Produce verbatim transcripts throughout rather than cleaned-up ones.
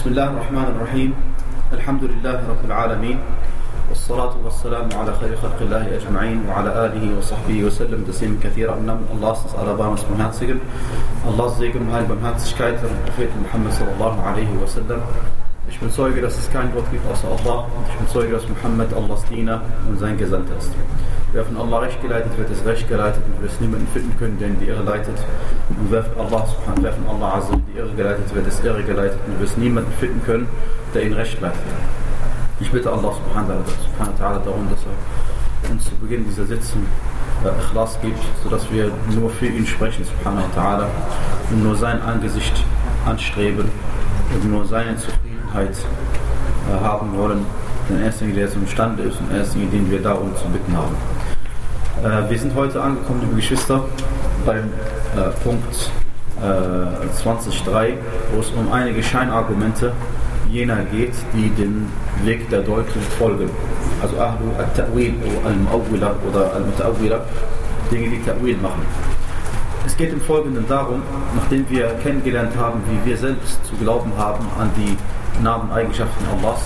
بسم الله الرحمن الرحيم الحمد لله رب العالمين والصلاة والسلام على خير خلق الله أجمعين وعلى آله وصحبه وسلم تسليما كثيرا. Im Namen Allahs des Allerbarmers Barmherzigen, Allahs Segen und Heil, Barmherzigkeit für den Propheten Muhammad sallallahu alaihi wasallam. Ich bezeuge, dass es keinen Gott gibt außer Allah, und ich bezeuge, dass Muhammad Allahs Diener und sein Gesandter ist. Wer von Allah recht geleitet wird, ist recht geleitet, und wir es niemanden finden können, der in die Irre leitet. Und wer von Allah, wer von Allah Azza in die Irre geleitet wird, ist irre geleitet, und wir es niemanden finden können, der ihn recht leitet. Ich bitte Allah subhanahu wa ta'ala darum, dass er uns zu Beginn dieser Sitzung äh, Ikhlas gibt, sodass wir nur für ihn sprechen, subhanahu wa ta'ala, und nur sein Angesicht anstreben und nur seine Zufriedenheit äh, haben wollen. Den ersten, der jetzt imstande ist, und den ersten, den wir darum zu bitten haben. Äh, wir sind heute angekommen, liebe Geschwister, beim äh, Punkt äh, zwanzig Punkt drei, wo es um einige Scheinargumente jener geht, die den Weg der Deutung folgen. Also Ahlu al-Ta'wil al-Mu'awwila oder al-Muta'awwila, Dinge, die Ta'wil machen. Es geht im Folgenden darum, nachdem wir kennengelernt haben, wie wir selbst zu glauben haben an die Namen und Eigenschaften Allahs,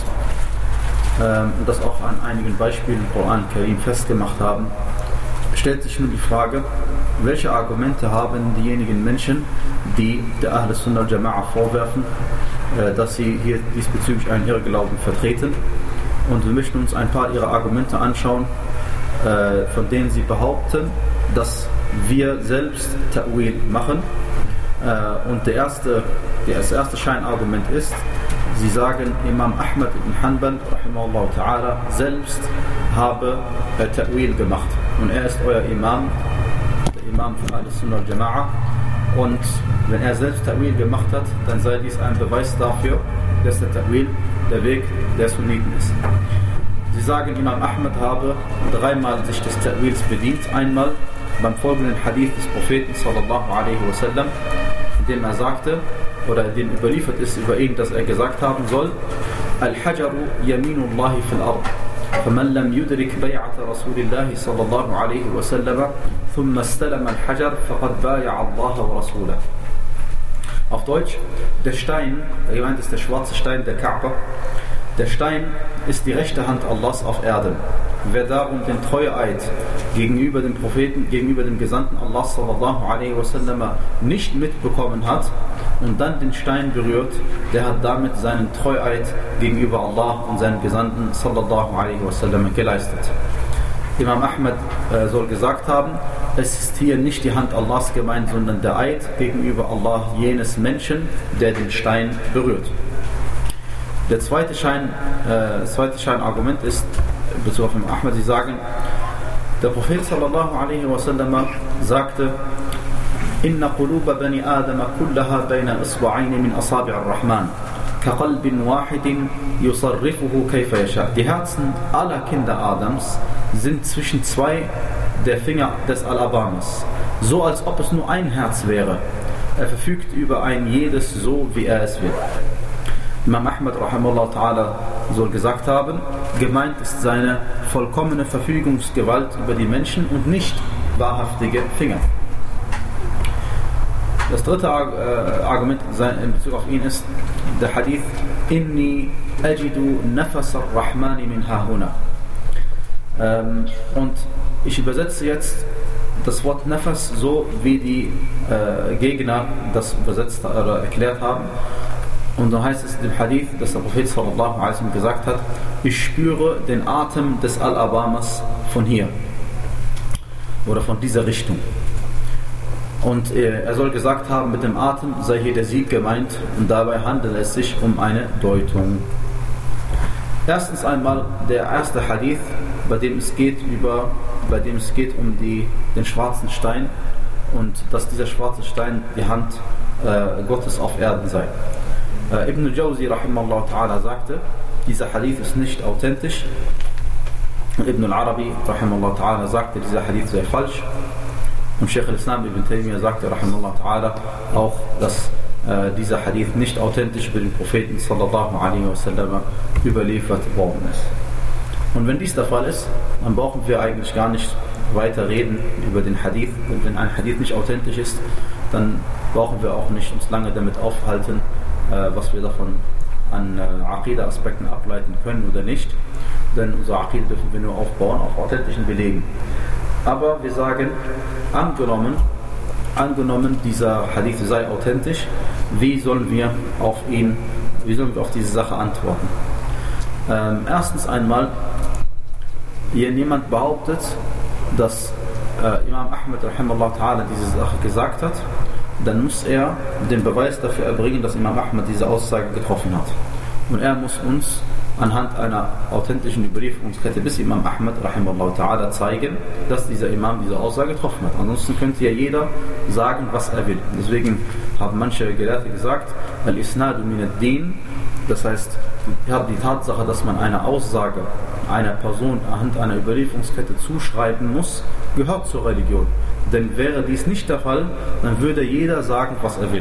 und das auch an einigen Beispielen im Koran Karim festgemacht haben, stellt sich nun die Frage, welche Argumente haben diejenigen Menschen, die der Ahl Sunnah al-Jama'a vorwerfen, dass sie hier diesbezüglich einen Irrglauben vertreten. Und wir möchten uns ein paar ihrer Argumente anschauen, von denen sie behaupten, dass wir selbst Ta'wil machen. Und der erste, das erste Scheinargument ist, sie sagen, Imam Ahmad ibn Hanbal rahimahullah ta'ala selbst habe äh, Ta'wil gemacht. Und er ist euer Imam, der Imam von Ahl Sunnah al-Jama'a. Und wenn er selbst Ta'wil gemacht hat, dann sei dies ein Beweis dafür, dass der Ta'wil der Weg der Sunniten ist. Sie sagen, Imam Ahmad habe dreimal sich des Ta'wils bedient. Einmal beim folgenden Hadith des Propheten sallallahu alaihi wasallam, in dem er sagte, oder dem überliefert ist über ihn, dass er gesagt haben soll: Al-Hajaru yaminullahi fil ard, faman lam yudrik bay'ata Rasulillahi sallallahu alaihi wasallam, thumma istalama al-Hajar, faqad bay'a Allah wa Rasulah. Auf Deutsch, der Stein, der gemeint ist der schwarze Stein der Kaaba, der Stein ist die rechte Hand Allahs auf Erden. Wer darum den Treueeid gegenüber dem Propheten, gegenüber dem Gesandten Allah sallallahu alaihi wasallam nicht mitbekommen hat und dann den Stein berührt, der hat damit seinen Treueid gegenüber Allah und seinem Gesandten sallallahu alaihi wasallam geleistet. Imam Ahmad äh, soll gesagt haben, es ist hier nicht die Hand Allahs gemeint, sondern der Eid gegenüber Allah jenes Menschen, der den Stein berührt. Der zweite Schein, äh, das zweite Scheinargument ist, in Bezug auf Imam Ahmad, sie sagen, der Prophet sallallahu alaihi wasallam sagte: Inna quluba bani Adama kullaha bayna isba'ayn min asabi' ar-Rahman ka qalbin wahidin yusarrifuhu kayfa yasha. Die Herzen aller Kinder Adams sind zwischen zwei der Finger des Al-Abamas, so als ob es nur ein Herz wäre. Er verfügt über ein jedes so, wie er es will. Imam Ahmad rahimahullah ta'ala soll gesagt haben, gemeint ist seine vollkommene Verfügungsgewalt über die Menschen und nicht wahrhaftige Finger. Das dritte Argument in Bezug auf ihn ist der Hadith: Inni ajidu nafas ar-Rahmani min hahuna. Und ich übersetze jetzt das Wort Nafas so, wie die äh, Gegner das übersetzt oder erklärt haben. Und da heißt es in dem Hadith, dass der Prophet sallallahu alaihi wasallam gesagt hat: Ich spüre den Atem des Al-Abamas von hier oder von dieser Richtung. Und äh, er soll gesagt haben, mit dem Atem sei hier der Sieg gemeint, und dabei handelt es sich um eine Deutung. Erstens einmal der erste Hadith, bei dem es geht über, bei dem es geht um die, den schwarzen Stein und dass dieser schwarze Stein die Hand äh, Gottes auf Erden sei. Äh, Ibn al-Jawzi rahimahullah ta'ala sagte, dieser Hadith ist nicht authentisch. Ibn al-Arabi rahimahullah ta'ala sagte, dieser Hadith sei falsch. Und Sheikh al-Islam ibn Taymiyyah sagte rahimahullah ta'ala auch, dass äh, dieser Hadith nicht authentisch über den Propheten sallallahu alaihi wasallam überliefert worden ist. Und wenn dies der Fall ist, dann brauchen wir eigentlich gar nicht weiter reden über den Hadith. Und wenn ein Hadith nicht authentisch ist, dann brauchen wir auch nicht uns lange damit aufhalten, äh, was wir davon an äh, Aqida-Aspekten ableiten können oder nicht. Denn unsere Aqida dürfen wir nur aufbauen auf authentischen Belegen. Aber wir sagen, angenommen, angenommen dieser Hadith sei authentisch, wie sollen wir auf ihn, wie sollen wir auf diese Sache antworten? Ähm, erstens einmal, wenn jemand behauptet, dass äh, Imam Ahmed rahimahullah ta'ala diese Sache gesagt hat, dann muss er den Beweis dafür erbringen, dass Imam Ahmed diese Aussage getroffen hat. Und er muss uns anhand einer authentischen Überlieferungskette bis Imam Ahmed rahimahullah ta'ala zeigen, dass dieser Imam diese Aussage getroffen hat. Ansonsten könnte ja jeder sagen, was er will. Deswegen haben manche Gelehrte gesagt, al-Isnadu min ad-Din, das heißt, die Tatsache, dass man eine Aussage einer Person anhand einer Überlieferungskette zuschreiben muss, gehört zur Religion. Denn wäre dies nicht der Fall, dann würde jeder sagen, was er will.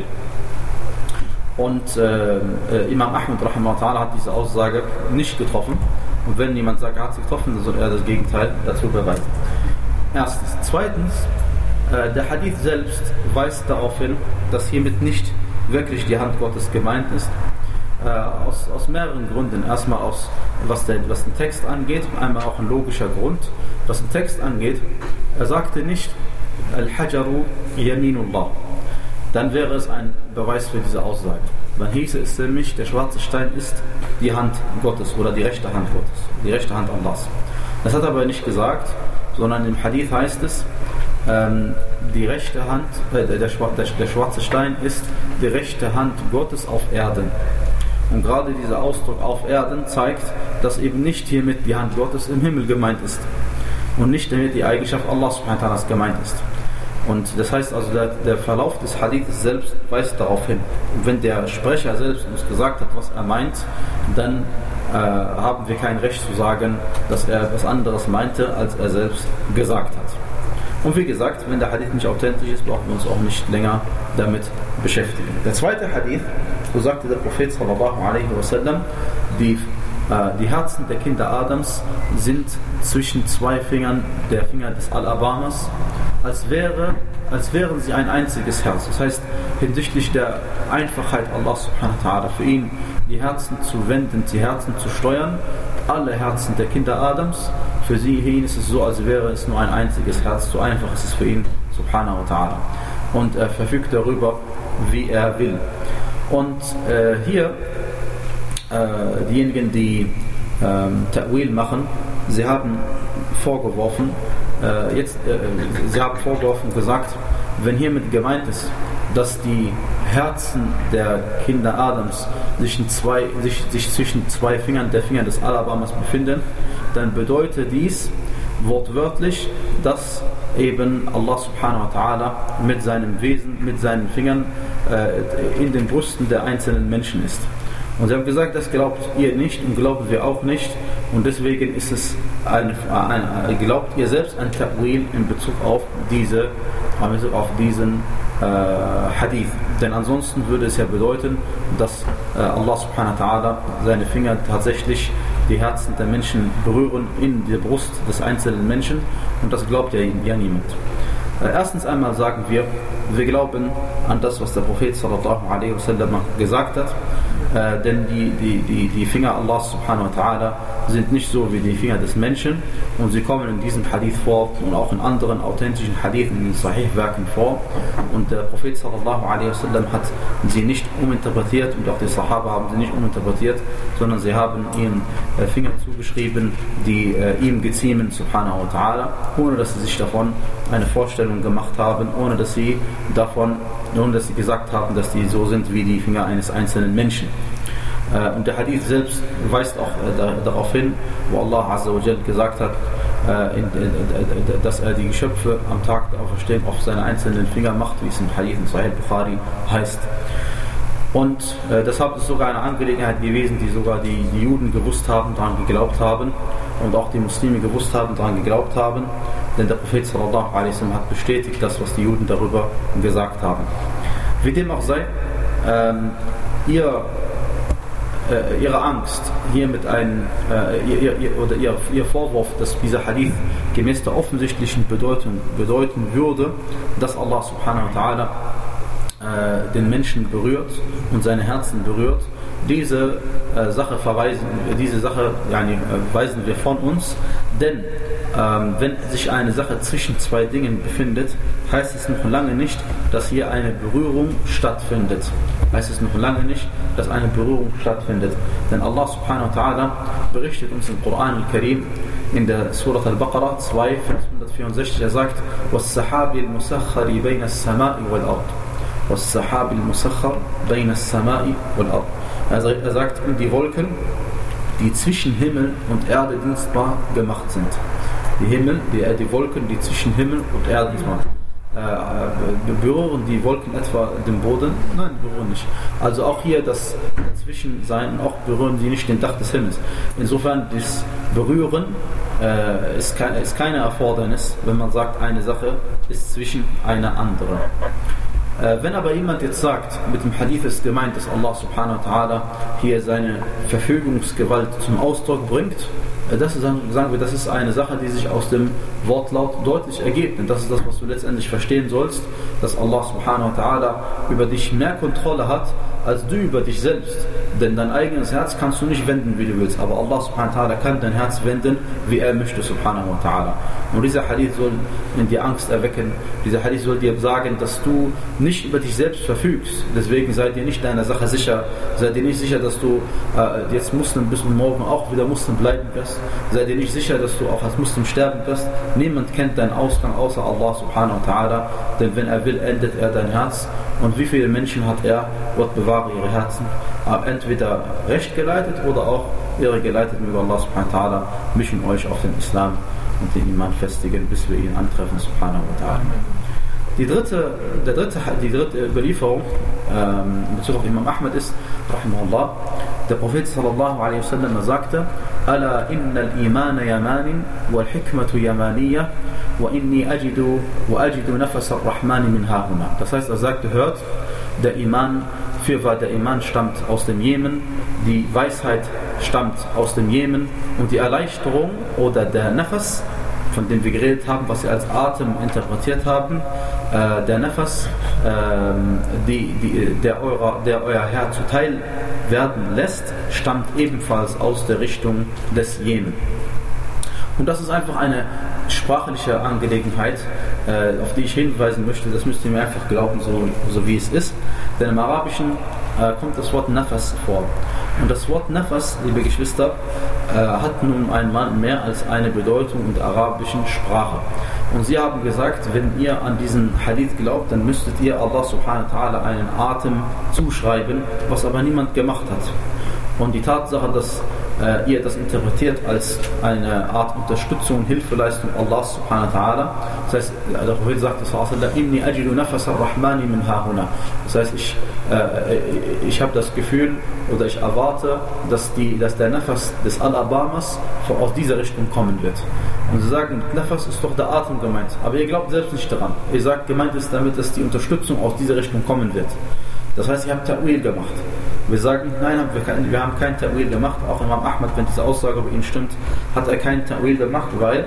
Und äh, äh, Imam Ahmed rahimahullah ta'ala hat diese Aussage nicht getroffen. Und wenn jemand sagt, er hat sie getroffen, dann soll er das Gegenteil dazu beweisen. Erstens. Zweitens, äh, der Hadith selbst weist darauf hin, dass hiermit nicht wirklich die Hand Gottes gemeint ist. Äh, aus, aus mehreren Gründen. Erstmal aus, was, der, was den Text angeht, einmal auch ein logischer Grund. Was den Text angeht, er sagte nicht, Al-Hajaru Yaminullah. Dann wäre es ein Beweis für diese Aussage. Dann hieße es nämlich, der schwarze Stein ist die Hand Gottes oder die rechte Hand Gottes, die rechte Hand Allahs. Das hat er aber nicht gesagt, sondern im Hadith heißt es, ähm, die rechte Hand, äh, der, der, der schwarze Stein ist die rechte Hand Gottes auf Erden. Und gerade dieser Ausdruck auf Erden zeigt, dass eben nicht hiermit die Hand Gottes im Himmel gemeint ist und nicht damit die Eigenschaft Allah subhanahu wa ta'ala gemeint ist. Und das heißt also, der, der Verlauf des Hadiths selbst weist darauf hin. Und wenn der Sprecher selbst uns gesagt hat, was er meint, dann äh, haben wir kein Recht zu sagen, dass er etwas anderes meinte, als er selbst gesagt hat. Und wie gesagt, wenn der Hadith nicht authentisch ist, brauchen wir uns auch nicht länger damit beschäftigen. Der zweite Hadith, so sagte der Prophet sallallahu alaihi wasallam, die, äh, die Herzen der Kinder Adams sind zwischen zwei Fingern der Finger des Al-Abamas, als, wäre, als wären sie ein einziges Herz. Das heißt, hinsichtlich der Einfachheit Allah subhanahu wa ta'ala für ihn, die Herzen zu wenden, die Herzen zu steuern, alle Herzen der Kinder Adams, für sie hin ist es so, als wäre es nur ein einziges Herz, so einfach ist es für ihn subhanahu wa ta'ala. Und er verfügt darüber, wie er will. Und äh, hier, äh, diejenigen, die äh, Ta'wil machen, sie haben vorgeworfen, äh, jetzt, äh, sie haben vorgeworfen gesagt, wenn hiermit gemeint ist, dass die Herzen der Kinder Adams sich, in zwei, sich, sich zwischen zwei Fingern der Finger des Al-Abamas befinden, dann bedeutet dies wortwörtlich, dass eben Allah subhanahu wa ta'ala mit seinem Wesen, mit seinen Fingern äh, in den Brüsten der einzelnen Menschen ist. Und sie haben gesagt, das glaubt ihr nicht und glauben wir auch nicht. Und deswegen ist es ein, ein, ein, glaubt ihr selbst ein Ta'wil in Bezug auf, diese, auf diesen äh, Hadith. Denn ansonsten würde es ja bedeuten, dass äh, Allah subhanahu wa ta'ala seine Finger tatsächlich die Herzen der Menschen berühren in der Brust des einzelnen Menschen. Und das glaubt ja, ja niemand. Äh, erstens einmal sagen wir, wir glauben an das, was der Prophet sallallahu alaihi wasallam gesagt hat. Äh, denn die, die, die, die Finger Allah subhanahu wa ta'ala sind nicht so wie die Finger des Menschen und sie kommen in diesem Hadith vor und auch in anderen authentischen Hadithen, in den Sahih-Werken vor, und der Prophet sallallahu alaihi wasallam hat sie nicht uminterpretiert und auch die Sahaba haben sie nicht uminterpretiert, sondern sie haben ihren äh, Finger zugeschrieben, die äh, ihm geziemen subhanahu wa ta'ala, ohne dass sie sich davon eine Vorstellung gemacht haben, ohne dass sie davon, ohne dass sie gesagt haben, dass die so sind wie die Finger eines einzelnen Menschen. Äh, und der Hadith selbst weist auch äh, da, darauf hin, wo Allah azza wa jal gesagt hat, äh, in, in, in, dass er die Geschöpfe am Tag der Auferstehung auf seine einzelnen Finger macht, wie es im Hadith in Sahih Bukhari heißt. Und äh, deshalb ist es sogar eine Angelegenheit gewesen, die sogar die, die Juden gewusst haben, daran geglaubt haben, und auch die Muslime gewusst haben, daran geglaubt haben, denn der Prophet sallallahu alaihi wasallam hat bestätigt das, was die Juden darüber gesagt haben. Wie dem auch sei, ähm, ihr, äh, ihre Angst, hier mit einem, äh, ihr, ihr, oder ihr, ihr Vorwurf, dass dieser Hadith gemäß der offensichtlichen Bedeutung bedeuten würde, dass Allah subhanahu wa ta'ala äh, den Menschen berührt und seine Herzen berührt, diese äh, Sache verweisen, diese Sache yani, äh, weisen wir von uns, denn ähm, wenn sich eine Sache zwischen zwei Dingen befindet, heißt es noch lange nicht, dass hier eine Berührung stattfindet. Heißt es noch lange nicht, dass eine Berührung stattfindet. Denn Allah subhanahu wa ta'ala berichtet uns im Koran al-Karim in der Surah al-Baqarah zwei, Vers hundertvierundsechzig, er sagt: وَالسَّحَابِ الْمُسَخَّرِ بَيْنَ السَّمَاءِ وَالْأَرْضِ وَالسَّحَابِ الْمُسَخَّرِ بَيْنَ السَّمَاءِ وَالْأَرْضِ. Also er sagt, die Wolken, die zwischen Himmel und Erde dienstbar gemacht sind. Die Himmel, die, die Wolken, die zwischen Himmel und Erde dienstbar äh, berühren die Wolken etwa den Boden? Nein, berühren nicht. Also auch hier das Zwischensein, auch berühren sie nicht den Dach des Himmels. Insofern, das Berühren äh, ist, kein, ist keine Erfordernis, wenn man sagt, eine Sache ist zwischen einer anderen. Äh, wenn aber jemand jetzt sagt, mit dem Hadith ist gemeint, dass Allah subhanahu wa ta'ala hier seine Verfügungsgewalt zum Ausdruck bringt, äh, das ist, sagen wir, das ist eine Sache, die sich aus dem Wortlaut deutlich ergibt. Und das ist das, was du letztendlich verstehen sollst, dass Allah subhanahu wa ta'ala über dich mehr Kontrolle hat, als du über dich selbst. Denn dein eigenes Herz kannst du nicht wenden, wie du willst. Aber Allah subhanahu wa ta'ala kann dein Herz wenden, wie er möchte, subhanahu wa ta'ala. Und dieser Hadith soll in dir Angst erwecken. Dieser Hadith soll dir sagen, dass du nicht über dich selbst verfügst. Deswegen sei dir nicht deiner Sache sicher. Sei dir nicht sicher, dass du äh, jetzt Muslim bist und morgen auch wieder Muslim bleiben wirst. Sei dir nicht sicher, dass du auch als Muslim sterben wirst. Niemand kennt deinen Ausgang außer Allah subhanahu wa ta'ala. Denn wenn er will, endet er dein Herz. Und wie viele Menschen hat er? Gott bewahre ihre Herzen. Aber entweder recht geleitet oder auch irre geleitet, möge Allah subhanahu wa ta'ala mischen euch auf den Islam und den Iman festigen, bis wir ihn antreffen, subhanahu wa ta'ala. Die dritte, der dritte, die dritte Überlieferung ähm, in Bezug auf Imam Ahmad ist, rahimahullah, der Prophet sallallahu alaihi wasallam sagte: Ala inna al-iman yamanin wal hikmatu yamaniyya wa inni ajidu wa ajidu nafas ar-Rahman min hahuna. Das heißt, er sagte, hört, der Iman, fürwahr der Iman stammt aus dem Jemen, die Weisheit stammt aus dem Jemen und die Erleichterung oder der Nafas, von dem wir geredet haben, was sie als Atem interpretiert haben, äh, der Nafas, äh, die, die, der, eurer, der euer Herr zuteil werden lässt, stammt ebenfalls aus der Richtung des Jemen. Und das ist einfach eine sprachliche Angelegenheit, äh, auf die ich hinweisen möchte. Das müsst ihr mir einfach glauben, so, so wie es ist. Denn im Arabischen äh, kommt das Wort Nafas vor. Und das Wort Nafas, liebe Geschwister, äh, hat nun einmal mehr als eine Bedeutung in der arabischen Sprache. Und sie haben gesagt, wenn ihr an diesen Hadith glaubt, dann müsstet ihr Allah subhanahu wa ta'ala einen Atem zuschreiben, was aber niemand gemacht hat. Und die Tatsache, dass äh, ihr das interpretiert als eine Art Unterstützung und Hilfeleistung Allah subhanahu wa ta'ala. Das heißt, der Prophet sagte, inni ajidu nafas ar-Rahmani min hahuna. Das heißt, ich, äh, ich habe das Gefühl oder ich erwarte, dass, die, dass der Nafas des Al-Abamas aus dieser Richtung kommen wird. Und sie sagen, Nafas ist doch der Atem gemeint. Aber ihr glaubt selbst nicht daran. Ihr sagt, gemeint ist damit, dass die Unterstützung aus dieser Richtung kommen wird. Das heißt, ihr habt Ta'wil gemacht. Wir sagen, nein, wir, kein, wir haben keinen Ta'wil gemacht. Auch Imam Ahmad, wenn diese Aussage über ihn stimmt, hat er keinen Ta'wil gemacht, weil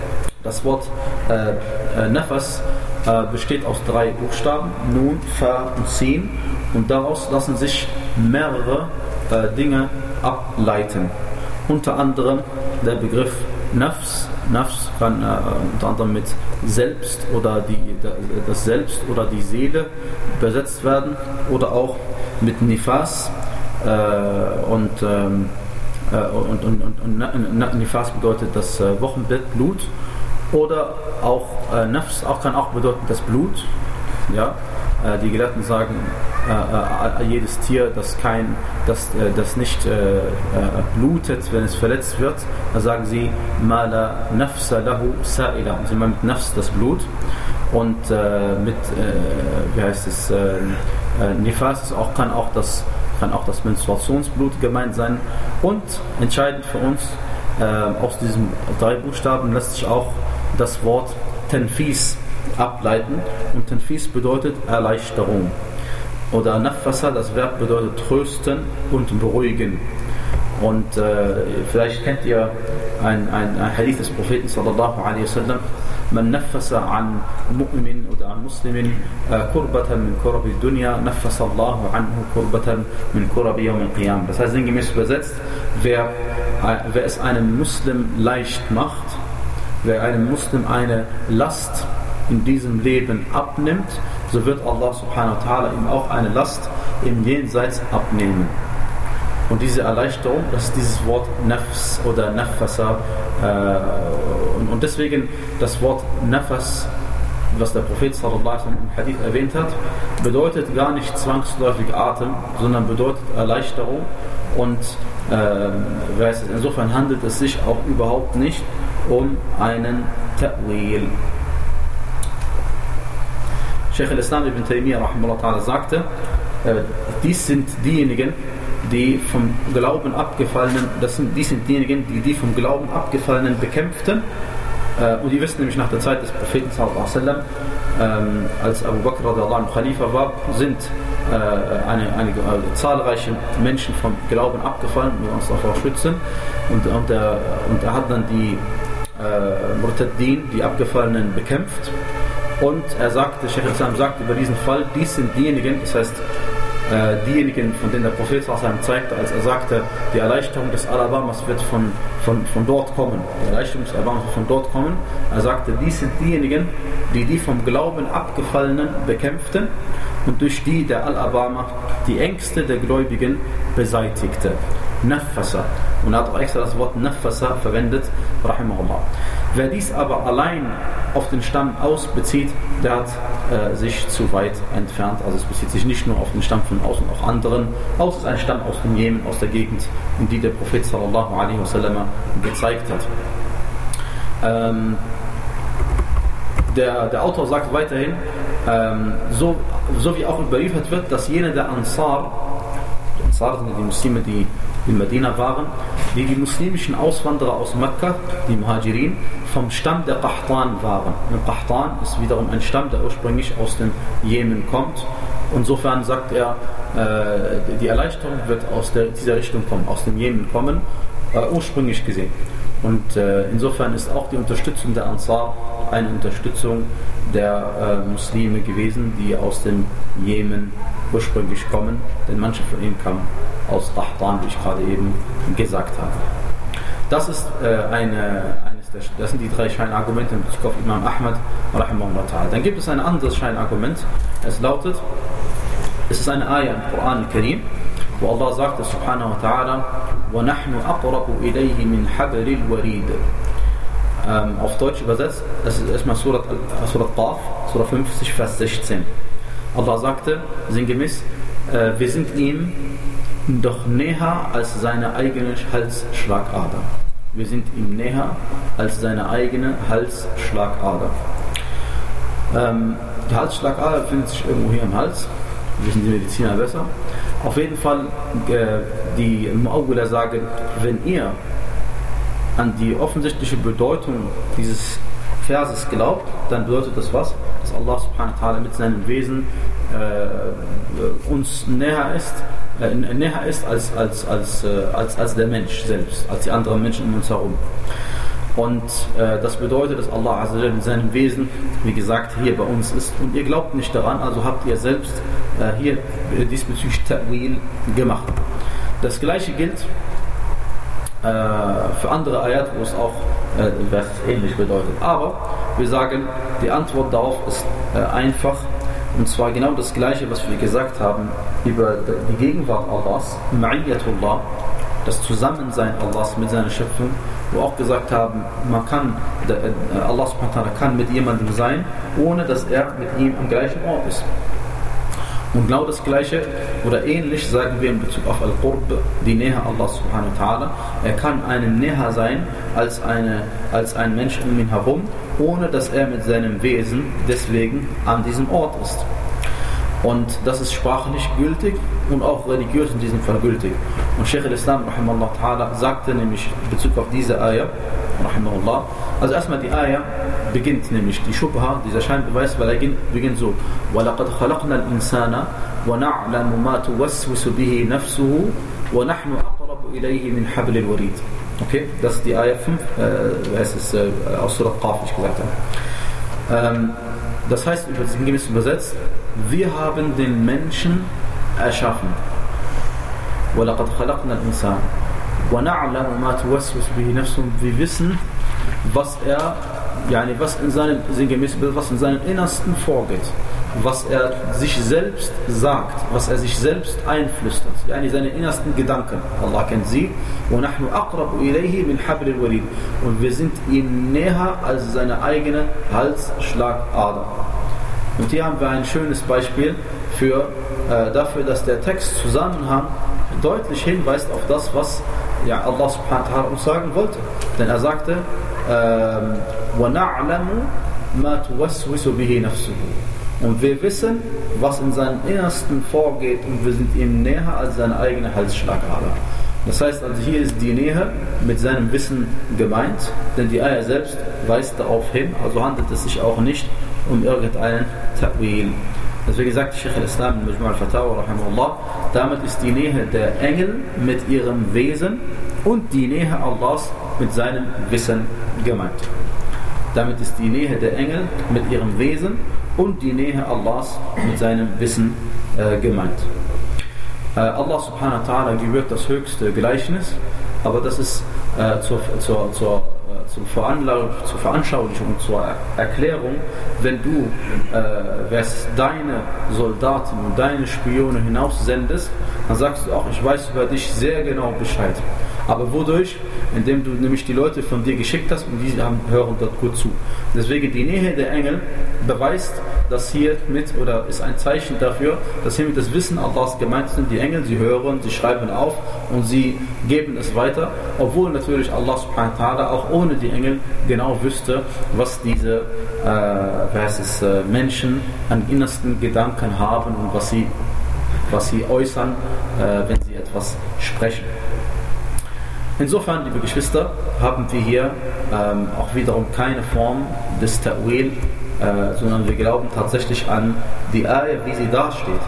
das Wort äh, äh, Nafas äh, besteht aus drei Buchstaben, Nun, Fa und Sin. Und daraus lassen sich mehrere äh, Dinge ableiten. Unter anderem der Begriff Nafs. Nafs kann äh, unter anderem mit Selbst oder die, das Selbst oder die Seele übersetzt werden oder auch mit Nifas äh, und, ähm, äh, und, und, und, und Nifas bedeutet das äh, Wochenbett, Blut, oder auch äh, Nafs auch, kann auch bedeuten das Blut. Ja? Äh, die Gelehrten sagen, äh, äh, jedes Tier, das, kein, das, äh, das nicht äh, äh, blutet, wenn es verletzt wird, da sagen sie Mala nafsa lahu sa'ila. Sie meinen mit Nafs das Blut und äh, mit, äh, wie heißt es, äh, äh, Nifas ist auch, kann, auch das, kann auch das Menstruationsblut gemeint sein. Und entscheidend für uns, äh, aus diesen drei Buchstaben lässt sich auch das Wort Tanfis ableiten, und Tanfis bedeutet Erleichterung. Oder Nafasa, das Verb bedeutet trösten und beruhigen. Und äh, vielleicht kennt ihr ein, ein, ein Hadith des Propheten sallallahu alaihi wasallam, man nafasa an mu'min oder an muslimin kurbatan min kurabi dunya nafasa Allahu anhu kurbatan min kurabi yawm al-qiyam. Das heißt sinngemäß übersetzt, wer, wer es einem Muslim leicht macht, wer einem Muslim eine Last in diesem Leben abnimmt, so wird Allah subhanahu wa ta'ala ihm auch eine Last im Jenseits abnehmen. Und diese Erleichterung, das ist dieses Wort Nafs oder Nafasa. Äh, und, und deswegen das Wort Nafas, was der Prophet sallallahu alaihi wasallam im Hadith erwähnt hat, bedeutet gar nicht zwangsläufig Atem, sondern bedeutet Erleichterung. Und äh, insofern handelt es sich auch überhaupt nicht um einen Ta'wil. Sheikh al-Islam ibn Taymiyyah rahimahullah ta'ala sagte, äh, dies sind diejenigen, die vom Glauben abgefallenen, das sind, dies sind diejenigen, die die vom Glauben abgefallenen bekämpften. Äh, und die wissen nämlich nach der Zeit des Propheten sallallahu alaihi wasallam, ähm, als Abu Bakr radiallahu anhu Khalifa war, sind äh, eine, eine, äh, zahlreiche Menschen vom Glauben abgefallen, wir uns davor schützen. Und, und, er, und er hat dann die äh, Murtaddin, die Abgefallenen, bekämpft. Und er sagte, Sheikh al-Islam sagt über diesen Fall, dies sind diejenigen, das heißt, äh, diejenigen, von denen der Prophet sallallahu alaihi wasallam zeigte, als er sagte, die Erleichterung des Alabamas wird von, von, von dort kommen. Die Erleichterung des Alabamas wird von dort kommen. Er sagte, dies sind diejenigen, die die vom Glauben Abgefallenen bekämpften und durch die der Al-Abama die Ängste der Gläubigen beseitigte. Nafasa. Und er hat auch extra das Wort Nafasa verwendet, rahimahullah. Wer dies aber allein auf den Stamm ausbezieht, der hat äh, sich zu weit entfernt. Also es bezieht sich nicht nur auf den Stamm von Aus und auch anderen. Aus ist ein Stamm aus dem Jemen, aus der Gegend, in die der Prophet sallallahu alaihi wasallam gezeigt hat. Ähm, der, der Autor sagt weiterhin, ähm, so, so wie auch überliefert wird, dass jene der Ansar, die Ansar sind die Muslime, die in Medina waren, die die muslimischen Auswanderer aus Mekka, die Muhajirin, vom Stamm der Qahtan waren. Und Qahtan ist wiederum ein Stamm, der ursprünglich aus dem Jemen kommt. Insofern sagt er, äh, die Erleichterung wird aus der, dieser Richtung kommen, aus dem Jemen kommen, äh, ursprünglich gesehen. Und äh, insofern ist auch die Unterstützung der Ansar eine Unterstützung der äh, Muslime gewesen, die aus dem Jemen ursprünglich kommen, denn manche von ihnen kamen aus Qahtan, wie ich gerade eben gesagt habe. Das ist äh, eine, eines der, das sind die drei Scheinargumente in Bezug auf Imam Ahmad rahimahullah ta'ala. Dann gibt es ein anderes Scheinargument. Es lautet, es ist eine Ayah im Koran al-Karim, wo Allah sagt, subhanahu wa ta'ala, وَنَحْنُ أَقْرَبُ إِلَيْهِ مِنْ حَبْلِ الْوَرِيدِ. Ähm, auf Deutsch übersetzt, das ist erstmal Surat, Surat Qaf, Surah fünfzig, Vers sechzehn. Allah sagte, sinngemäß, äh, wir sind ihm doch näher als seine eigene Halsschlagader. Wir sind ihm näher als seine eigene Halsschlagader. Ähm, die Halsschlagader befindet sich irgendwo hier im Hals. Wissen die Mediziner besser. Auf jeden Fall, äh, die Mu'awwila sagen, wenn ihr an die offensichtliche Bedeutung dieses Verses glaubt, dann bedeutet das was? Dass Allah subhanahu wa ta'ala mit seinem Wesen äh, uns näher ist, äh, näher ist als, als, als, äh, als, als der Mensch selbst, als die anderen Menschen um uns herum. Und äh, das bedeutet, dass Allah azza wa jalla mit seinem Wesen, wie gesagt, hier bei uns ist. Und ihr glaubt nicht daran, also habt ihr selbst äh, hier diesbezüglich Ta'wil gemacht. Das gleiche gilt äh, für andere Ayat, wo es auch äh, was ähnlich bedeutet. Aber wir sagen, die Antwort darauf ist äh, einfach. Und zwar genau das gleiche, was wir gesagt haben über die Gegenwart Allahs, Ma'iyyatullah, das Zusammensein Allahs mit seiner Schöpfung, wo auch gesagt haben, man kann, Allah subhanahu wa ta'ala kann mit jemandem sein, ohne dass er mit ihm am gleichen Ort ist. Und genau das gleiche oder ähnlich sagen wir in Bezug auf Al-Qurb, die Nähe Allah subhanahu wa ta'ala. Er kann einem näher sein als, eine, als ein Mensch um ihn herum, ohne dass er mit seinem Wesen deswegen an diesem Ort ist. Und das ist sprachlich gültig und auch religiös in diesem Fall gültig. Und Sheikh al-Islam rahimahullah ta'ala sagte nämlich in Bezug auf diese Ayah, rahimahullah, also erstmal die Ayah beginnt nämlich, die Schubha, dieser Scheinbeweis, weil er beginnt so, وَلَقَدْ خَلَقْنَا الْإِنسَانَ وَنَعْلَمُ مَا تُوَسْوِسُ بِهِ نَفْسُهُ وَنَحْنُ أَقْرَبُ إِلَيْهِ مِنْ حَبْلِ الْوَرِيدِ. Okay, das ist die Ayah fünf, äh, es ist äh, aus Surat Qaf, wie ich gesagt habe. Ähm, das heißt, sinngemäß übersetzt, wir haben den Menschen erschaffen. وَلَقَدْ خَلَقْنَا الْإِنسَانَ وَنَعْلَمُ مَا تُوَسْوِسُ بِهِ نَفْسُهُ. Wir wissen, was er, yani was in seinem, sinngemäß, was in seinem Innersten vorgeht, was er sich selbst sagt, was er sich selbst einflüstert, yani seine innersten Gedanken. Allah kennt sie. وَنَحْنُ أَقْرَبُ إِلَيْهِ مِنْ حَبْلِ الْوَرِيدِ. Und wir sind ihm näher als seine eigene Halsschlagader. Und hier haben wir ein schönes Beispiel für, äh, dafür, dass der Textzusammenhang deutlich hinweist auf das, was ja, Allah subhanahu wa ta'ala uns sagen wollte. Denn er sagte, وَنَعْلَمُ مَا تُوَسْوِسُ بِهِ نَفْسُهُ. Und wir wissen, was in seinem Innersten vorgeht, und wir sind ihm näher als seine eigene Halsschlagader. Das heißt also, hier ist die Nähe mit seinem Wissen gemeint, denn die Ayah selbst weist darauf hin, also handelt es sich auch nicht um irgendeinen Ta'wil. Deswegen sagt Sheikh al-Islam in Majmu' al-Fatawa, rahimahullah, damit ist die Nähe der Engel mit ihrem Wesen und die Nähe Allahs mit seinem Wissen gemeint. Damit ist die Nähe der Engel mit ihrem Wesen und die Nähe Allahs mit seinem Wissen äh, gemeint. Äh, Allah subhanahu wa ta'ala gebührt das höchste Gleichnis, aber das ist äh, zur, zur, zur Zur, zur Veranschaulichung und zur Erklärung, wenn du äh, deine Soldaten und deine Spione hinaussendest, dann sagst du auch, ich weiß über dich sehr genau Bescheid. Aber wodurch? Indem du nämlich die Leute von dir geschickt hast und die haben, hören dort gut zu. Deswegen die Nähe der Engel beweist, dass hier mit, oder ist ein Zeichen dafür, dass hier mit das Wissen Allahs gemeint sind. Die Engel, sie hören, sie schreiben auf und sie geben es weiter, obwohl natürlich Allah subhanahu wa ta'ala auch ohne die Engel genau wüsste, was diese äh, was es, äh, Menschen an innersten Gedanken haben und was sie, was sie äußern, äh, wenn sie etwas sprechen. Insofern, liebe Geschwister, haben wir hier ähm, auch wiederum keine Form des Ta'wil, äh, sondern wir glauben tatsächlich an die Ayah, wie sie da steht.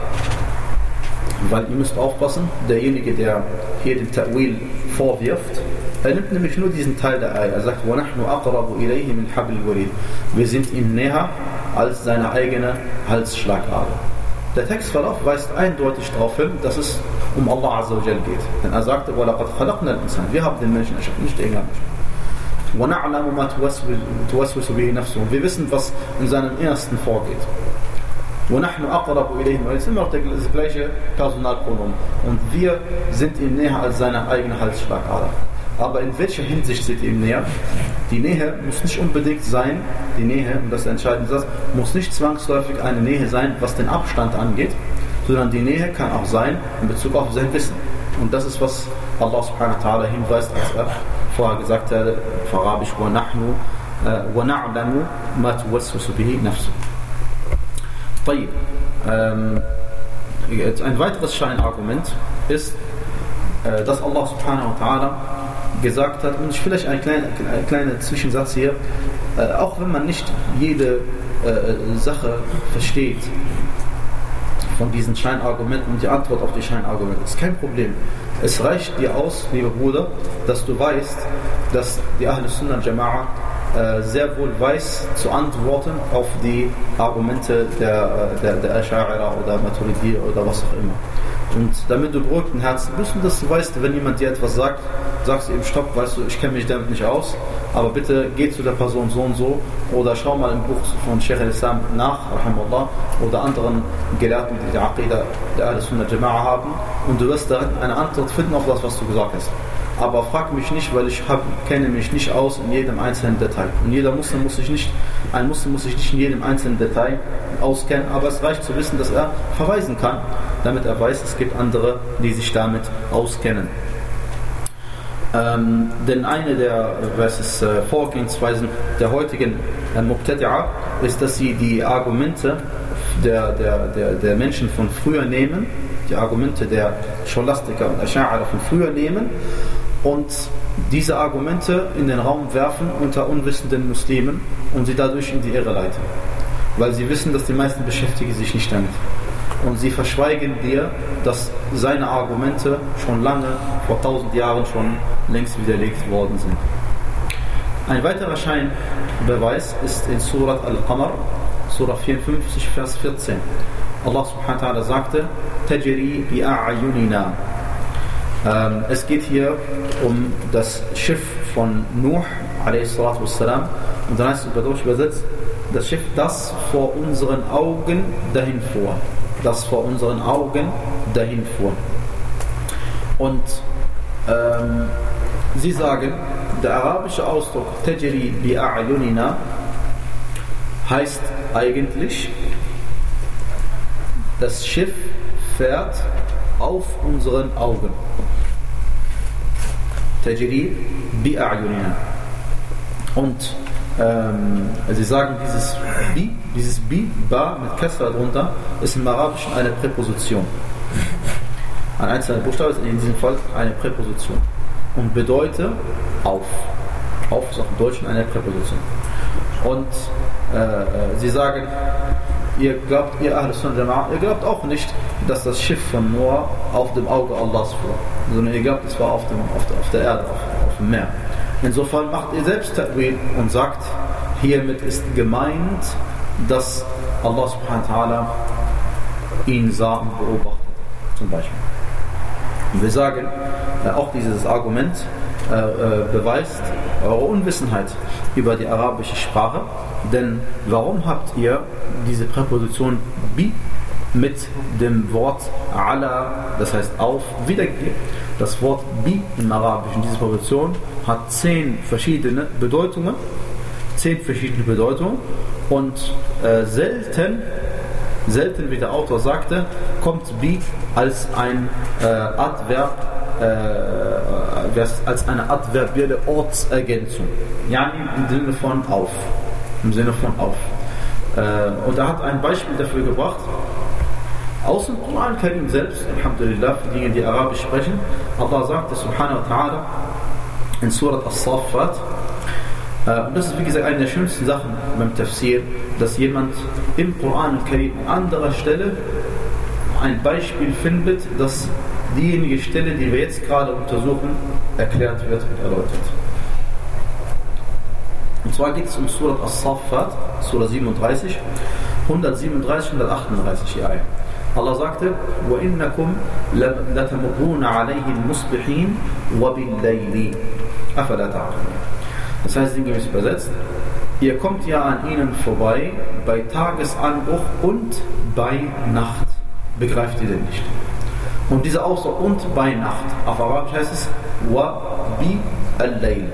Weil ihr müsst aufpassen, derjenige, der hier den Ta'wil vorwirft, er nimmt nämlich nur diesen Teil der Ayah. Er sagt, وَنَحْنُ أَقْرَبُ إِلَيْهِ مِنْ حَبْلِ الْوَرِيدِ. Wir sind ihm näher als seine eigene Halsschlagader. Der Textverlauf weist eindeutig darauf hin, dass es um Allah Azza wa Jal geht. Denn er sagte, وَلَقَدْ خَلَقْنَا الْإِنسَانَ. Wir haben den Menschen erschaffen, nicht den Menschen. وَنَعْلَمُ مَا تُوَسْوِسُ بِهِ نَفْسُهُ. Wir wissen, was in seinem Innersten vorgeht. وَنَحْنُ أَقْرَبُ إِلَيْهِ. Weil es immer noch das gleiche Personalpronomen. Und wir sind ihm näher als seine eigene Halsschlagader. Aber in welcher Hinsicht sind ihm näher? Die Nähe muss nicht unbedingt sein, die Nähe, und das ist der entscheidende Satz, muss nicht zwangsläufig eine Nähe sein, was den Abstand angeht, sondern die Nähe kann auch sein in Bezug auf sein Wissen. Und das ist, was Allah subhanahu wa ta'ala hinweist, als er vorher gesagt hat, auf Arabisch, وَنَعْلَمُ مَا تُوَسْوِسُ بِهِ نَفْسُهُ. Ein weiteres Scheinargument ist, dass Allah subhanahu wa ta'ala gesagt hat, und ich vielleicht ein kleiner ein kleine Zwischensatz hier, äh, auch wenn man nicht jede äh, Sache versteht von diesen Scheinargumenten und die Antwort auf die Scheinargumente, ist kein Problem. Es reicht dir aus, lieber Bruder, dass du weißt, dass die Ahl Sunnah Jama'a äh, sehr wohl weiß zu antworten auf die Argumente der, der, der Asha'ira oder Maturidi oder was auch immer. Und damit du beruhigten Herzen bist und dass du weißt, wenn jemand dir etwas sagt, sagst du ihm, stopp, weißt du, ich kenne mich damit nicht aus, aber bitte geh zu der Person so und so oder schau mal im Buch von Sheikh al-Islam nach, rahimahullah, oder anderen Gelehrten, die die Aqidah der Ahl Sunnah Jama'a haben, und du wirst darin eine Antwort finden auf das, was du gesagt hast. Aber frag mich nicht, weil ich hab, kenne mich nicht aus in jedem einzelnen Detail. Und jeder Muslim muss sich nicht, ein Muslim muss sich nicht in jedem einzelnen Detail auskennen, aber es reicht zu wissen, dass er verweisen kann, damit er weiß, es gibt andere, die sich damit auskennen. Ähm, denn eine der was äh, Vorgehensweisen der heutigen äh, Mubtadi'a ist, dass sie die Argumente der, der, der, der Menschen von früher nehmen, die Argumente der Scholastiker und Asha'ira von früher nehmen und diese Argumente in den Raum werfen unter unwissenden Muslimen und sie dadurch in die Irre leiten. Weil sie wissen, dass die meisten beschäftigen sich nicht damit. Und sie verschweigen dir, dass seine Argumente schon lange, vor tausend Jahren schon längst widerlegt worden sind. Ein weiterer Scheinbeweis ist in Surat Al-Qamar, Surah vierundfünfzig, Vers vierzehn. Allah subhanahu wa ta'ala sagte, Tajri bi a'yunina. Ähm, es geht hier um das Schiff von Nuh, a.s. Und dann heißt es über übersetzt, das Schiff, das vor unseren Augen dahin fuhr. Das vor unseren Augen dahin fuhr. Und ähm, sie sagen, der arabische Ausdruck Tajri bi a'yunina heißt eigentlich, das Schiff fährt auf unseren Augen. Tajri bi a'yunina. Und ähm, sie sagen, dieses bi, dieses bi, ba mit Kasra drunter, ist im Arabischen eine Präposition. Ein einzelner Buchstabe ist in diesem Fall eine Präposition und bedeutet auf. Auf ist auch im Deutschen eine Präposition. Und äh, sie sagen, ihr glaubt, ihr Ahlus Sunnah Jama'a, ihr glaubt auch nicht, dass das Schiff von Noah auf dem Auge Allahs fuhr, sondern ihr glaubt, es war auf, dem, auf, der, auf der Erde, auf, auf dem Meer. Insofern macht ihr selbst Ta'wil und sagt, hiermit ist gemeint, dass Allah subhanahu wa ta'ala ihn sah und beobachtet, zum Beispiel. Und wir sagen, äh, auch dieses Argument äh, äh, beweist eure Unwissenheit über die arabische Sprache, denn warum habt ihr diese Präposition bi mit dem Wort ala, das heißt auf, wiedergegeben? Das Wort bi im Arabischen, diese Präposition, hat zehn verschiedene Bedeutungen, zehn verschiedene Bedeutungen und äh, selten, selten, wie der Autor sagte, kommt bi als ein äh, Adverb, äh, als eine adverbielle Ortsergänzung, ja, im Sinne von auf, im Sinne von auf. Äh, und er hat ein Beispiel dafür gebracht. Aus dem Koran Karim selbst, alhamdulillah, für diejenigen, die Arabisch sprechen, Allah sagte subhanahu wa ta'ala in Surat As-Saffat, äh, und das ist wie gesagt eine der schönsten Sachen beim Tafsir, dass jemand im Koran Karim an anderer Stelle ein Beispiel findet, dass diejenige Stelle, die wir jetzt gerade untersuchen, erklärt wird und erläutert. Und zwar geht es um Surat As-Saffat, Surah siebenunddreißig, hundertsiebenunddreißig, hundertachtunddreißig Ayah. Allah sagte, وَإِنَّكُمْ لَتَمُرُّونَ عَلَيْهِمْ مُصْبِحِينَ وَبِاللَّيْلِ أَفَلَا تَعْقِلُونَ. Das heißt, sinngemäß übersetzt, ihr kommt ja an ihnen vorbei bei Tagesanbruch und bei Nacht. Begreift ihr denn nicht? Und dieser Ausdruck und bei Nacht, auf Arabisch heißt es wa bi al-layl.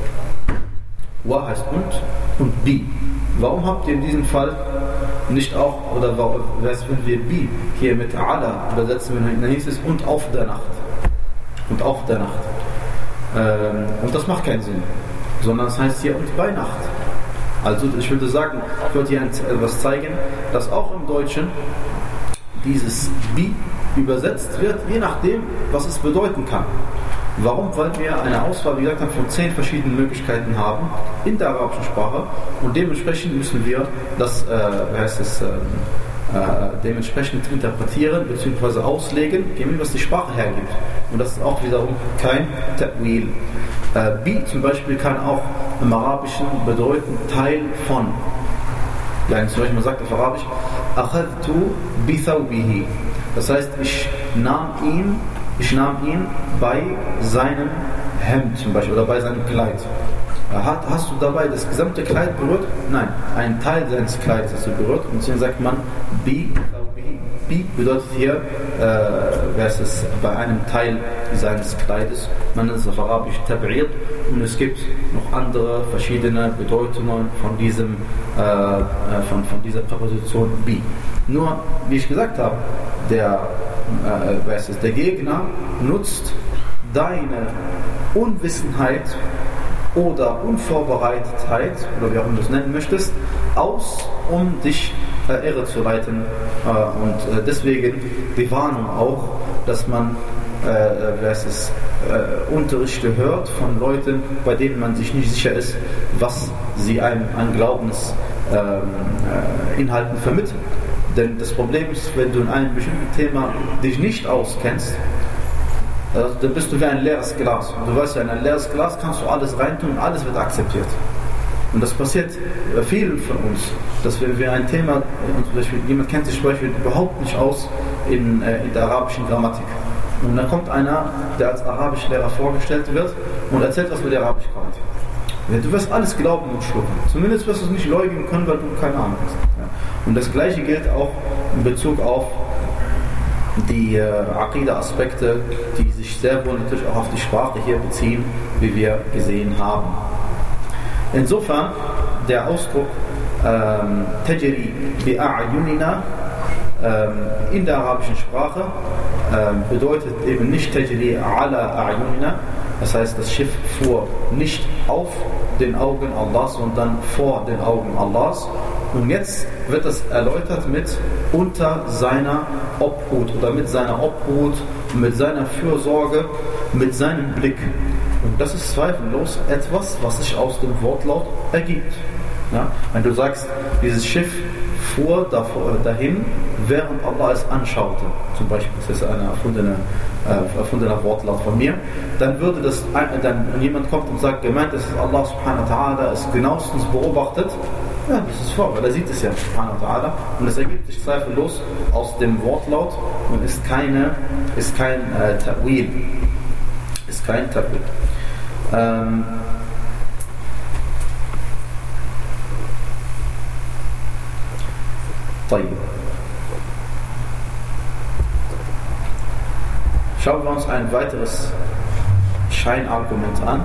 Wa heißt und und bi. Warum habt ihr in diesem Fall nicht auch, oder wenn wir bi hier mit ala übersetzen, dann hieß es und auf der Nacht. Und auf der Nacht. Ähm, und das macht keinen Sinn. Sondern es heißt hier und bei Nacht. Also ich würde sagen, ich wollte hier etwas zeigen, dass auch im Deutschen dieses bi übersetzt wird, je nachdem, was es bedeuten kann. Warum? Weil wir eine Auswahl, wie gesagt, von zehn verschiedenen Möglichkeiten haben in der arabischen Sprache und dementsprechend müssen wir das, äh, wie heißt es, äh, äh, dementsprechend interpretieren bzw. auslegen, was die Sprache hergibt. Und das ist auch wiederum kein Ta'wil. Äh, bi zum Beispiel kann auch im Arabischen bedeuten Teil von. Ja, zum Beispiel man sagt auf Arabisch Akhadtu bi thawbihi. Das heißt, ich nahm ihn, ich nahm ihn bei seinem Hemd zum Beispiel oder bei seinem Kleid. Hat, hast du dabei das gesamte Kleid berührt? Nein, ein Teil seines Kleides hast du berührt. Und deswegen sagt man bi. Bi bedeutet hier, äh, wer ist es, bei einem Teil seines Kleides. Man nennt es auf Arabisch Tab'ir. Und es gibt noch andere verschiedene Bedeutungen von diesem, äh, von, von dieser Präposition bi. Nur, wie ich gesagt habe, der, äh, wer ist es, der Gegner nutzt deine Unwissenheit oder Unvorbereitetheit, oder wie auch immer du es nennen möchtest, aus, um dich äh, irre zu leiten. Äh, und äh, deswegen die Warnung auch, dass man äh, wer ist es, äh, Unterrichte hört von Leuten, bei denen man sich nicht sicher ist, was sie einem an Glaubensinhalten äh, vermitteln. Denn das Problem ist, wenn du in einem bestimmten Thema dich nicht auskennst, Also, dann bist du wie ein leeres Glas. Und du weißt ja, in ein leeres Glas kannst du alles reintun und alles wird akzeptiert. Und das passiert vielen von uns, dass wir, wir ein Thema, und zum Beispiel, jemand kennt sich zum Beispiel überhaupt nicht aus in, in der arabischen Grammatik. Und dann kommt einer, der als Arabischlehrer vorgestellt wird und erzählt was über die arabische Grammatik. Du wirst alles glauben und schlucken. Zumindest wirst du es nicht leugnen können, weil du keine Ahnung hast. Ja. Und das Gleiche gilt auch in Bezug auf die äh, Aqida-Aspekte, die sich sehr wohl natürlich auch auf die Sprache hier beziehen, wie wir gesehen haben. Insofern, der Ausdruck ähm, Tajri bi'a'yunina ähm, in der arabischen Sprache ähm, bedeutet eben nicht Tajri ala a'yunina. Das heißt, das Schiff fuhr nicht auf den Augen Allahs, sondern vor den Augen Allahs. Und jetzt wird das erläutert mit unter seiner Obhut oder mit seiner Obhut, mit seiner Fürsorge, mit seinem Blick. Und das ist zweifellos etwas, was sich aus dem Wortlaut ergibt. Ja? Wenn du sagst, dieses Schiff fuhr davor, dahin, während Allah es anschaute, zum Beispiel, das ist eine erfundene, äh, erfundener Wortlaut von mir, dann würde das, dann, wenn jemand kommt und sagt, gemeint ist, dass Allah subhanahu wa ta'ala es genauestens beobachtet, ja, das ist vor, weil er sieht es ja subhanahu wa ta'ala, und es ergibt sich zweifellos aus dem Wortlaut und ist keine, ist kein äh, Ta'wil, ist kein Ta'wil. Ähm, Schauen wir uns ein weiteres Scheinargument an.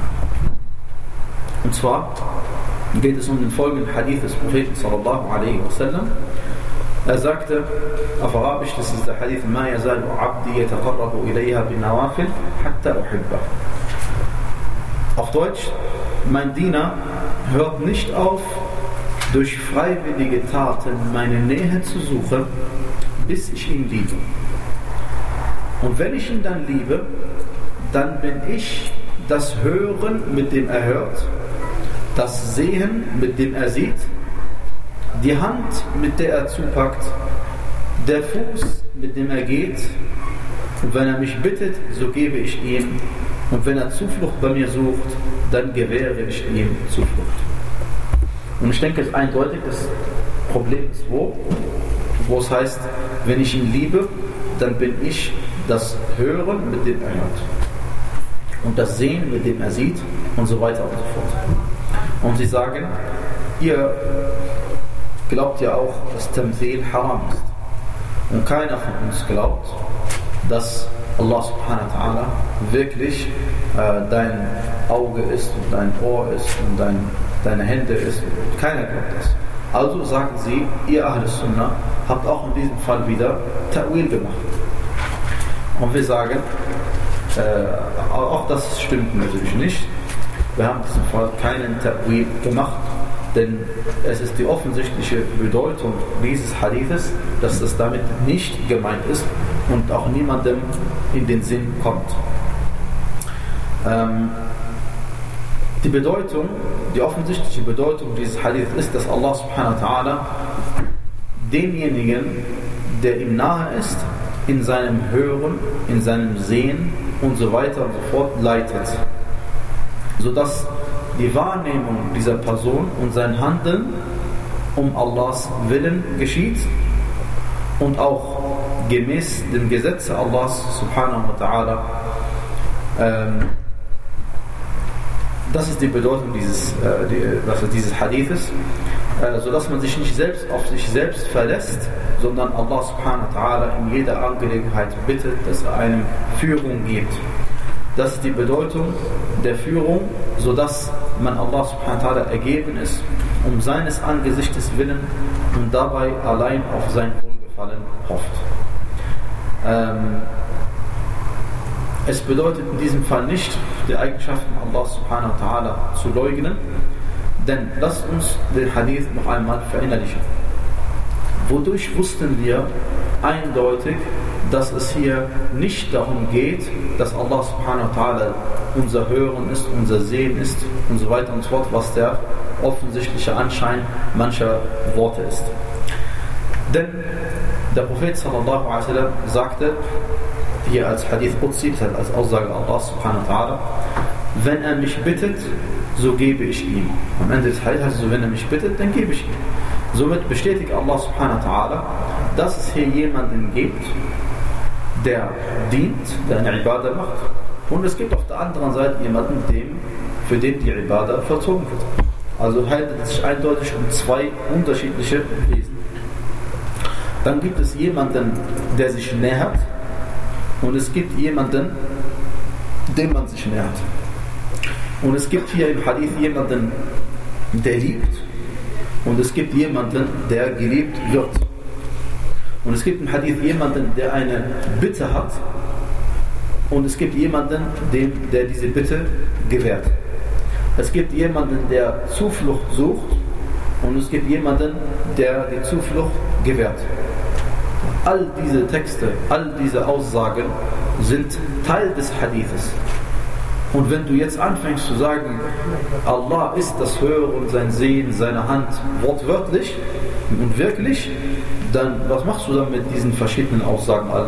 Und zwar geht es um den folgenden Hadith des Propheten sallallahu alaihi wasallam. Er sagte auf Arabisch, das ist der Hadith: Ma yazalu abdi yataqarrabu ilayha bin nawafil hatta uhibba. Auf Deutsch: Mein Diener hört nicht auf, durch freiwillige Taten meine Nähe zu suchen, bis ich ihn liebe. Und wenn ich ihn dann liebe, dann bin ich das Hören, mit dem er hört, das Sehen, mit dem er sieht, die Hand, mit der er zupackt, der Fuß, mit dem er geht. Und wenn er mich bittet, so gebe ich ihm. Und wenn er Zuflucht bei mir sucht, dann gewähre ich ihm Zuflucht. Und ich denke, es ist eindeutig, das Problem ist wo? Wo es heißt, wenn ich ihn liebe, dann bin ich das Hören, mit dem er hört. Und das Sehen, mit dem er sieht, und so weiter und so fort. Und sie sagen, ihr glaubt ja auch, dass Tamthil haram ist. Und keiner von uns glaubt, dass Allah subhanahu wa ta'ala wirklich äh, dein Auge ist und dein Ohr ist und dein, deine Hände ist. Keiner glaubt das. Also sagen sie, ihr Ahl Sunnah habt auch in diesem Fall wieder Ta'wil gemacht. Und wir sagen, äh, auch das stimmt natürlich nicht. Wir haben in diesem Fall keinen Ta'wil gemacht, denn es ist die offensichtliche Bedeutung dieses Hadithes, dass das damit nicht gemeint ist und auch niemandem in den Sinn kommt. Ähm, die Bedeutung, die offensichtliche Bedeutung dieses Hadith ist, dass Allah subhanahu wa ta'ala denjenigen, der ihm nahe ist, in seinem Hören, in seinem Sehen und so weiter und so fort leitet. Sodass die Wahrnehmung dieser Person und sein Handeln um Allahs Willen geschieht und auch gemäß dem Gesetze Allahs subhanahu wa ta'ala. Ähm, das ist die Bedeutung dieses, äh, die, also dieses Hadithes, äh, sodass man sich nicht selbst auf sich selbst verlässt, sondern Allah subhanahu wa ta'ala in jeder Angelegenheit bittet, dass er einem Führung gibt. Das ist die Bedeutung der Führung, sodass man Allah subhanahu wa ta'ala ergeben ist, um seines Angesichtes willen und dabei allein auf sein Wohlgefallen hofft. Ähm, es bedeutet in diesem Fall nicht, die Eigenschaften Allah subhanahu wa ta'ala zu leugnen, denn lasst uns den Hadith noch einmal verinnerlichen. Wodurch wussten wir eindeutig, dass es hier nicht darum geht, dass Allah subhanahu wa ta'ala unser Hören ist, unser Sehen ist und so weiter und so fort, was der offensichtliche Anschein mancher Worte ist. Denn der Prophet sallallahu alaihi wasallam sagte, hier als Hadith Qudsi, das heißt als Aussage Allah subhanahu wa ta'ala, wenn er mich bittet, so gebe ich ihm. Am Ende des Hadith heißt es so, wenn er mich bittet, dann gebe ich ihm. Somit bestätigt Allah subhanahu wa ta'ala, dass es hier jemanden gibt, der dient, der eine Ibadah macht, und es gibt auf der anderen Seite jemanden, dem, für den die Ibadah vollzogen wird. Also handelt es sich eindeutig um zwei unterschiedliche Wesen. Dann gibt es jemanden, der sich nähert, und es gibt jemanden, dem man sich nähert. Und es gibt hier im Hadith jemanden, der liebt, und es gibt jemanden, der geliebt wird. Und es gibt im Hadith jemanden, der eine Bitte hat, und es gibt jemanden, dem, der diese Bitte gewährt. Es gibt jemanden, der Zuflucht sucht, und es gibt jemanden, der die Zuflucht gewährt. All diese Texte, all diese Aussagen sind Teil des Hadithes. Und wenn du jetzt anfängst zu sagen, Allah ist das Hören, sein Sehen, seine Hand, wortwörtlich und wirklich, dann was machst du dann mit diesen verschiedenen Aussagen allen?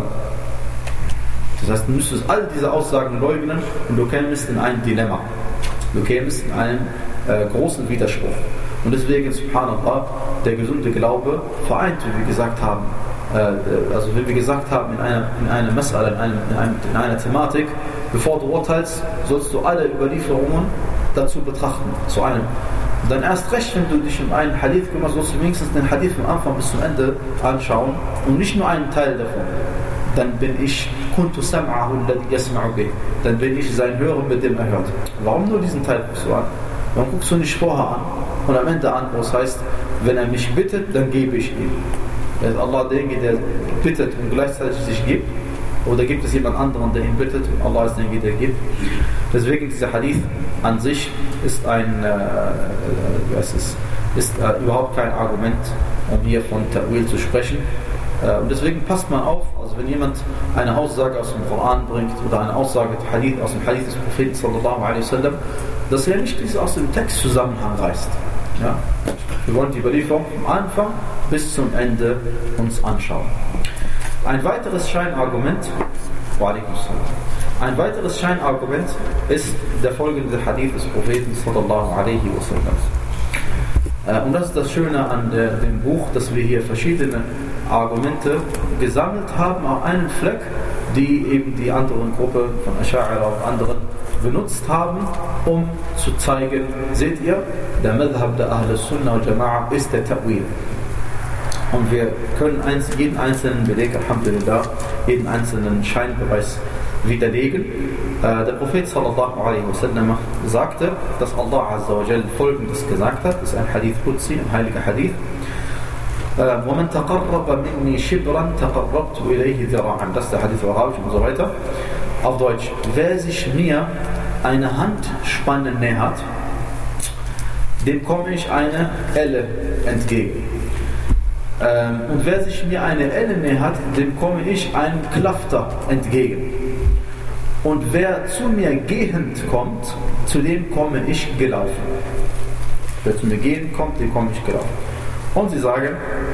Das heißt, du müsstest all diese Aussagen leugnen, und du kämst in ein Dilemma. Du kämst in einen äh, großen Widerspruch. Und deswegen, subhanallah, der gesunde Glaube vereint, wie wir gesagt haben, äh, also wie wir gesagt haben, in einer, in einer Mas'ala, in, einem, in, einem, in einer Thematik, bevor du urteilst, sollst du alle Überlieferungen dazu betrachten, zu einem. Und dann erst recht, wenn du dich um einen Hadith kümmerst, sollst du wenigstens den Hadith vom Anfang bis zum Ende anschauen und nicht nur einen Teil davon. Dann bin ich kuntu sam'ahu alladhi yasma'u bih. Dann bin ich sein Hören, mit dem er hört. Warum nur diesen Teil guckst du an? Warum guckst du nicht vorher an und am Ende an, wo es heißt, wenn er mich bittet, dann gebe ich ihm. Ist Allah derjenige, der bittet und gleichzeitig sich gibt? Oder gibt es jemand anderen, der ihn bittet und Allah ist derjenige, der gibt? Deswegen dieser Hadith an sich ist ein äh, äh, ist, ist äh, überhaupt kein Argument, um hier von Ta'wil zu sprechen. Äh, und deswegen passt man auf, also wenn jemand eine Aussage aus dem Koran bringt oder eine Aussage Hadith, aus dem Hadith des Propheten sallallahu alaihi wasallam, dass er nicht diese aus dem Textzusammenhang reißt. Ja? Wir wollen die Überlieferung vom Anfang bis zum Ende uns anschauen. Ein weiteres Scheinargument, ein weiteres Scheinargument ist der folgende Hadith des Propheten sallallahu alaihi wasallam. Und das ist das Schöne an der, dem Buch, dass wir hier verschiedene Argumente gesammelt haben auf einen Fleck, die eben die andere Gruppe von Asha'ira und anderen benutzt haben, um zu zeigen, seht ihr, der Madhab der Ahl Sunnah und Jama'a ist der Ta'wil. Und wir können eins, jeden einzelnen Beleg, alhamdulillah, jeden einzelnen Scheinbeweis widerlegen. Äh, der Prophet sallallahu alaihi wasallam sagte, dass Allah azza wa jal folgendes gesagt hat, das ist ein Hadith Qudsi, ein heiliger Hadith. وَمَنْ تَقَرَّبَ مِنِّي شِبْرًا تَقَرَّبْتُ إِلَيْهِ ذِرَاعًا. Das ist der Hadith Arabisch und so weiter. Auf Deutsch, wer sich mir eine Handspanne nähert, dem komme ich eine Elle entgegen. Ähm, und wer sich mir eine Elle nähert, dem komme ich einen Klafter entgegen. Und wer zu mir gehend kommt, zu dem komme ich gelaufen. Wer zu mir gehend kommt, dem komme ich gelaufen. Und sie sagen,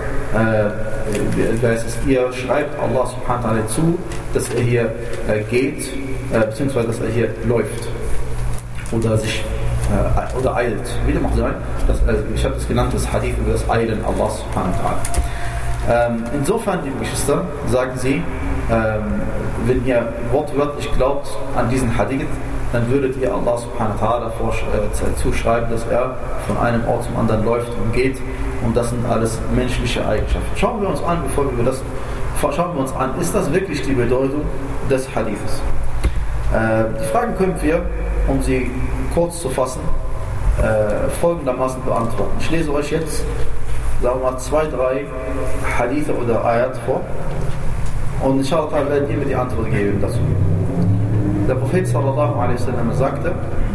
äh, es ist, ihr schreibt Allah subhanahu wa ta'ala zu, dass er hier äh, geht, äh, beziehungsweise dass er hier läuft oder sich äh, oder eilt. Wie dem auch sein, das, also ich habe das genannt, das Hadith über das Eilen Allah subhanahu wa ta'ala. Ähm, insofern, liebe Geschwister, sagen sie, ähm, wenn ihr wortwörtlich glaubt an diesen Hadith, dann würdet ihr Allah subhanahu wa ta'ala äh, zuschreiben, dass er von einem Ort zum anderen läuft und geht. Und das sind alles menschliche Eigenschaften. Schauen wir uns an, bevor wir das schauen wir uns an, ist das wirklich die Bedeutung des Hadithes? Äh, die Fragen können wir, um sie kurz zu fassen, äh, folgendermaßen beantworten. Ich lese euch jetzt, sagen wir mal, zwei, drei Hadithe oder Ayat vor und inshallah werdet ihr mir die Antwort geben dazu. Der Prophet sallallahu alaihi wasallam sagte,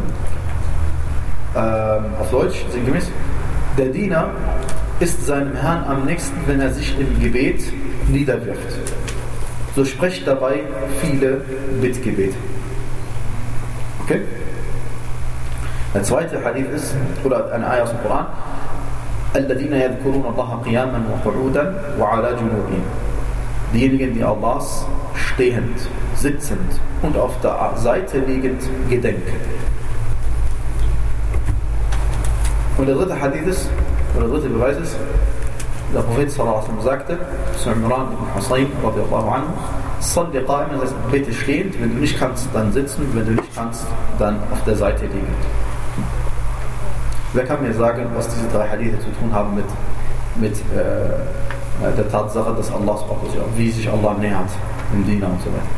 äh, auf Deutsch, sinngemäß, der Diener ist seinem Herrn am nächsten, wenn er sich im Gebet niederwirft. So sprecht dabei viele Bittgebete. Okay? Der zweite Hadith ist, oder eine Ayah aus dem Koran, الَّذِينَ يَذْكُرُونَ اللَّهَ قِيَامًا وَقُعُودًا وَعَلَى جُنُوبِهِمْ. Diejenigen, die Allahs stehend, sitzend und auf der Seite liegend gedenken. Und der dritte Hadith ist, oder der dritte Beweis ist, der Prophet sallallahu alaihi wasallam sagte zu Imran ibn Husayn radiyallahu anhu: Salli qa'iman, das heißt bitte stehend, wenn du nicht kannst, dann sitzen, wenn du nicht kannst, dann auf der Seite liegend. Wer kann mir sagen, was diese drei Hadithe zu tun haben mit, mit äh, der Tatsache, dass Allah, wie sich Allah nähert im Diener und so weiter?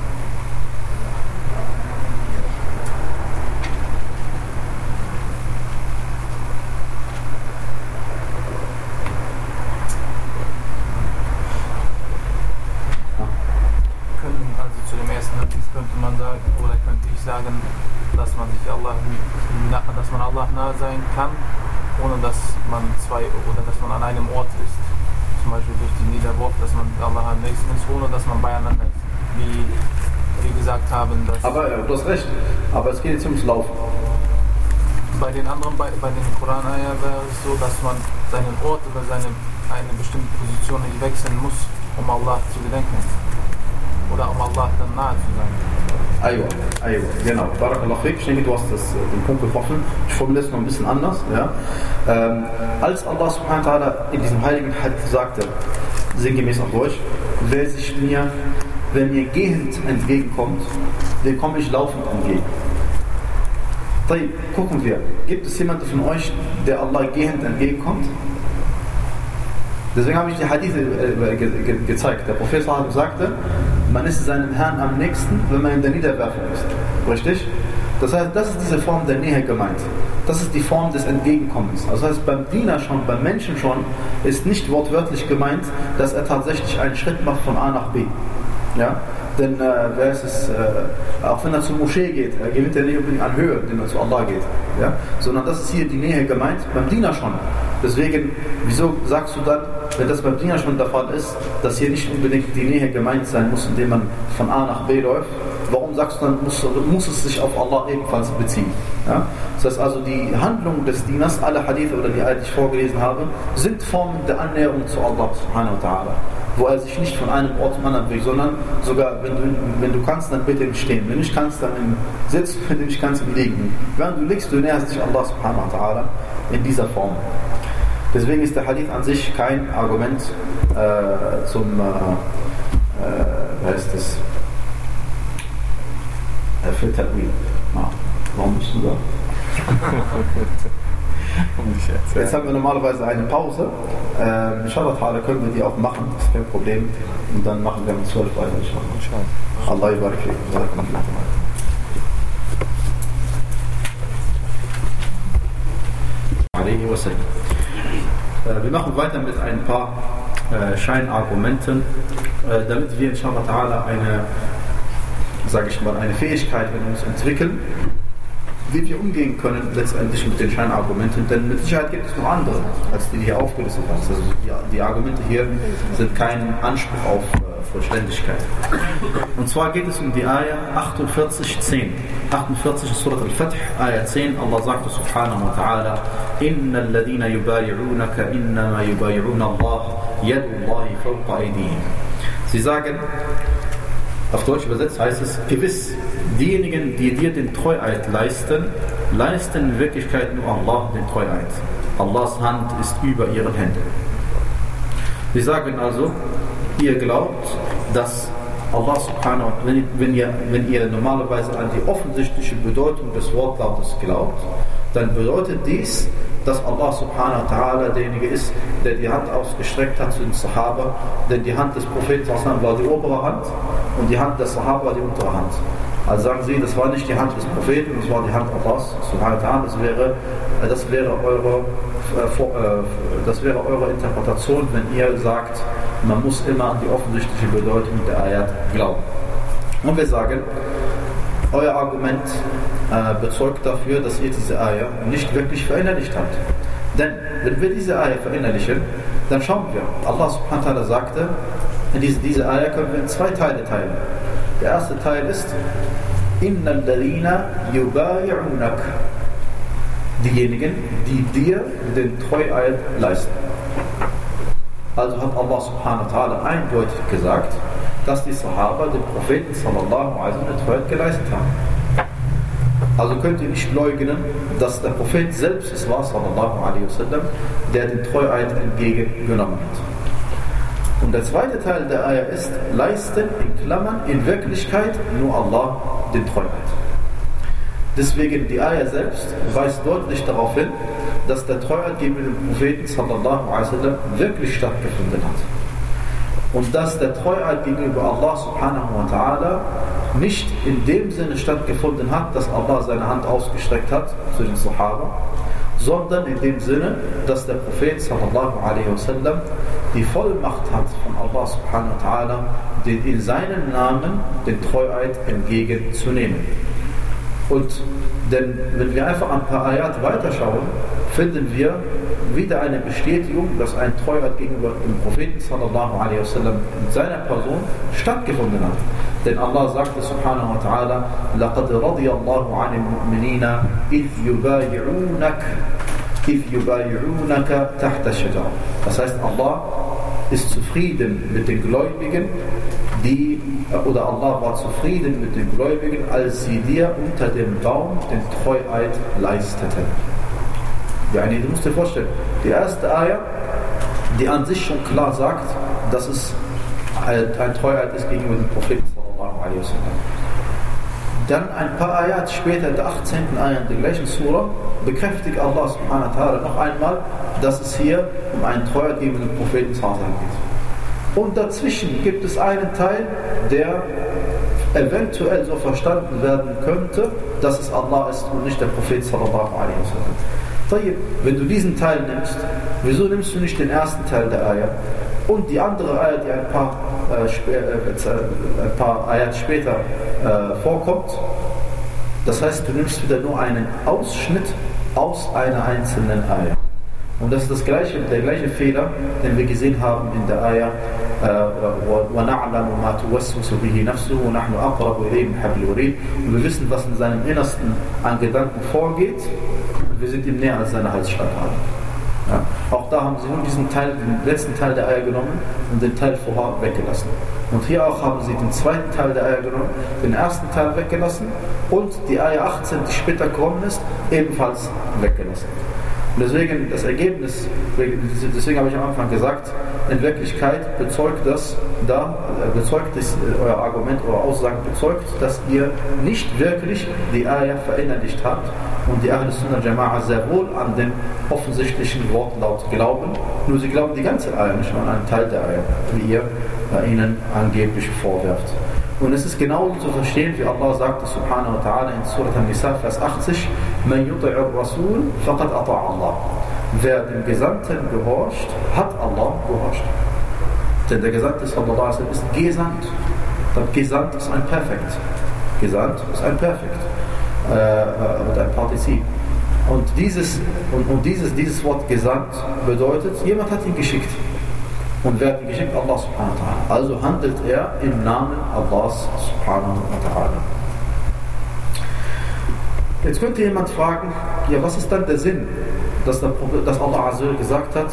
Sagen, dass man sich Allah, dass man Allah nahe sein kann, ohne dass man zwei oder dass man an einem Ort ist. Zum Beispiel durch den Niederwurf, dass man Allah am nächsten ist, ohne dass man beieinander ist. Wie wir gesagt haben, dass. Aber ja, du hast recht. Aber es geht jetzt ums Laufen. Bei den anderen, bei, bei den Koran-Ayah wäre es so, dass man seinen Ort oder seine eine bestimmte Position nicht wechseln muss, um Allah zu gedenken. Oder um Allah dann nahe zu sein. Aywa, aywa, genau. Barakallahu fik. Ich denke, du hast das, den Punkt getroffen. Ich formuliere es noch ein bisschen anders. Ja. Ähm, als Allah subhanahu wa ta'ala in diesem heiligen Hadith sagte, sinngemäß auf Deutsch, wer sich mir, wer mir gehend entgegenkommt, dem komme ich laufend entgegen. Dann gucken wir, gibt es jemanden von euch, der Allah gehend entgegenkommt? Deswegen habe ich die Hadithe äh, ge ge gezeigt. Der Prophet sagte, man ist seinem Herrn am nächsten, wenn man in der Niederwerfung ist. Richtig? Das heißt, das ist diese Form der Nähe gemeint. Das ist die Form des Entgegenkommens. Das heißt, beim Diener schon, beim Menschen schon, ist nicht wortwörtlich gemeint, dass er tatsächlich einen Schritt macht von A nach B. Ja? Denn äh, wer ist es, äh, auch wenn er zur Moschee geht, er gewinnt ja nicht unbedingt an Höhe, indem er zu Allah geht. Ja? Sondern das ist hier die Nähe gemeint, beim Diener schon. Deswegen, wieso sagst du dann, wenn das beim Diener schon der Fall ist, dass hier nicht unbedingt die Nähe gemeint sein muss, indem man von A nach B läuft, warum sagst du dann, muss, muss es sich auf Allah ebenfalls beziehen? Ja? Das heißt also, die Handlungen des Dieners, alle Hadithe oder die Ayat, die ich vorgelesen habe, sind Formen der Annäherung zu Allah subhanahu wa ta'ala, wo er sich nicht von einem Ort zum anderen bewegt, sondern sogar, wenn du, wenn du kannst, dann bitte im Stehen, wenn du nicht kannst, dann im Sitzen, wenn du nicht kannst, im Liegen. Während du liegst, du näherst dich Allah subhanahu wa ta'ala in dieser Form. Deswegen ist der Hadith an sich kein Argument äh, zum, äh, äh, wie heißt das, äh, für Ta'wil. Ah, warum bist du da? Jetzt haben wir normalerweise eine Pause. Äh, Inshallah ta'ala können wir die auch machen, das ist kein Problem. Und dann machen wir um zwölf weiter. Inshallah. Allah yubarik fik. Alaihi wasallam. Wir machen weiter mit ein paar äh, Scheinargumenten, äh, damit wir inshallah ta'ala eine, sage ich mal, eine Fähigkeit in uns entwickeln, wie wir umgehen können letztendlich mit den Scheinargumenten, denn mit Sicherheit gibt es noch andere, als die, die hier aufgelistet hast. Also die, die Argumente hier sind kein Anspruch auf äh, Vollständigkeit. Und zwar geht es um die Ayah achtundvierzig zehn. achtundvierzig ist Surat al-Fath, Ayah zehn. Allah sagte subhanahu wa ta'ala: Inna alladhina yubayi'unaka innama yubayi'una Allah yadullahi fawqa aydihim. Sie sagen, auf Deutsch übersetzt heißt es, gewiss, diejenigen, die dir den Treueid leisten, leisten in Wirklichkeit nur Allah den Treueid. Allahs Hand ist über ihren Händen. Sie sagen also, ihr glaubt, dass Allah subhanahu wa ta'ala, wenn, wenn, ihr, wenn ihr normalerweise an die offensichtliche Bedeutung des Wortlautes glaubt, dann bedeutet dies, dass Allah subhanahu wa ta'ala derjenige ist, der die Hand ausgestreckt hat zu den Sahaba, denn die Hand des Propheten war die obere Hand und die Hand des Sahaba war die untere Hand. Also sagen sie, das war nicht die Hand des Propheten, das war die Hand Allahs subhanahu wa ta'ala. Das wäre, das wäre eure, das wäre eure Interpretation, wenn ihr sagt, man muss immer an die offensichtliche Bedeutung der Ayat glauben. Und wir sagen, euer Argument äh, bezeugt dafür, dass ihr diese Ayah nicht wirklich verinnerlicht habt. Denn wenn wir diese Ayah verinnerlichen, dann schauen wir, Allah subhanahu wa ta'ala sagte, in diese, diese Ayah können wir in zwei Teile teilen. Der erste Teil ist, Inna alladhina yubayi'unak, diejenigen, die dir den Treueid leisten. Also hat Allah subhanahu wa ta'ala eindeutig gesagt, dass die Sahaba den Propheten sallallahu alaihi wasallam Treuheit geleistet haben. Also könnt ihr nicht leugnen, dass der Prophet selbst es war, sallallahu alaihi wasallam, der den Treueid entgegengenommen hat. Und der zweite Teil der Ayah ist, leisten in Klammern in Wirklichkeit nur Allah den Treueid. Deswegen die Ayah selbst weist deutlich darauf hin, dass der Treueid gegenüber dem Propheten sallallahu alaihi wasallam wirklich stattgefunden hat. Und dass der Treueid gegenüber Allah subhanahu wa ta'ala nicht in dem Sinne stattgefunden hat, dass Allah seine Hand ausgestreckt hat zu den Sahaba, sondern in dem Sinne, dass der Prophet sallallahu alaihi wasallam die Vollmacht hat von Allah subhanahu wa ta'ala, den in seinem Namen den Treueid entgegenzunehmen. Und denn wenn wir einfach ein paar Ayat weiterschauen, finden wir wieder eine Bestätigung, dass ein Treueid gegenüber dem Propheten sallallahu alaihi wasallam in seiner Person stattgefunden hat. Denn Allah sagte subhanahu wa ta'ala, لَقَدْ رَضِيَ اللَّهُ عَنِ الْمُؤْمِنِينَ إِذْ يُبَايِعُونَكَ إِذْ يُبَايِعُونَكَ تَحْتَ الشَّجَرَةِ. Das heißt, Allah ist zufrieden mit den Gläubigen, die, oder Allah war zufrieden mit den Gläubigen, als sie dir unter dem Baum den Treueid leisteten. Ja, du musst dir vorstellen, die erste Ayah, die an sich schon klar sagt, dass es ein Treueid ist gegenüber dem Propheten sallallahu alaihi wasallam. Dann ein paar Ayat später, in der achtzehnten Ayah in der gleichen Surah, bekräftigt Allah subhanahu wa ta'ala noch einmal, dass es hier um einen Treueid gegenüber dem Propheten sallallahu alaihi wasallam geht. Und dazwischen gibt es einen Teil, der eventuell so verstanden werden könnte, dass es Allah ist und nicht der Prophet sallallahu alaihi wasallam. Wenn du diesen Teil nimmst, wieso nimmst du nicht den ersten Teil der Ayah und die andere Ayah, die ein paar, äh, sp- äh, ein paar Ayat später äh, vorkommt? Das heißt, du nimmst wieder nur einen Ausschnitt aus einer einzelnen Ayah. Und das ist das gleiche, der gleiche Fehler, den wir gesehen haben in der Ayah وَنَعْلَمُ مَا تُوَسْوِسُ بِهِ نَفْسُهُ وَنَحْنُ أَقْرَبُ إِلَيْهِ مِنْ حَبْلِ الْوَرِيدِ. Und wir wissen, was in seinem Innersten an Gedanken vorgeht, und wir sind ihm näher als seine Halsschlagader. Ja. Auch da haben sie nur diesen Teil, den letzten Teil der Ayah genommen und den Teil vorher weggelassen. Und hier auch haben sie den zweiten Teil der Ayah genommen, den ersten Teil weggelassen und die Ayah achtzehn, die später gekommen ist, ebenfalls weggelassen. Und deswegen das Ergebnis, deswegen habe ich am Anfang gesagt, in Wirklichkeit bezeugt das, da bezeugt das, euer Argument, eure Aussage bezeugt, dass ihr nicht wirklich die Ayah verinnerlicht habt und die Ahl Sunnah Jama'a sehr wohl an den offensichtlichen Wortlaut glauben, nur sie glauben die ganze Ayah, nicht nur an einen Teil der Ayah, wie ihr äh, ihnen angeblich vorwerft. Und es ist genauso zu verstehen, wie Allah sagte subhanahu wa ta'ala in Surat An-Nisa, Vers achtzig, مَنْ يُطِعُ الرَّسُولِ فَقَدْ أَطَعَ اللَّهِ. Wer dem Gesandten gehorcht, hat Allah gehorcht. Denn der Gesandte sallallahu alaihi wasallam ist gesandt. Und gesandt ist ein Perfekt. Gesandt ist ein Perfekt. Äh, und ein Partizip. Und dieses, und, und dieses, dieses Wort gesandt bedeutet, jemand hat ihn geschickt. Und wer hat ihn geschickt? Allah subhanahu wa ta'ala. Also handelt er im Namen Allahs subhanahu wa ta'ala. Jetzt könnte jemand fragen, ja, was ist dann der Sinn, dass, der, dass Allah Azza gesagt hat,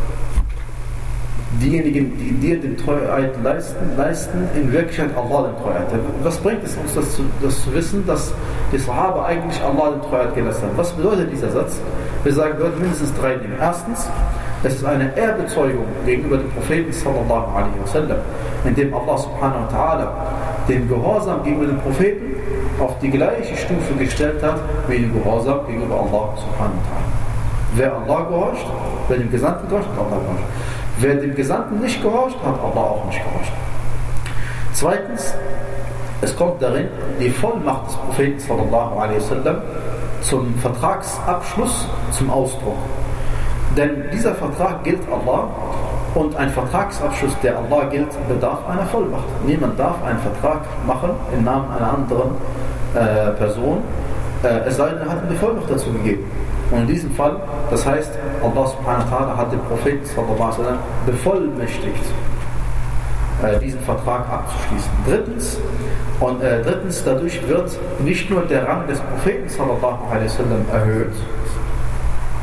diejenigen, die dir den Treueid leisten, leisten in Wirklichkeit Allah den Treueid. Was bringt es uns, das zu, das zu wissen, dass die Sahaba eigentlich Allah den Treueid geleistet haben? Was bedeutet dieser Satz? Wir sagen dort mindestens drei Dinge. Erstens, es ist eine Ehrbezeugung gegenüber dem Propheten sallallahu alaihi wasallam, indem Allah subhanahu wa ta'ala den Gehorsam gegenüber dem Propheten auf die gleiche Stufe gestellt hat, wie den Gehorsam gegenüber Allah subhanahu wa ta'ala. Wer Allah gehorcht, wer dem Gesandten gehorcht, hat Allah gehorcht. Wer dem Gesandten nicht gehorcht, hat Allah auch nicht gehorcht. Zweitens, es kommt darin die Vollmacht des Propheten sallallahu alaihi wasallam zum Vertragsabschluss zum Ausdruck. Denn dieser Vertrag gilt Allah und ein Vertragsabschluss, der Allah gilt, bedarf einer Vollmacht. Niemand darf einen Vertrag machen im Namen einer anderen äh, Person, äh, es sei denn, er hat ihm die Vollmacht dazu gegeben. Und in diesem Fall, das heißt, Allah subhanahu wa ta'ala hat den Propheten sallallahu alaihi wasallam bevollmächtigt, äh, diesen Vertrag abzuschließen. Drittens, und äh, drittens, dadurch wird nicht nur der Rang des Propheten sallallahu alaihi wasallam erhöht,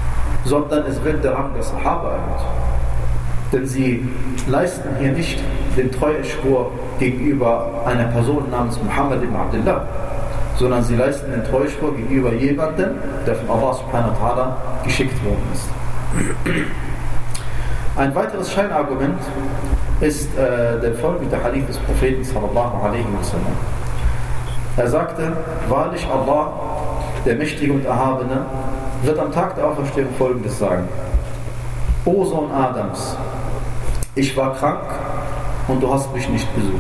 sondern es wird der Rang der Sahaba erhöht. Denn sie leisten hier nicht den Treueschwur gegenüber einer Person namens Muhammad ibn Abdullah, sondern sie leisten den Treueschwur gegenüber jemandem, der von Allah subhanahu wa ta'ala geschickt worden ist. Ein weiteres Scheinargument ist äh, der folgende Hadith des Propheten sallallahu alaihi wasallam. Er sagte, wahrlich Allah, der Mächtige und Erhabene, wird am Tag der Auferstehung Folgendes sagen: O Sohn Adams, ich war krank und du hast mich nicht besucht.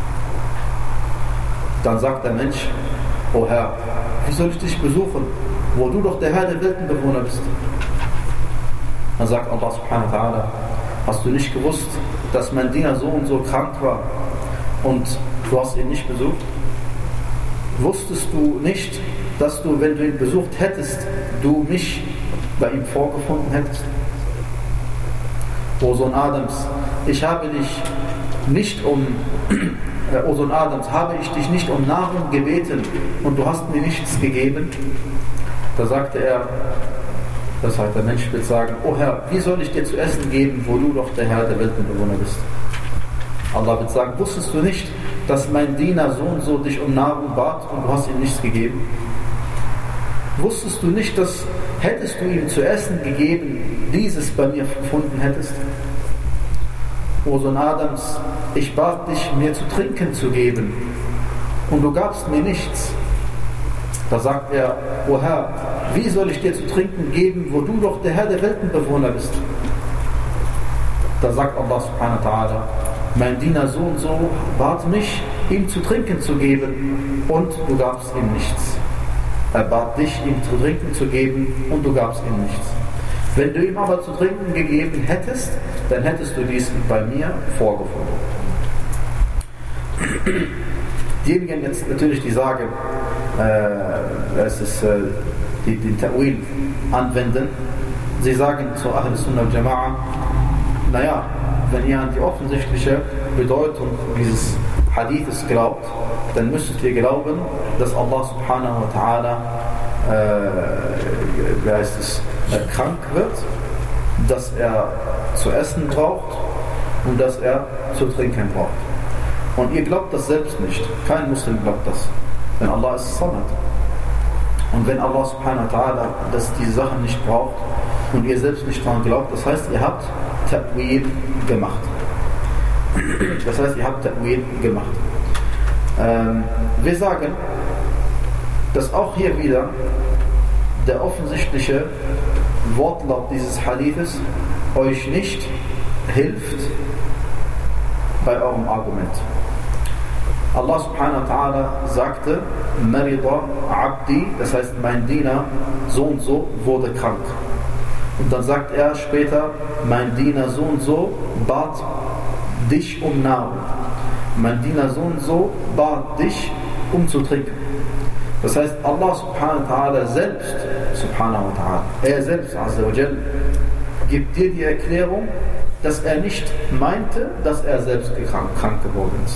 Dann sagt der Mensch: O Herr, wie soll ich dich besuchen, wo du doch der Herr der Weltenbewohner bist? Dann sagt Allah subhanahu wa ta'ala: Hast du nicht gewusst, dass mein Diener so und so krank war und du hast ihn nicht besucht? Wusstest du nicht, dass du, wenn du ihn besucht hättest, du mich bei ihm vorgefunden hättest? O Sohn Adams, ich habe dich nicht um äh, O Sohn Adams, habe ich dich nicht um Nahrung gebeten und du hast mir nichts gegeben? Da sagte er, das heißt, der Mensch wird sagen: O Herr, wie soll ich dir zu essen geben, wo du doch der Herr der Weltenbewohner bist? Allah wird sagen: Wusstest du nicht, dass mein Diener so und so dich um Nahrung bat und du hast ihm nichts gegeben? Wusstest du nicht, dass, hättest du ihm zu essen gegeben, dieses bei mir gefunden hättest? O Sohn Adams, ich bat dich, mir zu trinken zu geben und du gabst mir nichts. Da sagt er: O Herr, wie soll ich dir zu trinken geben, wo du doch der Herr der Weltenbewohner bist? Da sagt Allah subhanahu wa ta'ala: Mein Diener so und so bat mich, ihm zu trinken zu geben und du gabst ihm nichts. Er bat dich, ihm zu trinken zu geben und du gabst ihm nichts. Wenn du ihm aber zu trinken gegeben hättest, dann hättest du dies bei mir vorgefunden. Diejenigen jetzt natürlich, die sagen, äh, es ist, äh, die den Ta'wil anwenden, sie sagen zu Ahl Sunnah wal Jama'a: Naja, wenn ihr an die offensichtliche Bedeutung dieses Hadithes glaubt, dann müsstet ihr glauben, dass Allah subhanahu wa ta'ala äh, wie heißt es, äh, krank wird, dass er zu essen braucht und dass er zu trinken braucht. Und ihr glaubt das selbst nicht. Kein Muslim glaubt das. Denn Allah ist Samad. Und wenn Allah subhanahu wa ta'ala dass diese Sachen nicht braucht und ihr selbst nicht daran glaubt, das heißt, ihr habt Ta'wil gemacht. Das heißt, ihr habt Ta'wil gemacht. Ähm, wir sagen, dass auch hier wieder der offensichtliche Wortlaut dieses Hadithes euch nicht hilft bei eurem Argument. Allah subhanahu wa ta'ala sagte: Marida abdi, das heißt, mein Diener so und so wurde krank. Und dann sagt er später: Mein Diener so und so bat dich um Nahrung. Mein Diener so und so bat dich um zu trinken. Das heißt, Allah subhanahu wa ta'ala selbst, subhanahu wa ta'ala, er selbst, azza wa jal, gibt dir die Erklärung, dass er nicht meinte, dass er selbst krank, krank geworden ist.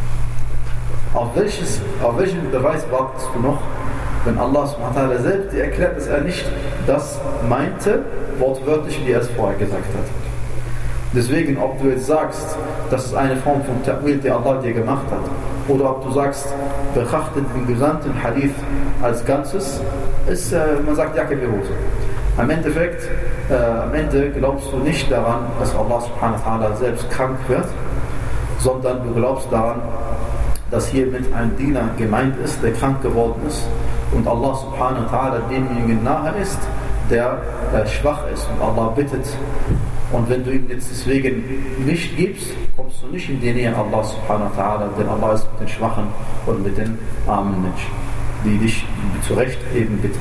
Auf, welches, auf welchen Beweis wartest du noch, wenn Allah subhanahu wa ta'ala selbst dir erklärt, dass er nicht das meinte, wortwörtlich, wie er es vorher gesagt hat. Deswegen, ob du jetzt sagst, das ist eine Form von Ta'wil, die Allah dir gemacht hat, oder ob du sagst, betrachte den gesamten Hadith als Ganzes, ist, äh, man sagt, Jacke wie Hose. Am Endeffekt, äh, am Ende glaubst du nicht daran, dass Allah subhanahu wa ta'ala selbst krank wird, sondern du glaubst daran, dass hiermit ein Diener gemeint ist, der krank geworden ist und Allah subhanahu wa ta'ala demjenigen nahe ist, der äh, schwach ist und Allah bittet. Und wenn du ihm jetzt deswegen nicht gibst, kommst du nicht in die Nähe Allah subhanahu wa ta'ala, denn Allah ist mit den Schwachen und mit den armen Menschen, die dich zu Recht eben bitten.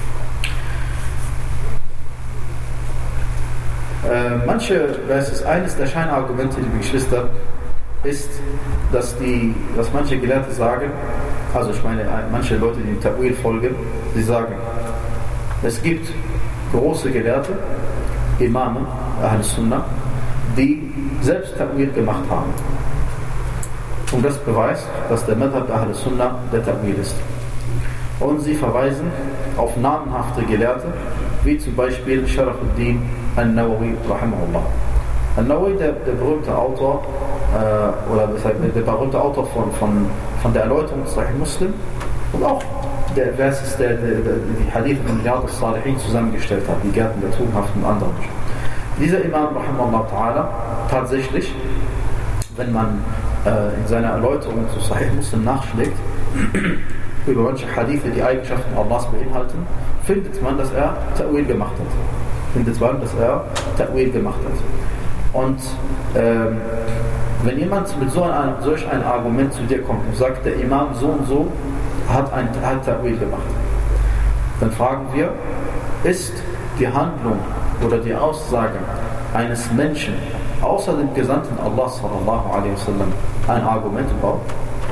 Äh, manche, das ist eines der Scheinargumente, liebe Geschwister, ist, dass, die, dass manche Gelehrte sagen, also ich meine, manche Leute, die dem Ta'wil folgen, sie sagen, es gibt große Gelehrte, Imame, Ahl Sunnah, die selbst Ta'wil gemacht haben. Und das beweist, dass der Madhab Ahl Sunnah der Ta'wil ist. Und sie verweisen auf namenhafte Gelehrte, wie zum Beispiel Sharafuddin al-Nawawi rahimahullah. Al-Nawawi, der, der berühmte Autor äh, oder der berühmte Autor von, von, von der Erläuterung des Sahih Muslim und auch der Vers ist, der, der, der die Hadith von Riyad al-Salihin zusammengestellt hat, die Gärten der Tugendhaften und anderen. Dieser Imam, rahimahullah ta'ala, tatsächlich, wenn man äh, in seiner Erläuterung zu Sahih Muslim nachschlägt, über manche Hadithe, die Eigenschaften Allahs beinhalten, findet man, dass er Ta'wil gemacht hat. Findet man, dass er Ta'wil gemacht hat. Und ähm, wenn jemand mit so ein, solch ein Argument zu dir kommt und sagt, der Imam so und so hat ein hat Ta'wil gemacht, dann fragen wir, ist die Handlung oder die Aussage eines Menschen außer dem Gesandten Allah sallallahu alaihi wasallam ein Argument überhaupt?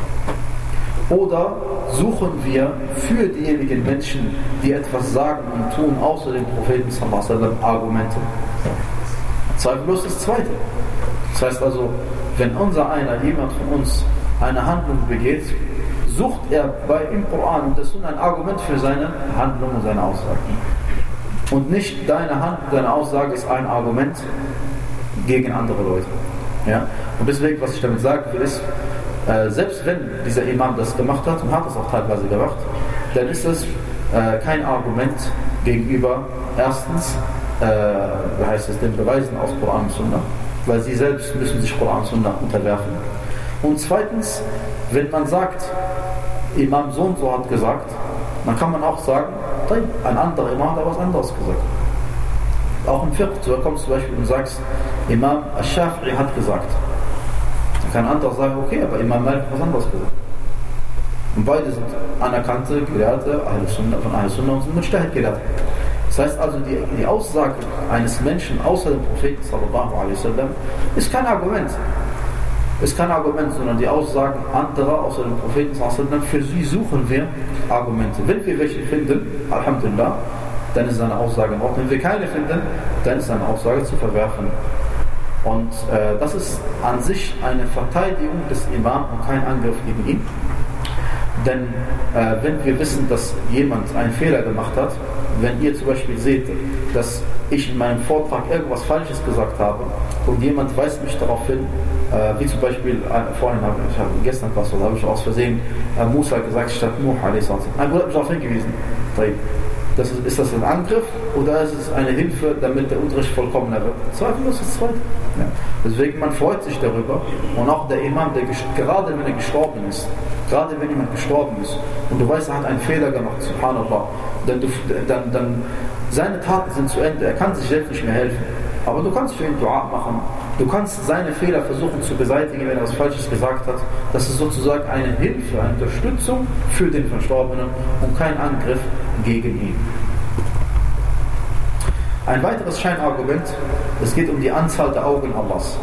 Oder suchen wir für diejenigen Menschen, die etwas sagen und tun, außer dem Propheten sallallahu alaihi wasallam Argumente? Zweifellos das Zweite. Das heißt also, wenn unser einer, jemand von uns, eine Handlung begeht, sucht er bei im Koran und das ist ein Argument für seine Handlung und seine Aussage. Und nicht deine Handlung, deine Aussage ist ein Argument gegen andere Leute. Ja? Und deswegen, was ich damit sagen will, ist, äh, selbst wenn dieser Imam das gemacht hat und hat es auch teilweise gemacht, dann ist es äh, kein Argument gegenüber erstens, äh, wie heißt es, den Beweisen aus Koran und Sunnah, weil sie selbst müssen sich Koran und Sunnah unterwerfen. Und zweitens, wenn man sagt, Imam so und so hat gesagt, dann kann man auch sagen, ein anderer Imam hat was anderes gesagt. Auch im Fiqh, du kommst zum Beispiel und sagst, Imam al-Shafi'i hat gesagt. Dann kann ein anderer sagen, okay, aber Imam Malik hat was anderes gesagt. Und beide sind anerkannte Gelehrte von Ahl-Sunnah und sind Mujtahid-Gelehrte. Das heißt also, die, die Aussage eines Menschen außer dem Propheten sallallahu alaihi wasallam ist kein Argument. Ist kein Argument, sondern die Aussagen anderer außer dem Propheten sallallahu alaihi wasallam, für sie suchen wir Argumente. Wenn wir welche finden, Alhamdulillah, dann ist seine Aussage in Ordnung. Wenn wir keine finden, dann ist seine Aussage zu verwerfen. Und äh, das ist an sich eine Verteidigung des Imam und kein Angriff gegen ihn. Denn äh, wenn wir wissen, dass jemand einen Fehler gemacht hat, wenn ihr zum Beispiel seht, dass ich in meinem Vortrag irgendwas Falsches gesagt habe und jemand weist mich darauf hin, äh, wie zum Beispiel, äh, vorhin habe ich, hab, gestern was, oder habe ich aus Versehen äh, Musa gesagt statt Nuh alaihi salam. Ein Bruder hat mich darauf hingewiesen. Das ist, ist das ein Angriff oder ist es eine Hilfe, damit der Unterricht vollkommener wird? Zweifellos ist es zweite. Ja. Deswegen, man freut sich darüber. Und auch der Imam, der gerade wenn er gestorben ist, gerade wenn jemand gestorben ist und du weißt, er hat einen Fehler gemacht, subhanallah, dann, du, dann, dann seine Taten sind zu Ende, er kann sich selbst nicht mehr helfen. Aber du kannst für ihn Dua machen, du kannst seine Fehler versuchen zu beseitigen, wenn er was Falsches gesagt hat. Das ist sozusagen eine Hilfe, eine Unterstützung für den Verstorbenen und kein Angriff gegen ihn. Ein weiteres Scheinargument, es geht um die Anzahl der Augen Allahs.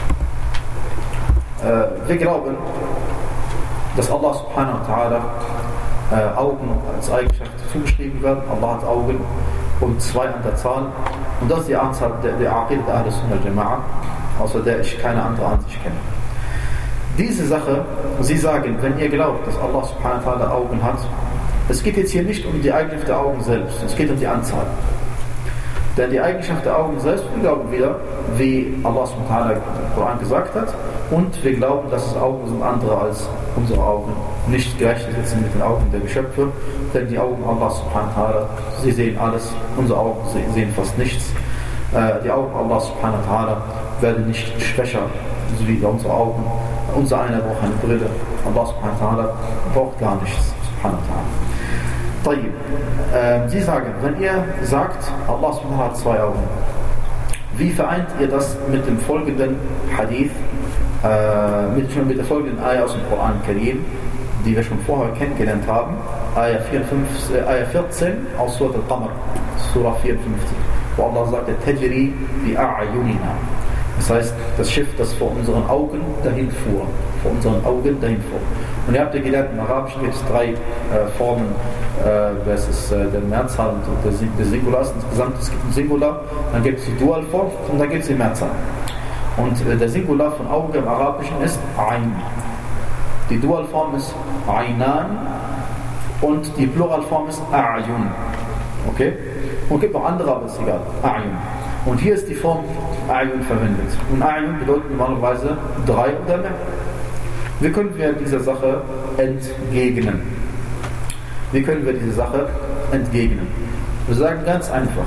Äh, wir glauben, dass Allah subhanahu wa ta'ala äh, Augen als Eigenschaft zugeschrieben werden. Allah hat Augen und zwei an der Zahl. Und das ist die Anzahl der, der Aqid der Ahl-Sunnah al-Jama'a, außer der ich keine andere Ansicht kenne. Diese Sache, Sie sagen, wenn ihr glaubt, dass Allah subhanahu wa ta'ala Augen hat, es geht jetzt hier nicht um die Eigenschaft der Augen selbst, es geht um die Anzahl. Denn die Eigenschaft der Augen selbst, wir glauben wieder, wie Allah subhanahu wa ta'ala im Koran gesagt hat, und wir glauben, dass es Augen sind andere als unsere Augen, nicht gleichzusetzen mit den Augen der Geschöpfe, denn die Augen Allah subhanahu wa ta'ala, sie sehen alles, unsere Augen sehen fast nichts. Die Augen Allah subhanahu wa ta'ala werden nicht schwächer, so wie unsere Augen. Unser einer braucht eine Brille, Allah subhanahu wa ta'ala braucht gar nichts, subhanahu wa ta'ala. Äh, Sie sagen, wenn ihr sagt, Allah subhanahu wa ta'ala hat zwei Augen, wie vereint ihr das mit dem folgenden Hadith, äh, mit, mit der folgenden Ayah aus dem Koran Karim, die wir schon vorher kennengelernt haben, Ayah, vierundfünfzig, äh, Ayah vierzehn aus Surah Al-Qamar, Surah vierundfünfzig, wo Allah sagt, Tajri bi a'yunina. Das heißt, das Schiff, das vor unseren Augen dahin fuhr, vor unseren Augen dahin fuhr. Und ihr habt ja gelernt, im Arabischen gibt es drei äh, Formen, äh, das ist äh, der Mehrzahl und der, der Singular. Insgesamt es gibt ein Singular, dann gibt es die Dualform und dann gibt es die Mehrzahl. Und äh, der Singular von Auge im Arabischen ist Ain. Die Dualform ist Ainan und die Pluralform ist A'yun. Okay? Und es gibt noch andere, aber ist egal. A'yun. Und hier ist die Form A'yun verwendet. Und A'yun bedeutet normalerweise drei oder mehr. Wie können wir dieser Sache entgegnen? Wie können wir diese Sache entgegnen? Wir sagen ganz einfach.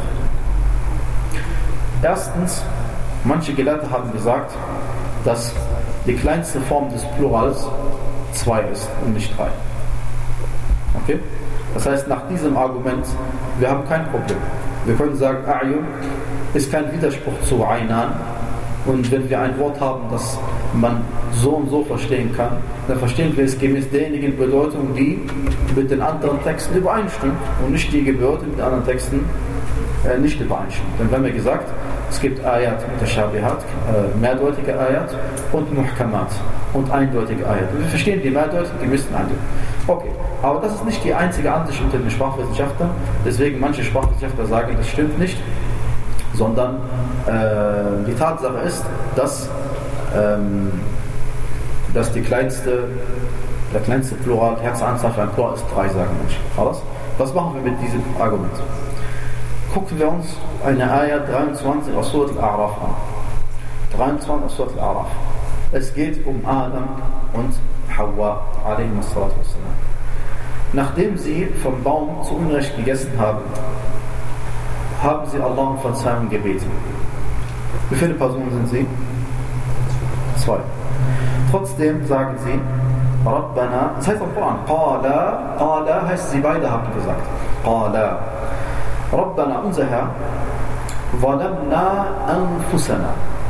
Erstens, manche Gelehrte haben gesagt, dass die kleinste Form des Plurals zwei ist und nicht drei. Okay? Das heißt, nach diesem Argument, wir haben kein Problem. Wir können sagen, A'yun ist kein Widerspruch zu Aynan. Und wenn wir ein Wort haben, das man so und so verstehen kann, dann verstehen wir es gemäß derjenigen Bedeutung, die mit den anderen Texten übereinstimmt und nicht die Bedeutung mit den anderen Texten äh, nicht übereinstimmt. Dann haben wir gesagt, es gibt Ayat Mutashabihat, äh, mehrdeutige Ayat und Muhkamat und eindeutige Ayat. Und wir verstehen die mehrdeutigen, die müssen eindeutig. Okay, aber das ist nicht die einzige Ansicht unter den Sprachwissenschaftlern, deswegen manche Sprachwissenschaftler sagen, das stimmt nicht, sondern äh, die Tatsache ist, dass, ähm, dass die kleinste, der kleinste Plural, Herzanzahl für ein Plural ist drei, sagen Menschen. Alles? Was machen wir mit diesem Argument? Gucken wir uns eine Ayah dreiundzwanzig aus Surat Al-A'raf an. dreiundzwanzig aus Surat Al-A'raf. Es geht um Adam und Hawa, alaihi wassalatu wassalam. Nachdem sie vom Baum zu Unrecht gegessen haben, haben sie Allah um Verzeihung gebeten. Wie viele Personen sind sie? Zwei. Trotzdem sagen sie, Rabbana, das heißt am Koran, Qala, Qala heißt, sie beide haben gesagt. Qala, Rabbana, unser Herr, Zalamna anfusana.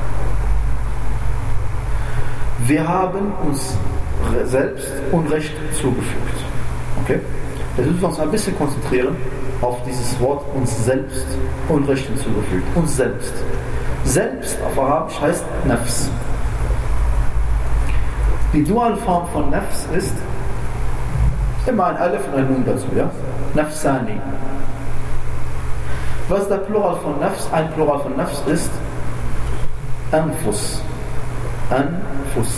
Wir haben uns selbst Unrecht zugefügt. Okay? Jetzt müssen wir uns ein bisschen konzentrieren auf dieses Wort uns selbst Unrecht hinzugefügt. Uns selbst. Selbst auf Arabisch heißt Nafs. Die Dualform von Nafs ist immer ein Alif und ein Nun dazu, ja? Nafsani. Was der Plural von Nafs, ein Plural von Nafs ist? Anfus. Anfus.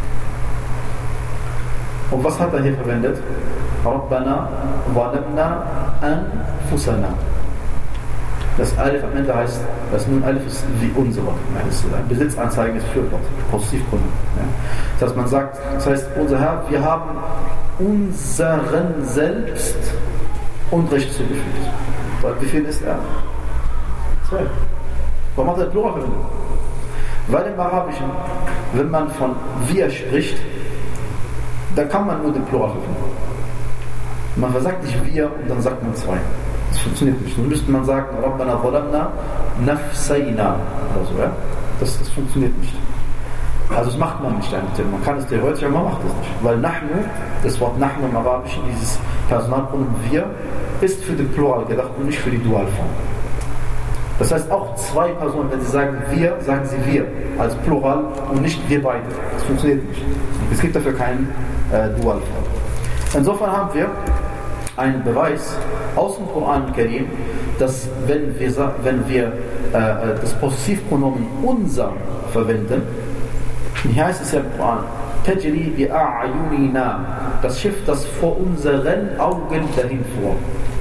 Und was hat er hier verwendet? Rabbana zalamna anfusana. Das Alif am Ende heißt, das Nun Alif ist wie unsere. Das ist ein Besitzanzeigendes Fürwort, Possessivpronomen. Ja. Das heißt, man sagt, das heißt, unser Herr, wir haben unseren selbst Unrecht zugefügt. Wie viel ist er? Zwei. Warum hat er Plural verwendet? Weil im Arabischen, wenn man von wir spricht, dann kann man nur den Plural verwenden. Man sagt nicht wir und dann sagt man zwei. Das funktioniert nicht. Dann müsste man sagen, Rabbana zalamna nafsayna oder so, ja? Das, das funktioniert nicht. Also das macht man nicht eigentlich. Man kann es theoretisch, aber man macht es nicht. Weil Nahnu, das Wort Nahnu im Arabischen, dieses Personalpronomen wir, ist für den Plural gedacht und nicht für die Dualform. Das heißt, auch zwei Personen, wenn sie sagen wir, sagen sie wir als Plural und nicht wir beide. Das funktioniert nicht. Es gibt dafür keinen äh, Dualform. Insofern haben wir einen Beweis aus dem Koran Karim, dass wenn wir, wenn wir äh, das Possessivpronomen unser verwenden, hier heißt es ja im Koran, Tajri bi a'yunina, das Schiff, das vor unseren Augen dahin fuhr.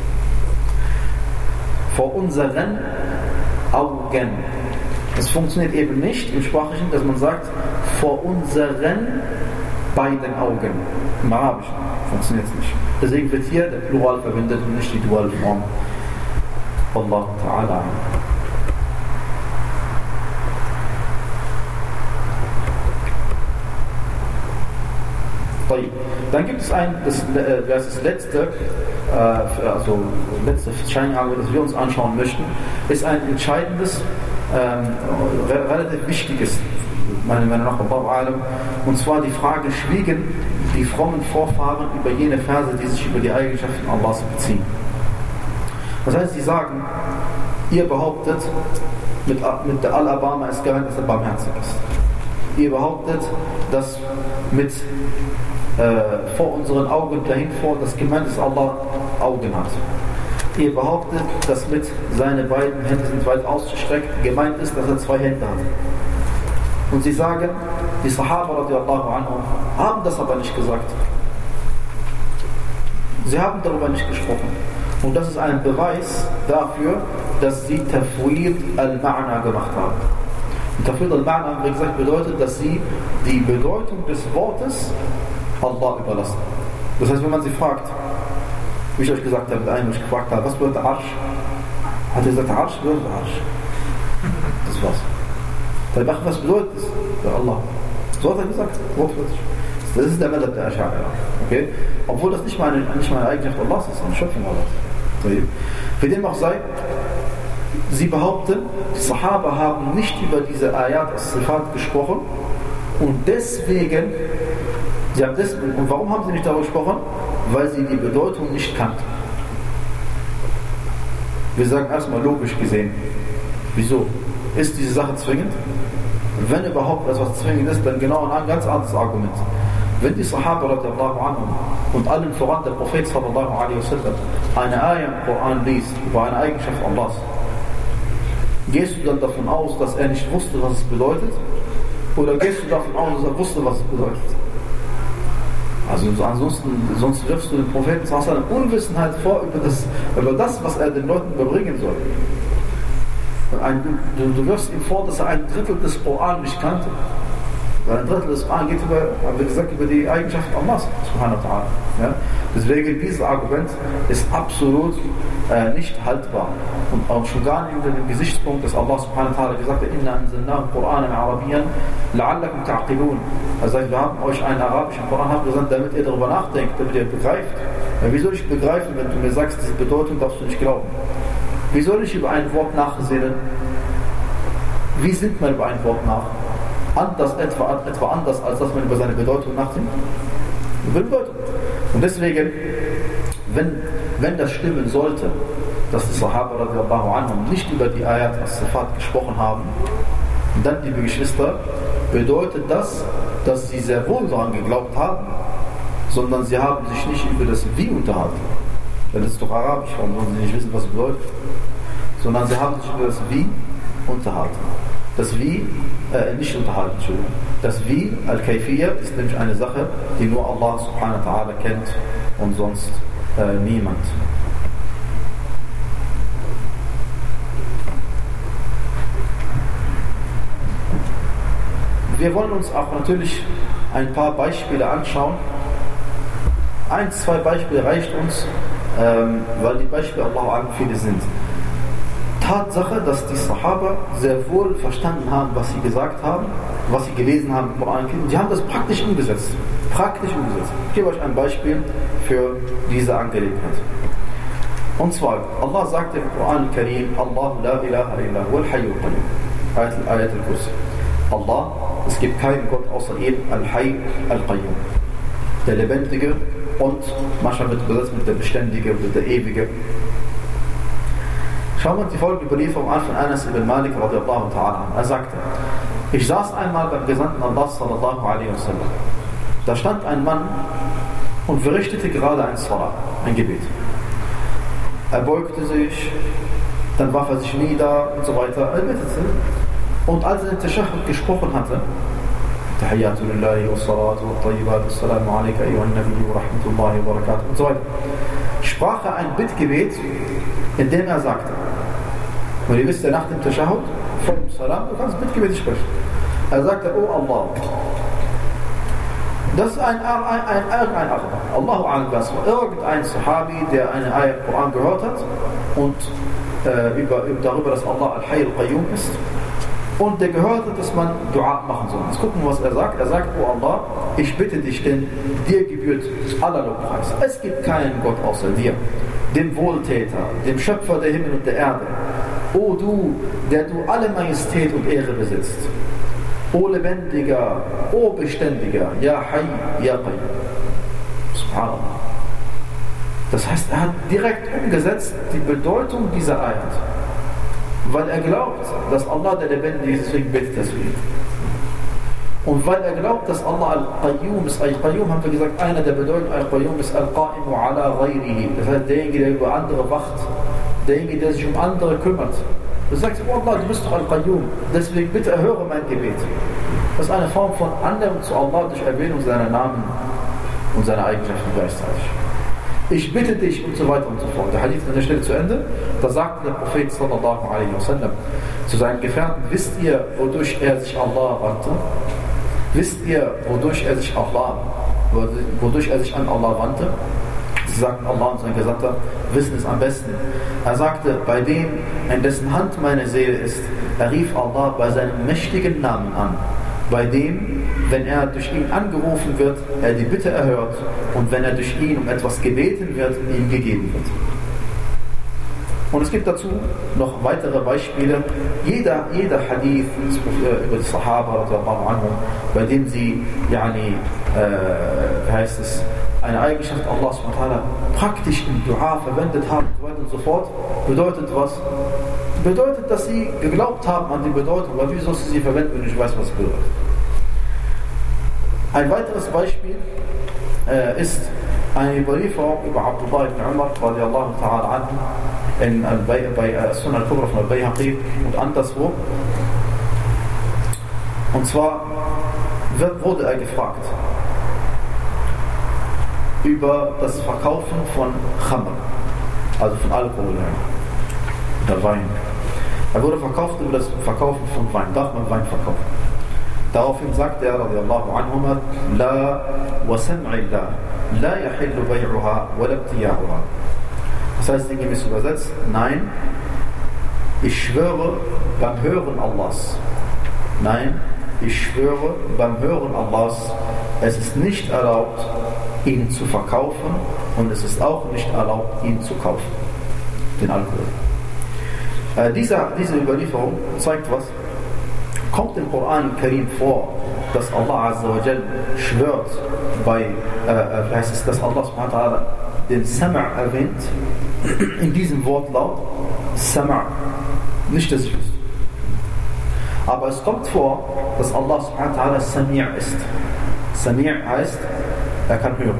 Vor unseren Augen. Das funktioniert eben nicht im Sprachlichen, dass man sagt, vor unseren beiden Augen. Im Arabischen funktioniert es nicht. Deswegen wird hier der Plural verwendet und nicht die Dualform. Allah Ta'ala. Dann gibt es ein, das, das, das letzte, also letzte Scheinargument, das wir uns anschauen möchten, ist ein entscheidendes, ähm, relativ wichtiges, meiner Meinung nach, und zwar die Frage, schwiegen die frommen Vorfahren über jene Verse, die sich über die Eigenschaften Allahs beziehen. Das heißt, sie sagen, ihr behauptet, mit, mit der Al-Abama ist gemeint, dass er barmherzig ist. Ihr behauptet, dass mit äh, vor unseren Augen dahin vor, dass gemeint ist, Allah Augen hat. Ihr behauptet, dass mit seine beiden Hände sind weit ausgestreckt, gemeint ist, dass er zwei Hände hat. Und sie sagen, die Sahaba radiallahu anhum haben das aber nicht gesagt. Sie haben darüber nicht gesprochen. Und das ist ein Beweis dafür, dass sie Tafwid al-Ma'na gemacht haben. Und Tafwid al-Ma'na, wie gesagt, bedeutet, dass sie die Bedeutung des Wortes Allah überlassen. Das heißt, wenn man sie fragt, wie ich euch gesagt habe, der eine, wo ich gefragt habe, was bedeutet Arsch? Hat er gesagt, Arsch bedeutet Arsch. Das war's. Dann dachte ich, was bedeutet das? Ja, Allah. So hat er gesagt, wortwörtlich. Das ist der Madhab der Ash'ari. Okay? Obwohl das nicht meine, nicht meine Eigenschaft Allahs ist, eine Schöpfung Allahs. Wie dem auch sei, sie behaupten, die Sahaba haben nicht über diese Ayat as-Sifat gesprochen und deswegen, sie haben deswegen, und warum haben sie nicht darüber gesprochen? Weil sie die Bedeutung nicht kannten. Wir sagen erstmal logisch gesehen, wieso? Ist diese Sache zwingend? Wenn überhaupt etwas zwingend ist, dann genau ein ganz anderes Argument. Wenn die Sahaba radiallahu anhum und allen voran der Prophet sallallahu alaihi wasallam eine Ayah im Koran liest über eine Eigenschaft Allahs, gehst du dann davon aus, dass er nicht wusste, was es bedeutet? Oder gehst du davon aus, dass er wusste, was es bedeutet? Also ansonsten, sonst wirfst du den Propheten sallallahu alaihi wasallam Unwissenheit vor über das, über das, was er den Leuten überbringen soll. Ein, du, du wirfst ihm vor, dass er ein Drittel des Koran nicht kannte. Weil ein Drittel des Koran geht über, wie gesagt, über die Eigenschaft Allahs, subhanahu wa ta'ala. Ja? Deswegen, dieses Argument ist absolut äh, nicht haltbar. Und auch schon gar nicht unter dem Gesichtspunkt, dass Allah subhanahu wa ta'ala gesagt hat, Inna anzalnahu Qur'anan Arabiyyan la'allakum ta'qilun. Also wir haben euch einen arabischen Koran gesandt, damit ihr darüber nachdenkt, damit ihr begreift. Ja, wie soll ich begreifen, wenn du mir sagst, diese Bedeutung darfst du nicht glauben? Wie soll ich über ein Wort nachsehen? Wie sinnt man über ein Wort nach? Anders, etwa, etwa anders, als dass man über seine Bedeutung nachdenkt? Über Bedeutung. Und deswegen, wenn, wenn das stimmen sollte, dass die Sahaba radiallahu anhum nicht über die Ayat as-Sifat gesprochen haben, dann, liebe Geschwister, bedeutet das, dass sie sehr wohl daran geglaubt haben, sondern sie haben sich nicht über das Wie unterhalten. Weil das ist doch Arabisch, warum sollen sie nicht wissen, was es bedeutet? Sondern sie haben sich über das Wie unterhalten. Das Wie, äh, nicht unterhalten, Entschuldigung. Das Wie, Al-Kayfiyya, ist nämlich eine Sache, die nur Allah subhanahu wa ta'ala kennt und sonst äh, niemand. Wir wollen uns auch natürlich ein paar Beispiele anschauen. Ein, zwei Beispiele reicht uns, ähm, weil die Beispiele Allah viele sind. Tatsache, dass die Sahaba sehr wohl verstanden haben, was sie gesagt haben, was sie gelesen haben im Koran. Die haben das praktisch umgesetzt. Praktisch umgesetzt. Ich gebe euch ein Beispiel für diese Angelegenheit. Und zwar, Allah sagt im Koran Karim, Allah la ilaha illa huwal hayyul qayyum. Ayat al-Kursi. Allah, es gibt keinen Gott außer ihm, Al-Hayy Al-Qayyum. Der Lebendige und manchmal wird übersetzt mit der Beständige oder der Ewige. Schauen wir uns die folgende Überlieferung an von Anas ibn Malik radiallahu ta'ala an. Er sagte, ich saß einmal beim Gesandten Allah sallallahu alaihi wasallam. Da stand ein Mann und verrichtete gerade ein Salah, ein Gebet. Er beugte sich, dann warf er sich nieder und so weiter. Er betete. Und als er den Tashahhud gesprochen hatte, Tahiyyatu lillahi wa salatu wa tayyibat, assalamu alayka ayyuhan nabiyyu wa rahmatullahi wa barakatuh und so weiter, sprach er ein Bittgebet, in dem er sagte, und ihr wisst ja, nach dem Tashahhud, vor dem Salam, du kannst Bittgebet sprechen. Er sagte, oh Allah, das ist ein irgendein Araber, Allahu Akbar, irgendein Sahabi, der eine Ayah im Koran gehört hat und äh, über, darüber, dass Allah Al-Hayy Al-Qayyum ist. Und der gehört hat, dass man Dua machen soll. Jetzt gucken wir, was er sagt. Er sagt, oh Allah, ich bitte dich, denn dir gebührt aller Lobpreis. Es gibt keinen Gott außer dir, dem Wohltäter, dem Schöpfer der Himmel und der Erde. O du, der du alle Majestät und Ehre besitzt. O Lebendiger, O Beständiger, Ya Hayy, Ya Qayyum. Subhanallah. Das heißt, er hat direkt umgesetzt die Bedeutung dieser Ayat. Weil er glaubt, dass Allah der Lebendige ist, deswegen betet er zu ihm. Und weil er glaubt, dass Allah Al-Qayyum ist, Al-Qayyum haben wir gesagt, einer der Bedeutungen Al-Qayyum ist Al-Qa'imu ala ghayrihi. Das heißt, derjenige, der über andere wacht, derjenige, der sich um andere kümmert. Du sagst, oh Allah, du bist doch Al-Qayyum, deswegen bitte erhöre mein Gebet. Das ist eine Form von Annäherung zu Allah durch Erwähnung seiner Namen und seiner Eigenschaften gleichzeitig. ich bitte dich und so weiter und so fort. Der Hadith ist an der Stelle zu Ende. Da sagte der Prophet sallallahu alaihi wasallam zu seinen Gefährten, wisst ihr, wodurch er sich Allah wandte? Wisst ihr, wodurch er sich Allah, wodurch er sich an Allah wandte? Sie sagten, Allah und sein Gesandter wissen es am besten. Er sagte, bei dem, in dessen Hand meine Seele ist, er rief Allah bei seinem mächtigen Namen an. Bei dem, wenn er durch ihn angerufen wird, er die Bitte erhört und wenn er durch ihn um etwas gebeten wird, ihm gegeben wird. Und es gibt dazu noch weitere Beispiele. Jeder, jeder Hadith über die Sahaba, bei dem sie, yani, äh, wie heißt es, eine Eigenschaft Allah subhanahu wa ta'ala praktisch im Dua verwendet haben und so weiter und so fort, bedeutet was? Bedeutet, dass sie geglaubt haben an die Bedeutung, weil wie sollst du sie verwenden, wenn ich weiß, was es bedeutet? Ein weiteres Beispiel äh, ist eine Überlieferung über Abdullah ibn Umar radiallahu ta'ala anhu in, äh, bei, bei äh, Sunnah al-Kubra von al-Bayhaqi und anderswo. Und zwar wird, wurde er gefragt über das Verkaufen von Khamr, also von Alkohol oder Wein. Er wurde verkauft über das Verkaufen von Wein. Darf man Wein verkaufen? Daraufhin sagte er, radiallahu anhuma, La wa sam'illah, la yahillu bay'uha wa la ibtiya'uha. Das heißt, sinngemäß übersetzt, nein, ich schwöre beim Hören Allahs. Nein, ich schwöre beim Hören Allahs, es ist nicht erlaubt, ihn zu verkaufen und es ist auch nicht erlaubt, ihn zu kaufen, den Alkohol. Äh, dieser, diese Überlieferung zeigt was? Kommt im Koran Karim vor, dass Allah Azza wa Jal schwört bei, äh, heißt es, dass Allah subhanahu wa ta'ala den Sama' erwähnt, in diesem Wortlaut, Sama', nicht dass ich wüsste. Aber es kommt vor, dass Allah subhanahu wa ta'ala Sami' ist. Sami' heißt, er kann hören.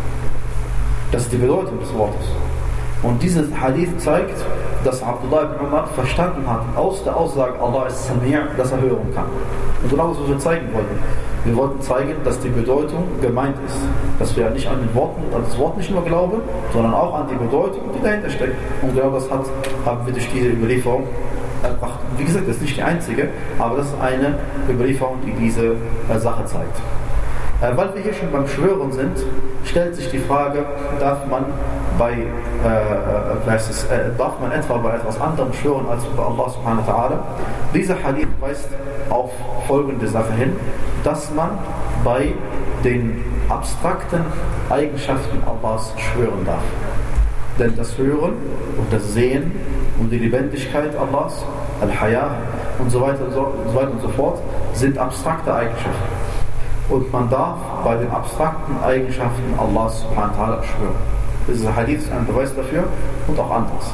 Das ist die Bedeutung des Wortes. Und dieses Hadith zeigt, dass Abdullah ibn Umar verstanden hat, aus der Aussage Allah ist Sami', dass er hören kann. Und genau das, was wir zeigen wollten. Wir wollten zeigen, dass die Bedeutung gemeint ist. Dass wir nicht an, den Worten, an das Wort nicht nur glauben, sondern auch an die Bedeutung, die dahinter steckt. Und genau das hat, haben wir durch diese Überlieferung erbracht. Wie gesagt, das ist nicht die einzige, aber das ist eine Überlieferung, die diese äh, Sache zeigt. Äh, weil wir hier schon beim Schwören sind, stellt sich die Frage, darf man bei äh, es, äh, darf man etwa bei etwas anderem schwören als bei Allah subhanahu wa ta'ala? Dieser Hadith weist auf folgende Sache hin, dass man bei den abstrakten Eigenschaften Allahs schwören darf. Denn das Hören und das Sehen und die Lebendigkeit Allahs, Al-Haya und so weiter und so, so weiter und so fort, sind abstrakte Eigenschaften. Und man darf bei den abstrakten Eigenschaften Allahs subhanahu wa ta'ala schwören. Dieser Hadith ist ein Beweis dafür und auch anderes.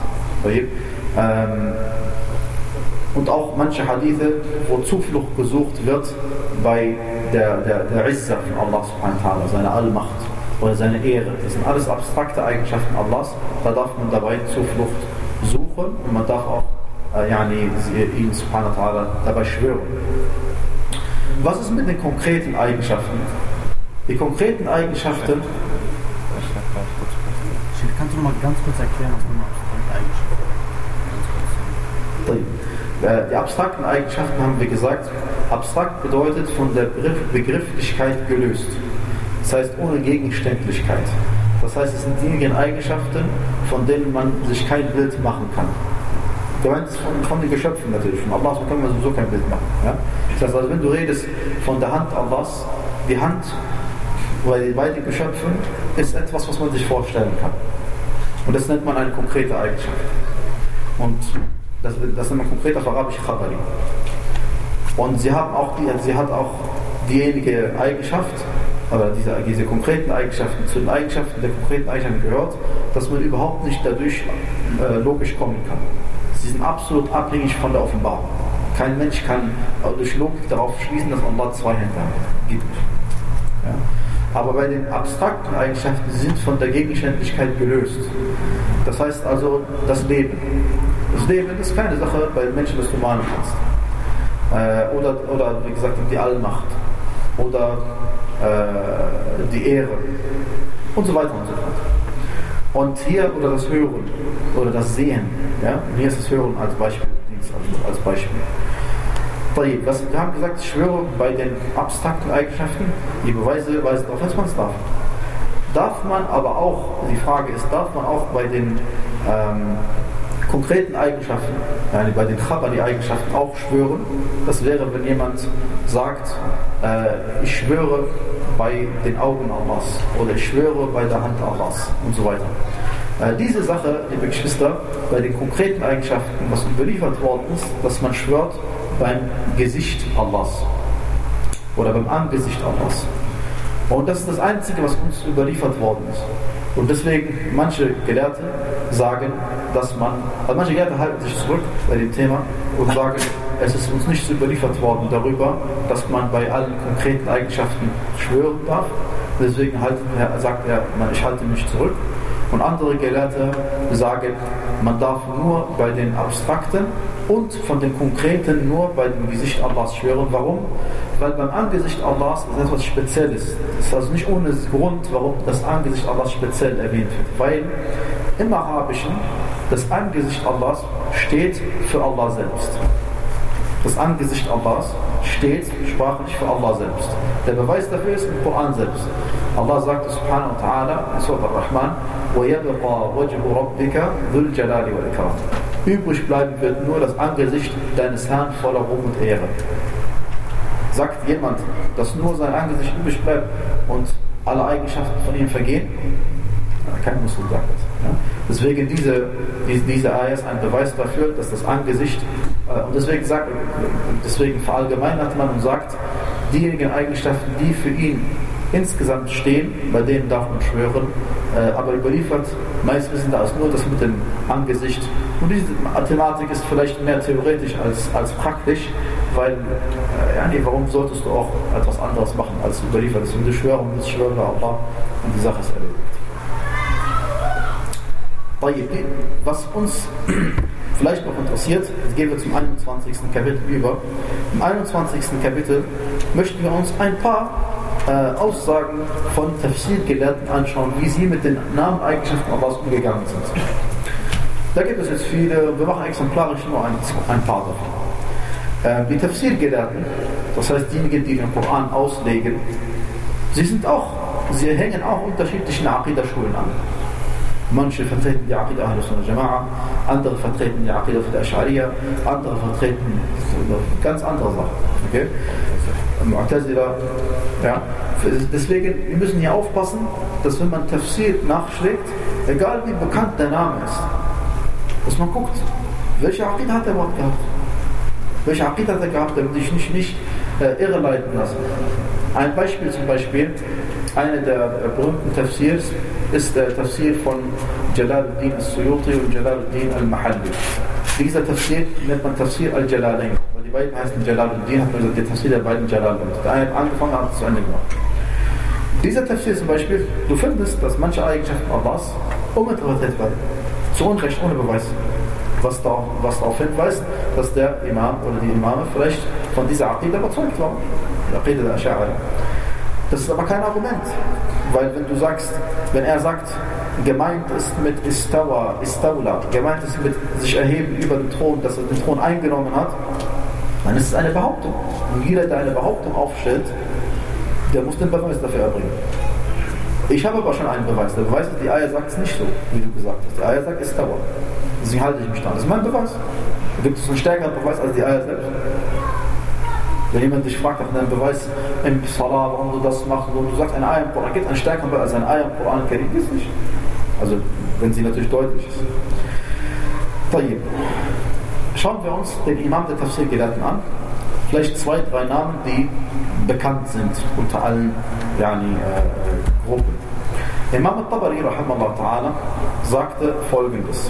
Ähm, und auch manche Hadithe, wo Zuflucht gesucht wird bei der, der, der Izza von Allah subhanahu wa ta'ala, seine Allmacht oder seine Ehre. Das sind alles abstrakte Eigenschaften Allahs. Da darf man dabei Zuflucht suchen und man darf auch äh, yani, ihn subhanahu wa ta'ala dabei schwören. Was ist mit den konkreten Eigenschaften? Die konkreten Eigenschaften. Kannst du noch mal ganz kurz erklären, was man abstrakte Eigenschaften? Die abstrakten Eigenschaften haben wir gesagt, abstrakt bedeutet von der Begrifflichkeit gelöst. Das heißt ohne Gegenständlichkeit. Das heißt, es sind diejenigen Eigenschaften, von denen man sich kein Bild machen kann. Gemeint ist von, von den Geschöpfen natürlich. Von Allah kann man sowieso kein Bild machen. Ja? Das heißt, also wenn du redest von der Hand Allahs, die Hand bei, bei den Geschöpfen ist etwas, was man sich vorstellen kann. Und das nennt man eine konkrete Eigenschaft. Und das, das nennt man konkret auf Arabisch Khabari. Und sie, haben auch die, sie hat auch diejenige Eigenschaft, aber diese, diese konkreten Eigenschaften, zu den Eigenschaften der konkreten Eigenschaften gehört, dass man überhaupt nicht dadurch äh, logisch kommen kann. Sie sind absolut abhängig von der Offenbarung. Kein Mensch kann durch Logik darauf schließen, dass Allah zwei Hände hat. Geht nicht. Ja. Aber bei den abstrakten Eigenschaften, sie sind von der Gegenständlichkeit gelöst. Das heißt also, das Leben. Das Leben ist keine Sache bei Menschen, das du malen kannst. Äh, oder, oder, wie gesagt, die Allmacht. Oder äh, die Ehre. Und so weiter und so fort. Und hier, oder das Hören, oder das Sehen, ja? Und hier ist das Hören als Beispiel, also als Beispiel. Was, wir haben gesagt, ich schwöre bei den abstrakten Eigenschaften, die Beweise weisen darauf, dass man es darf. Darf man aber auch, die Frage ist, darf man auch bei den ähm, konkreten Eigenschaften, yani bei den Khabar, die Eigenschaften auch schwören? Das wäre, wenn jemand sagt, äh, ich schwöre bei den Augen Allahs oder ich schwöre bei der Hand Allahs und so weiter. Äh, diese Sache, liebe Geschwister, bei den konkreten Eigenschaften, was überliefert worden ist, dass man schwört beim Gesicht Allahs oder beim Angesicht Allahs. Und das ist das Einzige, was uns überliefert worden ist. Und deswegen, manche Gelehrte sagen, dass man, also manche Gelehrte halten sich zurück bei dem Thema und sagen, es ist uns nicht überliefert worden darüber, dass man bei allen konkreten Eigenschaften schwören darf. Deswegen halt, sagt er, ich halte mich zurück. Und andere Gelehrte sagen, man darf nur bei den Abstrakten und von den Konkreten nur bei dem Gesicht Allahs schwören. Warum? Weil beim Angesicht Allahs ist etwas Spezielles. Es ist also nicht ohne Grund, warum das Angesicht Allahs speziell erwähnt wird. Weil im Arabischen das Angesicht Allahs steht für Allah selbst. Das Angesicht Allahs steht sprachlich für Allah selbst. Der Beweis dafür ist im Koran selbst. Allah sagt subhanahu wa ta'ala in Surah Ar-Rahman: وَيَبْقَى وَجْهُ رَبِّكَ ذُو الْجَلَالِ وَالْإِكْرَامِ. Übrig bleiben wird nur das Angesicht deines Herrn voller Ruhm und Ehre. Sagt jemand, dass nur sein Angesicht übrig bleibt und alle Eigenschaften von ihm vergehen? Kein Muslim sagt das. Ja? Deswegen diese, diese, diese Ayah ist ein Beweis dafür, dass das Angesicht, äh, und deswegen, sagt, deswegen verallgemeinert man und sagt, diejenigen Eigenschaften, die für ihn insgesamt stehen, bei denen darf man schwören, äh, aber überliefert, meist wissen da nur das mit dem Angesicht. Und diese Thematik ist vielleicht mehr theoretisch als, als praktisch, weil, äh, ja, nee, warum solltest du auch etwas anderes machen als überliefert? Wenn du schwören willst, schwöre Allah und die Sache ist erledigt. Was uns vielleicht noch interessiert, jetzt gehen wir zum einundzwanzigsten Kapitel über. Im einundzwanzigsten Kapitel möchten wir uns ein paar äh, Aussagen von Tafsir-Gelehrten anschauen, wie sie mit den Nameneigenschaften Allahs umgegangen sind. Da gibt es jetzt viele, wir machen exemplarisch nur ein, ein paar davon. Äh, die Tafsir-Gelehrten, das heißt diejenigen, die den Koran auslegen, sie sind auch, sie hängen auch unterschiedlichen Aqidah-Schulen an. Manche vertreten die Aqidah Ahlus Sunnah Jama'a, andere vertreten die Aqidah der Ash'ariyya, andere vertreten ganz andere Sachen. Okay? Mu'tazila. Ja. Deswegen, wir müssen hier aufpassen, dass wenn man Tafsir nachschlägt, egal wie bekannt der Name ist, dass man guckt, welche Aqidah hat er überhaupt gehabt? Welche Aqidah hat er gehabt, damit ich nicht, nicht äh, irreleiten lasse. Ein Beispiel zum Beispiel, eine der äh, berühmten Tafsirs ist der Tafsir von Jalaluddin al-Suyuti und Jalaluddin al-Mahalli. Dieser Tafsir nennt man Tafsir al-Jalalain, weil die beiden heißen Jalaluddin, hat man gesagt, der Tafsir der beiden Jalalain. Der eine hat angefangen, hat es zu Ende gemacht. Dieser Tafsir zum Beispiel, du findest, dass manche Eigenschaften Allahs uminterpretiert werden. Zu Unrecht, ohne Beweis. Was, da, was darauf hinweist, dass der Imam oder die Imame vielleicht von dieser Aqidah überzeugt waren. Die Aqidah der Ash'ari. Das ist aber kein Argument, weil wenn du sagst, wenn er sagt, gemeint ist mit Istawa, Istawla, gemeint ist mit sich erheben über den Thron, dass er den Thron eingenommen hat, dann ist es eine Behauptung. Und jeder, der eine Behauptung aufstellt, der muss den Beweis dafür erbringen. Ich habe aber schon einen Beweis. Der Beweis ist, die Ayah sagt es nicht so, wie du gesagt hast. Die Ayah sagt Istawa. Deswegen halte ich mich dran. Das ist mein Beweis. Da gibt es einen stärkeren Beweis als die Ayah selbst. Wenn jemand dich fragt nach einem Beweis im Salah, warum du das machst, und du sagst, eine Ayah im Koran, gibt es einen stärkeren Beweis als eine Ayah im Koran, Karim, ist nicht. Also, wenn sie natürlich deutlich ist. Tayyib. Schauen wir uns den Imam der Tafsir-Gelehrten an. Vielleicht zwei, drei Namen, die bekannt sind unter allen yani, äh, Gruppen. Imam al-Tabari, rahimahullah ta'ala, sagte Folgendes.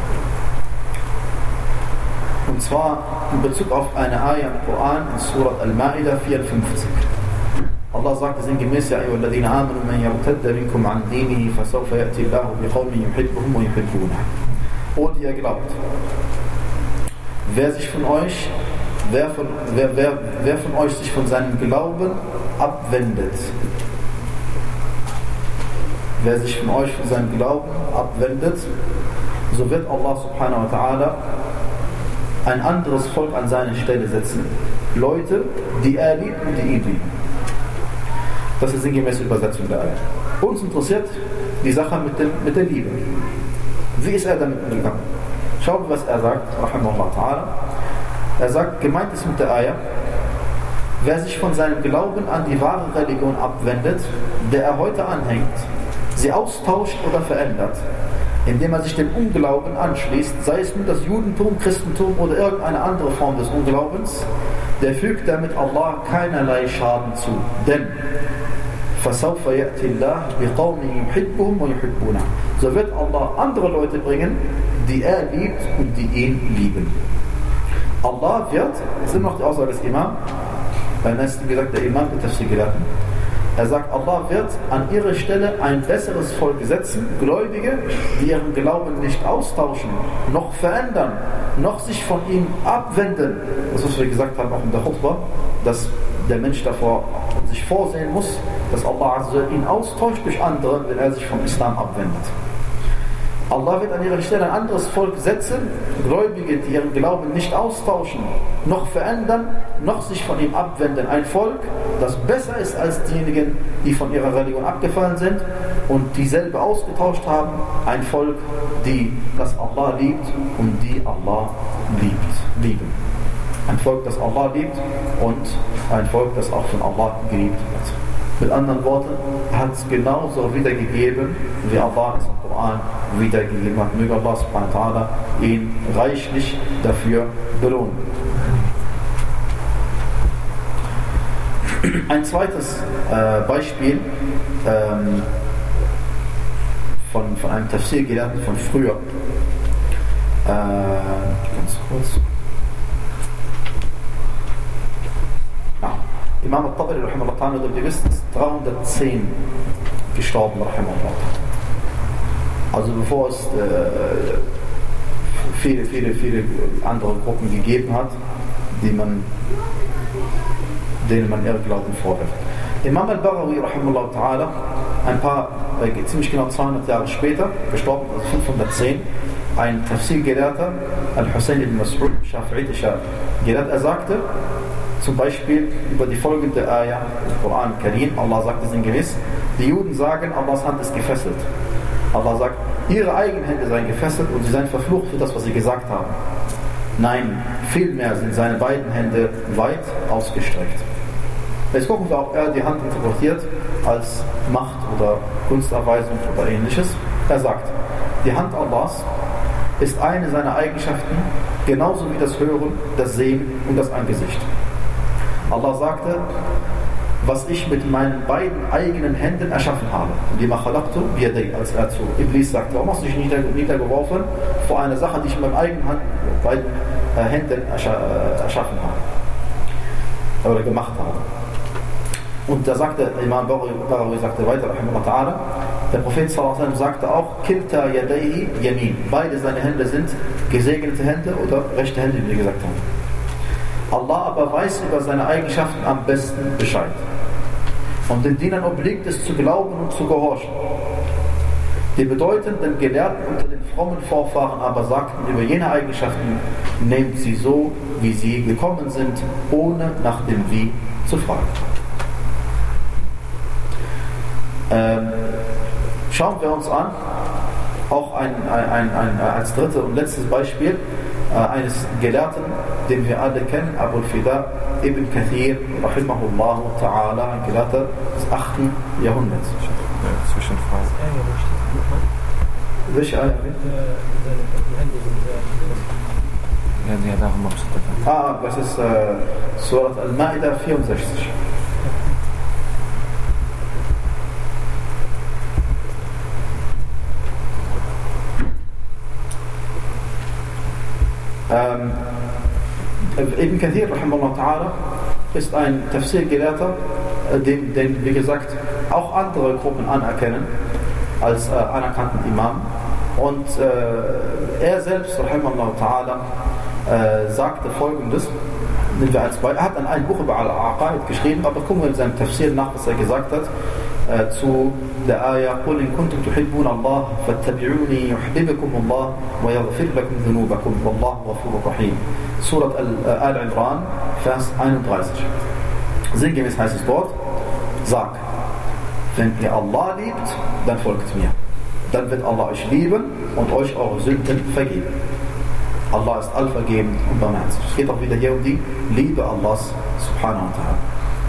Und zwar in Bezug auf eine Ayah im Koran in Surat Al-Ma'idah vierundfünfzig. Allah sagt sinngemäß: Ja, ayyuha alladhina amanu man yartadda minkum an dinihi fasawfa ya'ti Allahu biqawmin yuhibbuhum wa yuhibbunahu. O die ihr glaubt, wer sich von euch wer von, wer, wer, wer von euch sich von seinem Glauben abwendet, wer sich von euch von seinem Glauben abwendet, so wird Allah subhanahu wa ta'ala ein anderes Volk an seine Stelle setzen. Leute, die er liebt und die ihn lieben. Das ist sinngemäße Übersetzung der Ayah. Uns interessiert die Sache mit, dem, mit der Liebe. Wie ist er damit umgegangen? Schauen wir, was er sagt, rahimahullah ta'ala. Er sagt, gemeint ist mit der Ayah, wer sich von seinem Glauben an die wahre Religion abwendet, der er heute anhängt, sie austauscht oder verändert, indem er sich dem Unglauben anschließt, sei es nun das Judentum, Christentum oder irgendeine andere Form des Unglaubens, der fügt damit Allah keinerlei Schaden zu. Denn فَسَوْفَ يَأْتِ اللَّهِ بِقَوْمٍ يُحِبُّهُمْ وَيُحِبُّونَهُ So wird Allah andere Leute bringen, die er liebt und die ihn lieben. Allah wird, das ist immer noch die Aussage des Imam, weil das ist, wie gesagt, der Imam der Tafsir-Gelehrten, er sagt, Allah wird an ihre Stelle ein besseres Volk setzen, Gläubige, die ihren Glauben nicht austauschen, noch verändern, noch sich von ihm abwenden. Das, was wir gesagt haben, auch in der Khutbah, dass der Mensch davor sich vorsehen muss, dass Allah also ihn austauscht durch andere, wenn er sich vom Islam abwendet. Allah wird an ihrer Stelle ein anderes Volk setzen, Gläubige, die ihren Glauben nicht austauschen, noch verändern, noch sich von ihm abwenden. Ein Volk, das besser ist als diejenigen, die von ihrer Religion abgefallen sind und dieselbe ausgetauscht haben. Ein Volk, die das Allah liebt und die Allah liebt, lieben. Ein Volk, das Allah liebt und ein Volk, das auch von Allah geliebt wird. Mit anderen Worten, er hat es genauso wiedergegeben, wie Allah es im Koran wiedergegeben hat. Möge Allah subhanahu wa ta'ala ihn reichlich dafür belohnen. Ein zweites äh, Beispiel ähm, von, von einem Tafsir-Gelehrten von früher. Äh, ganz kurz. Ja. Imam al-Tabari, rahimahullah ta'ala, ihr wisst, ist dreihundertzehn gestorben, rahimahullah. Also bevor es äh, viele, viele, viele andere Gruppen gegeben hat, die man, denen man Irrglauben vorwirft. Imam al-Baghawi, rahimahullah ta'ala, ein paar, äh, ziemlich genau zweihundert Jahre später, gestorben, also fünfhundertzehn, ein Tafsir-Gelehrter, Al-Husayn ibn Mas'ud, schafi'itischer Gelehrter, er sagte, zum Beispiel über die folgende Ayah im Koran Karim, Allah sagt es in gewiss, die Juden sagen, Allahs Hand ist gefesselt. Allah sagt, ihre eigenen Hände seien gefesselt und sie seien verflucht für das, was sie gesagt haben. Nein, vielmehr sind seine beiden Hände weit ausgestreckt. Jetzt gucken wir, ob er die Hand interpretiert als Macht oder Gunsterweisung oder ähnliches. Er sagt, die Hand Allahs ist eine seiner Eigenschaften, genauso wie das Hören, das Sehen und das Angesicht. Allah sagte, was ich mit meinen beiden eigenen Händen erschaffen habe. Lima khalaqtu biyadayya, als er zu Iblis sagte, warum hast du dich nieder, niedergeworfen vor einer Sache, die ich mit meinen eigenen Hand, beiden äh, Händen erschaffen habe oder gemacht habe. Und da sagte Imam Baghawi sagte weiter, rahimahullah ta'ala, der Prophet sallallahu alaihi wasallam sagte auch, kilta yadayhi yamin, beide seine Hände sind gesegnete Hände oder rechte Hände, wie wir gesagt haben. Allah aber weiß über seine Eigenschaften am besten Bescheid. Und den Dienern obliegt es zu glauben und zu gehorchen. Die bedeutenden Gelehrten unter den frommen Vorfahren aber sagten über jene Eigenschaften, nehmt sie so, wie sie gekommen sind, ohne nach dem Wie zu fragen. Ähm, schauen wir uns an, auch ein, ein, ein, ein, als drittes und letztes Beispiel, eines Gelehrten, den wir alle kennen, Abu al-Fida ibn Kathir, rahimahullah ta'ala, ein Gelehrter des achten Jahrhunderts. Zwischenfrage. Welche Ayah? Ja, ja, darum machst du das. Ah, das ist äh, Surat al-Ma'idah vierundsechzig. Ähm, Ibn Kathir, rahimahullah ta'ala, ist ein Tafsir-Gelehrter, den, den, wie gesagt, auch andere Gruppen anerkennen als äh, anerkannten Imam. Und äh, er selbst, rahimahullah ta'ala, äh, sagte folgendes, nehmen wir als Beispiel, er hat dann ein Buch über Al-Aqaid geschrieben, aber gucken wir in seinem Tafsir nach, was er gesagt hat. äh, zu der Ayah قُلْ إِن كُنتُمْ تُحِبُّونَ اللَّهَ فَاتَّبِعُونِي يُحْبِبْكُمُ اللَّهُ وَيَغْفِرْ لَكُمْ ذُنُوبَكُمْ وَاللَّهُ غَفُورٌ رَحِيمٌ. Surat Al-Imran, Vers einunddreißig. Sinngemäß heißt es dort: Sag, wenn ihr Allah liebt, dann folgt mir. Dann wird Allah euch lieben und euch eure Sünden vergeben. Allah ist allvergebend und barmherzig. Es geht auch wieder hier um die Liebe Allahs subhanahu wa ta'ala.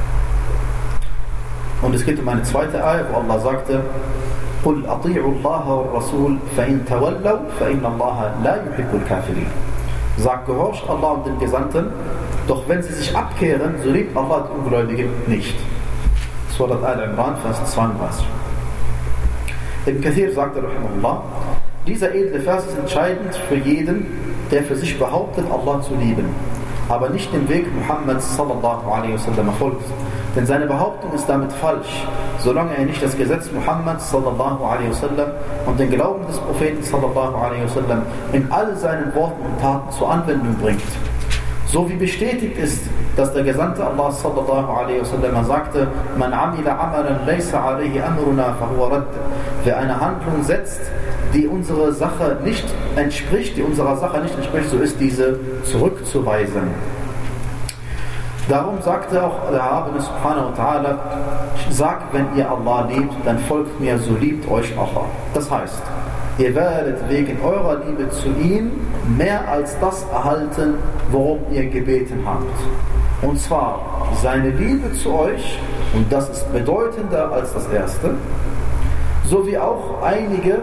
Und es geht um eine zweite Ayah, wo Allah sagte: قُلْ أَطِيعُوا اللَّهَ وَالرَّسُولَ فَإِن تَوَلَّوْا فَإِنَّ اللَّهَ لَا يُحِبُّ الْكَافِرِينَ. Sagt, gehorcht Allah und den Gesandten, doch wenn sie sich abkehren, so liebt Allah die Ungläubigen nicht. Surat Al-Imran, Vers zweiunddreißig. Ibn Kathir sagte, rahimahullah, dieser edle Vers ist entscheidend für jeden, der für sich behauptet, Allah zu lieben, aber nicht dem Weg Muhammads sallallahu alaihi wasallam folgt. Denn seine Behauptung ist damit falsch, solange er nicht das Gesetz Muhammads sallallahu alaihi wasallam und den Glauben des Propheten sallallahu alaihi wasallam in all seinen Worten und Taten zur Anwendung bringt. So wie bestätigt ist, dass der Gesandte Allah sallallahu alaihi wasallam sagte: Man amila amalan laysa alayhi amruna fahuwa radd. Wer eine Handlung setzt, die unserer Sache nicht entspricht, die unserer Sache nicht entspricht, so ist diese zurückzuweisen. Darum sagte auch der Erhabene subhanahu wa ta'ala: Sagt, wenn ihr Allah liebt, dann folgt mir, so liebt euch Allah. Das heißt, ihr werdet wegen eurer Liebe zu ihm mehr als das erhalten, worum ihr gebeten habt. Und zwar seine Liebe zu euch, und das ist bedeutender als das erste, so wie auch einige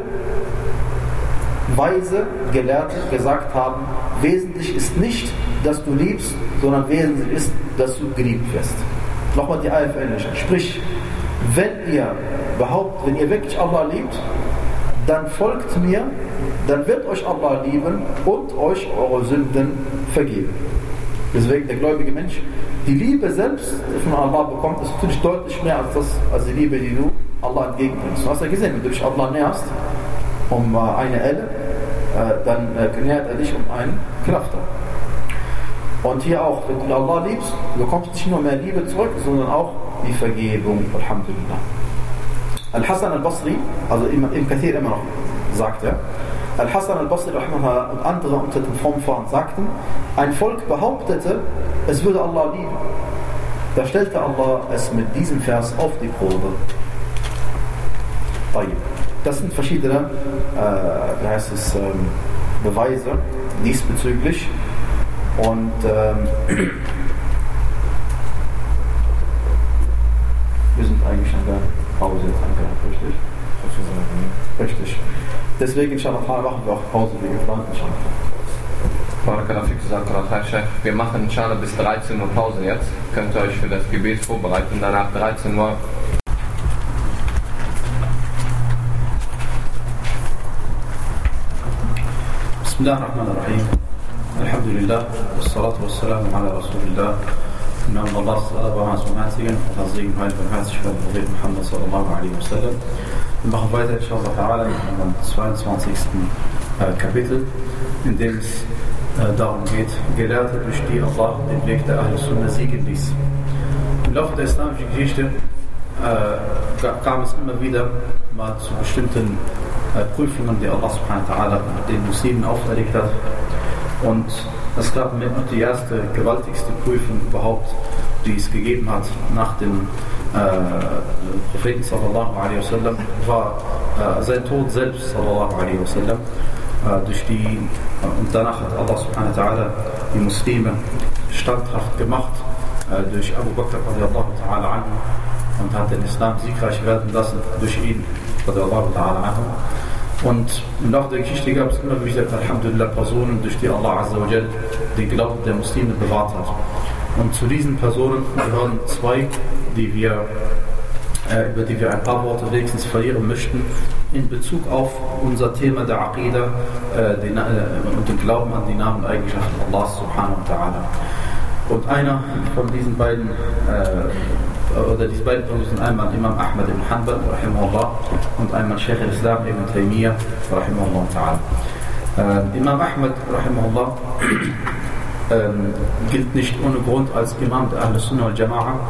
weise Gelehrte gesagt haben: Wesentlich ist nicht, dass du liebst, sondern wesentlich ist, dass du geliebt wirst. Nochmal die Ayah verändern. Sprich, wenn ihr behauptet, wenn ihr wirklich Allah liebt, dann folgt mir, dann wird euch Allah lieben und euch eure Sünden vergeben. Deswegen der gläubige Mensch, die Liebe selbst, die von Allah bekommt, ist natürlich deutlich mehr als, das, als die Liebe, die du Allah entgegenbringst. Du hast ja gesehen, wenn du dich Allah näherst um eine Elle, dann nähert er dich um einen Klafter. Und hier auch, wenn du Allah liebst, du bekommst nicht nur mehr Liebe zurück, sondern auch die Vergebung. Alhamdulillah. Al-Hasan al-Basri, also im, im Kathir immer noch, sagt er, Al-Hasan al-Basri und andere unter den Vorfahren sagten, ein Volk behauptete, es würde Allah lieben. Da stellte Allah es mit diesem Vers auf die Probe. Das sind verschiedene äh, wie heißt es, ähm, Beweise diesbezüglich. Und ähm, wir sind eigentlich an der Pause jetzt angelangt, richtig? Richtig. Deswegen, inshallah, machen wir auch Pause, wie geplant, inshallah. Wir machen inshallah bis dreizehn Uhr Pause jetzt. Könnt ihr euch für das Gebet vorbereiten. Danach dreizehn Uhr. Bismillahirrahmanirrahim. Alhamdulillah, wassalatu wassalamu ala Rasulillah. Im Namen Allahs, Allahs Barmherzigen, und Segen, Heil, Barmherzigkeit, Prophet Muhammad sallallahu alaihi wasallam. Wir machen weiter, inshallah ta'ala, im zweiundzwanzigsten Kapitel, in dem es äh, darum geht, Gelehrte, durch die Allah den Weg der Ahl-Sunnah siegen ließ. Im Laufe der islamischen Geschichte äh, kam es immer wieder mal zu bestimmten äh, Prüfungen, die Allah subhanahu wa ta'ala den Muslimen auferlegt hat. Und es gab mit die erste, gewaltigste Prüfung überhaupt, die es gegeben hat nach dem äh, Propheten sallallahu alaihi wasallam, war äh, sein Tod selbst sallallahu alaihi wasallam. Äh, durch die, äh, und danach hat Allah subhanahu wa ta'ala die Muslime standhaft gemacht, äh, durch Abu Bakr radiallahu ta'ala anhu, und hat den Islam siegreich werden lassen durch ihn radiallahu ta'ala anhu. Und im Laufe der Geschichte gab es immer wieder, alhamdulillah, Personen, durch die Allah azza wa jal den Glauben der Muslime bewahrt hat. Und zu diesen Personen gehören zwei, die wir, äh, über die wir ein paar Worte wenigstens verlieren möchten, in Bezug auf unser Thema der Aqidah äh, den, äh, und den Glauben an die Namen und Eigenschaften Allahs subhanahu wa ta'ala. Und einer von diesen beiden äh, oder diese beiden Personen sind einmal Imam Ahmad ibn Hanbal rahimahullah und einmal Sheikh al-Islam ibn Taymiyyah rahimahullah ta'ala. Äh, Imam Ahmad rahimahullah äh, gilt nicht ohne Grund als Imam der Ahl-Sunnah wal Jama'a,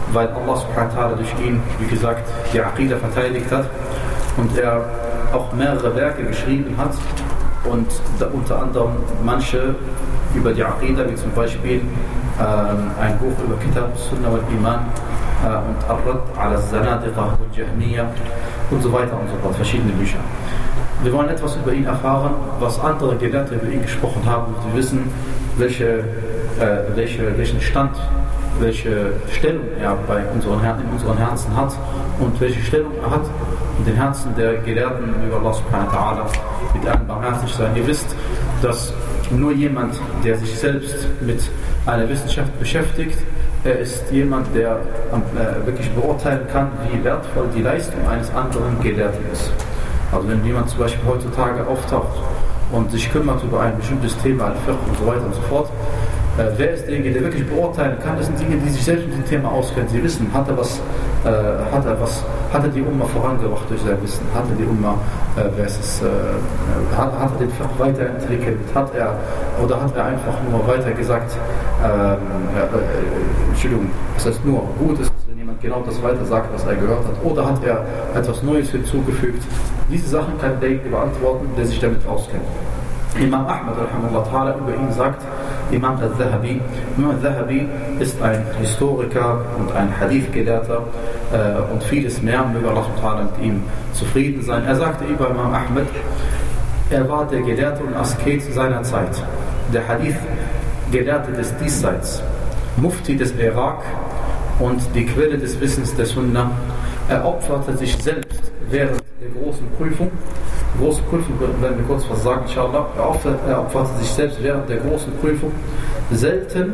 weil Allah subhanahu wa ta'ala durch ihn, wie gesagt, die Aqidah verteidigt hat und er auch mehrere Werke geschrieben hat und unter anderem manche über die Aqidah, wie zum Beispiel ähm, ein Buch über Kitab Sunnah wal Iman äh, und Ar-Rad ala Zanadiqa und Jahmiya und so weiter und so fort, verschiedene Bücher. Wir wollen etwas über ihn erfahren, was andere Gelehrte über ihn gesprochen haben, und wir wissen, welche, äh, welche, welchen Stand, welche Stellung er bei unseren Her- in unseren Herzen hat und welche Stellung er hat in den Herzen der Gelehrten über Allah subhanahu wa ta'ala, mit einem barmherzig sein. Ihr wisst, dass nur jemand, der sich selbst mit einer Wissenschaft beschäftigt, er ist jemand, der äh, wirklich beurteilen kann, wie wertvoll die Leistung eines anderen Gelehrten ist. Also wenn jemand zum Beispiel heutzutage auftaucht und sich kümmert über ein bestimmtes Thema, Al-Fiqh und so weiter und so fort, äh, wer ist derjenige, der wirklich beurteilen kann? Das sind Dinge, die sich selbst mit dem Thema auskennen. Sie wissen, hat er was, äh, hat er was, hat er die Umma vorangebracht durch sein Wissen? Hat er die Umma, äh, wer ist es, äh, hat, hat er den Fiqh weiterentwickelt? Hat er, oder hat er einfach nur weiter gesagt, ähm, äh, äh, Entschuldigung, das heißt nur, gut ist, wenn jemand genau das weiter sagt, was er gehört hat, oder hat er etwas Neues hinzugefügt? Diese Sachen kann derjenige beantworten, der sich damit auskennt. Imam Ahmad rahimahullah ta'ala über ihn sagt, Imam al-Zahabi, Imam al-Zahabi ist ein Historiker und ein Hadith-Gelehrter äh, und vieles mehr, möge Allah ta'ala mit ihm zufrieden sein. Er sagte über Imam Ahmad, er war der Gelehrte und Asket seiner Zeit, der Hadith-Gelehrte des Diesseits, Mufti des Irak und die Quelle des Wissens der Sunnah. Er opferte sich selbst während der großen Prüfung. Die große Prüfung werden wir kurz was sagen, inshallah. Er opferte, er opferte sich selbst während der großen Prüfung. Selten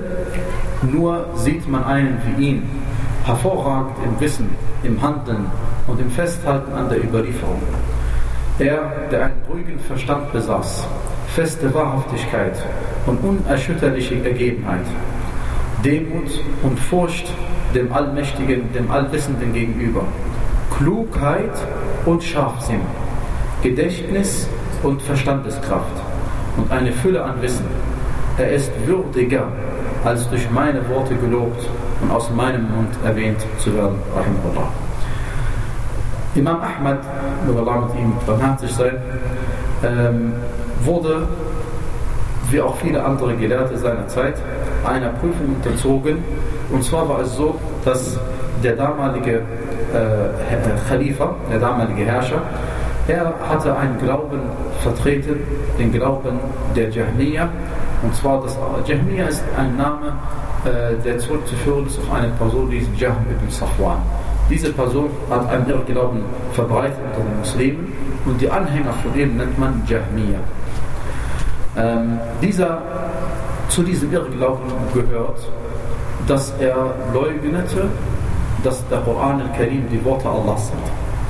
nur sieht man einen wie ihn, hervorragend im Wissen, im Handeln und im Festhalten an der Überlieferung. Er, der einen ruhigen Verstand besaß, feste Wahrhaftigkeit und unerschütterliche Ergebenheit, Demut und Furcht dem Allmächtigen, dem Allwissenden gegenüber, Klugheit und Scharfsinn, Gedächtnis und Verstandeskraft und eine Fülle an Wissen. Er ist würdiger, als durch meine Worte gelobt und aus meinem Mund erwähnt zu werden. Rahimahullah. Imam Ahmad, möge Allah mit ihm barmherzig sein, ähm, wurde, wie auch viele andere Gelehrte seiner Zeit, einer Prüfung unterzogen. Und zwar war es so, dass der damalige äh, Khalifa, der damalige Herrscher, er hatte einen Glauben vertreten, den Glauben der Jahmiya. Und zwar, das Jahmiya ist ein Name, äh, der zurückzuführen ist auf eine Person, die ist Jahm ibn Safwan. Diese Person hat einen Irrglauben verbreitet unter den Muslimen und die Anhänger von ihm nennt man Jahmiya. Ähm, dieser, zu diesem Irrglauben gehört, dass er leugnete, dass der Koran al-Karim die Worte Allahs sind.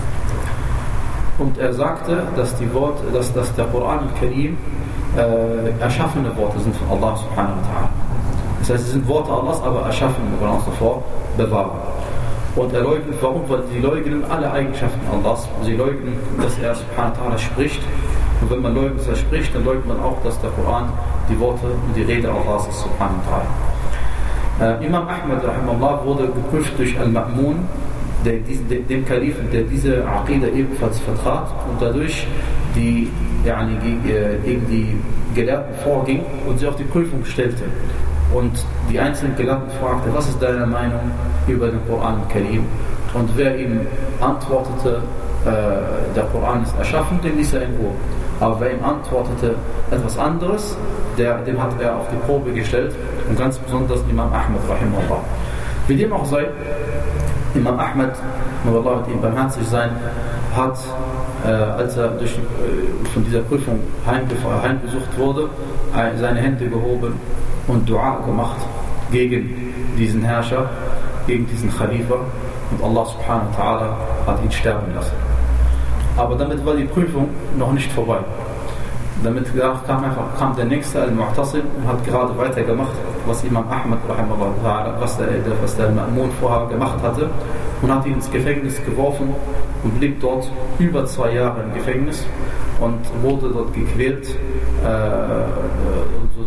Und er sagte, dass, die Worte, dass, dass der Koran al-Karim äh, erschaffene Worte sind von Allah subhanahu wa ta'ala. Das heißt, sie sind Worte Allahs, aber erschaffen, wir wollen uns davor bewahren. Und er leugnet, warum? Weil sie leugnen alle Eigenschaften Allahs. Sie leugnen, dass er subhanahu wa ta'ala spricht. Und wenn man leugnet, dass er spricht, dann leugnet man auch, dass der Koran die Worte und die Rede Allahs ist subhanahu wa ta'ala. Uh, Imam Ahmad rahimahullah wurde geprüft durch Al-Ma'mun, der, dem, dem Kalifen, der diese Aqidah ebenfalls vertrat und dadurch die, yani, gegen die Gelehrten vorging und sie auf die Prüfung stellte. Und die einzelnen Gelehrten fragte, was ist deine Meinung über den Koran al-Karim? Und wer ihm antwortete, äh, der Koran ist erschaffen, den ließ er in Ruhe. Aber wer ihm antwortete etwas anderes, der, dem hat er auf die Probe gestellt, und ganz besonders Imam Ahmad rahimahullah. Wie dem auch sei, Imam Ahmad, möge Allah mit ihm barmherzig sein, hat, äh, als er durch, äh, von dieser Prüfung heimgesucht wurde, äh, seine Hände gehoben und Dua gemacht gegen diesen Herrscher, gegen diesen Khalifa, und Allah subhanahu wa ta'ala hat ihn sterben lassen. Aber damit war die Prüfung noch nicht vorbei. Damit kam, einfach, kam der nächste Al-Mu'tasim und hat gerade weitergemacht, was Imam Ahmad rahimahullah, was der, was der Ma'mun vorher gemacht hatte, und hat ihn ins Gefängnis geworfen und blieb dort über zwei Jahre im Gefängnis und wurde dort gequält, äh, sodass man ihm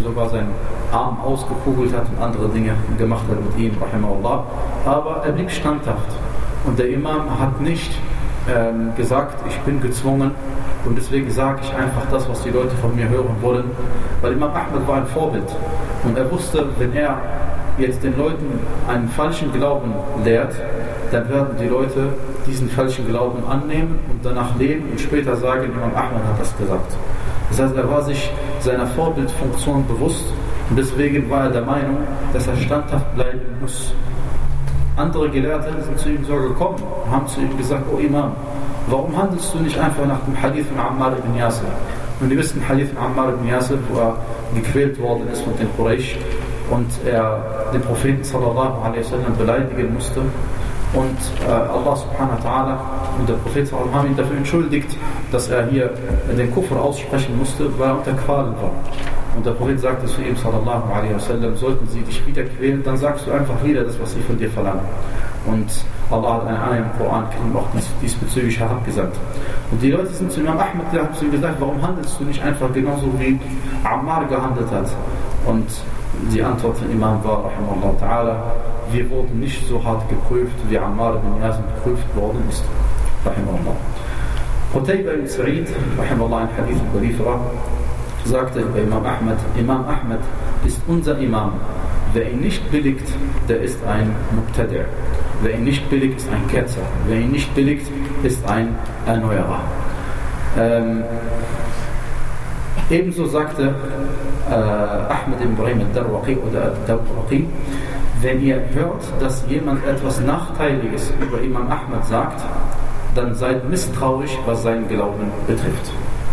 sogar seinen Arm ausgekugelt hat und andere Dinge gemacht hat mit ihm, rahimahullah. Aber er blieb standhaft. Und der Imam hat nicht ähm, gesagt, ich bin gezwungen und deswegen sage ich einfach das, was die Leute von mir hören wollen. Weil Imam Ahmad war ein Vorbild. Und er wusste, wenn er jetzt den Leuten einen falschen Glauben lehrt, dann werden die Leute diesen falschen Glauben annehmen und danach leben und später sagen, Imam Ahmad hat das gesagt. Das heißt, er war sich seiner Vorbildfunktion bewusst und deswegen war er der Meinung, dass er standhaft bleiben muss. Andere Gelehrte sind zu ihm sogar gekommen und haben zu ihm gesagt, oh Imam, warum handelst du nicht einfach nach dem Hadith von Ammar ibn Yasir? Und die wissen, Hadith von Ammar ibn Yasir, wo er gequält worden ist von den Quraysh und er den Propheten sallallahu alaihi wasallam beleidigen musste. Und äh, Allah subhanahu wa ta'ala und der Prophet sallallahu alaihi wasallam haben ihn dafür entschuldigt, dass er hier den Kufr aussprechen musste, weil er unter Qualen war. Und der Prophet sagte zu ihm sallallahu alaihi wasallam, sollten sie dich wieder quälen, dann sagst du einfach wieder das, was sie von dir verlangen. Und Allah hat einen anderen Koran auch dies, diesbezüglich herabgesandt. Und die Leute sind zu Imam Ahmad, die haben zu ihm gesagt, warum handelst du nicht einfach genauso wie Ammar gehandelt hat? Und die Antwort von Imam war, rahimahullah ta'ala, wir wurden nicht so hart geprüft, wie Ammar ibn Yasir geprüft worden ist. Rahimahullah. Qutayba ibn Sa'id, rahimahullah, ein Hadith überlieferer, sagte bei Imam Ahmad, Imam Ahmad ist unser Imam. Wer ihn nicht billigt, der ist ein Muqtadi'. Wer ihn nicht billigt, ist ein Ketzer. Wer ihn nicht billigt, ist ein Erneuerer. Ähm, ebenso sagte äh, Ahmad ibn Ibrahim al-Darwaqi oder al-Darwaqi, wenn ihr hört, dass jemand etwas Nachteiliges über Imam Ahmad sagt, dann seid misstrauisch, was seinen Glauben betrifft.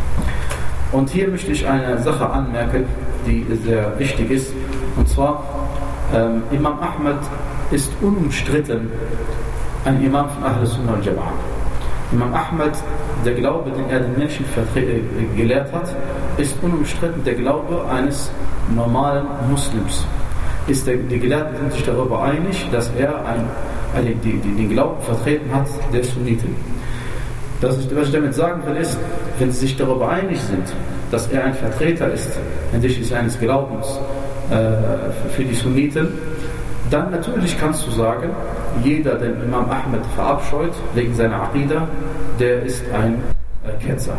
Und hier möchte ich eine Sache anmerken, die sehr wichtig ist. Und zwar, ähm, Imam Ahmad ist unumstritten ein Imam von Ahl Sunnah al-Jama'a. Imam Ahmad, der Glaube, den er den Menschen gelehrt hat, ist unumstritten der Glaube eines normalen Muslims. Ist der, die Gelehrten sind sich darüber einig, dass er ein, also die, die, den Glauben vertreten hat der Sunniten. Das ist, was ich damit sagen will, ist, wenn sie sich darüber einig sind, dass er ein Vertreter ist hinsichtlich seines Glaubens äh, für die Sunniten, dann natürlich kannst du sagen, jeder, der Imam Ahmad verabscheut wegen seiner Aqida, der ist ein äh, Ketzer.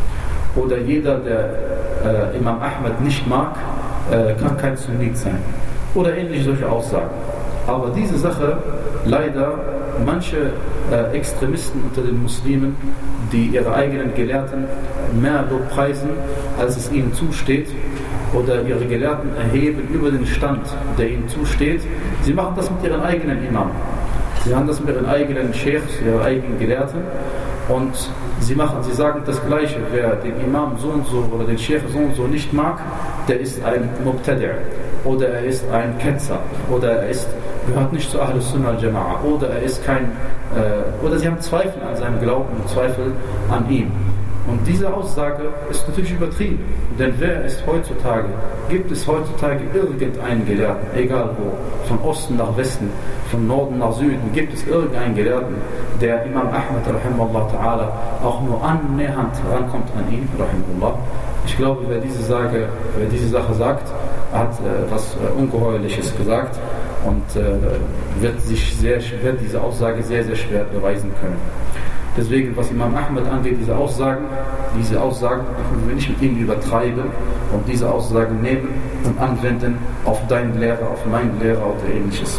Oder jeder, der äh, Imam Ahmad nicht mag, äh, kann kein Sunnit sein. Oder ähnliche solche Aussagen. Aber diese Sache, leider, manche äh, Extremisten unter den Muslimen, die ihre eigenen Gelehrten mehr lobpreisen, als es ihnen zusteht, oder ihre Gelehrten erheben über den Stand, der ihnen zusteht, sie machen das mit ihren eigenen Imam. Sie machen das mit ihren eigenen Sheikhs, ihren eigenen Gelehrten, und sie machen, sie sagen das Gleiche. Wer den Imam so und so oder den Sheikh so und so nicht mag, der ist ein Muqtadi' oder er ist ein Ketzer oder er ist, gehört nicht zu Ahl Sunnah al-Jama'a oder er ist kein äh, oder sie haben Zweifel an seinem Glauben und Zweifel an ihm. Und diese Aussage ist natürlich übertrieben, denn wer ist heutzutage, gibt es heutzutage irgendeinen Gelehrten, egal wo, von Osten nach Westen, von Norden nach Süden, gibt es irgendeinen Gelehrten, der Imam Ahmad rahimahullah ta'ala auch nur annähernd rankommt an ihn, rahimahullah. Ich glaube, wer diese, Sage, wer diese Sache sagt, hat äh, was äh, Ungeheuerliches gesagt und äh, wird, sich sehr, wird diese Aussage sehr, sehr schwer beweisen können. Deswegen, was Imam Ahmad angeht, diese Aussagen, diese Aussagen dürfen wir nicht mit ihnen übertreiben und diese Aussagen nehmen und anwenden auf deinen Lehrer, auf meinen Lehrer oder ähnliches.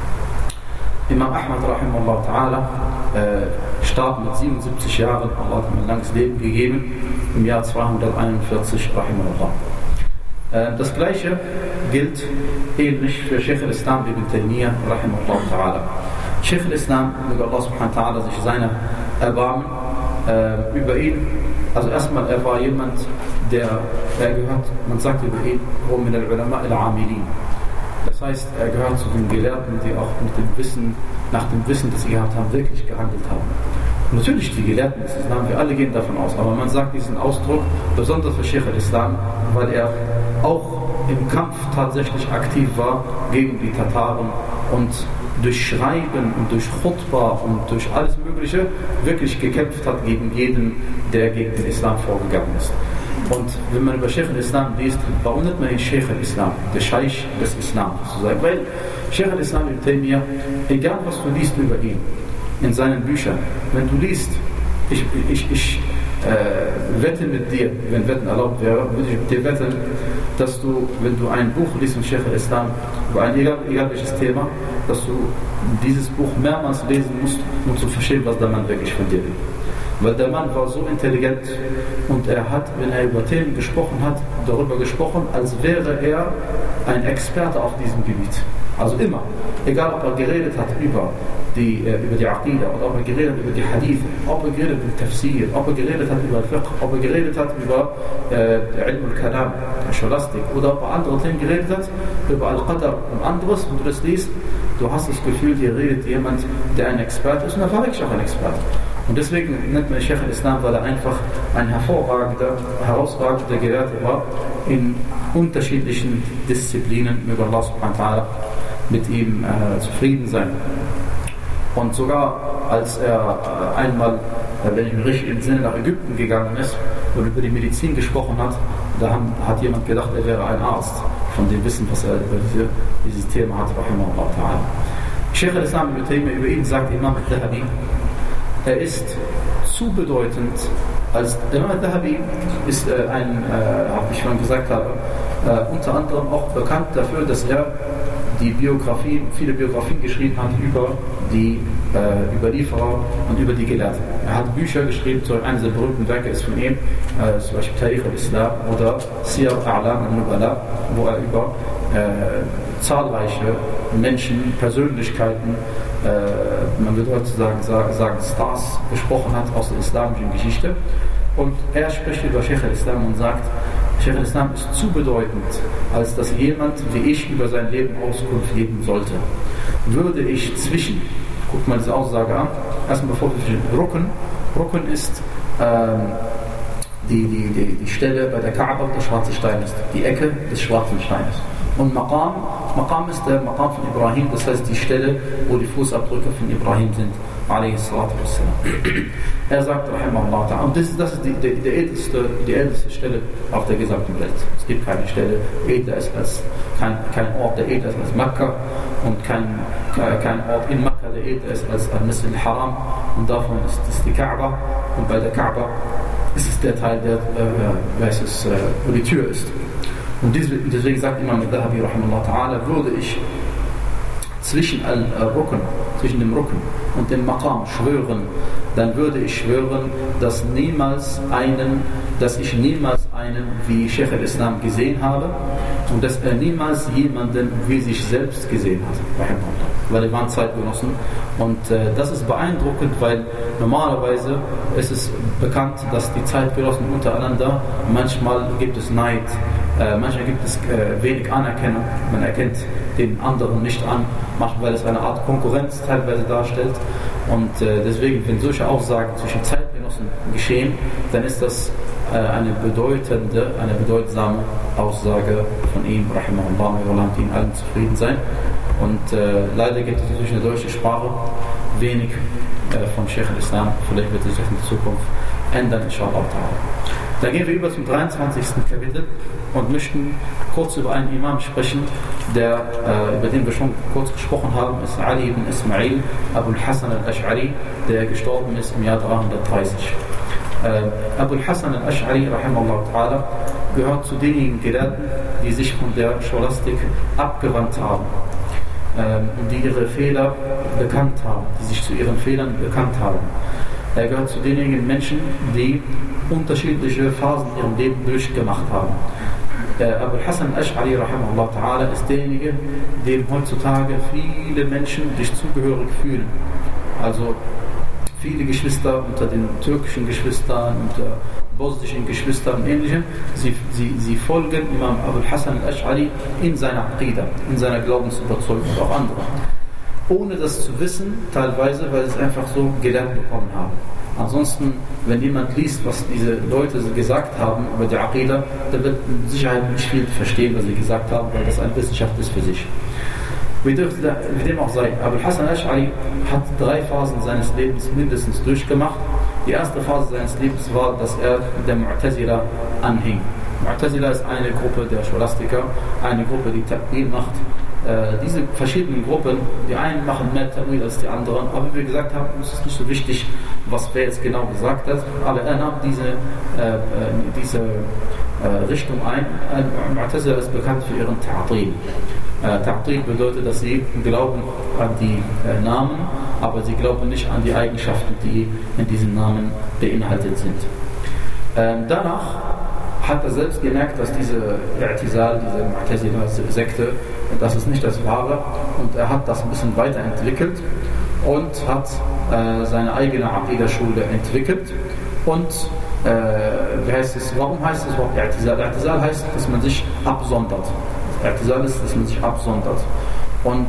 Imam Ahmad rahimahullah ta'ala äh, starb mit siebenundsiebzig Jahren, Allah hat ihm ein langes Leben gegeben, im Jahr zweihunderteinundvierzig rahimahullah. Äh, das gleiche gilt ähnlich für Sheikh al-Islam ibn Taymiyyah rahimahullah ta'ala. Sheikh al-Islam, möge Allah subhanahu wa ta'ala sich seiner erbarmen, äh, über ihn, also erstmal, er war jemand, der, der gehört, man sagt über ihn, min al-ulama al-amilin. Das heißt, er gehört zu den Gelehrten, die auch mit dem Wissen, nach dem Wissen, das sie gehabt haben, wirklich gehandelt haben. Und natürlich die Gelehrten des Islam, wir alle gehen davon aus, aber man sagt diesen Ausdruck besonders für Sheikh al-Islam, weil er auch im Kampf tatsächlich aktiv war gegen die Tataren und durch Schreiben und durch Khutbah und durch alles Mögliche wirklich gekämpft hat gegen jeden, der gegen den Islam vorgegangen ist. Und wenn man über Sheikh al-Islam liest, warum nennt man ihn Sheikh al-Islam? Der Scheich des Islam sozusagen. Weil Sheikh al-Islam Ibn Taymiyyah, egal was du liest über ihn, in seinen Büchern, wenn du liest, ich, ich, ich äh, wette mit dir, wenn Wetten erlaubt wäre, würde ich mit dir wetten, dass du, wenn du ein Buch liest von Sheikh al-Islam, über ein egal, egal welches Thema, dass du dieses Buch mehrmals lesen musst, um zu verstehen, was der Mann wirklich von dir will. Weil der Mann war so intelligent und er hat, wenn er über Themen gesprochen hat, darüber gesprochen, als wäre er ein Experte auf diesem Gebiet. Also immer, egal ob er geredet hat über die, äh, über die Aqida, oder ob er geredet hat über die Hadith, ob er geredet hat über Tafsir, ob er geredet hat über Fiqh, ob er geredet hat über äh, Ilm al-Kalam, Scholastik, oder ob er andere Themen geredet hat, über Al-Qadr und anderes, und du das liest, du hast das Gefühl, hier redet jemand, der ein Experte ist, und er war wirklich auch ein Experte. Und deswegen nennt man Sheikh al-Islam, weil er einfach ein hervorragender, herausragender Gelehrter war in unterschiedlichen Disziplinen, über Allah subhanahu wa ta'ala mit ihm äh, zufrieden sein. Und sogar als er äh, einmal, äh, wenn ich mich richtig im Sinne nach Ägypten gegangen ist und über die Medizin gesprochen hat, da haben, hat jemand gedacht, er wäre ein Arzt, von dem Wissen, was er über diese, dieses Thema hat. Sheikh al-Islam Ibn Taymiyyah, über ihn sagt Imam al-Dhahabi, er ist zu bedeutend, als Imam al-Dhahabi ist äh, ein, äh, wie ich schon gesagt habe, äh, unter anderem auch bekannt dafür, dass er die Biografien, viele Biografien geschrieben hat über die äh, Überlieferer und über die Gelehrten. Er hat Bücher geschrieben, so eines der berühmten Werke ist von ihm, äh, zum Beispiel Tarikh al-Islam oder Siyar A'lam al-Nubala, wo er über äh, zahlreiche Menschen, Persönlichkeiten, äh, man würde heutzutage sagen, sagen Stars gesprochen hat aus der islamischen Geschichte. Und er spricht über Sheikh al-Islam und sagt, Sheikh al-Islam ist zu bedeutend, als dass jemand wie ich über sein Leben Auskunft geben sollte. Würde ich zwischen, guck mal diese Aussage an, erstmal bevor wir zwischen Rukn, Rukn ist ähm, die, die, die, die Stelle bei der Kaaba, der schwarze Stein ist, die Ecke des schwarzen Steines. Und Maqam, Maqam ist der Maqam von Ibrahim, das heißt die Stelle, wo die Fußabdrücke von Ibrahim sind. Er sagt, und das ist, das ist die, die, die, älteste, die älteste Stelle auf der gesamten Welt. Es gibt keine Stelle, edler ist als, kein, kein Ort, der edler ist als Mekka, und kein, kein Ort in Mekka, der edler ist als Al-Masjid al-Haram, und davon ist es die Kaaba, und bei der Kaaba ist es der Teil, der, äh, es, äh, wo die Tür ist. Und deswegen sagt Imam al-Dhahabi, würde ich zwischen al-Rukn, zwischen dem Rukn und dem Maqam schwören, dann würde ich schwören, dass niemals einen, dass ich niemals einen wie Sheikh al-Islam gesehen habe und dass er niemals jemanden wie sich selbst gesehen hat. Weil die waren Zeitgenossen. Und äh, das ist beeindruckend, weil normalerweise ist es bekannt, dass die Zeitgenossen untereinander, manchmal gibt es Neid, äh, manchmal gibt es äh, wenig Anerkennung, man erkennt den anderen nicht an, weil es eine Art Konkurrenz teilweise darstellt. Und äh, deswegen, wenn solche Aussagen zwischen Zeitgenossen geschehen, dann ist das äh, eine bedeutende, eine bedeutsame Aussage von ihm, rahimahullah, wir wollen mit ihnen allen zufrieden sein. Und äh, leider gibt es durch eine deutsche Sprache wenig äh, von Sheikh al-Islam. Vielleicht wird sich das in der Zukunft ändern, inshallah. Dann gehen wir über zum dreiundzwanzigsten Kapitel und möchten kurz über einen Imam sprechen, der, äh, über den wir schon kurz gesprochen haben, ist Ali ibn Ismail Abu al-Hasan al-Ash'ari, der gestorben ist im Jahr dreihundertdreißig. Äh, Abu al-Hasan al-Ash'ari, rahimahullah ta'ala, gehört zu denjenigen Gelehrten, die sich von der Scholastik abgewandt haben, äh, die ihre Fehler bekannt haben, die sich zu ihren Fehlern bekannt haben. Er gehört zu denjenigen Menschen, die unterschiedliche Phasen in ihrem Leben durchgemacht haben. Abu al-Hasan al-Ash'ari, rahimahullah ta'ala, ist derjenige, dem heutzutage viele Menschen sich zugehörig fühlen. Also viele Geschwister unter den türkischen Geschwistern, unter bosnischen Geschwistern und ähnlichem, sie, sie, sie folgen Imam Abu al-Hasan al-Ash'ari in seiner Aqida, in seiner Glaubensüberzeugung und auch andere. Ohne das zu wissen, teilweise, weil sie es einfach so gelernt bekommen haben. Ansonsten, wenn jemand liest, was diese Leute gesagt haben über die Aqida, dann wird mit Sicherheit nicht viel verstehen, was sie gesagt haben, weil das eine Wissenschaft ist für sich. Wie dem auch sei, Abu al-Hasan al-Ash'ari hat drei Phasen seines Lebens mindestens durchgemacht Die erste Phase seines Lebens war, dass er der Mu'tazila anhing. Mu'tazila ist eine Gruppe der Scholastiker, eine Gruppe, die Ta'wil macht. Äh, diese verschiedenen Gruppen, die einen machen mehr Ta'wil als die anderen, aber wie wir gesagt haben, es ist nicht so wichtig, was wer jetzt genau gesagt hat, aber er nahm diese, äh, diese äh, Richtung ein. Mu'tazila ist bekannt für ihren Ta'til. Äh, Ta'til bedeutet, dass sie glauben an die äh, Namen, aber sie glauben nicht an die Eigenschaften, die in diesen Namen beinhaltet sind. Ähm, danach hat er selbst gemerkt, dass diese I'tizal, diese Mu'tazila-Sekte, das ist nicht das Wahre, und er hat das ein bisschen weiterentwickelt und hat äh, seine eigene Aqidah-Schule entwickelt. Und äh, wie heißt es, warum heißt das Wort I'tizal? I'tizal heißt, dass man sich absondert. I'tizal ist, dass man sich absondert. Und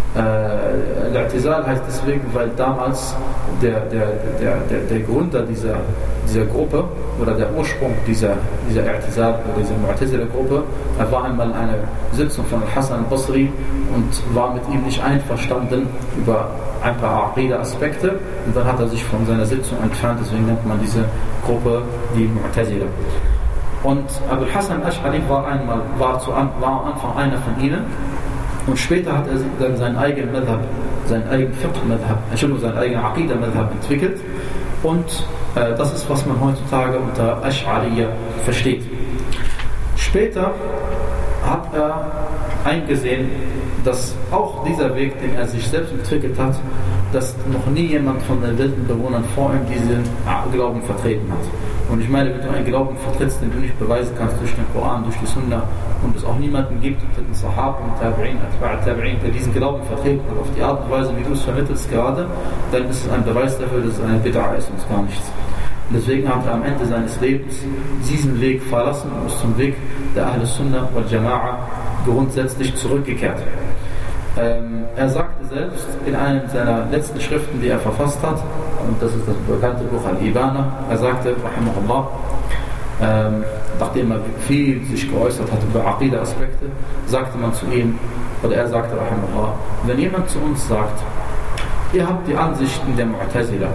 äh, I'tizal heißt deswegen, weil damals der, der, der, der, der Gründer dieser, dieser Gruppe oder der Ursprung dieser, dieser I'tizal oder dieser Mu'tazila-Gruppe, er war einmal in einer Sitzung von Hassan al-Basri und war mit ihm nicht einverstanden über ein paar Aqidah-Aspekte, und dann hat er sich von seiner Sitzung entfernt, deswegen nennt man diese Gruppe die Mu'tazila. Und Abu Hassan al-Ash'ari war, einmal, war, zu, war am Anfang einer von ihnen, und später hat er dann seinen eigenen Madhab, seinen eigenen Fiqh-Madhab, Entschuldigung, seinen eigenen Aqidah-Madhab entwickelt, und äh, das ist, was man heutzutage unter Ash'ariyya versteht. Später hat er eingesehen, dass auch dieser Weg, den er sich selbst entwickelt hat, dass noch nie jemand von den wilden Bewohnern vor ihm diesen Glauben vertreten hat. Und ich meine, wenn du einen Glauben vertrittst, den du nicht beweisen kannst durch den Koran, durch die Sunna, und es auch niemanden gibt unter den Sahaba und Tabi'in, Tabi'in, der diesen Glauben vertreten hat, auf die Art und Weise, wie du es vermittelst gerade, dann ist es ein Beweis dafür, dass es eine Bid'a ist und gar nichts. Und deswegen hat er am Ende seines Lebens diesen Weg verlassen und ist zum Weg der Ahl Sunnah wal Jama'a grundsätzlich zurückgekehrt. Ähm, er sagte selbst in einer seiner letzten Schriften, die er verfasst hat, und das ist das bekannte Buch Al-Ibana, er sagte, rahimahullah, ähm, nachdem er viel sich geäußert hat über Aqidah-Aspekte, sagte man zu ihm, oder er sagte, rahimahullah, wenn jemand zu uns sagt, ihr habt die Ansichten der Mu'tazila,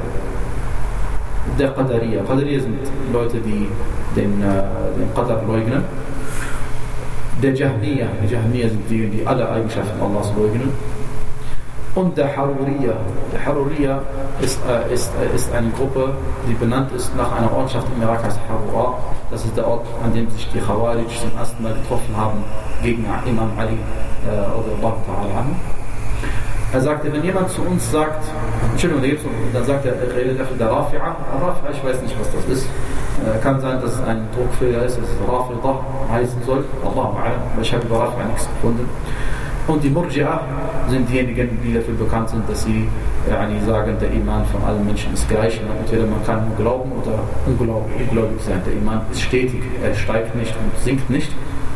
der Qadariyya, Qadariyya sind Leute, die den, äh, den Qadar leugnen, der Jahmiyya, die Jahmiyya sind die, die alle Eigenschaften Allahs leugnen, und der Haruriyya. Der Haruriyya ist, äh, ist, äh, ist eine Gruppe, die benannt ist nach einer Ortschaft im Irak, heißt Harura. Das ist der Ort, an dem sich die Khawarij zum ersten Mal getroffen haben gegen Imam Ali äh, er sagte, wenn jemand zu uns sagt, Entschuldigung, dann sagt er, er redet von der Rafi'a. Rafi'a, ich weiß nicht, was das ist. Äh, kann sein, dass es ein Druckfehler ist, dass es Rafi'a heißen soll. Allahu a'lam, aber ich habe über Rafi'a nichts gefunden. Und die Murji'a sind diejenigen, die dafür bekannt sind, dass sie äh, sagen, der Iman von allen Menschen ist gleich. Und entweder man kann nur glauben oder ungläubig sein. Der Iman ist stetig, er steigt nicht und sinkt nicht.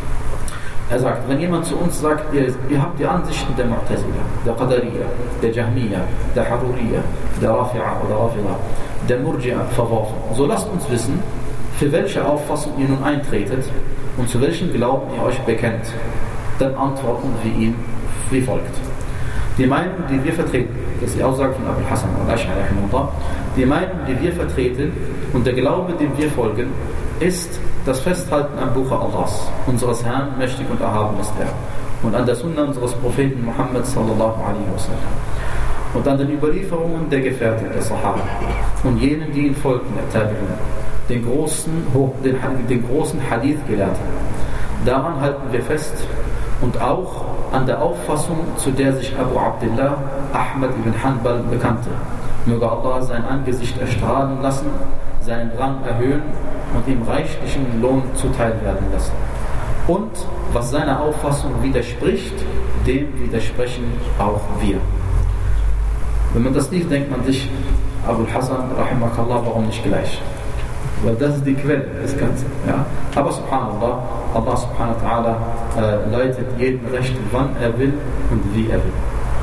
Er sagt, wenn jemand zu uns sagt, ihr, ihr habt die Ansichten der Mu'tazila, der Qadariyya, der Jahmiyya, der Haruriyya, der Rafi'a oder Rafida, der Murji'a verworfen, so lasst uns wissen, für welche Auffassung ihr nun eintretet und zu welchem Glauben ihr euch bekennt. Dann antworten wir ihm wie folgt. Die Meinung, die wir vertreten, das ist die Aussage von Abu Hassan al-Ash'ari, die Meinung, die wir vertreten und der Glaube, dem wir folgen, ist das Festhalten am Buche Allahs, unseres Herrn, mächtig und erhaben ist er, und an der Sunna unseres Propheten Muhammad sallallahu alaihi wasallam, und an den Überlieferungen der Gefährten, der Sahaba, und jenen, die ihn folgten, der Tabi'un, den großen, den, den großen Hadith-Gelehrten. Daran halten wir fest, und auch an der Auffassung, zu der sich Abu Abdullah Ahmad ibn Hanbal bekannte. Möge Allah sein Angesicht erstrahlen lassen, seinen Rang erhöhen und ihm reichlichen Lohn zuteil werden lassen. Und was seiner Auffassung widerspricht, dem widersprechen auch wir. Wenn man das liest, denkt man sich, Abu Hassan, rahimakallah, warum nicht gleich? Weil das ist die Quelle des Ganzen. Ja? Aber subhanallah, Allah subhanahu wa ta'ala äh, leitet jeden recht, wann er will und wie er will.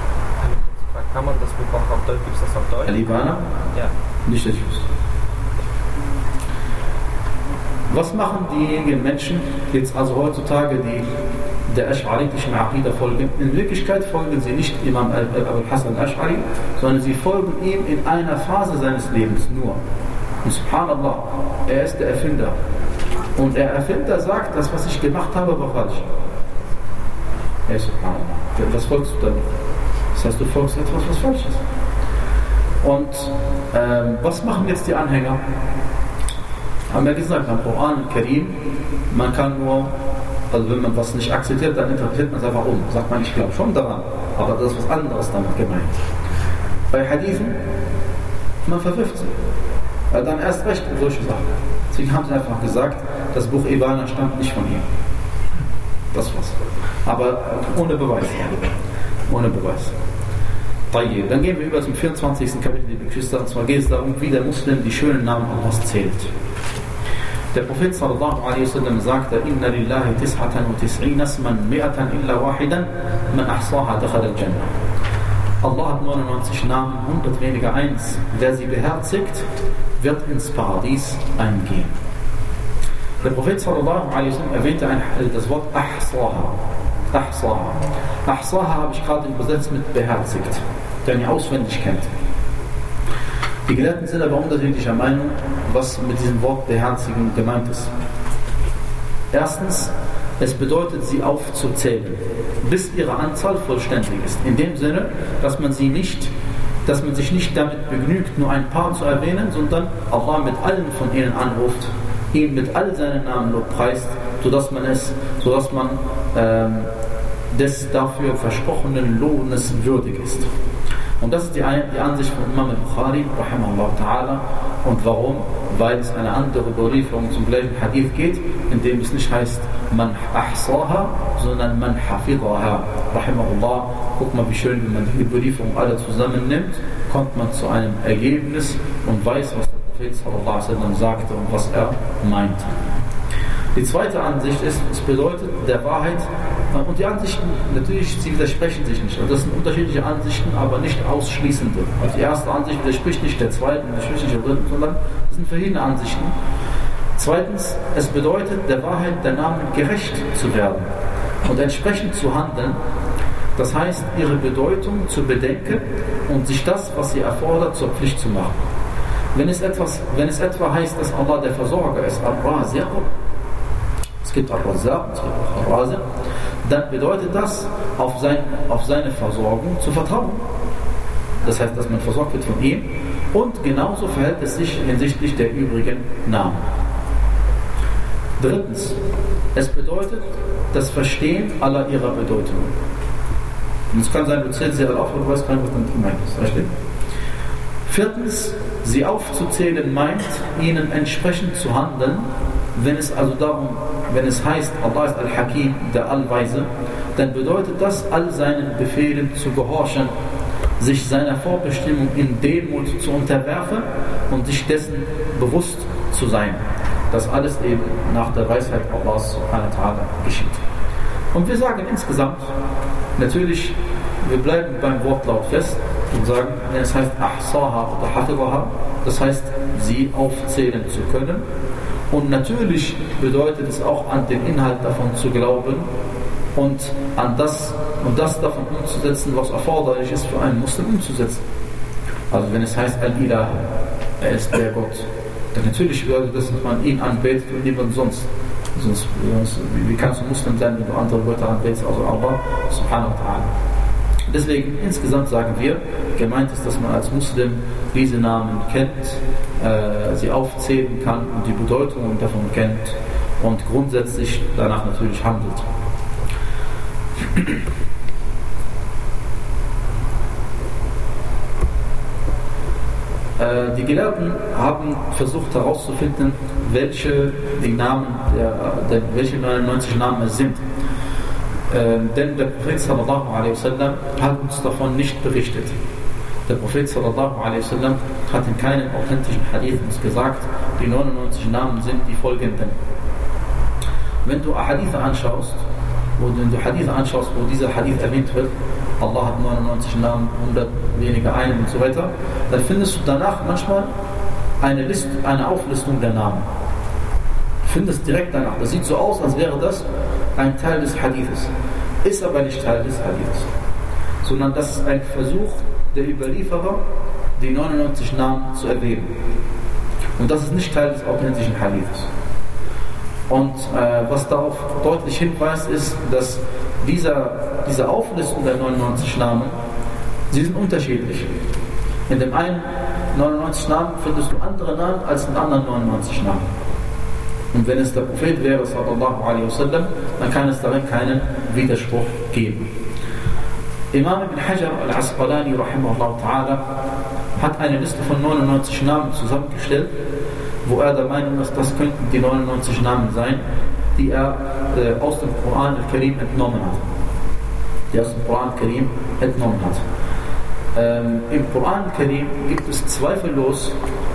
Kann man das bekommen auf Deutsch? Gibt es das auf Deutsch? Al-Ibana? Ja. Nicht, dass ich wüsste. Was machen diejenigen Menschen jetzt also heutzutage, die der Ash'aritischen Aqidah folgen? In Wirklichkeit folgen sie nicht Imam Abu Hassan al-Ash'ari, sondern sie folgen ihm in einer Phase seines Lebens nur. Und subhanallah, er ist der Erfinder. Und der Erfinder sagt, das, was ich gemacht habe, war falsch. Er ist subhanallah. Was folgst du dann? Das heißt, du folgst etwas, was falsch ist. Und ähm, was machen jetzt die Anhänger? Haben wir gesagt, beim Koran Karim, man kann nur, also wenn man was nicht akzeptiert, dann interpretiert man es einfach um. Sagt man, ich glaube schon daran, aber das ist was anderes damit gemeint. Bei Hadithen, man verwirft sie. Weil dann erst recht solche Sachen. Deswegen haben sie einfach gesagt, das Buch Ibana stammt nicht von ihm. Das war's. Aber ohne Beweis. Ohne Beweis. Dann gehen wir über zum vierundzwanzigsten Kapitel, liebe Geschwister. Und zwar geht es darum, wie der Muslim die schönen Namen Allahs zählt. Der Prophet sallallahu alaihi wasallam sagte: Inna lillahi tis'atan wa tis'ina isman mi'atan illa wahidan man ahsaha dakhala al-Jannah. Allah hat neunundneunzig Namen, hundert weniger eins. Wer sie beherzigt, wird ins Paradies eingehen. Der Prophet sallallahu alaihi wasallam erwähnte ein, das Wort ahsaha. Ahsaha. Ahsaha habe ich gerade übersetzt mit beherzigt, der ihn auswendig kennt. Die Gelehrten sind aber unterschiedlicher Meinung, was mit diesem Wort beherzigen gemeint ist. Erstens, es bedeutet, sie aufzuzählen, bis ihre Anzahl vollständig ist. In dem Sinne, dass man sie nicht, dass man sich nicht damit begnügt, nur ein paar zu erwähnen, sondern Allah mit allen von ihnen anruft, ihn mit all seinen Namen lobpreist, sodass man es, sodass man ähm, des dafür versprochenen Lohnes würdig ist. Und das ist die, die Ansicht von Imam al-Bukhari, rahimahullah ta'ala. Und warum? Weil es eine andere Überlieferung zum gleichen Hadith geht, in dem es nicht heißt, man ahsaha, sondern man hafidhaha, rahimahullah. Guck mal, wie schön, wenn man die Überlieferung alle zusammennimmt, kommt man zu einem Ergebnis und weiß, was der Prophet sallallahu alaihi wasallam sagte und was er meinte. Die zweite Ansicht ist, es bedeutet der Wahrheit, und die Ansichten, natürlich, sie widersprechen sich nicht. Und das sind unterschiedliche Ansichten, aber nicht ausschließende. Und die erste Ansicht widerspricht nicht der zweiten, widerspricht nicht der dritten, sondern es sind verschiedene Ansichten. Zweitens, es bedeutet der Wahrheit der Namen gerecht zu werden und entsprechend zu handeln. Das heißt, ihre Bedeutung zu bedenken und sich das, was sie erfordert, zur Pflicht zu machen. Wenn es, etwas, wenn es etwa heißt, dass Allah der Versorger ist, Al-Raziq, es gibt Al-Razzaq, es gibt Al-Raziq, dann bedeutet das, auf, sein, auf seine Versorgung zu vertrauen. Das heißt, dass man versorgt wird von ihm. Und genauso verhält es sich hinsichtlich der übrigen Namen. Drittens, es bedeutet das Verstehen aller ihrer Bedeutungen. Und es kann sein, du zählst sie alle auf, aber du weißt gar nicht, was damit gemeint ist. Richtig? Viertens, sie aufzuzählen meint, ihnen entsprechend zu handeln. Wenn es also darum, wenn es heißt, Allah ist Al-Hakim, der Allweise, dann bedeutet das, all seinen Befehlen zu gehorchen, sich seiner Vorbestimmung in Demut zu unterwerfen und sich dessen bewusst zu sein. Das alles eben nach der Weisheit Allahs subhanahu wa ta'ala geschieht. Und wir sagen insgesamt, natürlich, wir bleiben beim Wortlaut fest und sagen, wenn es heißt Ahsaha oder Hafidhaha, das heißt, sie aufzählen zu können. Und natürlich bedeutet es auch, an den Inhalt davon zu glauben und an das und das davon umzusetzen, was erforderlich ist für einen Muslim umzusetzen. Also wenn es heißt Al-Ilah, er ist der Gott, dann natürlich bedeutet das, dass man ihn anbetet und niemand sonst. Sonst, wie kannst du Muslim sein, wenn du andere Götter anbetest, also Allah subhanahu wa ta'ala. Deswegen insgesamt sagen wir, gemeint ist, dass man als Muslim diese Namen kennt, äh, sie aufzählen kann und die Bedeutung davon kennt und grundsätzlich danach natürlich handelt. äh, die Gelehrten haben versucht herauszufinden, welche die Namen der, der, welche neunundneunzig Namen es sind. Äh, denn der Prophet sallallahu alaihi wasallam hat uns davon nicht berichtet. Der Prophet sallallahu alaihi wasallam hat in keinem authentischen Hadith uns gesagt, die neunundneunzig Namen sind die folgenden. Wenn du Hadithe anschaust, wo du, wenn du Hadithe anschaust, wo dieser Hadith erwähnt wird, Allah hat neunundneunzig Namen, hundert weniger einen und so weiter, dann findest du danach manchmal eine, List, eine Auflistung der Namen. Du findest direkt danach. Das sieht so aus, als wäre das ein Teil des Hadithes. Ist aber nicht Teil des Hadithes. Sondern das ist ein Versuch der Überlieferer, die neunundneunzig Namen zu erwähnen. Und das ist nicht Teil des authentischen Hadiths. Und äh, was darauf deutlich hinweist, ist, dass dieser, diese Auflistung der neunundneunzig Namen, sie sind unterschiedlich. In dem einen neunundneunzig Namen findest du andere Namen als in anderen neunundneunzig Namen. Und wenn es der Prophet wäre, sallallahu alaihi wasallam, dann kann es darin keinen Widerspruch geben. Imam ibn Hajar al-Asqalani rahimahullah ta'ala hat eine Liste von neunundneunzig Namen zusammengestellt, wo er der Meinung ist, das könnten die neunundneunzig Namen sein, die er äh, aus dem Koran al-Karim entnommen hat. Die aus dem Koran al-Karim entnommen hat. Ähm, Im Koran al-Karim gibt es zweifellos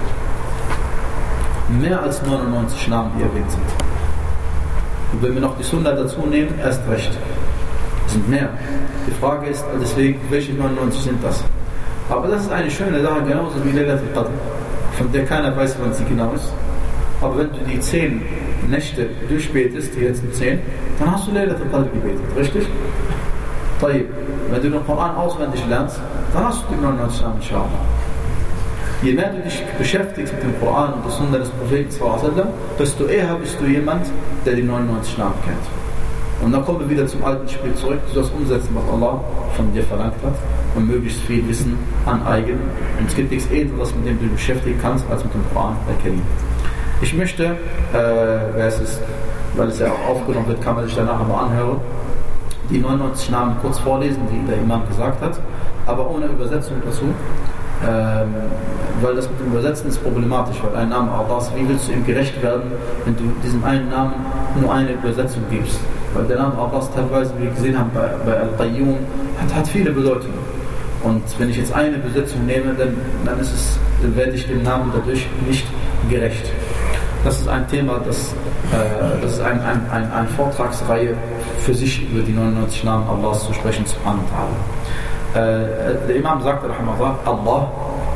mehr als neunundneunzig Namen, die erwähnt sind. Und wenn wir noch die Sunna dazu nehmen, erst recht. Es sind mehr. Die Frage ist deswegen, welche neunundneunzig sind das? Aber das ist eine schöne Sache, genauso wie Laylat al-Qadr, von der keiner weiß, wann sie genau ist. Aber wenn du die zehn Nächte durchbetest, die letzten zehn, dann hast du Laylat al-Qadr gebetet, richtig? Tayyib. Wenn du den Koran auswendig lernst, dann hast du die neunundneunzig Namen, inshallah. Je mehr du dich beschäftigst mit dem Koran und der Sunna des Propheten, desto eher bist du jemand, der die neunundneunzig Namen kennt. Und dann kommen wir wieder zum alten Spiel zurück. Du sollst umsetzen, was Allah von dir verlangt hat und möglichst viel Wissen aneignen. Und es gibt nichts Edleres, mit dem du dich beschäftigen kannst, als mit dem Koran al-Karim. Ich möchte, äh, wer es ist, weil es ja auch aufgenommen wird, kann man sich danach aber anhören, die neunundneunzig Namen kurz vorlesen, die der Imam gesagt hat, aber ohne Übersetzung dazu. Ähm, weil das mit dem Übersetzen ist problematisch, weil ein Name Allahs, wie willst du ihm gerecht werden, wenn du diesem einen Namen nur eine Übersetzung gibst? Weil der Name Allahs teilweise, wie wir gesehen haben bei, bei Al-Qayyum, hat, hat viele Bedeutungen. Und wenn ich jetzt eine Übersetzung nehme, dann, dann, ist es, dann werde ich dem Namen dadurch nicht gerecht. Das ist ein Thema, das, äh, das ist eine ein, ein, ein Vortragsreihe für sich, über die neunundneunzig Namen Allahs zu sprechen, subhanahu wa ta'ala. Uh, der Imam sagt, Allah,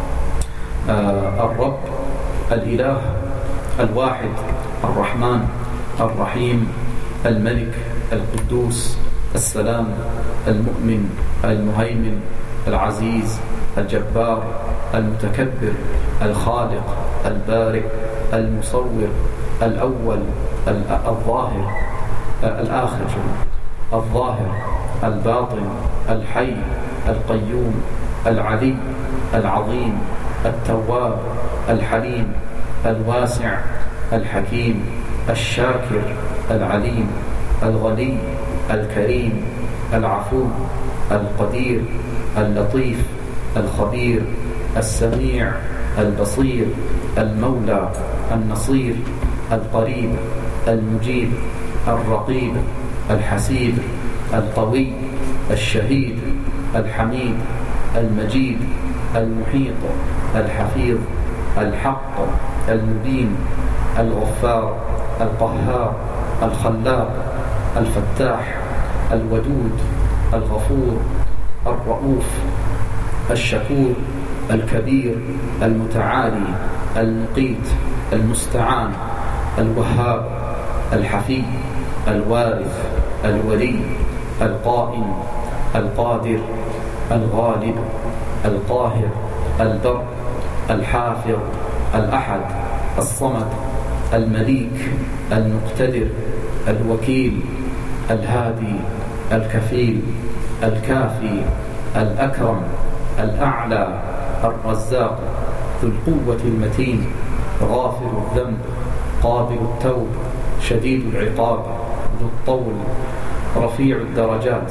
uh, Al-Rabb, Al-Ilah, Al-Wahid, Al-Rahman, Al-Rahim, Al-Malik, Al-Quddus, Al-Salam, Al-Mu'min, Al-Muhaymin, Al-Aziz, Al-Jabbar, Al-Mutakabbir, Al-Khaliq, Al-Bari, Al-Musawwir, Al-Awwal, Al-Zahir, Al-Akhir, Al-Zahir, Al-Batin, Al-Hayy, القيوم العلي العظيم التواب الحليم الواسع الحكيم الشاكر العليم الغني الكريم العفو القدير اللطيف الخبير السميع البصير المولى النصير القريب المجيب الرقيب الحسيب القوي الشهيد الحميد المجيد المحيط الحفيظ الحق المبين الغفار القهار الخلاق الفتاح الودود الغفور الرؤوف الشكور الكبير المتعالي المقيت المستعان الوهاب الحفي الوارث الولي القائم القادر الغالب القاهر البر الحافظ الأحد الصمد المليك المقتدر الوكيل الهادي الكفيل الكافي الأكرم الأعلى الرزاق ذو القوة المتين غافر الذنب قابل التوب شديد العقاب ذو الطول رفيع الدرجات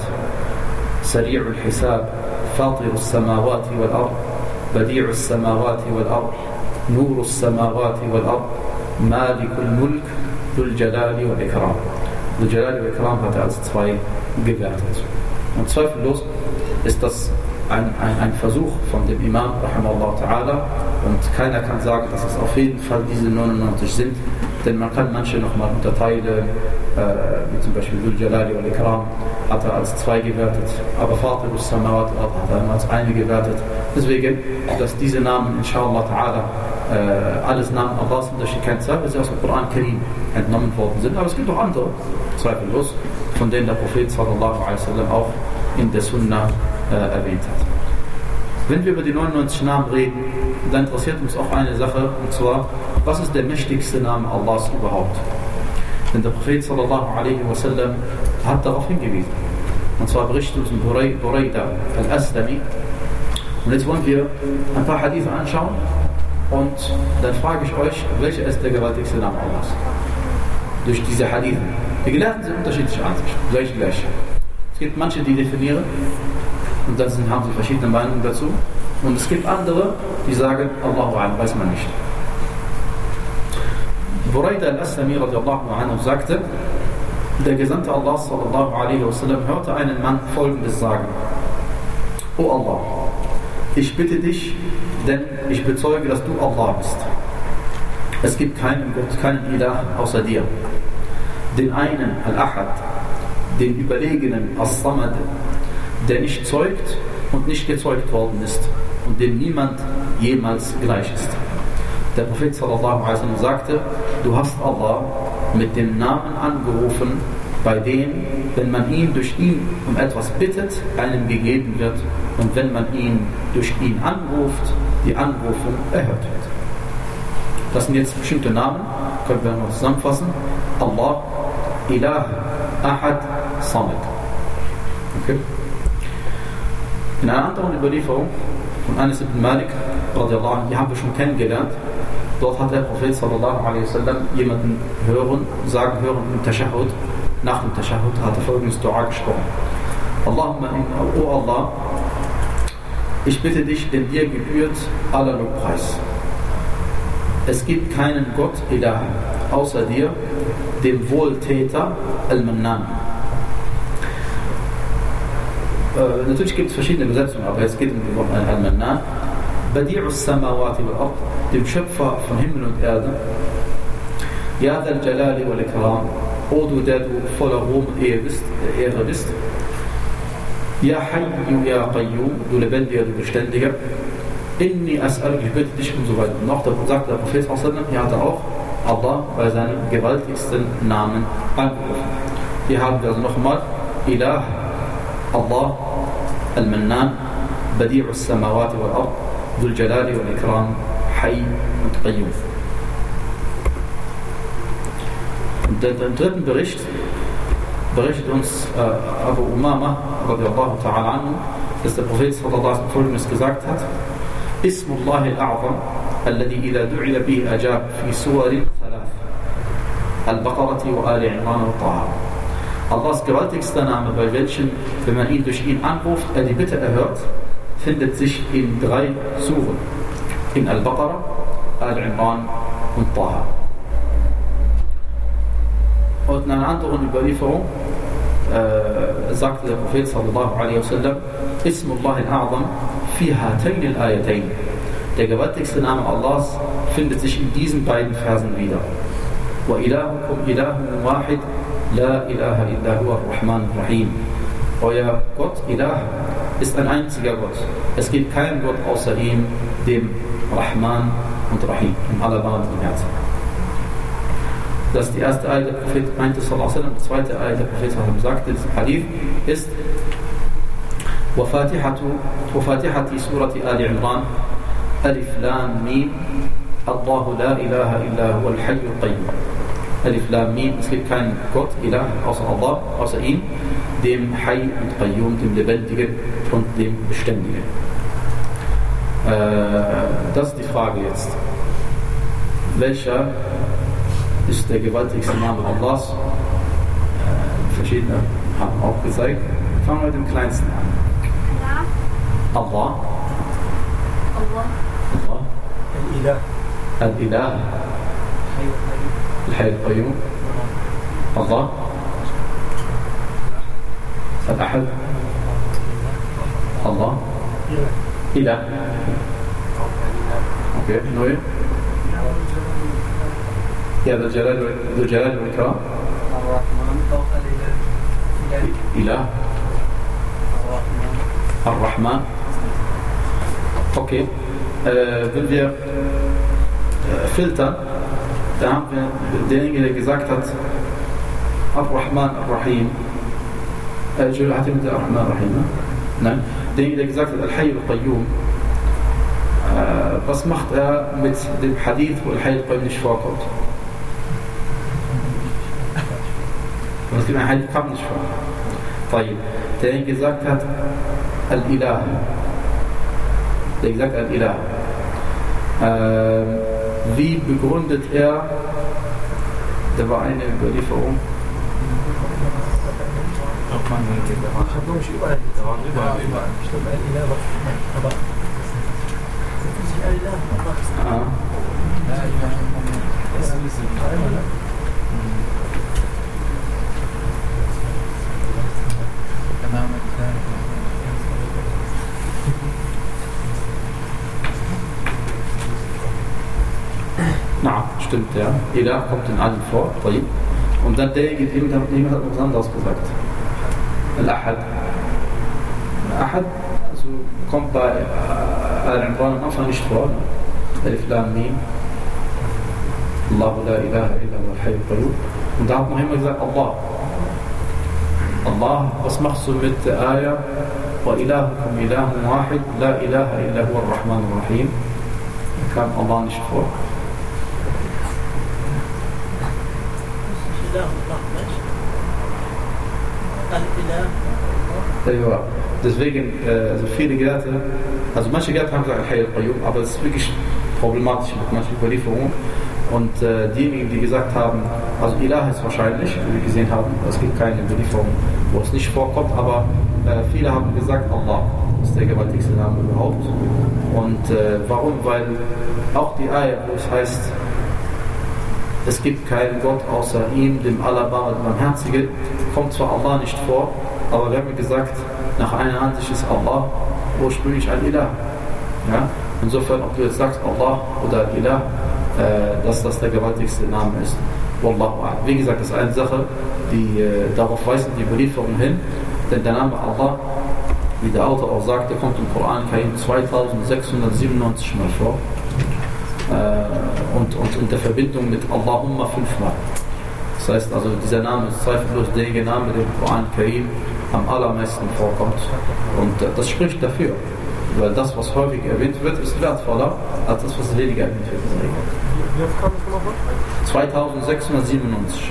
سريع الحساب فاطر السماوات والأرض بديع السماوات والأرض نور السماوات والأرض مالك الملك ذو الجلال والإكرام. ذو الجلال والإكرام hat er als zwei gewertet. Und zweifellos ist das ein, ein, ein Versuch von dem Imam rahimahullah ta'ala, und keiner kann sagen, dass es auf jeden Fall diese neunundneunzig sind, denn man kann manche nochmal unterteilen, äh, wie zum Beispiel Dhul Jalali wal Ikram hat er als zwei gewertet, aber Fatirus Samawat hat er als eine gewertet. Deswegen, dass diese Namen inshallah ta'ala äh, alles Namen Allahs sind, durch die Kennzahl, weil sie aus dem Koran Karim entnommen worden sind, aber es gibt auch andere, zweifellos, von denen der Prophet sallallahu alaihi wasallam auch in der Sunna äh, erwähnt hat. Wenn wir über die neunundneunzig Namen reden, da interessiert uns auch eine Sache, und zwar, was ist der mächtigste Name Allahs überhaupt? Denn der Prophet sallallahu alaihi wasallam hat darauf hingewiesen. Und zwar berichtet uns Buraida al-Aslami. Und jetzt wollen wir ein paar Hadithe anschauen und dann frage ich euch, welcher ist der gewaltigste Name Allahs? Durch diese Hadithe. Die Gelehrten sind unterschiedliche Ansichten, gleich gleich. Es gibt manche, die definieren und dann sind, haben sie verschiedene Meinungen dazu. Und es gibt andere, die sagen, Allahu a'lam, weiß man nicht. Buraida al-Aslami radiallahu anhu sagte, der Gesandte Allah sallallahu alaihi wasallam hörte einen Mann Folgendes sagen: O Allah, ich bitte dich, denn ich bezeuge, dass du Allah bist. Es gibt keinen Gott, keinen Ilah außer dir. Den einen, Al-Ahad, den Überlegenen, As-Samad, der nicht zeugt und nicht gezeugt worden ist und dem niemand jemals gleich ist. Der Prophet sallallahu alaihi wasallam sagte, du hast Allah mit dem Namen angerufen, bei dem, wenn man ihn durch ihn um etwas bittet, einem gegeben wird und wenn man ihn durch ihn anruft, die Anrufung erhört wird. Das sind jetzt bestimmte Namen, können wir noch zusammenfassen. Allah, Ilah, Ahad, Samad. Okay. In einer anderen Überlieferung von Anas ibn Malik, radiallahu anhu, die haben wir schon kennengelernt. Dort hat der Prophet sallallahu alaihi wasallam jemanden hören, sagen hören im Tashahhud. Nach dem Tashahhud hat er folgendes Dua gesprochen: Allahumma, O Allah, ich bitte dich, denn dir gebührt aller Lobpreis. Es gibt keinen Gott, Ilah, außer dir, dem Wohltäter, Al-Mannan. Äh, natürlich gibt es verschiedene Übersetzungen, aber es geht um die Worte Al-Mannan. Badi'us Samawati wal Ard, dem Schöpfer von Himmel und Erde. Ya Dal Jalali wal Ikram, O du, der du voller Ruhm und Ehre bist, Ehre bist. Ya Hayyu Ya Qayyum, du Lebendiger, du Beständiger. Inni as'al, ich bitte dich und so weiter. Und noch, da sagt der Prophet sallallahu alaihi wasallam, hier hat er auch Allah bei seinem gewaltigsten Namen angerufen. Hier haben wir also nochmal Ilah, Allah, Al-Mannan, Badi'us Samawati wal Ard, Dhul Jalali wal Ikram, Hayy und Qayyum. Und im dritten Bericht berichtet uns äh, Abu Umama radiallahu ta'ala anhu, dass der Prophet sallallahu alaihi wasallam folgendes gesagt hat: Ismullah al-A'zam, alladhi idha du'ila bihi ajab fi suwarin thalath, Al-Baqarati wa Ali Imran wa Taha. Allahs gewaltigster Name, bei welchem, wenn man ihn durch ihn anruft, er die Bitte erhört, findet sich in drei Suren: in Al-Baqarah, Al-Imran und Taha. Und in einer anderen Überlieferung äh, sagte der Prophet sallallahu alaihi wasallam: Ismullah al-A'zam fi hatayn al-ayatayn. Der gewaltigste Name Allahs findet sich in diesen beiden Versen wieder. Wa ilahukum ilahun wahid, la ilaha illa huwa ar-Rahman ar-Rahim. Euer Gott, Ilah, ist ein einziger Gott. Es gibt keinen Gott außer ihm, dem Rahman und Rahim, dem Allerbarmen im Herzen. Das ist die erste Ayat, der Prophet meinte sallallahu alaihi wasallam. Die zweite Ayat, der Prophet sallallahu alaihi wasallam sagte, das Hadith ist: وفاتحة سورة آل عمران ألف لام ميم الله لا إله إلا هو الحي القيوم. Alif Lam Mim, es gibt keinen Gott, Ilah, außer Allah, außer ihm, dem Hayy und Qayyum, dem Lebendigen und dem Beständigen. Äh, das ist die Frage jetzt. Welcher ist der gewaltigste Name Allahs? Äh, verschiedene haben auch gezeigt. Fangen wir mit dem kleinsten an. Allah. Allah. Allah. Al-Ilah. Al-Ilah. الحي القيوم. الله. الأحد. الله. إله. أوكي. نوي. يا ذا الجلال ذو الجلال والإكرام. إله. الرحمن. Okay. Äh, wenn wir äh, filtern, da haben wir denjenigen, der gesagt hat, Ar-Rahman, Ar-Rahim. Äh, Entschuldigung, hat er mit Ar-Rahman, Ar-Rahim, ne? Nein. Derjenige, der gesagt hat, Al-Hayy al-Qayyum. Äh, was macht er mit dem Hadith, wo Al-Hayy al-Qayyum nicht vorkommt? Und es gibt ein Hadith, kam nicht vor. Der gesagt hat, Al-Ilah. Der gesagt hat, Al-Ilah. Äh, wie begründet er, da war eine Überlieferung, Ich habe nicht überall da waren überall, überall. Ich glaube, Al-Ilah war aber das ist nicht Al-Ilah, aber ah. das ist ein Timer, ne? Der Name Na, stimmt, ja. Ilah kommt in allen vor. Und dann der geht eben, jemand hat was anderes gesagt. Al-Ahad. Al-Ahad also kommt bei Al-Imran am Anfang nicht vor. Alif Lam Mim. Allahu la ilaha illa huwa al-Hayy al-Qayyum. Und da hat man immer gesagt Allah. Allah, was machst du mit der Ayah? Wa ilahukum ilahun wahid, la ilaha illa huwa ar-Rahman ar-Rahim. Da kam Allah nicht vor. Ja, deswegen, äh, also viele Gelehrte, also manche Gelehrte haben gesagt Al-Hayy al-Qayyum, aber es ist wirklich problematisch mit manchen Überlieferungen. Und äh, diejenigen, die gesagt haben, also Ilah ist wahrscheinlich, wie wir gesehen haben, es gibt keine Überlieferung, wo es nicht vorkommt, aber äh, viele haben gesagt, Allah ist der gewaltigste Name überhaupt. Und äh, warum? Weil auch die Ayah, wo es heißt, es gibt keinen Gott außer ihm, dem Allerbarmen und Barmherzigen, kommt zwar Allah nicht vor, aber wir haben gesagt, nach einer Ansicht ist Allah ursprünglich Al-Ilah. Ja? Insofern, ob du jetzt sagst Allah oder Al-Ilah, äh, dass das der gewaltigste Name ist. Wallahu a'lam. Wie gesagt, das ist eine Sache, die äh, darauf weisen die Überlieferung hin, denn der Name Allah, wie der Autor auch sagt, der kommt im Koran zweitausendsechshundertsiebenundneunzig Mal vor. Und, und in der Verbindung mit Allahumma fünfmal. Das heißt also, dieser Name ist zweifellos derjenige Name, der im Koran Karim am allermeisten vorkommt. Und das spricht dafür, weil das, was häufig erwähnt wird, ist wertvoller als das, was weniger erwähnt wird. Wie oft kam das nochmal vor? zweitausendsechshundertsiebenundneunzig.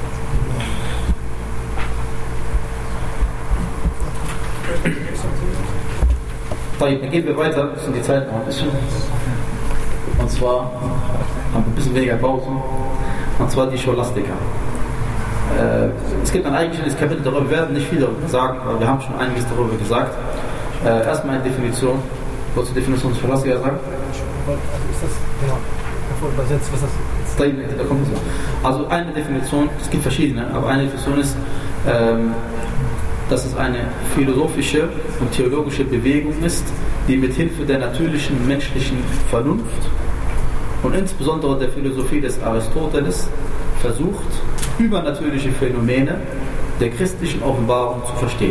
Dann gehen wir weiter, das sind die Zeit noch ein bisschen. Und zwar haben wir ein bisschen weniger Pause. Und zwar die Scholastika. Äh, es gibt ein eigentliches Kapitel darüber, wir werden nicht viel darüber sagen, aber wir haben schon einiges darüber gesagt. Äh, erstmal eine Definition. Wolltest du die Definition des Scholastika sagen? Also ist das, genau, davor übersetzt, was ist das? Da kommt es. Also eine Definition, es gibt verschiedene, aber eine Definition ist, ähm, dass es eine philosophische und theologische Bewegung ist, die mit Hilfe der natürlichen menschlichen Vernunft und insbesondere der Philosophie des Aristoteles versucht, übernatürliche Phänomene der christlichen Offenbarung zu verstehen.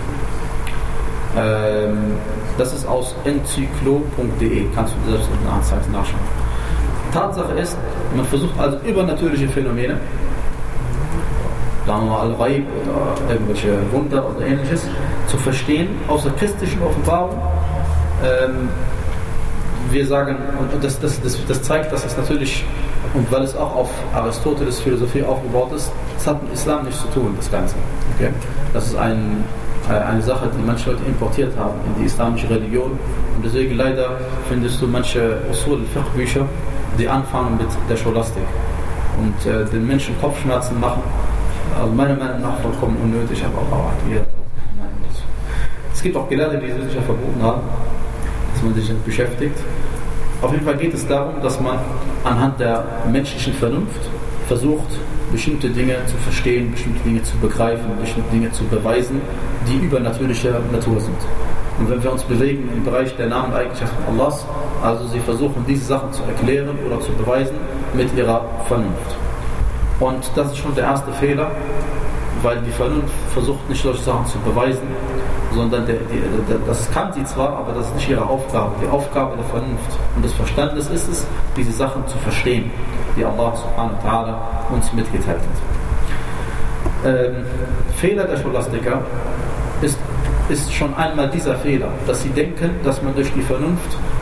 Ähm, das ist aus encyclo punkt de, kannst du selbst nachschauen. Tatsache ist, man versucht also übernatürliche Phänomene, sagen wir mal Al-Ghaib oder irgendwelche Wunder oder ähnliches, zu verstehen aus der christlichen Offenbarung. Ähm, wir sagen, und das, das, das, das zeigt, dass es natürlich, und weil es auch auf Aristoteles Philosophie aufgebaut ist, es hat mit Islam nichts zu tun, das Ganze. Okay? Das ist ein, äh, eine Sache, die manche Leute importiert haben in die islamische Religion. Und deswegen leider findest du manche Usul-Fiqh-Bücher, die anfangen mit der Scholastik und äh, den Menschen Kopfschmerzen machen. Also meiner Meinung nach vollkommen unnötig, aber auch wieder. Es gibt auch Gelehrte, die sich ja verboten haben, dass man sich damit beschäftigt. Auf jeden Fall geht es darum, dass man anhand der menschlichen Vernunft versucht, bestimmte Dinge zu verstehen, bestimmte Dinge zu begreifen, bestimmte Dinge zu beweisen, die übernatürlicher Natur sind. Und wenn wir uns bewegen im Bereich der Namen und Eigenschaften Allahs, also sie versuchen, diese Sachen zu erklären oder zu beweisen mit ihrer Vernunft. Und das ist schon der erste Fehler, weil die Vernunft versucht nicht solche Sachen zu beweisen, sondern der, die, der, das kann sie zwar, aber das ist nicht ihre Aufgabe. Die Aufgabe der Vernunft und des Verstandes ist es, diese Sachen zu verstehen, die Allah subhanahu wa ta'ala uns mitgeteilt hat. Ähm, Fehler der Scholastiker ist, ist schon einmal dieser Fehler, dass sie denken, dass man durch die Vernunft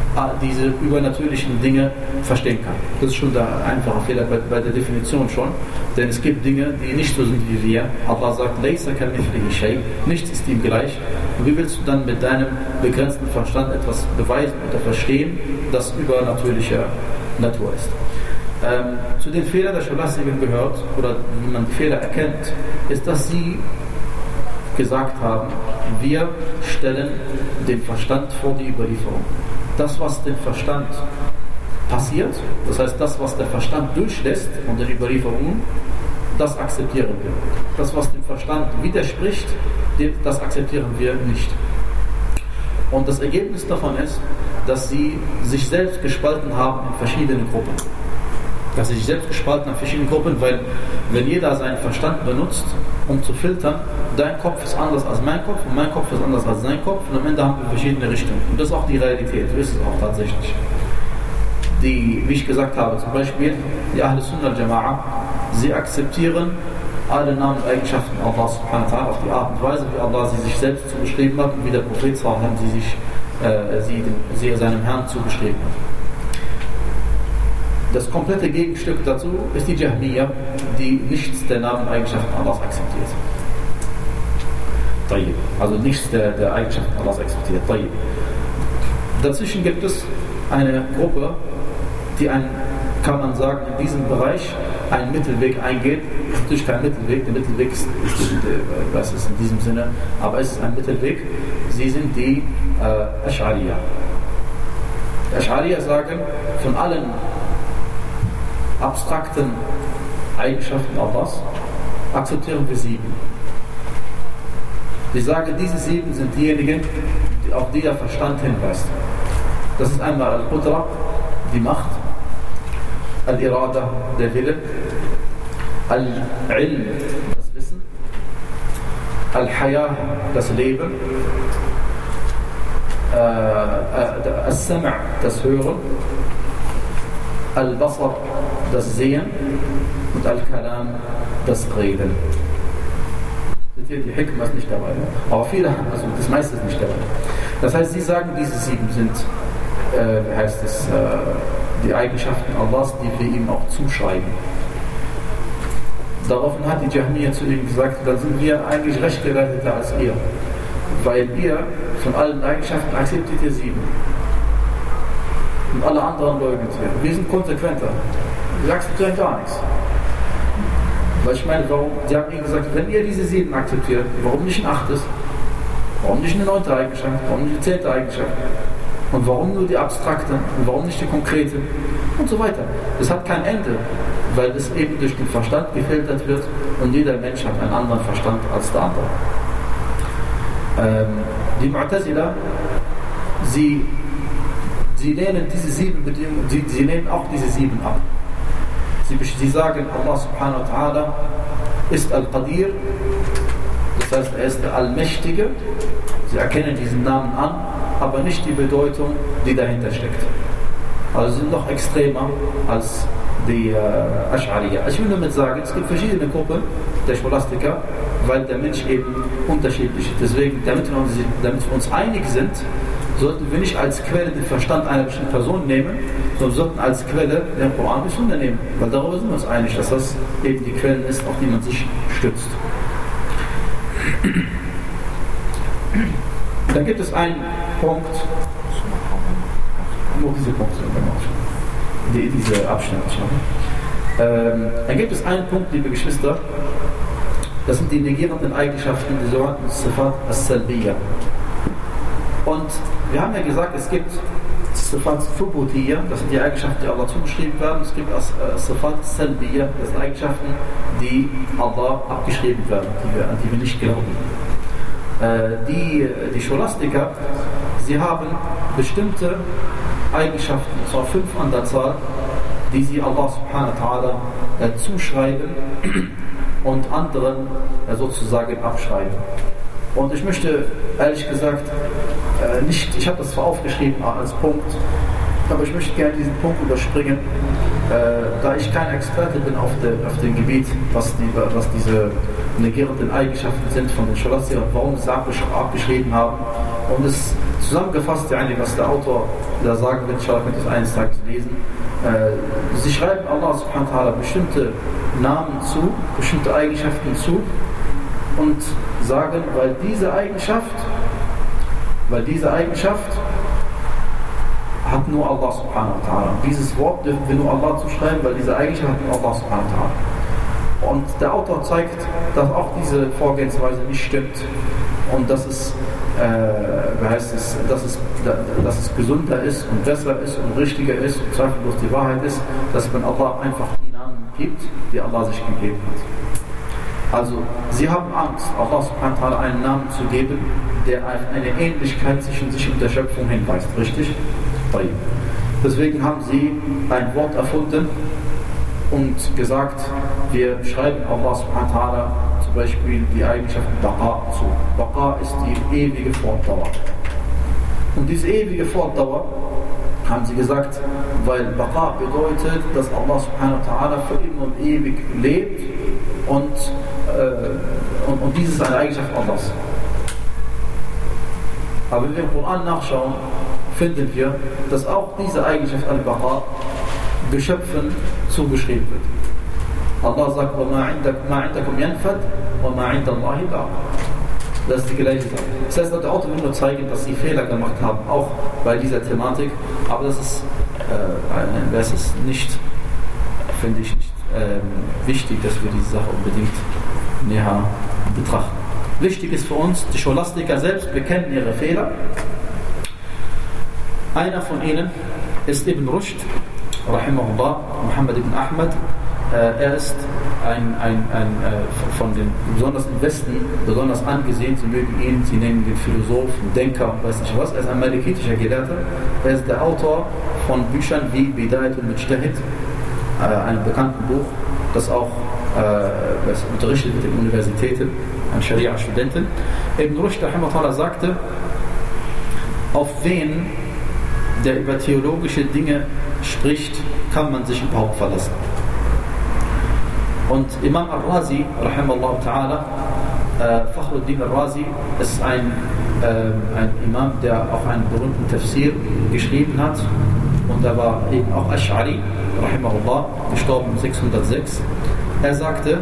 diese übernatürlichen Dinge verstehen kann. Das ist schon der einfache Fehler bei, bei der Definition schon, denn es gibt Dinge, die nicht so sind wie wir. Allah sagt, Laysa kamithlihi shay, nichts ist ihm gleich. Und wie willst du dann mit deinem begrenzten Verstand etwas beweisen oder verstehen, das übernatürliche Natur ist? Ähm, zu den Fehlern der Scholastiker gehört, oder wie man die Fehler erkennt, ist, dass sie gesagt haben, wir stellen den Verstand vor die Überlieferung. Das, was dem Verstand passiert, das heißt, das, was der Verstand durchlässt von den Überlieferungen, das akzeptieren wir. Das, was dem Verstand widerspricht, das akzeptieren wir nicht. Und das Ergebnis davon ist, dass sie sich selbst gespalten haben in verschiedene Gruppen. Dass sie sich selbst gespalten haben in verschiedene Gruppen, weil wenn jeder seinen Verstand benutzt, um zu filtern, dein Kopf ist anders als mein Kopf und mein Kopf ist anders als sein Kopf und am Ende haben wir verschiedene Richtungen. Und das ist auch die Realität, so ist es auch tatsächlich. Die, wie ich gesagt habe, zum Beispiel die Ahl Sunnah al-Jama'a, sie akzeptieren alle Namen und Eigenschaften Allah subhanahu wa ta'ala auf die Art und Weise, wie Allah sie sich selbst zugeschrieben hat und wie der Prophet sallallahu alaihi wasallam sie sich äh, sie, dem, sie seinem Herrn zugeschrieben hat. Das komplette Gegenstück dazu ist die Jahmiya, die nichts der Namen und Eigenschaften Allahs akzeptiert. Tayyib. Also nichts der, der Eigenschaften Allahs akzeptiert. Tayyib. Dazwischen gibt es eine Gruppe, die ein, kann man sagen, in diesem Bereich einen Mittelweg eingeht. Es ist natürlich kein Mittelweg, der Mittelweg ist, ist, ist, was ist in diesem Sinne, aber es ist ein Mittelweg. Sie sind die äh, Ash'ariya. Die Ash'ariya sagen, von allen abstrakten Eigenschaften Allahs akzeptieren wir sieben. Wir sagen, diese sieben sind diejenigen, auf die der Verstand hinweist. Das ist einmal Al-Qudra, die Macht, Al-Irada, der Wille, Al-Ilm, das Wissen, Al-Haya, das Leben, äh, Al-Sam', das Hören, Al-Basar, das Sehen und Al-Kalam, das Reden. Die Hikmah ist nicht dabei, aber viele, also das meiste ist nicht dabei. Das heißt, sie sagen, diese sieben sind, äh, wie heißt es, äh, die Eigenschaften Allahs, die wir ihm auch zuschreiben. Daraufhin hat die Jahmiya zu ihnen gesagt, dann sind wir eigentlich rechtgeleitet als ihr, weil ihr von allen Eigenschaften akzeptiert ihr sieben. Und alle anderen leugnet ihr. Wir sind konsequenter. Wir akzeptieren gar nichts. Weil ich meine, warum, sie haben ihnen gesagt, wenn ihr diese sieben akzeptiert, warum nicht ein achtes? Warum nicht eine neunte Eigenschaft? Warum nicht eine zehnte Eigenschaft? Und warum nur die abstrakte? Und warum nicht die konkrete? Und so weiter. Es hat kein Ende, weil es eben durch den Verstand gefiltert wird und jeder Mensch hat einen anderen Verstand als der andere. Ähm, die Mu'tazila, sie, sie lehnen diese sieben Bedingungen, sie, sie lehnen auch diese sieben ab. Sie, sie sagen, Allah subhanahu wa ta'ala ist Al-Qadir, das heißt, er ist der Allmächtige. Sie erkennen diesen Namen an, aber nicht die Bedeutung, die dahinter steckt. Also sie sind noch extremer als die äh, Ash'ariya. Ich will damit sagen, es gibt verschiedene Gruppen der Scholastiker, weil der Mensch eben unterschiedlich ist. Deswegen, damit wir, uns, damit wir uns einig sind, sollten wir nicht als Quelle den Verstand einer bestimmten Person nehmen, sondern wir sollten als Quelle den Koran und Sunna nehmen. Weil darüber sind wir uns einig, dass das eben die Quelle ist, auf die man sich stützt. Dann gibt es einen Punkt, nur diese Punkte, die, diese Abschnitte. Ähm, dann gibt es einen Punkt, liebe Geschwister, das sind die negierenden Eigenschaften, die sogenannten Sifat as-Salbiyya. Und wir haben ja gesagt, es gibt Sifat Thubutiyya, das sind die Eigenschaften, die Allah zugeschrieben werden. Es gibt Sifat Salbiyya, das sind Eigenschaften, die Allah abgeschrieben werden, die wir, an die wir nicht glauben. Äh, die, die Scholastiker, sie haben bestimmte Eigenschaften, zwar fünf an der Zahl, die sie Allah subhanahu wa ta'ala äh, zuschreiben und anderen äh, sozusagen abschreiben. Und ich möchte ehrlich gesagt äh, nicht, ich habe das zwar aufgeschrieben als Punkt, aber ich möchte gerne diesen Punkt überspringen, äh, da ich kein Experte bin auf, der, auf dem Gebiet, was, die, was diese negierenden Eigenschaften sind von den Scholastikern, warum sie es abgeschrieben haben. und es zusammengefasst, ja, was der Autor da sagen wird, ich werde das eines Tages lesen. Äh, sie schreiben Allah subhanahu wa ta'ala bestimmte Namen zu, bestimmte Eigenschaften zu und sagen, weil diese Eigenschaft, weil diese Eigenschaft hat nur Allah subhanahu wa ta'ala. Dieses Wort dürfen wir nur Allah zuschreiben, weil diese Eigenschaft hat nur Allah subhanahu wa ta'ala. Und der Autor zeigt, dass auch diese Vorgehensweise nicht stimmt und dass es, äh, wie heißt es, dass es, dass es gesünder ist und besser ist und richtiger ist und zweifellos die Wahrheit ist, dass man Allah einfach die Namen gibt, die Allah sich gegeben hat. Also, sie haben Angst, Allah subhanahu wa ta'ala einen Namen zu geben, der eine Ähnlichkeit zwischen sich und der Schöpfung hinweist, richtig? Deswegen haben sie ein Wort erfunden und gesagt, wir schreiben Allah subhanahu wa ta'ala zum Beispiel die Eigenschaft Baqa zu. Baqa ist die ewige Fortdauer. Und diese ewige Fortdauer, haben sie gesagt, weil Baqa bedeutet, dass Allah subhanahu wa ta'ala für immer und ewig lebt und, äh, und, und dies ist eine Eigenschaft Allahs. Aber wenn wir im Koran nachschauen, finden wir, dass auch diese Eigenschaft Al-Baqa Geschöpfen zugeschrieben wird. Allah sagt, وَمَا عِنْدَكُمْ يَنْفَدْ وَمَا عِنْدَ اللَّهِ بَاقٍ. Das ist die gleiche Sache. Das heißt, der Autor will nur zeigen, dass sie Fehler gemacht haben, auch bei dieser Thematik, aber das ist, äh, das ist nicht, finde ich, nicht äh, wichtig, dass wir diese Sache unbedingt näher betrachten. Wichtig ist für uns, die Scholastiker selbst bekennen ihre Fehler. Einer von ihnen ist Ibn Rushd, rahimahullah, Muhammad ibn Ahmad. Äh, er ist ein, ein, ein, äh, von den, besonders im Westen, besonders angesehen. Sie mögen ihn, sie nennen den Philosophen, Denker und weiß nicht was. Er ist ein malikitischer Gelehrter. Er ist der Autor von Büchern wie Bidayat al-Mujtahid, äh, einem bekannten Buch, das auch äh, das unterrichtet wird in Universitäten, ein Scharia-Studenten. Ibn Rushd rahimahullah sagte, auf wen der über theologische Dinge spricht, kann man sich überhaupt verlassen. Und Imam al-Razi, rahimahullah ta'ala, äh, Fakhruddin al-Razi, ist ein, äh, ein Imam, der auch einen berühmten Tafsir geschrieben hat. Und er war eben auch Ash'ari, rahimahullah, gestorben sechshundertsechs. Er sagte,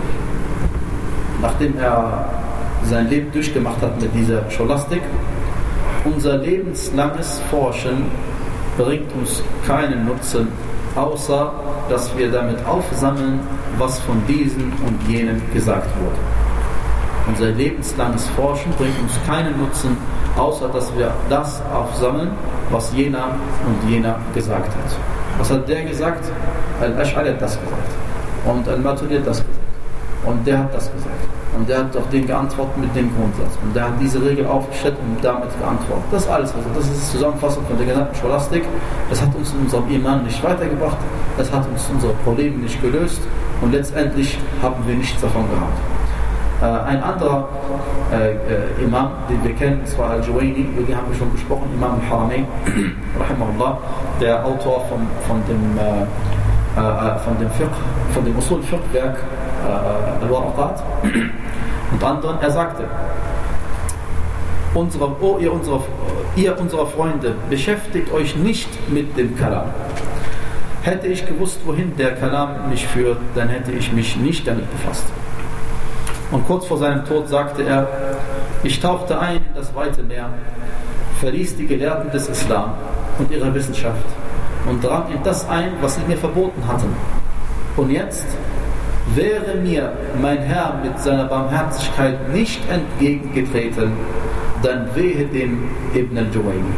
nachdem er sein Leben durchgemacht hat mit dieser Scholastik, unser lebenslanges Forschen bringt uns keinen Nutzen, außer dass wir damit aufsammeln, was von diesen und jenen gesagt wurde. Unser lebenslanges Forschen bringt uns keinen Nutzen, außer dass wir das aufsammeln, was jener und jener gesagt hat. Was hat der gesagt? Al-Ash'ari hat das gesagt. Und Al-Maturidi hat das gesagt. Und der hat das gesagt. Und der hat auf den geantwortet mit dem Grundsatz. Und der hat diese Regel aufgestellt und damit geantwortet. Das ist alles. Also das ist die Zusammenfassung von der gesamten Scholastik. Das hat uns in unserem Iman nicht weitergebracht. Das hat uns unsere Probleme nicht gelöst. Und letztendlich haben wir nichts davon gehabt. Äh, ein anderer äh, äh, Imam, den wir kennen, das war Al-Juwayni, über den haben wir schon gesprochen, Imam al-Haramain, rahimahullah, der Autor von, von dem äh, äh, von dem Fiqh, von dem Usul-Fiqh-Werk äh, Al-Waraqat und anderen. Er sagte, unsere, oh ihr unserer, ihr unserer Freunde, beschäftigt euch nicht mit dem Kalam. Hätte ich gewusst, wohin der Kalam mich führt, dann hätte ich mich nicht damit befasst. Und kurz vor seinem Tod sagte er, ich tauchte ein in das weite Meer, verließ die Gelehrten des Islam und ihrer Wissenschaft und drang in das ein, was sie mir verboten hatten. Und jetzt wäre mir mein Herr mit seiner Barmherzigkeit nicht entgegengetreten, dann wehe dem Ibn al-Juwayni.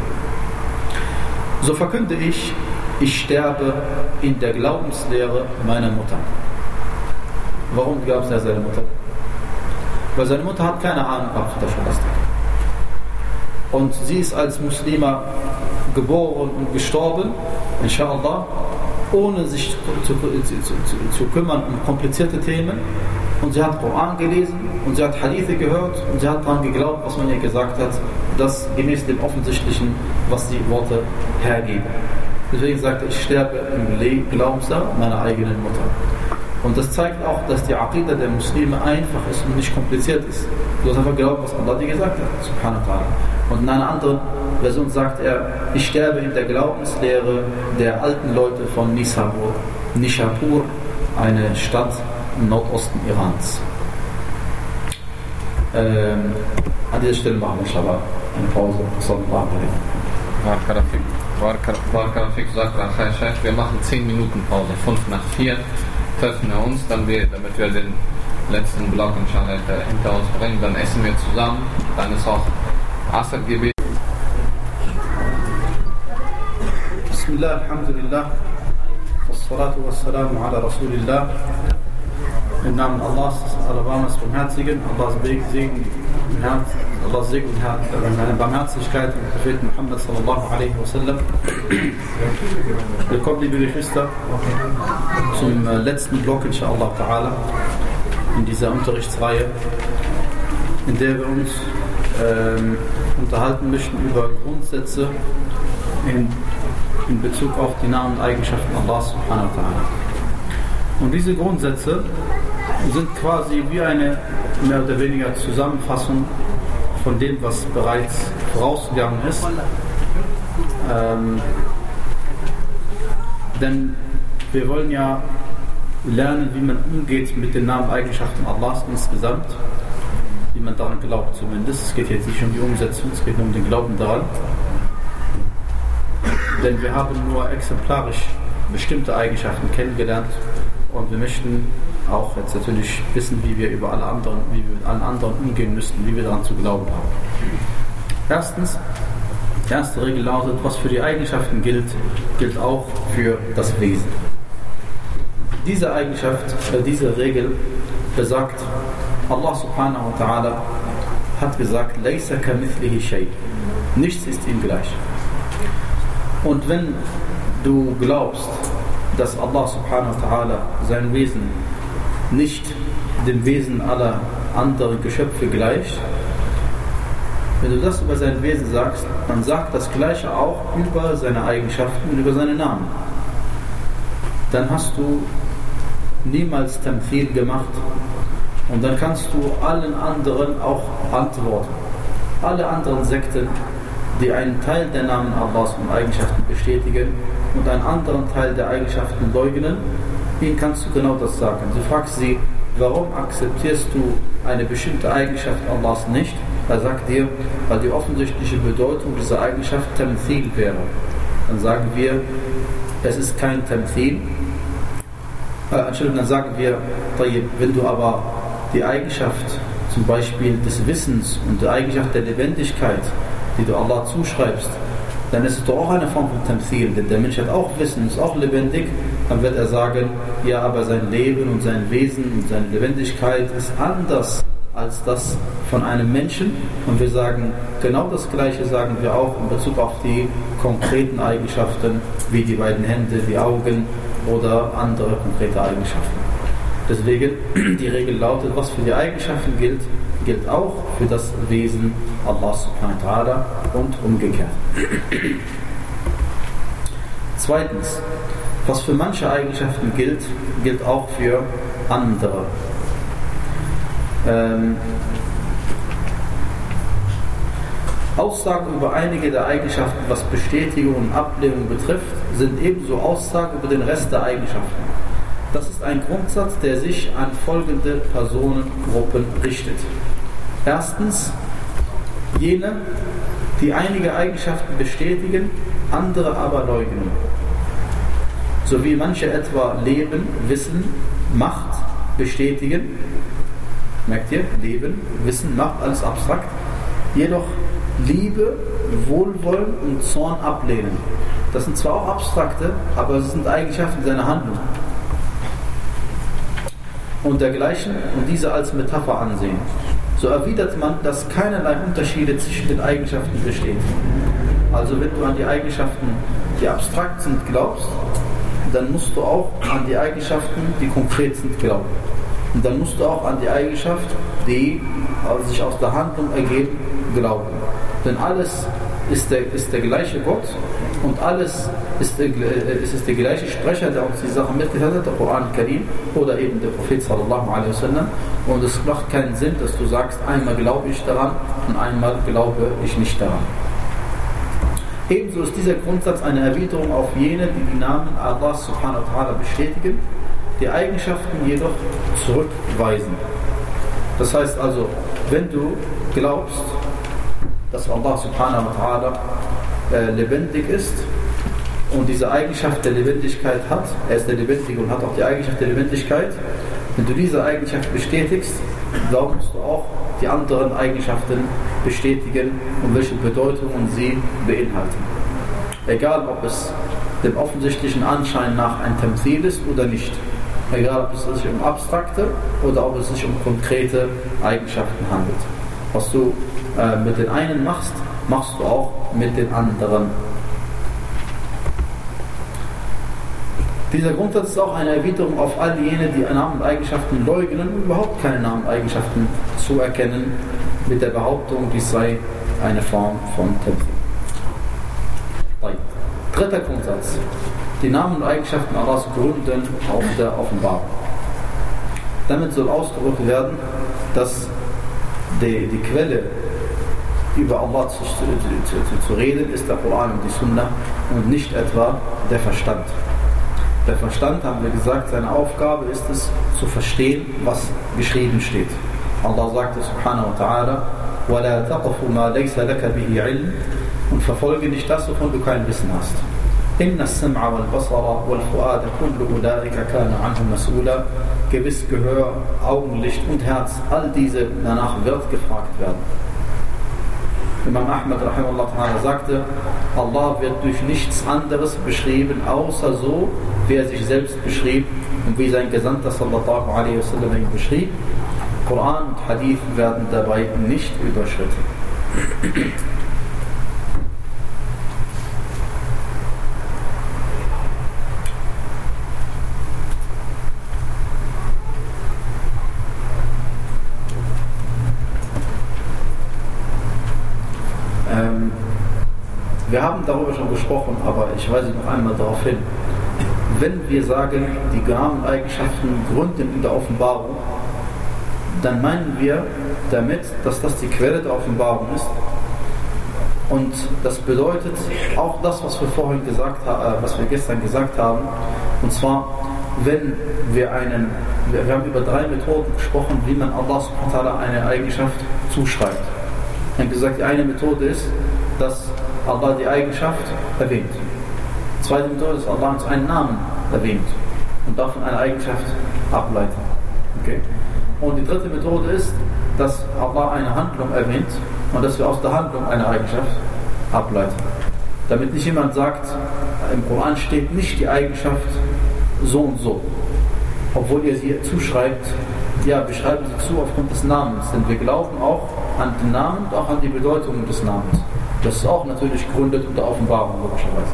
So verkünde ich, ich sterbe in der Glaubenslehre meiner Mutter. Warum glaubst du seine Mutter? Weil seine Mutter hat keine Ahnung gehabt von der Scholastik. Und sie ist als Muslima geboren und gestorben, inshallah, ohne sich zu, zu, zu, zu kümmern um komplizierte Themen. Und sie hat Koran gelesen und sie hat Hadithe gehört und sie hat daran geglaubt, was man ihr gesagt hat, das gemäß dem Offensichtlichen, was die Worte hergeben. Deswegen sagt er, ich sterbe im Glaubenslehre meiner eigenen Mutter. Und das zeigt auch, dass die Aqida der Muslime einfach ist und nicht kompliziert ist. Du hast einfach geglaubt, was Allah dir gesagt hat, subhanahu wa ta'ala. Und in einer anderen Version sagt er, ich sterbe in der Glaubenslehre der alten Leute von Nishapur, Nishapur, eine Stadt im Nordosten Irans. Ähm, an dieser Stelle machen wir inshallah eine Pause. Wir machen zehn Minuten Pause, fünf nach vier treffen wir uns, dann wir, damit wir den letzten Block inshallah hinter uns bringen, dann essen wir zusammen, dann ist auch Asr-Gebet. Bismillah, Alhamdulillah, wassalatu wassalamu ala Rasulillah. Im Namen Allahs, Alabamas Barmherzigen, Allahs Segen, Allahs Segen und seine Barmherzigkeit und Propheten Muhammad sallallahu alaihi wasallam. Willkommen, liebe Geschwister, zum letzten Block, inshallah ta'ala, in dieser Unterrichtsreihe, in der wir uns ähm, unterhalten möchten über Grundsätze in, in Bezug auf die Namen und Eigenschaften Allahs subhanahu wa ta'ala. Und diese Grundsätze sind quasi wie eine mehr oder weniger Zusammenfassung von dem, was bereits vorausgegangen ist. Ähm, denn wir wollen ja lernen, wie man umgeht mit den Namen und Eigenschaften Allahs insgesamt, wie man daran glaubt zumindest. Es geht jetzt nicht um die Umsetzung, es geht nur um den Glauben daran. Denn wir haben nur exemplarisch bestimmte Eigenschaften kennengelernt und wir möchten auch jetzt natürlich wissen, wie wir über alle anderen, wie wir mit allen anderen umgehen müssten, wie wir daran zu glauben haben. Erstens, die erste Regel lautet, was für die Eigenschaften gilt, gilt auch für das Wesen. Diese Eigenschaft, äh, diese Regel besagt, Allah subhanahu wa ta'ala hat gesagt, Laysa kamithlihi shay. Nichts ist ihm gleich. Und wenn du glaubst, dass Allah subhanahu wa ta'ala sein Wesen nicht dem Wesen aller anderen Geschöpfe gleicht, wenn du das über sein Wesen sagst, dann sagt das Gleiche auch über seine Eigenschaften und über seine Namen. Dann hast du niemals Tamthil gemacht und dann kannst du allen anderen auch antworten. Alle anderen Sekten, die einen Teil der Namen Allahs und Eigenschaften bestätigen und einen anderen Teil der Eigenschaften leugnen, ihnen kannst du genau das sagen. Du fragst sie, warum akzeptierst du eine bestimmte Eigenschaft Allahs nicht? Er sagt dir, weil die offensichtliche Bedeutung dieser Eigenschaft Tamthil wäre. Dann sagen wir, es ist kein Tamthil. Äh, Entschuldigung, dann sagen wir, wenn du aber die Eigenschaft zum Beispiel des Wissens und die Eigenschaft der Lebendigkeit, die du Allah zuschreibst, dann ist es doch auch eine Form von Tamthil, denn der Mensch hat auch Wissen, ist auch lebendig. Dann wird er sagen, ja, aber sein Leben und sein Wesen und seine Lebendigkeit ist anders als das von einem Menschen. Und wir sagen, genau das Gleiche sagen wir auch in Bezug auf die konkreten Eigenschaften, wie die beiden Hände, die Augen oder andere konkrete Eigenschaften. Deswegen, die Regel lautet, was für die Eigenschaften gilt, gilt auch für das Wesen Allah subhanahu wa ta'ala und umgekehrt. Zweitens, was für manche Eigenschaften gilt, gilt auch für andere. Ähm, Aussagen über einige der Eigenschaften, was Bestätigung und Ablehnung betrifft, sind ebenso Aussagen über den Rest der Eigenschaften. Das ist ein Grundsatz, der sich an folgende Personengruppen richtet. Erstens, jene, die einige Eigenschaften bestätigen, andere aber leugnen. So wie manche etwa Leben, Wissen, Macht bestätigen. Merkt ihr? Leben, Wissen, Macht, alles abstrakt. Jedoch Liebe, Wohlwollen und Zorn ablehnen. Das sind zwar auch abstrakte, aber sie sind Eigenschaften seiner Handlung. Und dergleichen und diese als Metapher ansehen. So erwidert man, dass keinerlei Unterschiede zwischen den Eigenschaften besteht. Also wenn du an die Eigenschaften, die abstrakt sind, glaubst, dann musst du auch an die Eigenschaften, die konkret sind, glauben. Und dann musst du auch an die Eigenschaft, die sich aus der Handlung ergeben, glauben. Denn alles, ist der, ist der gleiche Gott und alles ist der, ist es der gleiche Sprecher, der uns die Sachen mitgeteilt hat, der Koran Karim oder eben der Prophet sallallahu alaihi wasallam. Und es macht keinen Sinn, dass du sagst, einmal glaube ich daran und einmal glaube ich nicht daran. Ebenso ist dieser Grundsatz eine Erwiderung auf jene, die die Namen Allah subhanahu wa ta'ala bestätigen, die Eigenschaften jedoch zurückweisen. Das heißt also, wenn du glaubst, dass Allah subhanahu wa ta'ala äh, lebendig ist und diese Eigenschaft der Lebendigkeit hat, er ist der Lebendige und hat auch die Eigenschaft der Lebendigkeit, wenn du diese Eigenschaft bestätigst, glaubst du auch die anderen Eigenschaften bestätigen und welche Bedeutungen sie beinhalten. Egal ob es dem offensichtlichen Anschein nach ein Tamthil ist oder nicht. Egal ob es sich um abstrakte oder ob es sich um konkrete Eigenschaften handelt. Was du äh, mit den einen machst, machst du auch mit den anderen. Dieser Grundsatz ist auch eine Erwiderung auf all jene, die Namen und Eigenschaften leugnen und überhaupt keine Namen und Eigenschaften zuerkennen, mit der Behauptung, dies sei eine Form von Tamthil. Dritter Grundsatz. Die Namen und Eigenschaften Allahs gründen auf der Offenbarung. Damit soll ausgedrückt werden, dass die, die Quelle über Allah zu, zu, zu, zu reden ist der Koran und die Sunna und nicht etwa der Verstand. Der Verstand, haben wir gesagt, seine Aufgabe ist es, zu verstehen, was geschrieben steht. Allah sagte subhanahu wa ta'ala, وَلَا تَقْفُ مَا لَيْسَ لَكَ بِهِ عِلْمٍ und verfolge nicht das, wovon du kein Wissen hast. إِنَّ السَّمْعَ وَالْبَصَرَ وَالْفُؤَادَ كُلُّ أُولَٰئِكَ كَانَ عَنْهُ مَسْئُولًا. Gewiss Gehör, Augenlicht und Herz, all diese danach wird gefragt werden. Imam Ahmad rahimahullah ta'ala sagte, Allah wird durch nichts anderes beschrieben, außer so, wie er sich selbst beschrieb und wie sein Gesandter sallallahu alaihi wasallam ihn beschrieb. Koran und Hadith werden dabei nicht überschritten. Ähm, wir haben darüber schon gesprochen, aber ich weise noch einmal darauf hin. Wenn wir sagen, die Namen und Eigenschaften gründen in der Offenbarung, dann meinen wir damit, dass das die Quelle der Offenbarung ist. Und das bedeutet auch das, was wir vorhin gesagt haben, was wir gestern gesagt haben. Und zwar, wenn wir einen, wir haben über drei Methoden gesprochen, wie man Allah subhanahu wa ta'ala eine Eigenschaft zuschreibt. Wir haben gesagt, die eine Methode ist, dass Allah die Eigenschaft erwähnt. Die zweite Methode ist, Allah uns einen Namen erwähnt und davon eine Eigenschaft ableitet. Okay? Und die dritte Methode ist, dass Allah eine Handlung erwähnt und dass wir aus der Handlung eine Eigenschaft ableiten. Damit nicht jemand sagt, im Koran steht nicht die Eigenschaft so und so. Obwohl ihr sie zuschreibt, ja, wir schreiben sie zu aufgrund des Namens. Denn wir glauben auch an den Namen und auch an die Bedeutung des Namens. Das ist auch natürlich gegründet unter Offenbarung, logischerweise.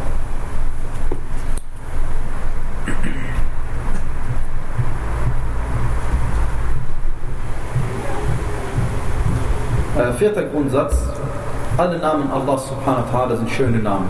Äh, vierter Grundsatz. Alle Namen Allah subhanahu wa ta'ala sind schöne Namen.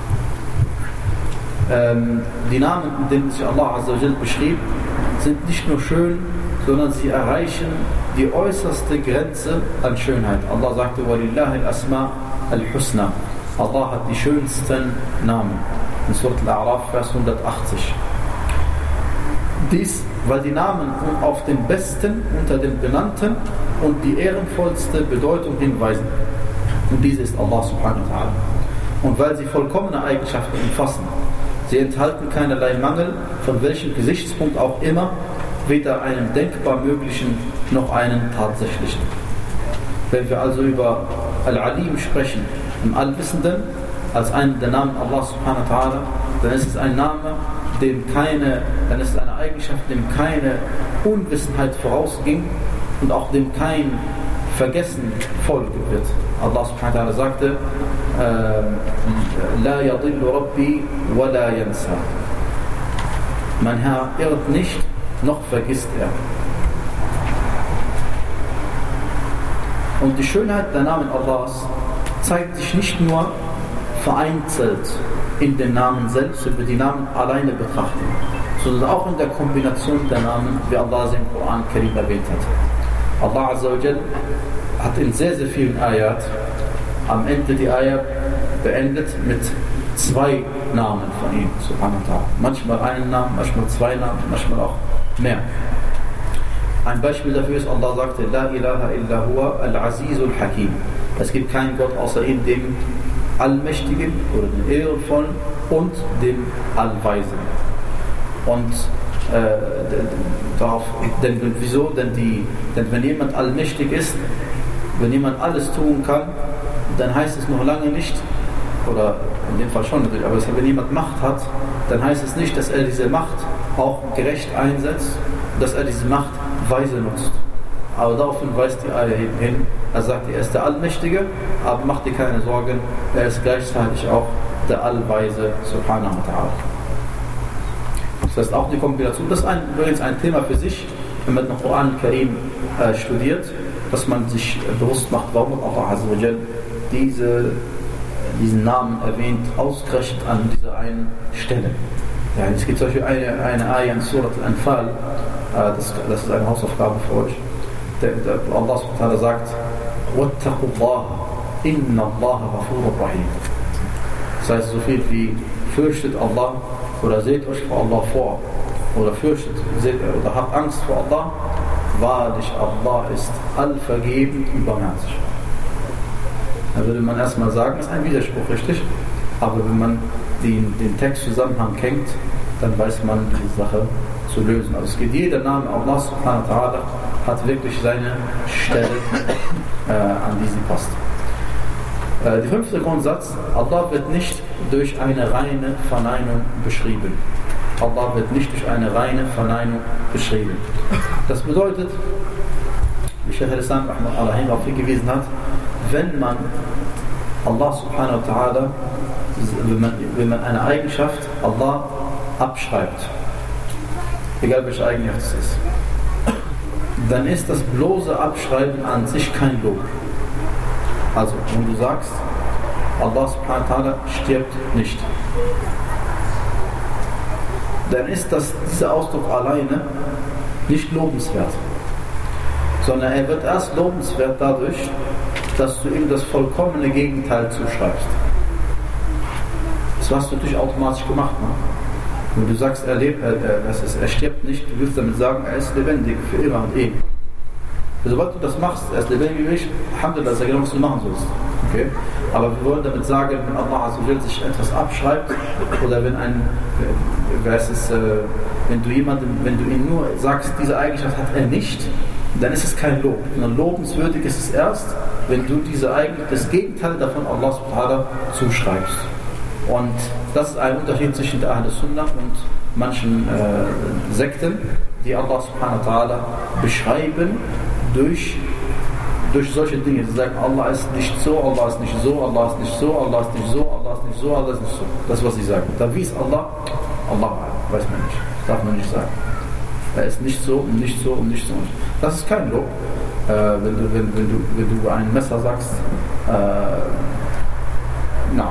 Ähm, die Namen, in denen sich Allah azza wa jal beschrieb, sind nicht nur schön, sondern sie erreichen die äußerste Grenze an Schönheit. Allah sagte, وَلِلَّهِ الْأَسْمَاءُ الْحُسْنَى. Allah hat die schönsten Namen. In Surat Al-A'raf, Vers hundertachtzig. Dies, weil die Namen auf den besten unter den Benannten und die ehrenvollste Bedeutung hinweisen. Und diese ist Allah subhanahu wa ta'ala. Und weil sie vollkommene Eigenschaften umfassen. Sie enthalten keinerlei Mangel, von welchem Gesichtspunkt auch immer, weder einen denkbar möglichen noch einen tatsächlichen. Wenn wir also über Al-Alim sprechen, im Allwissenden, als einen der Namen Allah subhanahu wa ta'ala, dann ist es ein Name, dem keine, dann ist es eine Eigenschaft, dem keine Unwissenheit vorausging und auch dem kein Vergessen folgen wird. Allah subhanahu wa ta'ala sagte, La yadillu Rabbi wa la yansa. Mein Herr irrt nicht, noch vergisst er. Und die Schönheit der Namen Allahs zeigt sich nicht nur vereinzelt in den Namen selbst, wenn wir die Namen alleine betrachten, sondern auch in der Kombination der Namen, wie Allah sie im Koran Karim erwähnt hat. Allah Azza wa Jal hat in sehr, sehr vielen Ayat am Ende die Ayat beendet mit zwei Namen von ihm, subhanahu wa ta'ala. Manchmal einen Namen, manchmal zwei Namen, manchmal auch mehr. Ein Beispiel dafür ist, Allah sagte, La ilaha illa huwa al-Azizul Hakim. Es gibt keinen Gott außer ihm, dem Allmächtigen oder dem Ehrenvollen und dem Allweisen. Und äh, darauf, denn wieso? Denn, die, denn wenn jemand allmächtig ist, wenn jemand alles tun kann, dann heißt es noch lange nicht, oder in dem Fall schon natürlich, aber wenn jemand Macht hat, dann heißt es nicht, dass er diese Macht auch gerecht einsetzt, dass er diese Macht weise nutzt. Aber daraufhin weist die Ayah hin, er sagt, er ist der Allmächtige, aber macht dir keine Sorgen, er ist gleichzeitig auch der Allweise, subhanahu wa ta'ala. Das heißt auch die Kombination, das ist ein, übrigens ein Thema für sich, wenn man den Koran Karim äh, studiert, dass man sich äh, bewusst macht, warum Allah Azza wa Jal diese, diesen Namen erwähnt, ausgerechnet an dieser einen Stelle. Ja, es gibt zum Beispiel eine, eine Ayah in Surat Al-Anfal, äh, das, das ist eine Hausaufgabe für euch, der, der Allah subhanahu wa ta'ala sagt, وَاتَّقُوا اللَّهَ إِنَّ اللَّهَ غَفُورٌ رَحِيمٌ. Das heißt so viel wie, fürchtet Allah oder seht euch vor Allah vor oder fürchtet seht, oder habt Angst vor Allah, wahrlich Allah ist allvergebend und barmherzig. Da würde man erstmal sagen, das ist ein Widerspruch, richtig? Aber wenn man den, den Textzusammenhang kennt, dann weiß man die Sache zu lösen. Also es geht, jeder Name Allah subhanahu wa ta'ala hat wirklich seine Stelle, äh, an die sie passt. Äh, der fünfte Grundsatz, Allah wird nicht durch eine reine Verneinung beschrieben. Allah wird nicht durch eine reine Verneinung beschrieben. Das bedeutet, wie Shaykh al-Islam darauf hingewiesen hat, wenn man Allah subhanahu wa ta'ala, wenn man, wenn man eine Eigenschaft Allah abschreibt, egal welche Eigenschaft es ist, dann ist das bloße Abschreiben an sich kein Lob. Also, wenn du sagst, Allah subhanahu wa ta'ala stirbt nicht, dann ist das, dieser Ausdruck alleine nicht lobenswert, sondern er wird erst lobenswert dadurch, dass du ihm das vollkommene Gegenteil zuschreibst. Das hast du natürlich automatisch gemacht. Ne? Wenn du sagst, er, lebt, er, er, ist, er stirbt nicht, du willst damit sagen, er ist lebendig für immer und ewig. Sobald du das machst, er ist lebendig, Alhamdulillah, das ist ja genau, was du machen sollst. Okay? Aber wir wollen damit sagen, wenn Allah sich etwas abschreibt, oder wenn ein, wer ist es, wenn du jemandem, wenn du ihm nur sagst, diese Eigenschaft hat er nicht, dann ist es kein Lob. Und lobenswürdig ist es erst, wenn du diese Eigenschaft, das Gegenteil davon Allah subhanahu wa ta'ala zuschreibst. Und das ist ein Unterschied zwischen der Ahl Sunnah und manchen äh, Sekten, die Allah subhanahu wa ta'ala beschreiben durch, durch solche Dinge. Sie sagen, Allah ist nicht so, Allah ist nicht so, Allah ist nicht so, Allah ist nicht so, Allah ist nicht so, Allah ist nicht so. Das ist, was sie sagen. Da wie ist Allah? Allah weiß man nicht. Darf man nicht sagen. Er ist nicht so und nicht so und nicht so. Das ist kein Lob. Äh, wenn, du, wenn, wenn, du, wenn du ein Messer sagst, äh, na.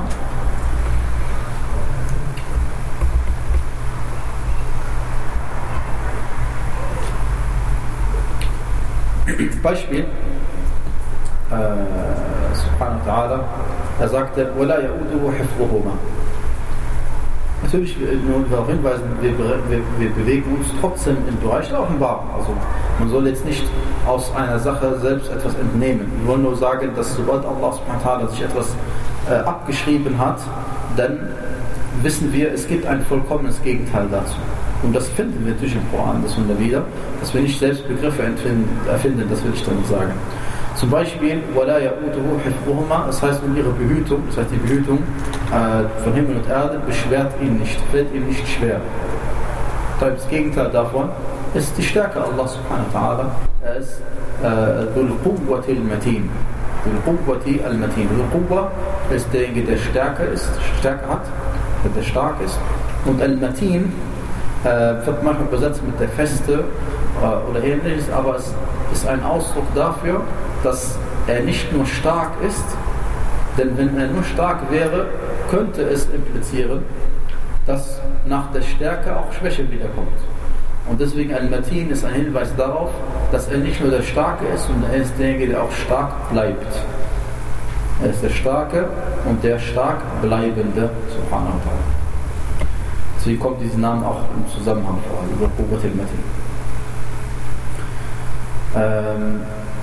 Beispiel, äh, subhanahu wa ta'ala, er sagte, وَلَا يَؤُدُهُ حِفْظُهُمَا. Natürlich, nur darauf hinweisen, wir, wir, wir bewegen uns trotzdem im Bereich der Offenbarung. Also man soll jetzt nicht aus einer Sache selbst etwas entnehmen. Wir wollen nur sagen, dass sobald Allah subhanahu wa ta'ala sich etwas äh, abgeschrieben hat, dann wissen wir, es gibt ein vollkommenes Gegenteil dazu. Und das finden wir natürlich im Koran, das finden wir wieder, dass wir nicht selbst Begriffe erfinden, das will ich damit sagen. Zum Beispiel, وَلَا يَؤُدُهُ حِفْظُهُمَا, das heißt, um ihre Behütung, das heißt die Behütung äh, von Himmel und Erde, beschwert ihn nicht, fällt ihm nicht schwer. Das Gegenteil davon ist die Stärke Allah subhanahu wa ta'ala. Er ist Dhul Quwwati al-Matin. Dhul Quwwati al-Matin. Dhul Quwwa ist derjenige, der Stärke ist, Stärke hat, der stark ist. Und al-Matin äh, wird manchmal übersetzt mit der Feste äh, oder ähnliches, aber es ist ein Ausdruck dafür, dass er nicht nur stark ist, Denn wenn er nur stark wäre, könnte es implizieren, dass nach der Stärke auch Schwäche wiederkommt. Und deswegen Al-Matin ist ein Hinweis darauf, dass er nicht nur der Starke ist, sondern er ist derjenige, der auch stark bleibt. Er ist der Starke und der stark Bleibende, subhanahu wa ta'ala. Deswegen kommt dieser Name auch im Zusammenhang vor, über Quwwat al-Matin. Ähm,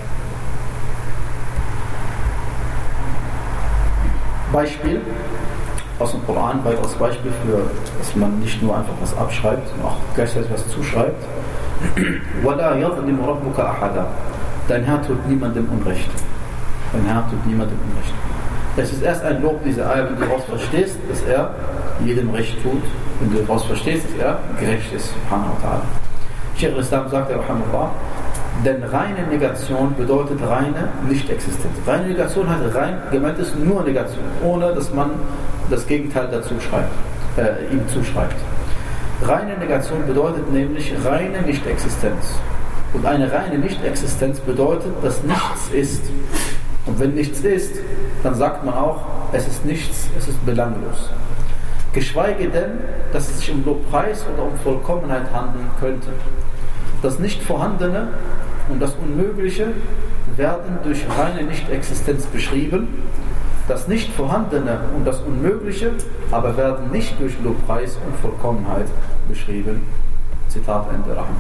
Beispiel aus dem Koran, weiteres Beispiel für, dass man nicht nur einfach was abschreibt, sondern auch gleichzeitig was zuschreibt. وَلَا يَظْلِمُ رَبُّكَ أَحَدًا. Dein Herr tut niemandem Unrecht. Dein Herr tut niemandem Unrecht. Es ist erst ein Lob dieser Eier, wenn du daraus verstehst, dass er jedem Recht tut. Wenn du daraus verstehst, dass er gerecht ist. Subhanahu wa ta'ala. Sheikh al-Islam sagt, Rahimahullah, denn reine Negation bedeutet reine Nicht-Existenz. Reine Negation heißt rein, gemeint ist nur Negation, ohne dass man das Gegenteil dazu schreibt, äh, ihm zuschreibt. Reine Negation bedeutet nämlich reine Nicht-Existenz. Und eine reine Nicht-Existenz bedeutet, dass nichts ist. Und wenn nichts ist, dann sagt man auch, es ist nichts, es ist belanglos. Geschweige denn, dass es sich um Lobpreis oder um Vollkommenheit handeln könnte. Das Nicht-Vorhandene und das Unmögliche werden durch reine Nicht-Existenz beschrieben. Das Nicht-Vorhandene und das Unmögliche aber werden nicht durch Lobpreis und Vollkommenheit beschrieben. Zitat Ende. Rahman.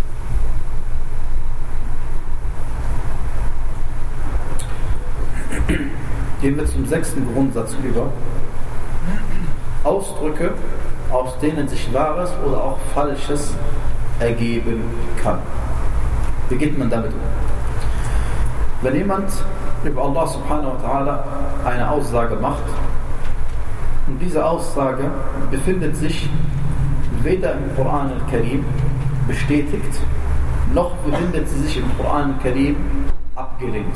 Gehen wir zum sechsten Grundsatz über. Ausdrücke, aus denen sich Wahres oder auch Falsches ergeben kann. Wie geht man damit um? Wenn jemand über Allah subhanahu wa ta'ala eine Aussage macht und diese Aussage befindet sich weder im Koran al-Karim bestätigt, noch befindet sie sich im Koran al-Karim abgelehnt.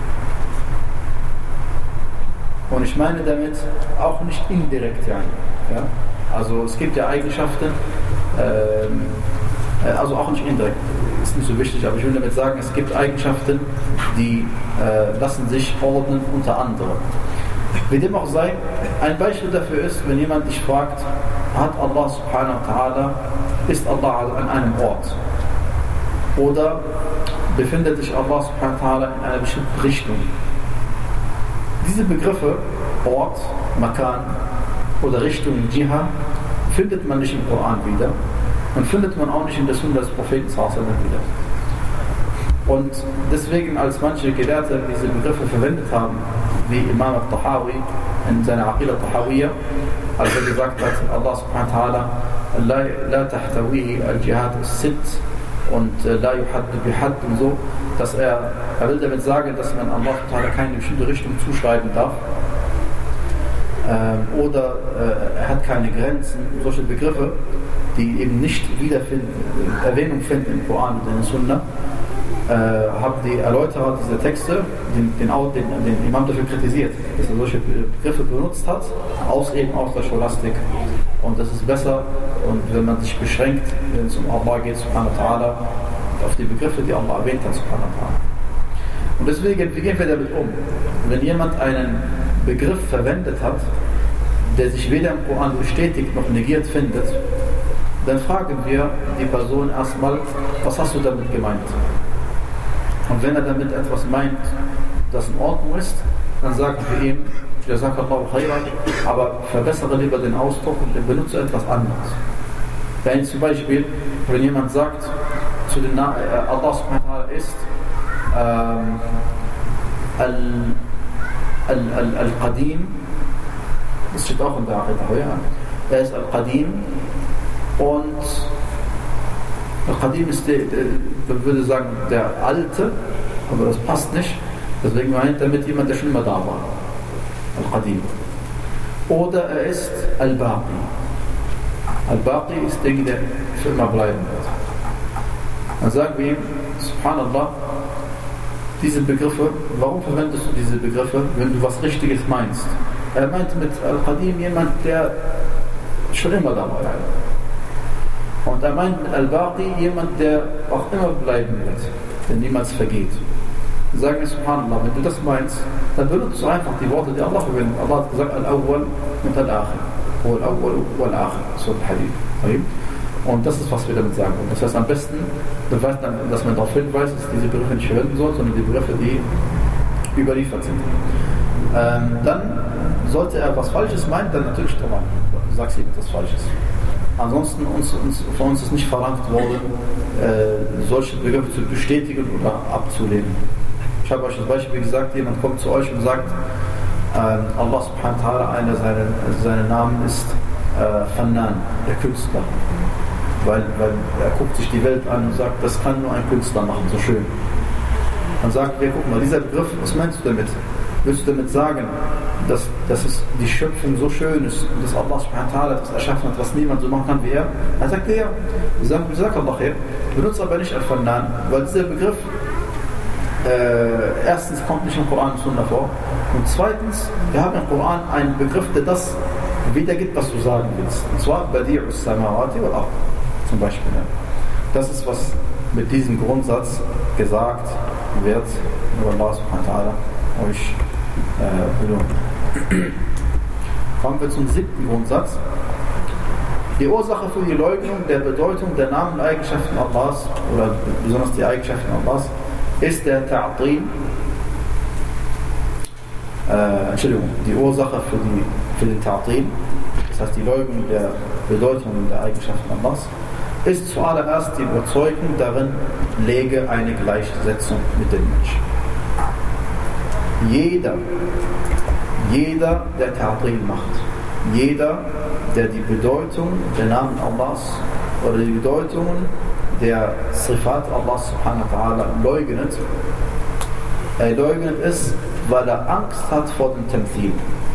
Und ich meine damit auch nicht indirekt, ja. Ja? Also es gibt ja Eigenschaften, ähm, also auch nicht indirekt, ist nicht so wichtig, aber ich will damit sagen, es gibt Eigenschaften, die äh, lassen sich ordnen unter anderem. Wie dem auch sei, ein Beispiel dafür ist, wenn jemand dich fragt, hat Allah subhanahu wa ta'ala, ist Allah an einem Ort? Oder befindet sich Allah subhanahu wa ta'ala in einer bestimmten Richtung? Diese Begriffe, Ort, Makan oder Richtung Jiha, findet man nicht im Koran wieder und findet man auch nicht in der Sunna des Propheten sallallahu alaihi wasallam wieder. Und deswegen, als manche Gelehrte diese Begriffe verwendet haben, wie Imam al-Tahawi in seiner Aqila al-Tahawiyya, als er gesagt hat, Allah subhanahu wa ta'ala, la, la tahtawihi al-Jihad al-Sitt und la yuhaddu bihad und so, dass er, er will damit sagen, dass man Allah subhanahu keine bestimmte Richtung zuschreiben darf. Ähm, oder äh, er hat keine Grenzen, solche Begriffe, die eben nicht wiederfinden, Erwähnung finden im Koran und in der Sunna, äh, haben die Erläuterer dieser Texte den, den, den, den Imam dafür kritisiert, dass er solche Begriffe benutzt hat, aus eben aus der Scholastik. Und das ist besser, und wenn man sich beschränkt, wenn es um Allah geht, subhanahu wa ta'ala, auf die Begriffe, die Allah erwähnt hat, subhanahu wa ta'ala. Und deswegen, wie gehen wir damit um? Wenn jemand einen Begriff verwendet hat, der sich weder im Koran bestätigt noch negiert findet, dann fragen wir die Person erstmal, was hast du damit gemeint? Und wenn er damit etwas meint, das in Ordnung ist, dann sagen wir ihm, Jazakallahu khairan, aber verbessere lieber den Ausdruck und benutze etwas anderes. Wenn zum Beispiel, wenn jemand sagt, zu den Na- äh, Allah subhanahu wa ta'ala ist ähm, al, al, al, Al-Qadim, das steht auch in der Aqida, ja. Er ist Al-Qadim und Al-Qadim ist der, der, man würde sagen, der Alte, aber das passt nicht, deswegen meint damit jemand, der schon immer da war. Al-Qadim. Oder er ist Al-Baqi. Al-Baqi ist der, der für immer bleiben wird. Dann sagen wir ihm, Subhanallah, diese Begriffe, warum verwendest du diese Begriffe, wenn du was Richtiges meinst? Er meint mit Al-Qadim jemand, der schon immer da war. Und er meint mit Al-Baqi jemand, der auch immer bleiben wird, der niemals vergeht. sagen wir Subhanallah, wenn du das meinst, dann benutzt du einfach die Worte, die Allah verwendet. Allah hat gesagt, Al-Awwal und Al-Akhir. Al-Awwal und Al-Akhir. So ein Hadith. Und das ist, was wir damit sagen. Und das heißt, am besten beweist dann, dass man darauf hinweist, dass diese Begriffe nicht verwenden soll, sondern die Begriffe, die überliefert sind. Ähm, dann sollte er was Falsches meinen, dann natürlich Thomas, du sagst ihm etwas Falsches. Ansonsten uns, uns, von uns ist nicht verlangt worden, äh, solche Begriffe zu bestätigen oder abzulehnen. Ich habe euch das Beispiel gesagt, jemand kommt zu euch und sagt, äh, Allah subhanahu wa ta'ala, einer seiner seine Namen ist äh, Fannan, der Künstler. Weil, weil er guckt sich die Welt an und sagt, das kann nur ein Künstler machen, so schön. Dann sagt er, guck mal, dieser Begriff, was meinst du damit? Willst du damit sagen, dass, dass es die Schöpfung so schön ist und dass Allah subhanahu wa ta'ala das erschaffen hat, was niemand so machen kann wie er? Er sagt, ja, wir sagen, wir sagen Allah, ja. Benutzt aber nicht Al-Fannan, weil dieser Begriff äh, erstens kommt nicht im Koran und Sunna vor und zweitens, wir haben im Koran einen Begriff, der das wiedergibt, was du sagen willst. Und zwar Badi'us Samawati wal Ard zum Beispiel. Ja. Das ist, was mit diesem Grundsatz gesagt wird, nur Allah subhanahu wa ta'ala euch äh, belohnt. Kommen wir zum siebten Grundsatz. Die Ursache für die Leugnung der Bedeutung der Namen und Eigenschaften Allahs, oder besonders die Eigenschaften Allahs, ist der Ta'atil. Äh, Entschuldigung, die Ursache für, die, für den Ta'atil, das heißt die Leugnung der Bedeutung und der Eigenschaften Allahs, ist zuallererst die Überzeugung darin, lege eine Gleichsetzung mit dem Menschen. Jeder, jeder, der Ta'atil macht, jeder, der die Bedeutung der Namen Allahs oder die Bedeutungen der Sifat Allahs subhanahu wa ta'ala leugnet, er leugnet es, weil er Angst hat vor dem Tamthil.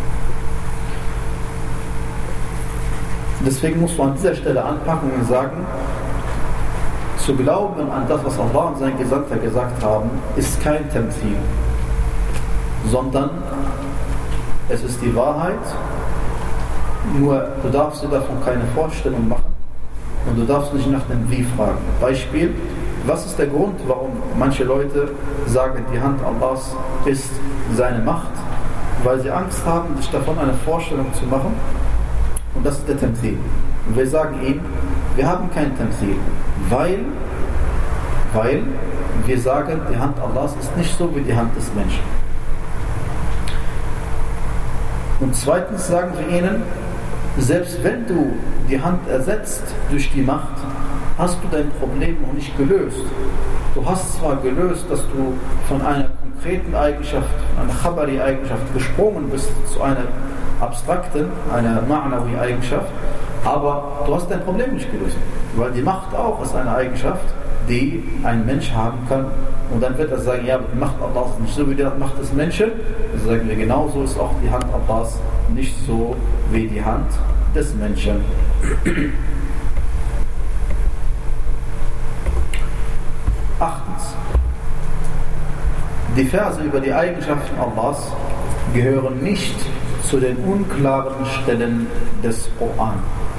Deswegen muss man an dieser Stelle anpacken und sagen, zu glauben an das, was Allah und sein Gesandter gesagt haben, ist kein Tamthil, sondern es ist die Wahrheit, nur du darfst dir davon keine Vorstellung machen und du darfst nicht nach dem Wie fragen. Beispiel, was ist der Grund, warum manche Leute sagen, die Hand Allahs ist seine Macht? Weil sie Angst haben, sich davon eine Vorstellung zu machen, und das ist der Tamthil. Und wir sagen ihnen, wir haben kein Tamthil, weil, weil wir sagen, die Hand Allahs ist nicht so wie die Hand des Menschen. Und zweitens sagen wir ihnen, selbst wenn du die Hand ersetzt durch die Macht, hast du dein Problem noch nicht gelöst. Du hast zwar gelöst, dass du von einer konkreten Eigenschaft, von einer Khabari-Eigenschaft gesprungen bist zu einer abstrakten, einer Ma'nawi-Eigenschaft, aber du hast dein Problem nicht gelöst. Weil die Macht auch ist eine Eigenschaft, die ein Mensch haben kann. Und dann wird er sagen, ja, aber die Macht Allahs ist nicht so wie die Macht des Menschen. Also sagen wir, genauso ist auch die Hand Allahs nicht so wie die Hand des Menschen. Achtens. Die Verse über die Eigenschaften Allahs gehören nicht zu den unklaren Stellen des Koran.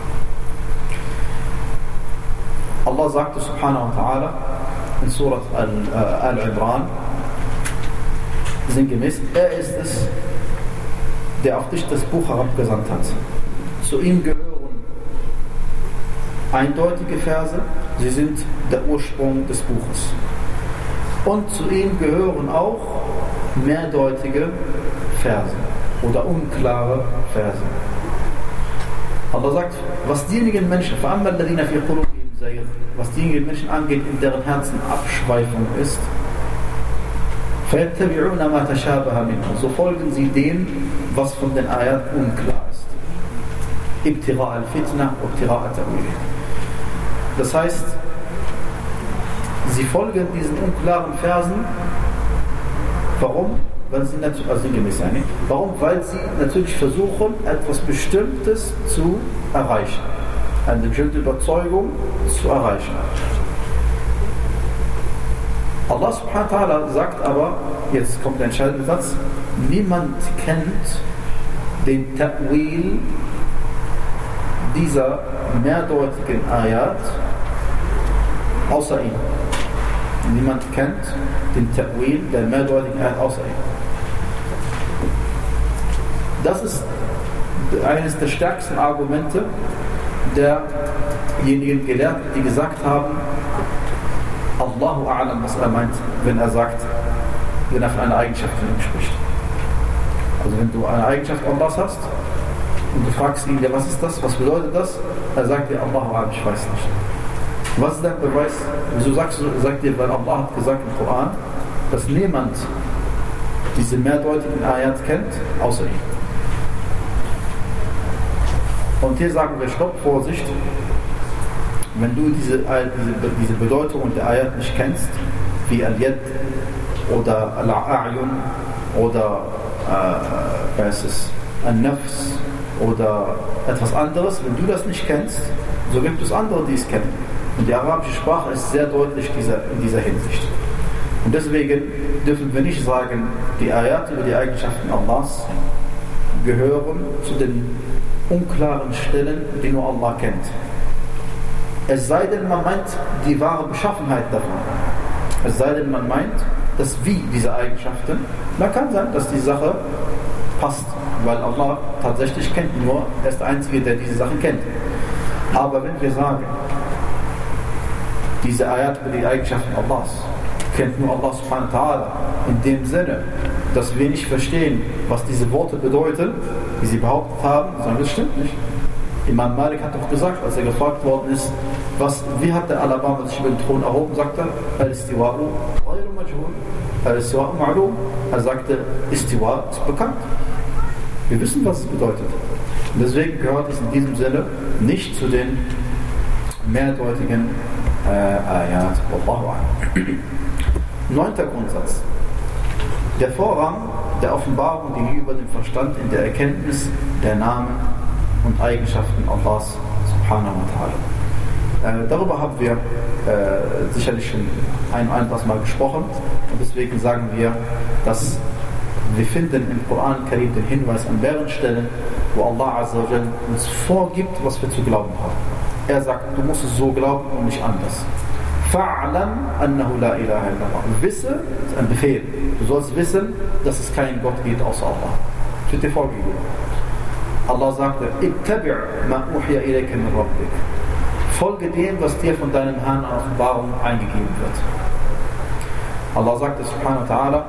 Allah sagte subhanahu wa ta'ala in Surat Al-Imran sinngemäß, er ist es, der auf dich das Buch herabgesandt hat. Zu ihm gehören eindeutige Verse, sie sind der Ursprung des Buches. Und zu ihm gehören auch mehrdeutige Verse oder unklare Verse. Allah sagt, was diejenigen Menschen, was diejenigen Menschen angeht, in deren Herzen Abschweifung ist, so folgen sie dem, was von den Ayat unklar ist. Ibtira al-Fitna, Ibtira al-Ta'wil. Das heißt, sie folgen diesen unklaren Versen. Warum? Weil sie natürlich, also sinngemäß sein. Warum? Weil sie natürlich versuchen, etwas Bestimmtes zu erreichen. Eine bestimmte Überzeugung zu erreichen. Allah subhanahu wa ta'ala sagt aber, jetzt kommt der entscheidende Satz, niemand kennt den Ta'wil dieser mehrdeutigen Ayat außer ihm. Niemand kennt den Ta'wil der mehrdeutigen Ayat außer ihm. Das ist eines der stärksten Argumente derjenigen Gelehrten, die gesagt haben, Allahu A'lam, was er meint, wenn er sagt, wenn er von einer Eigenschaft von ihm spricht. Also wenn du eine Eigenschaft Allahs hast und du fragst ihn, ja, was ist das, was bedeutet das? Er sagt dir, Allahu A'lam, ich weiß nicht. Was ist dein Beweis? Wieso sagst du, sagt dir, weil Allah hat gesagt im Koran, dass niemand diese mehrdeutigen Ayat kennt, außer ihm. Und hier sagen wir, stopp, Vorsicht, wenn du diese, diese, diese Bedeutung der Ayat nicht kennst, wie Al-Yad oder Al-A'yun oder äh, was ist, Al-Nafs oder etwas anderes, wenn du das nicht kennst, so gibt es andere, die es kennen. Und die arabische Sprache ist sehr deutlich dieser, in dieser Hinsicht. Und deswegen dürfen wir nicht sagen, die Ayat über die Eigenschaften Allahs gehören zu den unklaren Stellen, die nur Allah kennt. Es sei denn, man meint die wahre Beschaffenheit davon. Es sei denn, man meint das Wie dieser Eigenschaften. Man kann sagen, dass die Sache passt, weil Allah tatsächlich kennt nur, er ist der Einzige, der diese Sachen kennt. Aber wenn wir sagen, diese Ayat über die Eigenschaften Allahs kennt nur Allah subhanahu wa ta'ala, in dem Sinne, dass wir nicht verstehen, was diese Worte bedeuten, wie sie behauptet haben, sagen, das stimmt nicht. Imam Malik hat doch gesagt, als er gefragt worden ist, was, wie hat der Alabama sich über den Thron erhoben, sagt er, Al-Istiwa'u ghayru majhul, Al-Istiwa'u ma'lum. Er sagte, Istiwa ist bekannt. Wir wissen, was es bedeutet. Und deswegen gehört es in diesem Sinne nicht zu den mehrdeutigen äh, Ayat. Wallahu a'lam. Neunter Grundsatz. Der Vorrang der Offenbarung gegenüber dem Verstand in der Erkenntnis der Namen und Eigenschaften Allahs subhanahu wa ta'ala. Äh, darüber haben wir äh, sicherlich schon ein und etwas Mal gesprochen und deswegen sagen wir, dass wir finden im Koran Karim den Hinweis an mehreren Stellen, wo Allah Azza wa Jalla uns vorgibt, was wir zu glauben haben. Er sagt, du musst es so glauben und nicht anders. Fa'alam annahu la ilaha illallah. Wisse, das ist ein Befehl. Du sollst wissen, dass es keinen Gott gibt außer Allah. Das wird dir vorgegeben. Allah sagte, ittabi' ma uhiya ilayka min rabbik. Folge dem, was dir von deinem Herrn an Offenbarung eingegeben wird. Allah sagte subhanahu wa ta'ala,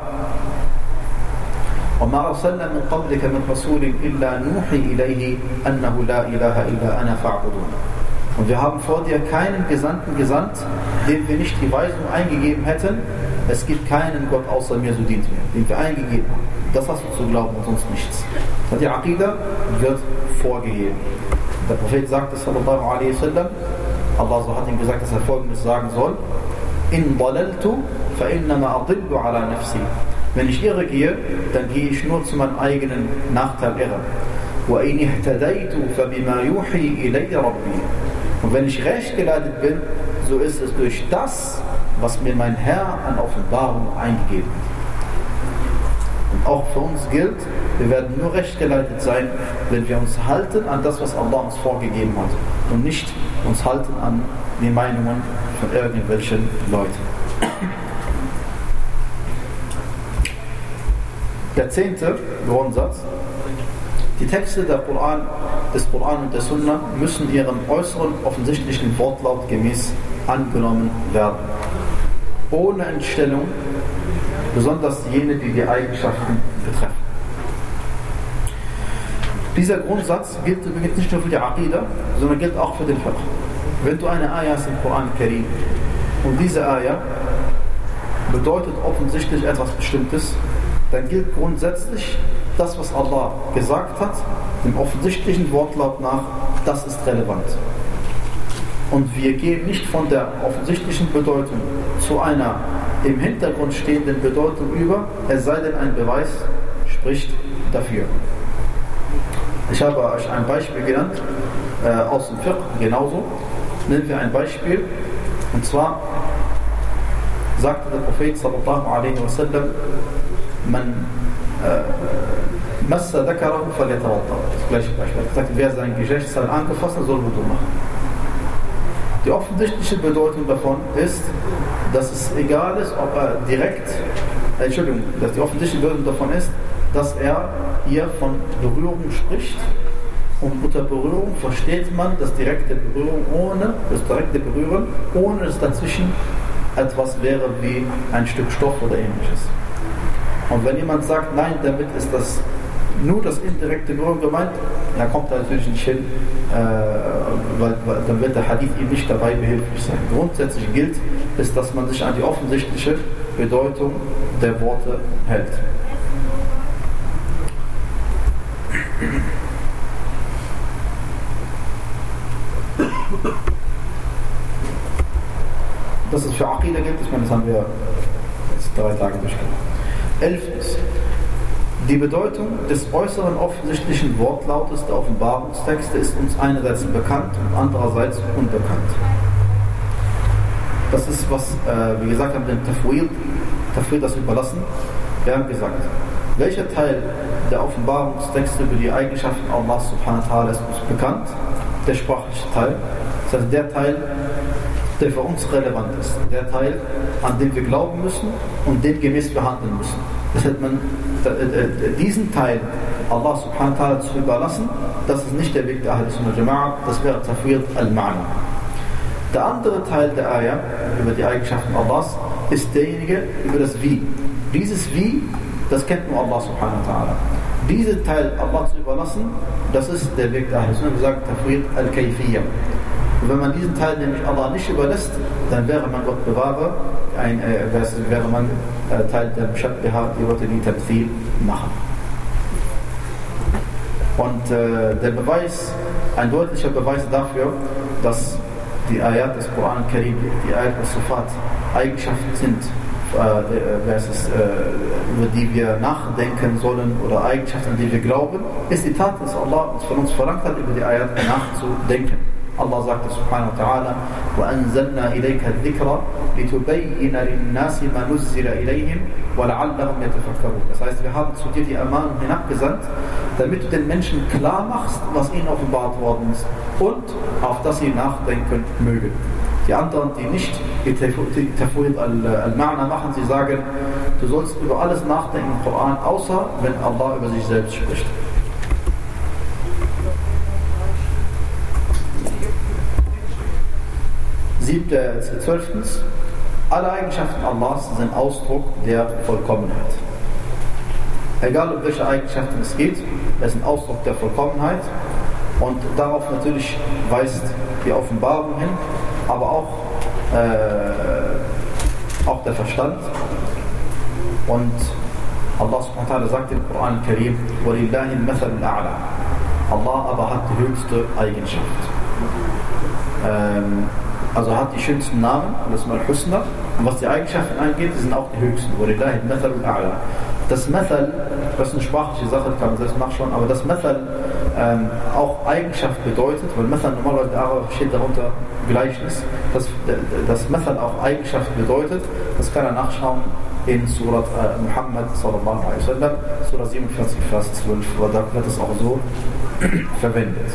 وَمَا أَرْسَلْنَا مِنْ قَبْلِكَ مِنْ رَسُولٍ إِلَّا نُوحِي إِلَيْهِ أَنَّهُ لَا إِلَهَ إِلَّا أَنَا فَاعْبُدُونَ. Und wir haben vor dir keinen Gesandten gesandt, dem wir nicht die Weisung eingegeben hätten, es gibt keinen Gott außer mir, so dient mir, den wir eingegeben haben. Das hast du zu glauben und sonst nichts. Die Aqidah wird vorgegeben. Der Prophet sagte, sallallahu alaihi wasallam, Allah so hat ihm gesagt, dass er Folgendes sagen soll, in dalaltu fa innama adillu ala nafsi. Wenn ich irre gehe, dann gehe ich nur zu meinem eigenen Nachteil irre. Wa in ihtadaytu fa bima yuhi ilayya rabbi. Und wenn ich recht geleitet bin, so ist es durch das, was mir mein Herr an Offenbarung eingegeben hat. Und auch für uns gilt, wir werden nur recht geleitet sein, wenn wir uns halten an das, was Allah uns vorgegeben hat. Und nicht uns halten an die Meinungen von irgendwelchen Leuten. Der zehnte Grundsatz. Die Texte der Koran, des Koran und der Sunna müssen ihrem äußeren offensichtlichen Wortlaut gemäß angenommen werden. Ohne Entstellung, besonders jene, die die Eigenschaften betreffen. Dieser Grundsatz gilt übrigens nicht nur für die Aqidah, sondern gilt auch für den Fiqh. Wenn du eine Ayah hast im Koran Karim und diese Ayah bedeutet offensichtlich etwas Bestimmtes, dann gilt grundsätzlich das, was Allah gesagt hat, dem offensichtlichen Wortlaut nach, das ist relevant. Und wir gehen nicht von der offensichtlichen Bedeutung zu einer im Hintergrund stehenden Bedeutung über, es sei denn, ein Beweis spricht dafür. Ich habe euch ein Beispiel genannt, äh, aus dem Fiqh genauso. Nehmen wir ein Beispiel, und zwar sagte der Prophet sallallahu alaihi wasallam, man Massa Dakarahu falyatawadda. Das gleiche Beispiel. Er hat gesagt, wer sein Geschlechtsteil angefasst hat, soll Wudu machen. Die offensichtliche Bedeutung davon ist, dass es egal ist, ob er direkt, äh, Entschuldigung, dass die offensichtliche Bedeutung davon ist, dass er hier von Berührung spricht. Und unter Berührung versteht man das direkte Berührung ohne, das direkte Berühren, ohne dass dazwischen etwas wäre wie ein Stück Stoff oder ähnliches. Und wenn jemand sagt, nein, damit ist das nur das indirekte Berührung gemeint, dann kommt er natürlich nicht hin, äh, weil, weil dann wird der Hadith ihm nicht dabei behilflich sein. Grundsätzlich gilt, ist, dass man sich an die offensichtliche Bedeutung der Worte hält. Dass es für Aqida gilt, ich meine, das haben wir jetzt drei Tage durchgegangen. Elftens. Die Bedeutung des äußeren offensichtlichen Wortlautes der Offenbarungstexte ist uns einerseits bekannt und andererseits unbekannt. Das ist, was äh, wir gesagt haben, dem Tafwid, Tafwid das überlassen. Wir haben gesagt, welcher Teil der Offenbarungstexte über die Eigenschaften Allah subhanahu wa ta'ala ist uns bekannt? Der sprachliche Teil. Das heißt, der Teil, der für uns relevant ist. Der Teil, an den wir glauben müssen und den gemäß wir handeln müssen. Das heißt, man, diesen Teil Allah subhanahu wa ta'ala zu überlassen, das ist nicht der Weg der Ahl Sunnah Jama'a, das wäre Tafwid al-Ma'na. Der andere Teil der Ayah über die Eigenschaften Allahs ist derjenige über das Wie. Dieses Wie, das kennt nur Allah subhanahu wa ta'ala. Diesen Teil Allah zu überlassen, das ist der Weg der Ahl Sunnah, gesagt Tafwid al-Kayfiyya. Und wenn man diesen Teil nämlich Allah nicht überlässt, dann wäre man, Gott bewahre, ein, äh, wäre man äh, Teil der Mushabbiha, die Leute, die Tamthil machen. Und äh, der Beweis, ein deutlicher Beweis dafür, dass die Ayat des Koran Karim, die Ayat des Sifat, Eigenschaften sind, äh, äh, ist, äh, über die wir nachdenken sollen oder Eigenschaften, an die wir glauben, ist die Tat, dass Allah uns von uns verlangt hat, über die Ayat nachzudenken. Allah sagte subhanahu wa ta'ala وَأَنزَلْنَا إِلَيْكَ الذِّكْرَ لِتُبَيِّنَ لِلنَّاسِ مَا نُزِّلَ إِلَيْهِمْ وَلَعَلَّهُمْ يَتَفَكَّرُونَ. Das heißt, wir haben zu dir die Ermahnung hinabgesandt, damit du den Menschen klar machst, was ihnen offenbart worden ist und auf das sie nachdenken mögen. Die anderen, die nicht die Tafwid al-Ma'na machen, sie sagen, du sollst über alles nachdenken im Koran, außer wenn Allah über sich selbst spricht. Siebte, zwölftens, alle Eigenschaften Allahs sind Ausdruck der Vollkommenheit. Egal um welche Eigenschaften es geht, es ist ein Ausdruck der Vollkommenheit und darauf natürlich weist die Offenbarung hin, aber auch, äh, auch der Verstand. Und Allah subhanahu wa ta'ala sagt im Koran Karim, وَلِلَّهِ الْمَثَلُ الْأَعْلَى. Allah aber hat die höchste Eigenschaft. Ähm, Also hat die schönsten Namen, das ist mal Husna. Und was die Eigenschaften angeht, die sind auch die höchsten. Das Mathal, das ist eine sprachliche Sache, kann man selbst nachschauen, aber das Mathal ähm, auch Eigenschaft bedeutet, weil Mathal normalerweise in Arabisch steht darunter Gleichnis. Das, das Mathal auch Eigenschaft bedeutet, das kann er nachschauen in Surat äh, Muhammad sallallahu alaihi wasallam, Surah siebenundvierzig, Vers zwölf, weil da wird es auch so verwendet.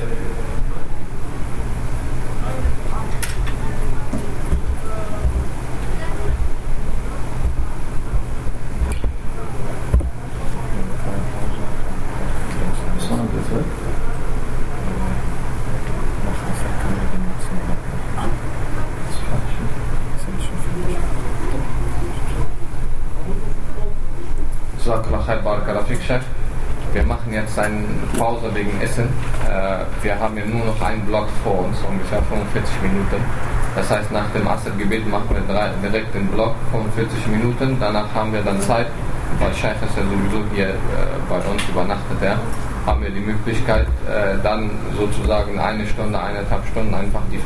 Wir machen jetzt eine Pause wegen Essen. Wir haben ja nur noch einen Block vor uns, ungefähr fünfundvierzig Minuten. Das heißt, nach dem Asr-Gebet machen wir direkt den Block, fünfundvierzig Minuten. Danach haben wir dann Zeit, weil Scheich ist ja sowieso hier bei uns übernachtet, ja, haben wir die Möglichkeit, dann sozusagen eine Stunde, eineinhalb Stunden einfach die.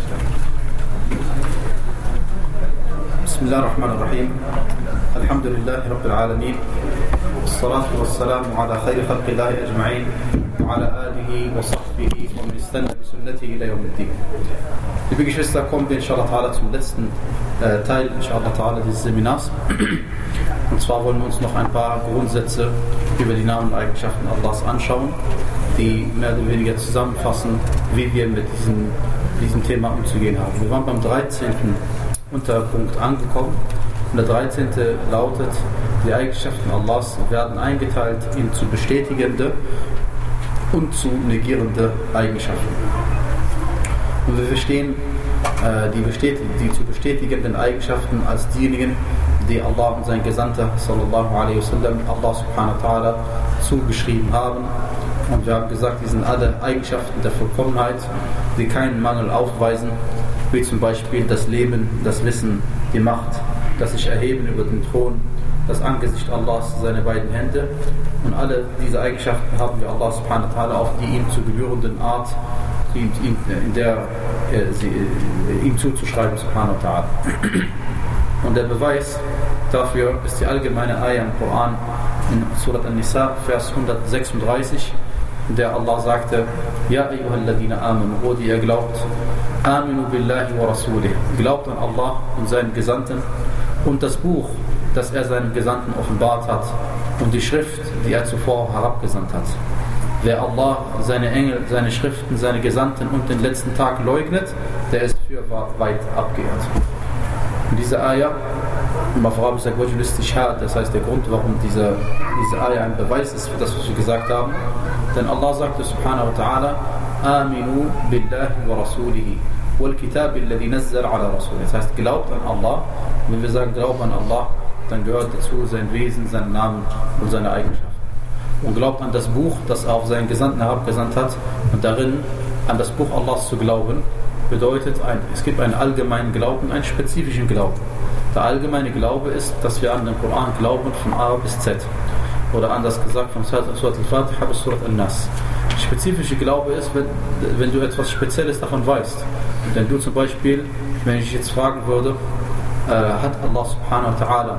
Bismillahirrahmanirrahim. Alhamdulillahi Rabbil Alamin. والصلاة والسلام على خير خلق الله أجمعين وعلى آله وصحبه ومن استنى بسنته إلى يوم الدين. Liebe Geschwister, kommen wir inshallah ta'ala zum letzten äh, Teil inshallah ta'ala dieses Seminars. Und zwar wollen wir uns noch ein paar Grundsätze über die Namen und Eigenschaften Allahs anschauen. die mehr oder weniger zusammenfassen, wie wir mit diesem, diesem Thema umzugehen haben. Wir waren beim dreizehnten Unterpunkt angekommen. Und der dreizehnte lautet, die Eigenschaften Allahs werden eingeteilt in zu bestätigende und zu negierende Eigenschaften. Und wir verstehen äh, die, bestet- die zu bestätigenden Eigenschaften als diejenigen, die Allah und sein Gesandter sallallahu alaihi wasallam Allah subhanahu wa ta'ala zugeschrieben haben. Und wir haben gesagt, die sind alle Eigenschaften der Vollkommenheit, die keinen Mangel aufweisen, wie zum Beispiel das Leben, das Wissen, die Macht, das sich erheben über den Thron, das Angesicht Allahs, seine beiden Hände. Und alle diese Eigenschaften haben wir Allah subhanahu wa ta'ala auf die ihm zu gebührenden Art, in, in, in der äh, sie, äh, ihm zuzuschreiben subhanahu wa ta'ala. Und der Beweis dafür ist die allgemeine Ayah im Koran in Surat An-Nisa, Vers hundertsechsunddreißig, in der Allah sagte: Ja, ayyuhalladhina amanu, wo die ihr glaubt, aminu billahi wa rasulih, glaubt an Allah und seinen Gesandten und das Buch, das er seinen Gesandten offenbart hat und die Schrift, die er zuvor herabgesandt hat. Wer Allah, seine Engel, seine Schriften, seine Gesandten und den letzten Tag leugnet, der ist fürwahr weit abgeirrt. Und diese Ayah, auf Arabisch sagt Wajhul Istishhad, das heißt der Grund, warum diese, diese Ayah ein Beweis ist für das, was wir gesagt haben. Denn Allah sagte subhanahu wa ta'ala: Aminu billahi wa rasulihi wal kitabi alladhi nazzala ala rasulih. Das heißt, glaubt an Allah. Und wenn wir sagen, glaubt an Allah, dann gehört dazu sein Wesen, sein Namen und seine Eigenschaften. Und glaubt an das Buch, das er auf seinen Gesandten herabgesandt hat. Und darin an das Buch Allahs zu glauben, bedeutet, ein, es gibt einen allgemeinen Glauben, einen spezifischen Glauben. Der allgemeine Glaube ist, dass wir an den Koran glauben von A bis Z. Oder anders gesagt, von Surat al-Fatiha bis Surat al-Nas. Der spezifische Glaube ist, wenn, wenn du etwas Spezielles davon weißt. Wenn du zum Beispiel, wenn ich jetzt fragen würde, äh, hat Allah subhanahu wa ta'ala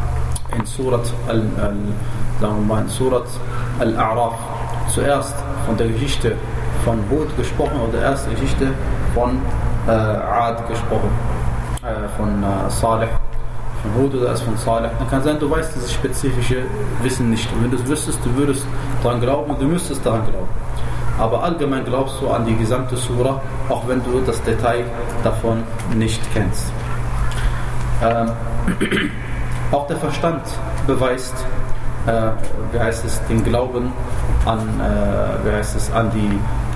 in Surat al, al, sagen wir mal, in Surat al-A'raf zuerst von der Geschichte von Hud gesprochen oder der erste Geschichte von äh, Ad gesprochen, äh, von äh, Salih, von Hud oder erst von Salih, dann kann sein, du weißt dieses spezifische Wissen nicht. Und wenn du es wüsstest, du würdest daran glauben und du müsstest daran glauben. Aber allgemein glaubst du an die gesamte Surah, auch wenn du das Detail davon nicht kennst. Ähm, auch der Verstand beweist, äh, wie heißt es, den Glauben an, äh, wie heißt es, an die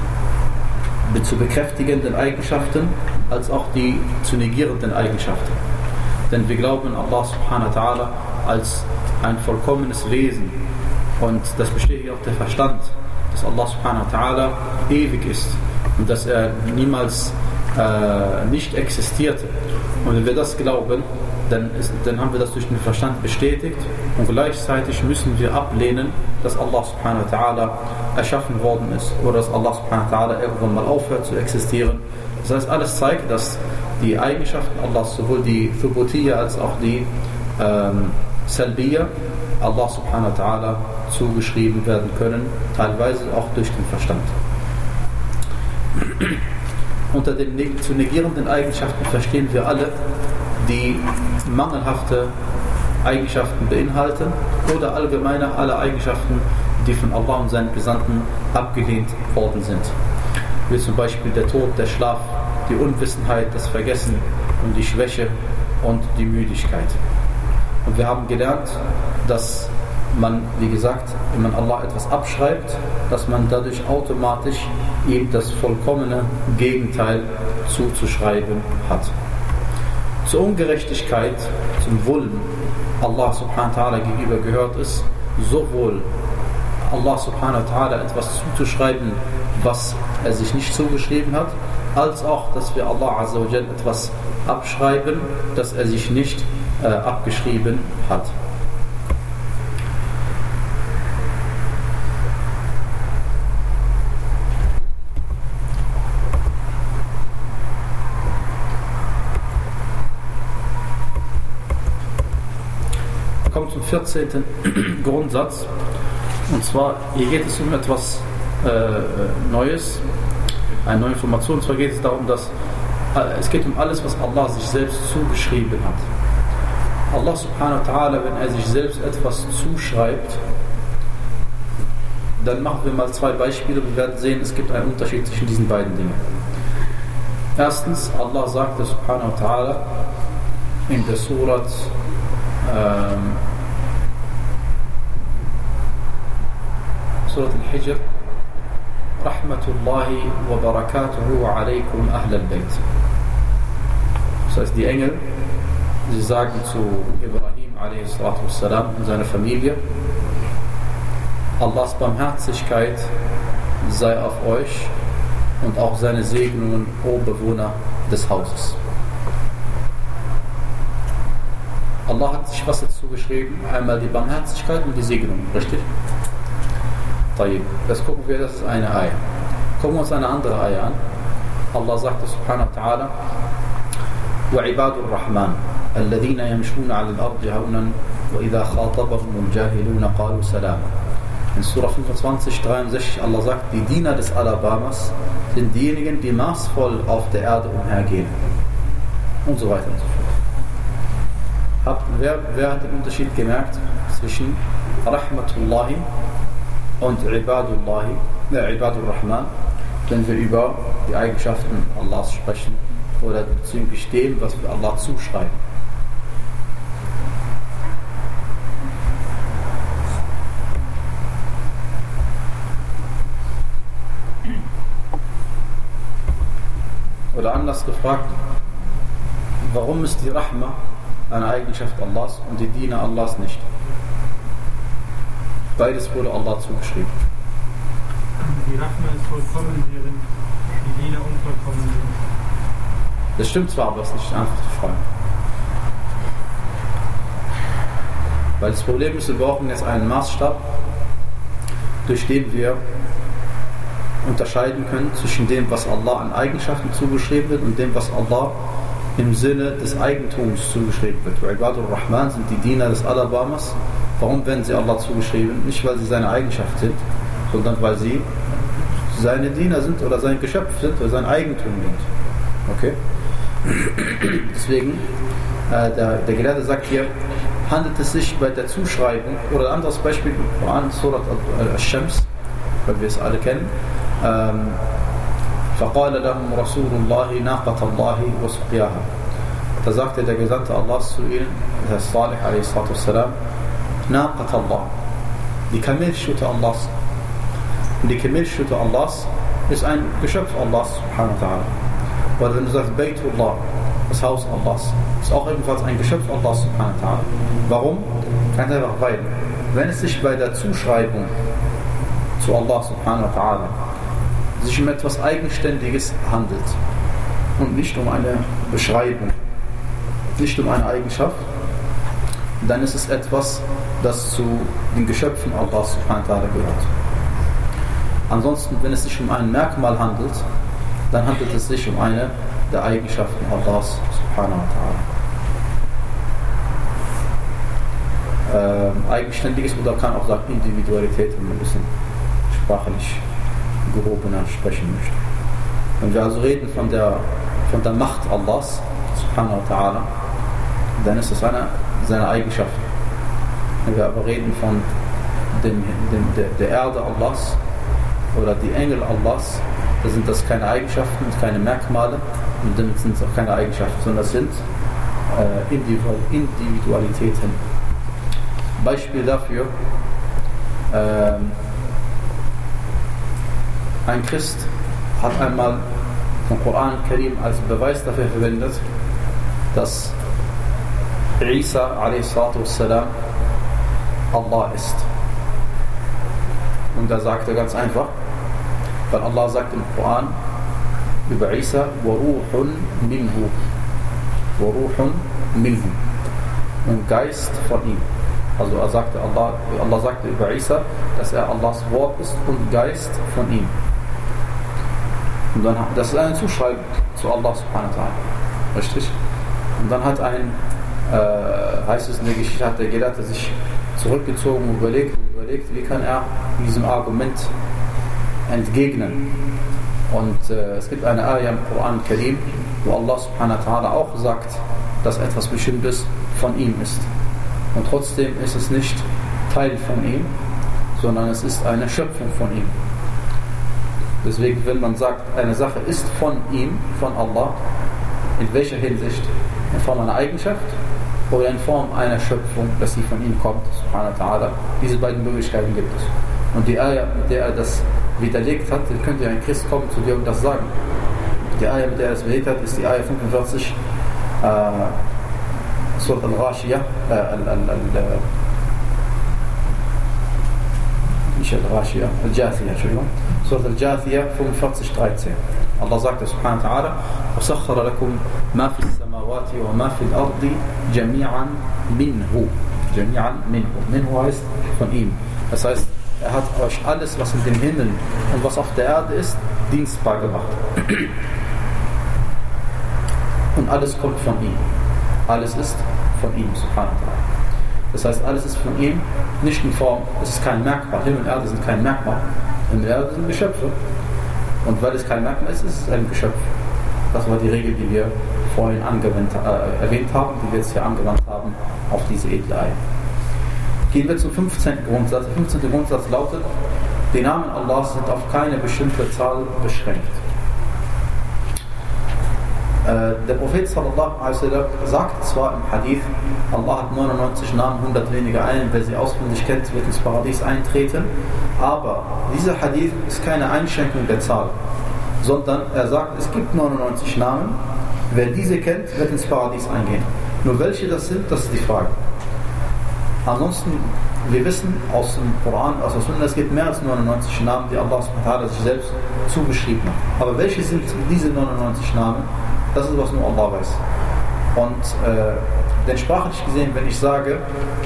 zu bekräftigenden Eigenschaften als auch die zu negierenden Eigenschaften. Denn wir glauben an Allah subhanahu wa ta'ala als ein vollkommenes Wesen und das bestätigt auch der Verstand, dass Allah subhanahu wa ta'ala ewig ist und dass er niemals äh, nicht existierte. Und wenn wir das glauben, dann, ist, dann haben wir das durch den Verstand bestätigt und gleichzeitig müssen wir ablehnen, dass Allah subhanahu wa ta'ala erschaffen worden ist oder dass Allah subhanahu wa ta'ala irgendwann mal aufhört zu existieren. Das heißt, alles zeigt, dass die Eigenschaften Allahs, sowohl die Thubutiyya als auch die ähm, Salbiyya, Allah subhanahu wa ta'ala zugeschrieben werden können, teilweise auch durch den Verstand. Unter den ne- zu negierenden Eigenschaften verstehen wir alle, die mangelhafte Eigenschaften beinhalten oder allgemeine alle Eigenschaften, die von Allah und seinen Gesandten abgelehnt worden sind. Wie zum Beispiel der Tod, der Schlaf, die Unwissenheit, das Vergessen und die Schwäche und die Müdigkeit. Und wir haben gelernt, dass man, wie gesagt, wenn man Allah etwas abschreibt, dass man dadurch automatisch ihm das vollkommene Gegenteil zuzuschreiben hat. Zur Ungerechtigkeit, zum Wulm Allah subhanahu wa ta'ala gegenüber gehört es, sowohl Allah subhanahu wa ta'ala etwas zuzuschreiben, was er sich nicht zugeschrieben hat, als auch, dass wir Allah azza wa jal etwas abschreiben, das er sich nicht äh, abgeschrieben hat. Kommt zum vierzehnten Grundsatz, und zwar hier geht es um etwas äh, Neues, eine neue Information. Und zwar geht es darum, dass äh, es geht um alles, was Allah sich selbst zugeschrieben hat. Allah subhanahu wa ta'ala, wenn er sich selbst etwas zuschreibt, dann machen wir mal zwei Beispiele und wir werden sehen, es gibt einen Unterschied zwischen diesen beiden Dingen. Erstens, Allah sagte subhanahu wa ta'ala in der Surat ähm, Surat al-Hijr, Rahmatullahi wa barakatuhu alaykum ahl al-Bayt. Das heißt, die Engel, sie sagen zu Ibrahim alayhi salatu wassalam und seiner Familie, Allahs Barmherzigkeit sei auf euch und auch seine Segnungen, o Bewohner des Hauses. Allah hat sich was dazu geschrieben? Einmal die Barmherzigkeit und die Segnungen, richtig? Das gucken wir, das ist eine Ayah. Gucken wir uns eine andere Ayah an. Allah sagte subhanahu wa ta'ala, وعباد الرحمن الذين يمشون على الأرض هونا وإذا خاطبهم الجاهلون قالوا سلاما. In Surah fünfundzwanzig, dreiundsechzig, Allah sagt, die Diener des Alabamas sind diejenigen, die maßvoll auf der Erde umhergehen. Und so weiter und so fort. Habt, wer, wer hat den Unterschied gemerkt zwischen Rahmatullahi und Ibadullahi, äh, Ibadur Rahman, wenn wir über die Eigenschaften Allahs sprechen oder bezüglich dem, was wir Allah zuschreiben? Oder anders gefragt, warum ist die Rahma eine Eigenschaft Allahs und die Diener Allahs nicht? Beides wurde Allah zugeschrieben. Die Rahma ist vollkommen, während die Diener unvollkommen sind. Das stimmt zwar, aber es ist nicht einfach zu fragen. Weil das Problem ist, wir brauchen jetzt einen Maßstab, durch den wir unterscheiden können zwischen dem, was Allah an Eigenschaften zugeschrieben wird und dem, was Allah im Sinne des Eigentums zugeschrieben wird. Ibadur Rahman sind die Diener des Alabamas. Warum werden sie Allah zugeschrieben? Nicht, weil sie seine Eigenschaft sind, sondern weil sie seine Diener sind oder sein Geschöpf sind oder sein Eigentum sind. Okay? Deswegen, äh, der, der Gelehrte sagt hier, handelt es sich bei der Zuschreibung, oder ein anderes Beispiel im Koran, Surat al-Shams, weil wir es alle kennen, ähm, فَقَالَ لَهُمْ رَسُولُ اللَّهِ نَاقَةَ اللَّهِ وَسُقْيَاهَا. Da sagte der Gesandte Allahs zu ihnen, der Salih a.s. نَاقَةَ اللَّهِ, die Kamelschute Allahs. Und die Kamelschute Allahs ist ein Geschöpf Allahs subhanahu wa ta'ala. Oder wenn du sagst Baytullah, das Haus Allahs, ist auch ebenfalls ein Geschöpf Allahs subhanahu wa ta'ala. Warum? Ganz einfach, weil wenn es sich bei der Zuschreibung zu Allah subhanahu wa ta'ala sich um etwas Eigenständiges handelt und nicht um eine Beschreibung, nicht um eine Eigenschaft, dann ist es etwas, das zu den Geschöpfen Allahs subhanahu wa ta'ala gehört. Ansonsten, wenn es sich um ein Merkmal handelt, dann handelt es sich um eine der Eigenschaften Allahs subhanahu wa ta'ala. Ähm, eigenständiges oder kann auch sagen Individualität, wenn man ein bisschen sprachlich gehobener sprechen möchte. Wenn wir also reden von der, von der Macht Allahs subhanahu wa ta'ala, dann ist das eine seiner Eigenschaften. Wenn wir aber reden von dem, dem, der, der Erde Allahs oder die Engel Allahs, da sind das keine Eigenschaften und keine Merkmale und damit sind es auch keine Eigenschaften, sondern das sind äh, Individualitäten. Beispiel dafür, äh, ein Christ hat einmal den Koran Karim als Beweis dafür verwendet, dass Isa a.s. Allah ist. Und da sagt er ganz einfach, weil Allah sagt im Koran über Isa, وَرُوحٌ مِنْهُ وَرُوحٌ مِنْهُ und Geist von ihm. Also er sagte, Allah, Allah sagte über Isa, dass er Allahs Wort ist und Geist von ihm. Und dann, das ist eine Zuschreibung zu Allah subhanahu wa ta'ala. Richtig? Und dann hat ein, äh, heißt es in der Geschichte, hat der Gelehrte sich zurückgezogen und überlegt, überlegt, wie kann er diesem Argument entgegnen. Und äh, es gibt eine Ayah im Koran Karim, wo Allah subhanahu wa ta'ala auch sagt, dass etwas Bestimmtes von ihm ist. Und trotzdem ist es nicht Teil von ihm, sondern es ist eine Schöpfung von ihm. Deswegen, wenn man sagt, eine Sache ist von ihm, von Allah, in welcher Hinsicht? In Form einer Eigenschaft oder in Form einer Schöpfung, dass sie von ihm kommt, subhanahu wa ta'ala. Diese beiden Möglichkeiten gibt es. Und die Ayah, mit der er das widerlegt hat, könnte ja ein Christ kommen zu dir und das sagen. Die Ayah, mit der er das widerlegt hat, ist die Ayah fünfundvierzig, äh, Surat al-Ghashiyah, äh, al, al, al, nicht al-Ghashiyah, al-Jathiyah, Entschuldigung. Surat al-Jathiyah fünfundvierzig, dreizehn. Allah sagt subhanahu wa ta'ala: وَسَخَّرَ لَكُمْ مَا فِي السَّمَاوَاتِ وَمَا فِي الْأَرْضِ جَمِيعًا مِنْهُ. جَمِيعًا مِنْهُ. Minhu heißt von ihm. Das heißt, er hat euch alles, was in den Himmel und was auf der Erde ist, dienstbar gemacht. Und alles kommt von ihm. Alles ist von ihm, subhanahu wa ta'ala. Das heißt, alles ist von ihm, nicht in Form, es ist kein Merkmal. Himmel und Erde sind kein Merkmal. Himmel und Erde sind Geschöpfe. Und weil es kein Merkmal ist, ist es ein Geschöpf. Das war die Regel, die wir vorhin angewendet, äh, erwähnt haben, die wir jetzt hier angewandt haben auf diese edle Eier. Gehen wir zum fünfzehnten Grundsatz. Der fünfzehnte Grundsatz lautet: Die Namen Allahs sind auf keine bestimmte Zahl beschränkt. Äh, der Prophet sallallahu alaihi wasallam sagt zwar im Hadith, Allah hat neunundneunzig Namen, hundert weniger einen, wer sie auswendig kennt, wird ins Paradies eintreten, aber dieser Hadith ist keine Einschränkung der Zahl, sondern er sagt, es gibt neunundneunzig Namen, wer diese kennt, wird ins Paradies eingehen. Nur welche das sind, das ist die Frage. Ansonsten, wir wissen aus dem Koran, aus der Sunna, es gibt mehr als neunundneunzig Namen, die Allah subhanahu wa ta'ala sich selbst zugeschrieben hat. Aber welche sind diese neunundneunzig Namen? Das ist, was nur Allah weiß. Und äh, denn sprachlich gesehen, wenn ich sage,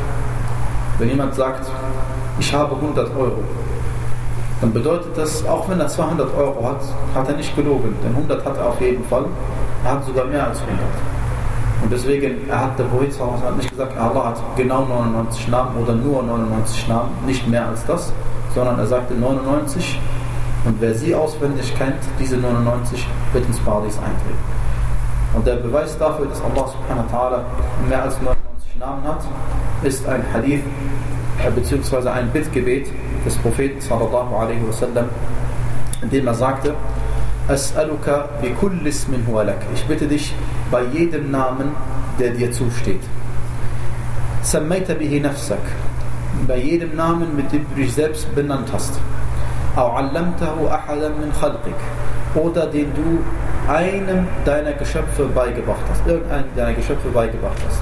wenn jemand sagt, ich habe hundert Euro, dann bedeutet das, auch wenn er zweihundert Euro hat, hat er nicht gelogen. Denn hundert hat er auf jeden Fall. Er hat sogar mehr als hundert. Und deswegen, er hat der Prophet hat nicht gesagt, Allah hat genau neunundneunzig Namen oder nur neunundneunzig Namen, nicht mehr als das, sondern er sagte neunundneunzig, und wer sie auswendig kennt, diese neunundneunzig, wird ins Paradies eintreten. Und der Beweis dafür, dass Allah subhanahu wa ta'ala mehr als neunundneunzig Namen hat, ist ein Hadith, äh, beziehungsweise ein Bittgebet des Propheten sallallahu alaihi wasallam, in dem er sagte: As'aluka bi kulli ismin huwa lak. Ich bitte dich bei jedem Namen, der dir zusteht. Sammayta bihi nafsak. Bei jedem Namen, mit dem du dich selbst benannt hast. Au allamtahu ahadan min khalqik. Oder den du einem deiner Geschöpfe beigebracht hast. Irgendeinem deiner Geschöpfe beigebracht hast.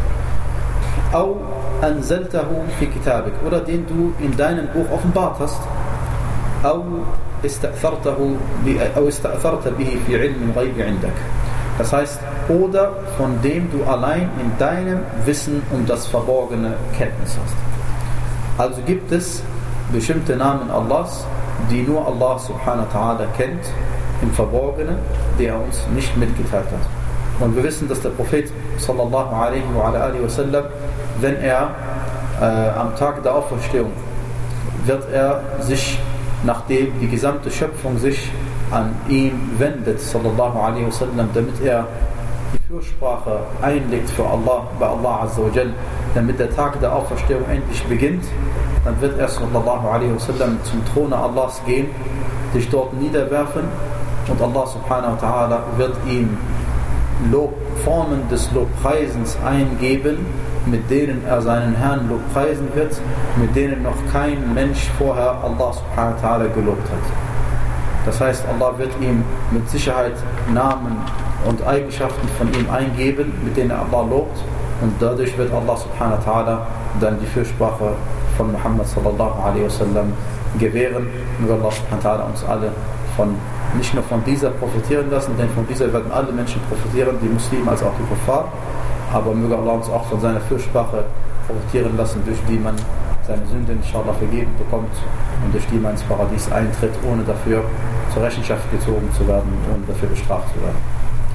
Au anzaltahu fi kitabik. Oder den du in deinem Buch offenbart hast. Au ista'thartahu bi au ista'tharta bihi fi ilmi al-ghayb 'indak. Das heißt, oder von dem du allein in deinem Wissen um das verborgene Kenntnis hast. Also gibt es bestimmte Namen Allahs, die nur Allah subhanahu wa ta'ala kennt, im Verborgenen, der er uns nicht mitgeteilt hat. Und wir wissen, dass der Prophet sallallahu alaihi wa alihi wa sallam, wenn er äh, am Tag der Auferstehung, wird er sich, nachdem die gesamte Schöpfung sich an ihn wendet, sallallahu alaihi wa sallam, damit er die Fürsprache einlegt für Allah, bei Allah azza wa jal, damit der Tag der Auferstehung endlich beginnt, dann wird er sallallahu alaihi wa sallam zum Throne Allahs gehen, sich dort niederwerfen, und Allah subhanahu wa ta'ala wird ihm Lob, Formen des Lobpreisens eingeben, mit denen er seinen Herrn lobpreisen wird, mit denen noch kein Mensch vorher Allah subhanahu wa ta'ala gelobt hat. Das heißt, Allah wird ihm mit Sicherheit Namen und Eigenschaften von ihm eingeben, mit denen er Allah lobt, und dadurch wird Allah subhanahu wa ta'ala dann die Fürsprache von Muhammad sallallahu alaihi wasallam gewähren. Möge Allah subhanahu wa ta'ala uns alle von, nicht nur von dieser profitieren lassen, denn von dieser werden alle Menschen profitieren, die Muslime als auch die Kuffar, aber möge Allah uns auch von seiner Fürsprache profitieren lassen, durch die man seine Sünden inshallah vergeben bekommt und durch die man ins Paradies eintritt, ohne dafür zur Rechenschaft gezogen zu werden, ohne dafür bestraft zu werden.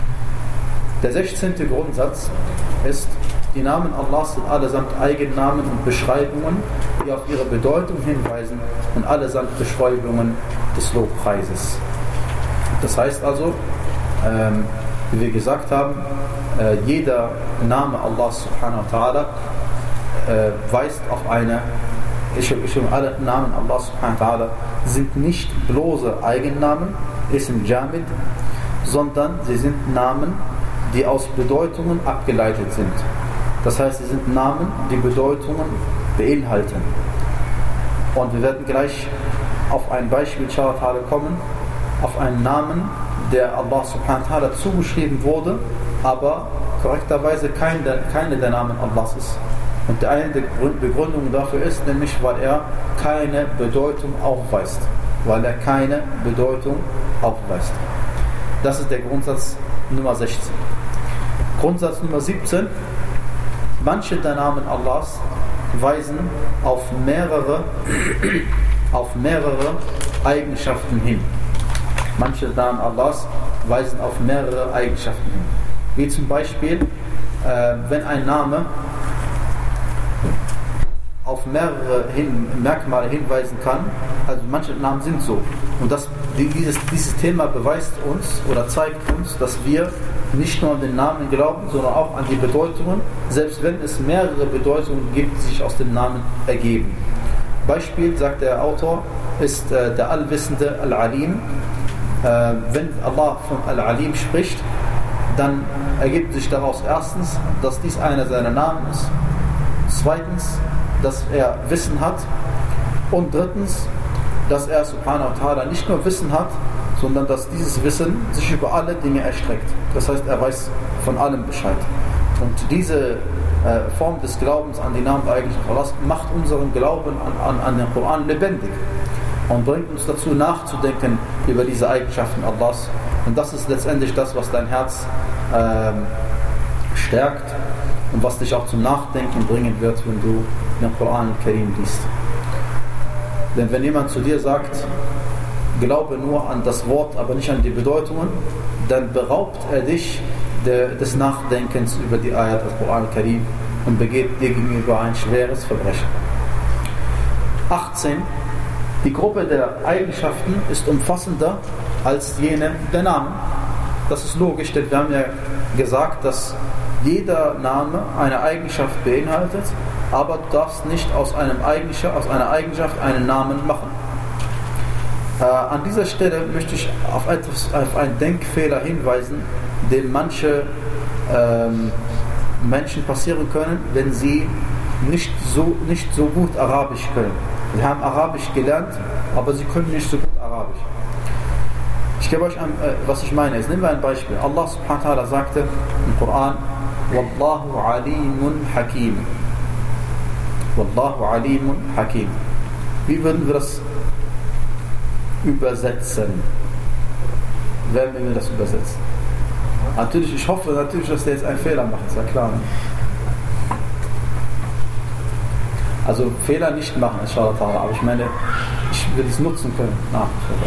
Der sechzehnte Grundsatz ist, die Namen Allahs sind allesamt Eigennamen und Beschreibungen, die auf ihre Bedeutung hinweisen, und allesamt Beschreibungen des Lobpreises. Das heißt also, ähm, wie wir gesagt haben, äh, jeder Name Allahs subhanahu wa ta'ala äh, weist auf eine ich, ich, alle Namen Allah subhanahu wa ta'ala sind nicht bloße Eigennamen, Ism Jamid, sondern sie sind Namen, die aus Bedeutungen abgeleitet sind. Das heißt, sie sind Namen, die Bedeutungen beinhalten. Und wir werden gleich auf ein Beispiel inshallah ta'ala kommen, auf einen Namen, der Allah subhanahu wa ta'ala zugeschrieben wurde, aber korrekterweise kein der, keine der Namen Allahs ist. Und eine der Begründungen dafür ist nämlich, weil er keine Bedeutung aufweist. Weil er keine Bedeutung aufweist. Das ist der Grundsatz Nummer sechzehn. Grundsatz Nummer siebzehn. Manche der Namen Allahs weisen auf mehrere, auf mehrere Eigenschaften hin. Manche Namen Allahs weisen auf mehrere Eigenschaften hin. Wie zum Beispiel, äh, wenn ein Name auf mehrere hin, Merkmale hinweisen kann, also manche Namen sind so. Und das, dieses, dieses Thema beweist uns oder zeigt uns, dass wir nicht nur an den Namen glauben, sondern auch an die Bedeutungen, selbst wenn es mehrere Bedeutungen gibt, die sich aus dem Namen ergeben. Beispiel, sagt der Autor, ist äh, der Allwissende Al-Alim. Äh, wenn Allah von Al-Alim spricht, dann ergibt sich daraus erstens, dass dies einer seiner Namen ist, zweitens, dass er Wissen hat und drittens, dass er subhanahu wa ta'ala nicht nur Wissen hat, sondern dass dieses Wissen sich über alle Dinge erstreckt. Das heißt, er weiß von allem Bescheid. Und diese äh, Form des Glaubens an die Namen eigentlich Allahs macht unseren Glauben an, an, an den Koran lebendig und bringt uns dazu nachzudenken über diese Eigenschaften Allahs. Und das ist letztendlich das, was dein Herz äh, stärkt und was dich auch zum Nachdenken bringen wird, wenn du den Koran Karim liest. Denn wenn jemand zu dir sagt, glaube nur an das Wort, aber nicht an die Bedeutungen, dann beraubt er dich de, des Nachdenkens über die Ayat des Koran Karim und begeht dir gegenüber ein schweres Verbrechen. achtzehn. Die Gruppe der Eigenschaften ist umfassender als jene der Namen. Das ist logisch, denn wir haben ja gesagt, dass jeder Name eine Eigenschaft beinhaltet, aber du darfst nicht aus, einem Eigenschaft, aus einer Eigenschaft einen Namen machen. Äh, an dieser Stelle möchte ich auf, etwas, auf einen Denkfehler hinweisen, den manche ähm, Menschen passieren können, wenn sie nicht so, nicht so gut Arabisch können. Sie haben Arabisch gelernt, aber sie können nicht so gut Arabisch. Ich gebe euch ein, äh, was ich meine. Jetzt nehmen wir ein Beispiel. Allah subhanahu wa ta'ala sagte im Koran, Wallahu alimun hakim. Wallahu alimun hakim. Wie würden wir das übersetzen? Werden wir das übersetzen? Natürlich, ich hoffe natürlich, dass der jetzt einen Fehler macht, ist ja klar. Ne? Also Fehler nicht machen, inshallah ta'ala, aber ich meine, ich will es nutzen können. Ah,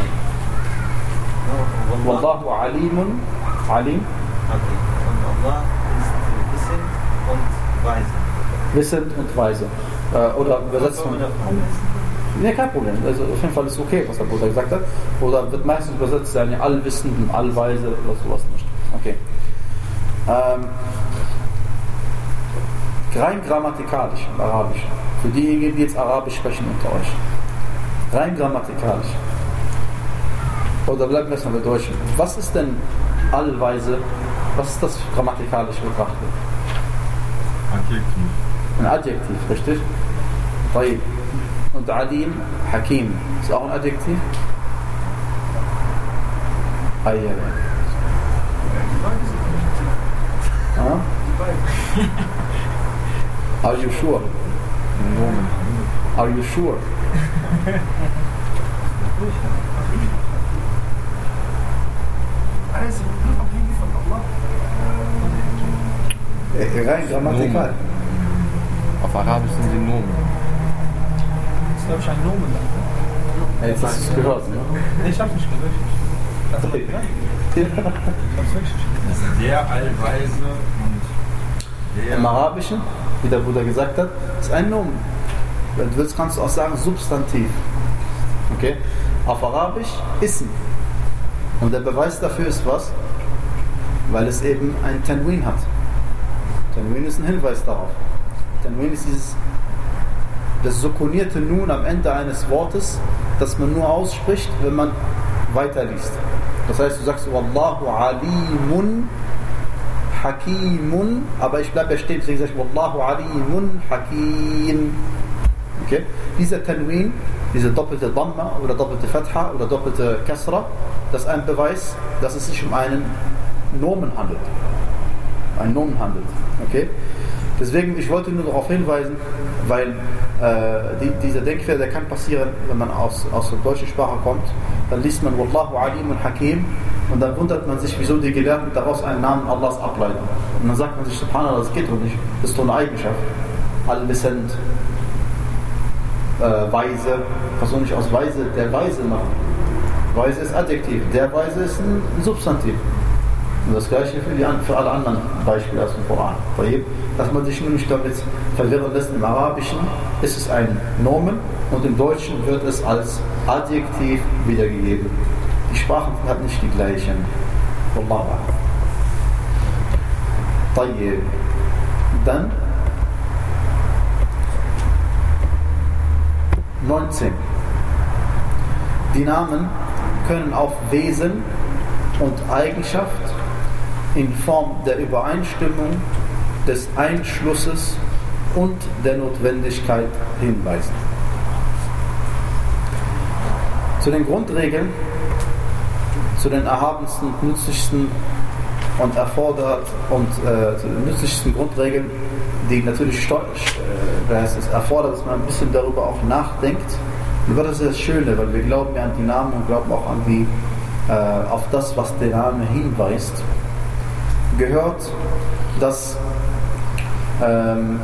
Wallahu alimun, alim. Okay. Und Allah ist wissend und weise. Wissend und weise. Äh, oder übersetzt man. Ne, kein Problem. Also auf jeden Fall ist okay, was der Bruder gesagt hat. Oder wird meistens übersetzt, seine allwissenden, allweise oder sowas nicht. Okay. Ähm, rein grammatikalisch im Arabischen. Für diejenigen, die jetzt Arabisch sprechen unter euch. Rein grammatikalisch. Oder bleiben wir erstmal bei Deutsch. Was ist denn allweise? Was ist das grammatikalisch betrachtet? Adjektiv. Ein Adjektiv, richtig? Und Alim, Hakim. Ist auch ein Adjektiv? Ah, ja, ja. Ah? Are you sure? Are you sure? Rein grammatikal. Auf Arabisch sind sie Nomen. Das ist, glaube ich, ein Nomen. Ja, jetzt hast du es gehört, ne? Nee, ich hab's nicht gehört. Das ist wirklich, ne? Ich hab's wirklich nicht gehört. Der Allweise und der... Im Arabischen, wie der Bruder gesagt hat, ist ein Nomen. Wenn du willst, kannst du auch sagen Substantiv. Okay? Auf Arabisch Ism. Und der Beweis dafür ist was? Weil es eben ein Tanwin hat. Tanwin ist ein Hinweis darauf. Tanwin ist dieses das sukunierte Nun am Ende eines Wortes, das man nur ausspricht, wenn man weiterliest. Das heißt, du sagst Wallahu alimun hakimun, aber ich bleibe ja stehen, deswegen sage ich Wallahu alimun hakim. Okay? Dieser Tanwin, diese doppelte Dhamma oder doppelte Fatha oder doppelte Kasra, das ist ein Beweis, dass es sich um einen Nomen handelt. Ein Nomen handelt. Okay? Deswegen, ich wollte nur darauf hinweisen, weil äh, die, dieser Denkfehler, der kann passieren, wenn man aus, aus der deutschen Sprache kommt, dann liest man Wallahu alimun hakim und dann wundert man sich, wieso die Gelehrten daraus einen Namen Allahs ableiten. Und dann sagt man sich, Subhanallah, das geht doch nicht, das ist doch eine Eigenschaft. Allwissend, äh, weise, was soll nicht aus weise der Weise machen? Weise ist Adjektiv, der Weise ist ein Substantiv. Und das gleiche für, die, für alle anderen Beispiele aus dem Koran. Dass man sich nur nicht damit verwirren lässt. Im Arabischen ist es ein Nomen und im Deutschen wird es als Adjektiv wiedergegeben. Die Sprachen hat nicht die gleichen. Wallah. Tayyib. Dann neunzehn. Die Namen können auf Wesen und Eigenschaft in Form der Übereinstimmung, des Einschlusses und der Notwendigkeit hinweisen. Zu den Grundregeln, zu den erhabensten, nützlichsten und erfordert und äh, zu den nützlichsten Grundregeln, die natürlich äh, es erfordert, dass man ein bisschen darüber auch nachdenkt. Und das ist das Schöne, weil wir glauben ja an die Namen und glauben auch an die, äh, auf das, was der Name hinweist. Gehört, dass ähm,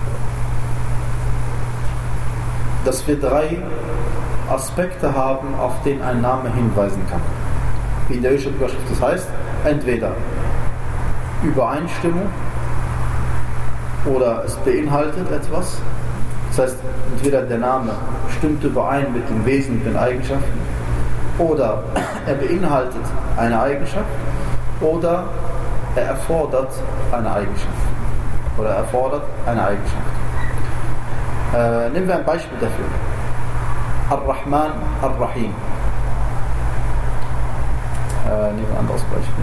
dass wir drei Aspekte haben, auf den ein Name hinweisen kann. Wie in der Überschrift das heißt, entweder Übereinstimmung oder es beinhaltet etwas. Das heißt, entweder der Name stimmt überein mit dem Wesen und den Eigenschaften oder er beinhaltet eine Eigenschaft oder er erfordert eine Eigenschaft. Oder erfordert eine Eigenschaft. Äh, nehmen wir ein Beispiel dafür. Ar-Rahman, Ar-Rahim. Äh, nehmen wir ein anderes Beispiel.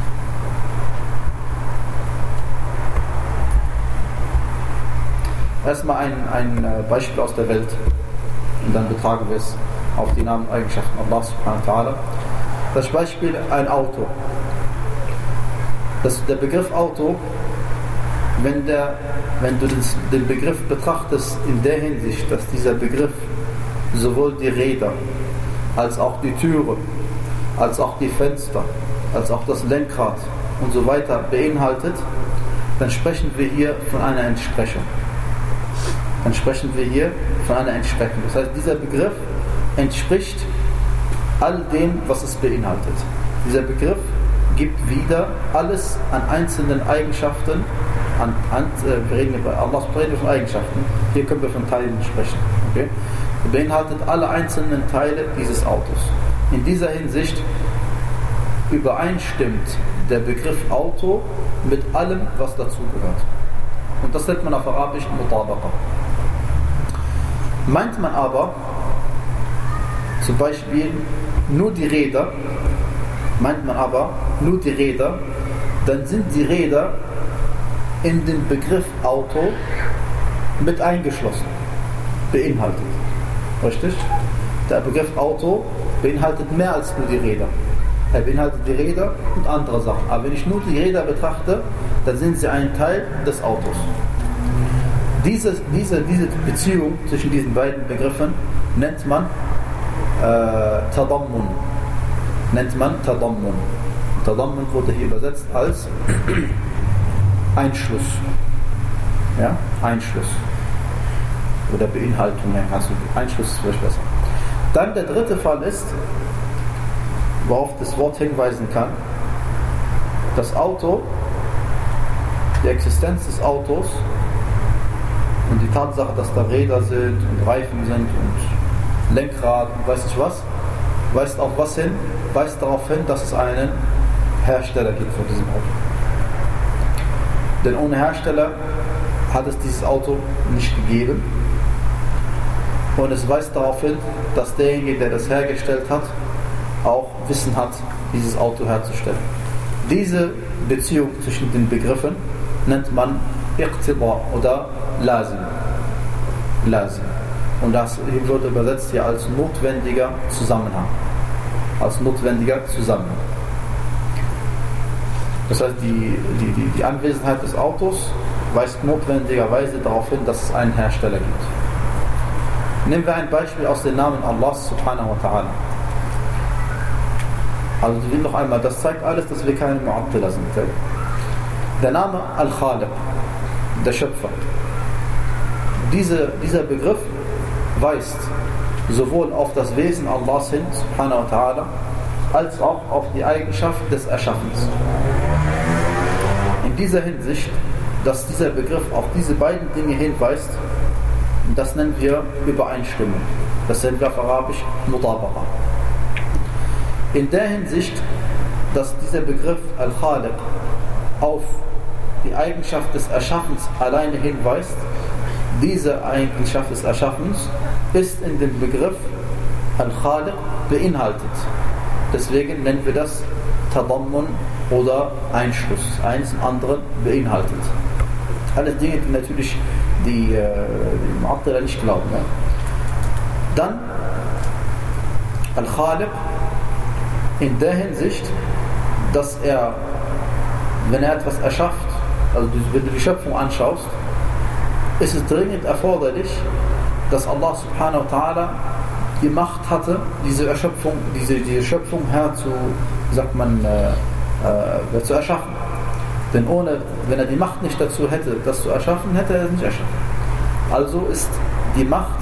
Erstmal ein, ein Beispiel aus der Welt und dann betragen wir es auf die Namen und Eigenschaften Allah subhanahu wa ta'ala. Das Beispiel ein Auto. Das, der Begriff Auto, wenn, der, wenn du den, den Begriff betrachtest in der Hinsicht, dass dieser Begriff sowohl die Räder, als auch die Türe, als auch die Fenster, als auch das Lenkrad und so weiter beinhaltet, dann sprechen wir hier von einer Entsprechung. Dann sprechen wir hier von einer Entsprechung. Das heißt, dieser Begriff entspricht all dem, was es beinhaltet. Dieser Begriff gibt wieder alles an einzelnen Eigenschaften, an, an, äh, wir reden bei Allah von Eigenschaften, hier können wir von Teilen sprechen. Okay? Er beinhaltet alle einzelnen Teile dieses Autos. In dieser Hinsicht übereinstimmt der Begriff Auto mit allem, was dazugehört. Und das nennt man auf Arabisch Mutabaqa. Meint man aber zum Beispiel nur die Räder, meint man aber nur die Räder, dann sind die Räder in den Begriff Auto mit eingeschlossen, beinhaltet. Richtig? Der Begriff Auto beinhaltet mehr als nur die Räder. Er beinhaltet die Räder und andere Sachen. Aber wenn ich nur die Räder betrachte, dann sind sie ein Teil des Autos. Diese, diese, diese Beziehung zwischen diesen beiden Begriffen nennt man äh, Tadammun. Nennt man Tadammun. Tadammun wurde hier übersetzt als Einschluss. Ja? Einschluss. Oder Beinhaltung. Also Einschluss ist vielleicht besser. Dann der dritte Fall ist, worauf das Wort hinweisen kann, das Auto, die Existenz des Autos und die Tatsache, dass da Räder sind und Reifen sind und Lenkrad und weiß nicht was, weist auf was hin? Weist darauf hin, dass es einen Hersteller gibt von diesem Auto. Denn ohne Hersteller hat es dieses Auto nicht gegeben. und es weist darauf hin, dass derjenige, der das hergestellt hat, auch Wissen hat, dieses Auto herzustellen. Diese Beziehung zwischen den Begriffen nennt man Iqtida oder Lazim. Lazim. Und das wird übersetzt hier als notwendiger Zusammenhang. Als notwendiger Zusammenhang. Das heißt, die, die, die, die Anwesenheit des Autos weist notwendigerweise darauf hin, dass es einen Hersteller gibt. Nehmen wir ein Beispiel aus den Namen Allahs subhanahu wa ta'ala. Also ich will noch einmal, das zeigt alles, dass wir keine Mu'attila sind. Der Name Al-Khaliq, der Schöpfer. Diese, dieser Begriff weist sowohl auf das Wesen Allahs hin, subhanahu wa ta'ala, als auch auf die Eigenschaft des Erschaffens. In dieser Hinsicht, dass dieser Begriff auf diese beiden Dinge hinweist, das nennen wir Übereinstimmung. Das nennen wir auf Arabisch Mutabaqa. In der Hinsicht, dass dieser Begriff Al-Khaliq auf die Eigenschaft des Erschaffens alleine hinweist, diese Eigenschaft des Erschaffens ist in dem Begriff Al-Khaliq beinhaltet. Deswegen nennen wir das Tadammun oder Einschluss. Eines im anderen beinhaltet. Alles Dinge, die natürlich die, äh, die Mu'attila nicht glauben. Ja. Dann Al-Khaliq in der Hinsicht, dass er, wenn er etwas erschafft, also wenn du die Schöpfung anschaust, ist es dringend erforderlich, dass Allah subhanahu wa ta'ala die Macht hatte, diese Erschöpfung, diese, diese Schöpfung herzu, sagt man, äh, äh, zu erschaffen. Denn ohne, wenn er die Macht nicht dazu hätte, das zu erschaffen, hätte er es nicht erschaffen. Also ist die Macht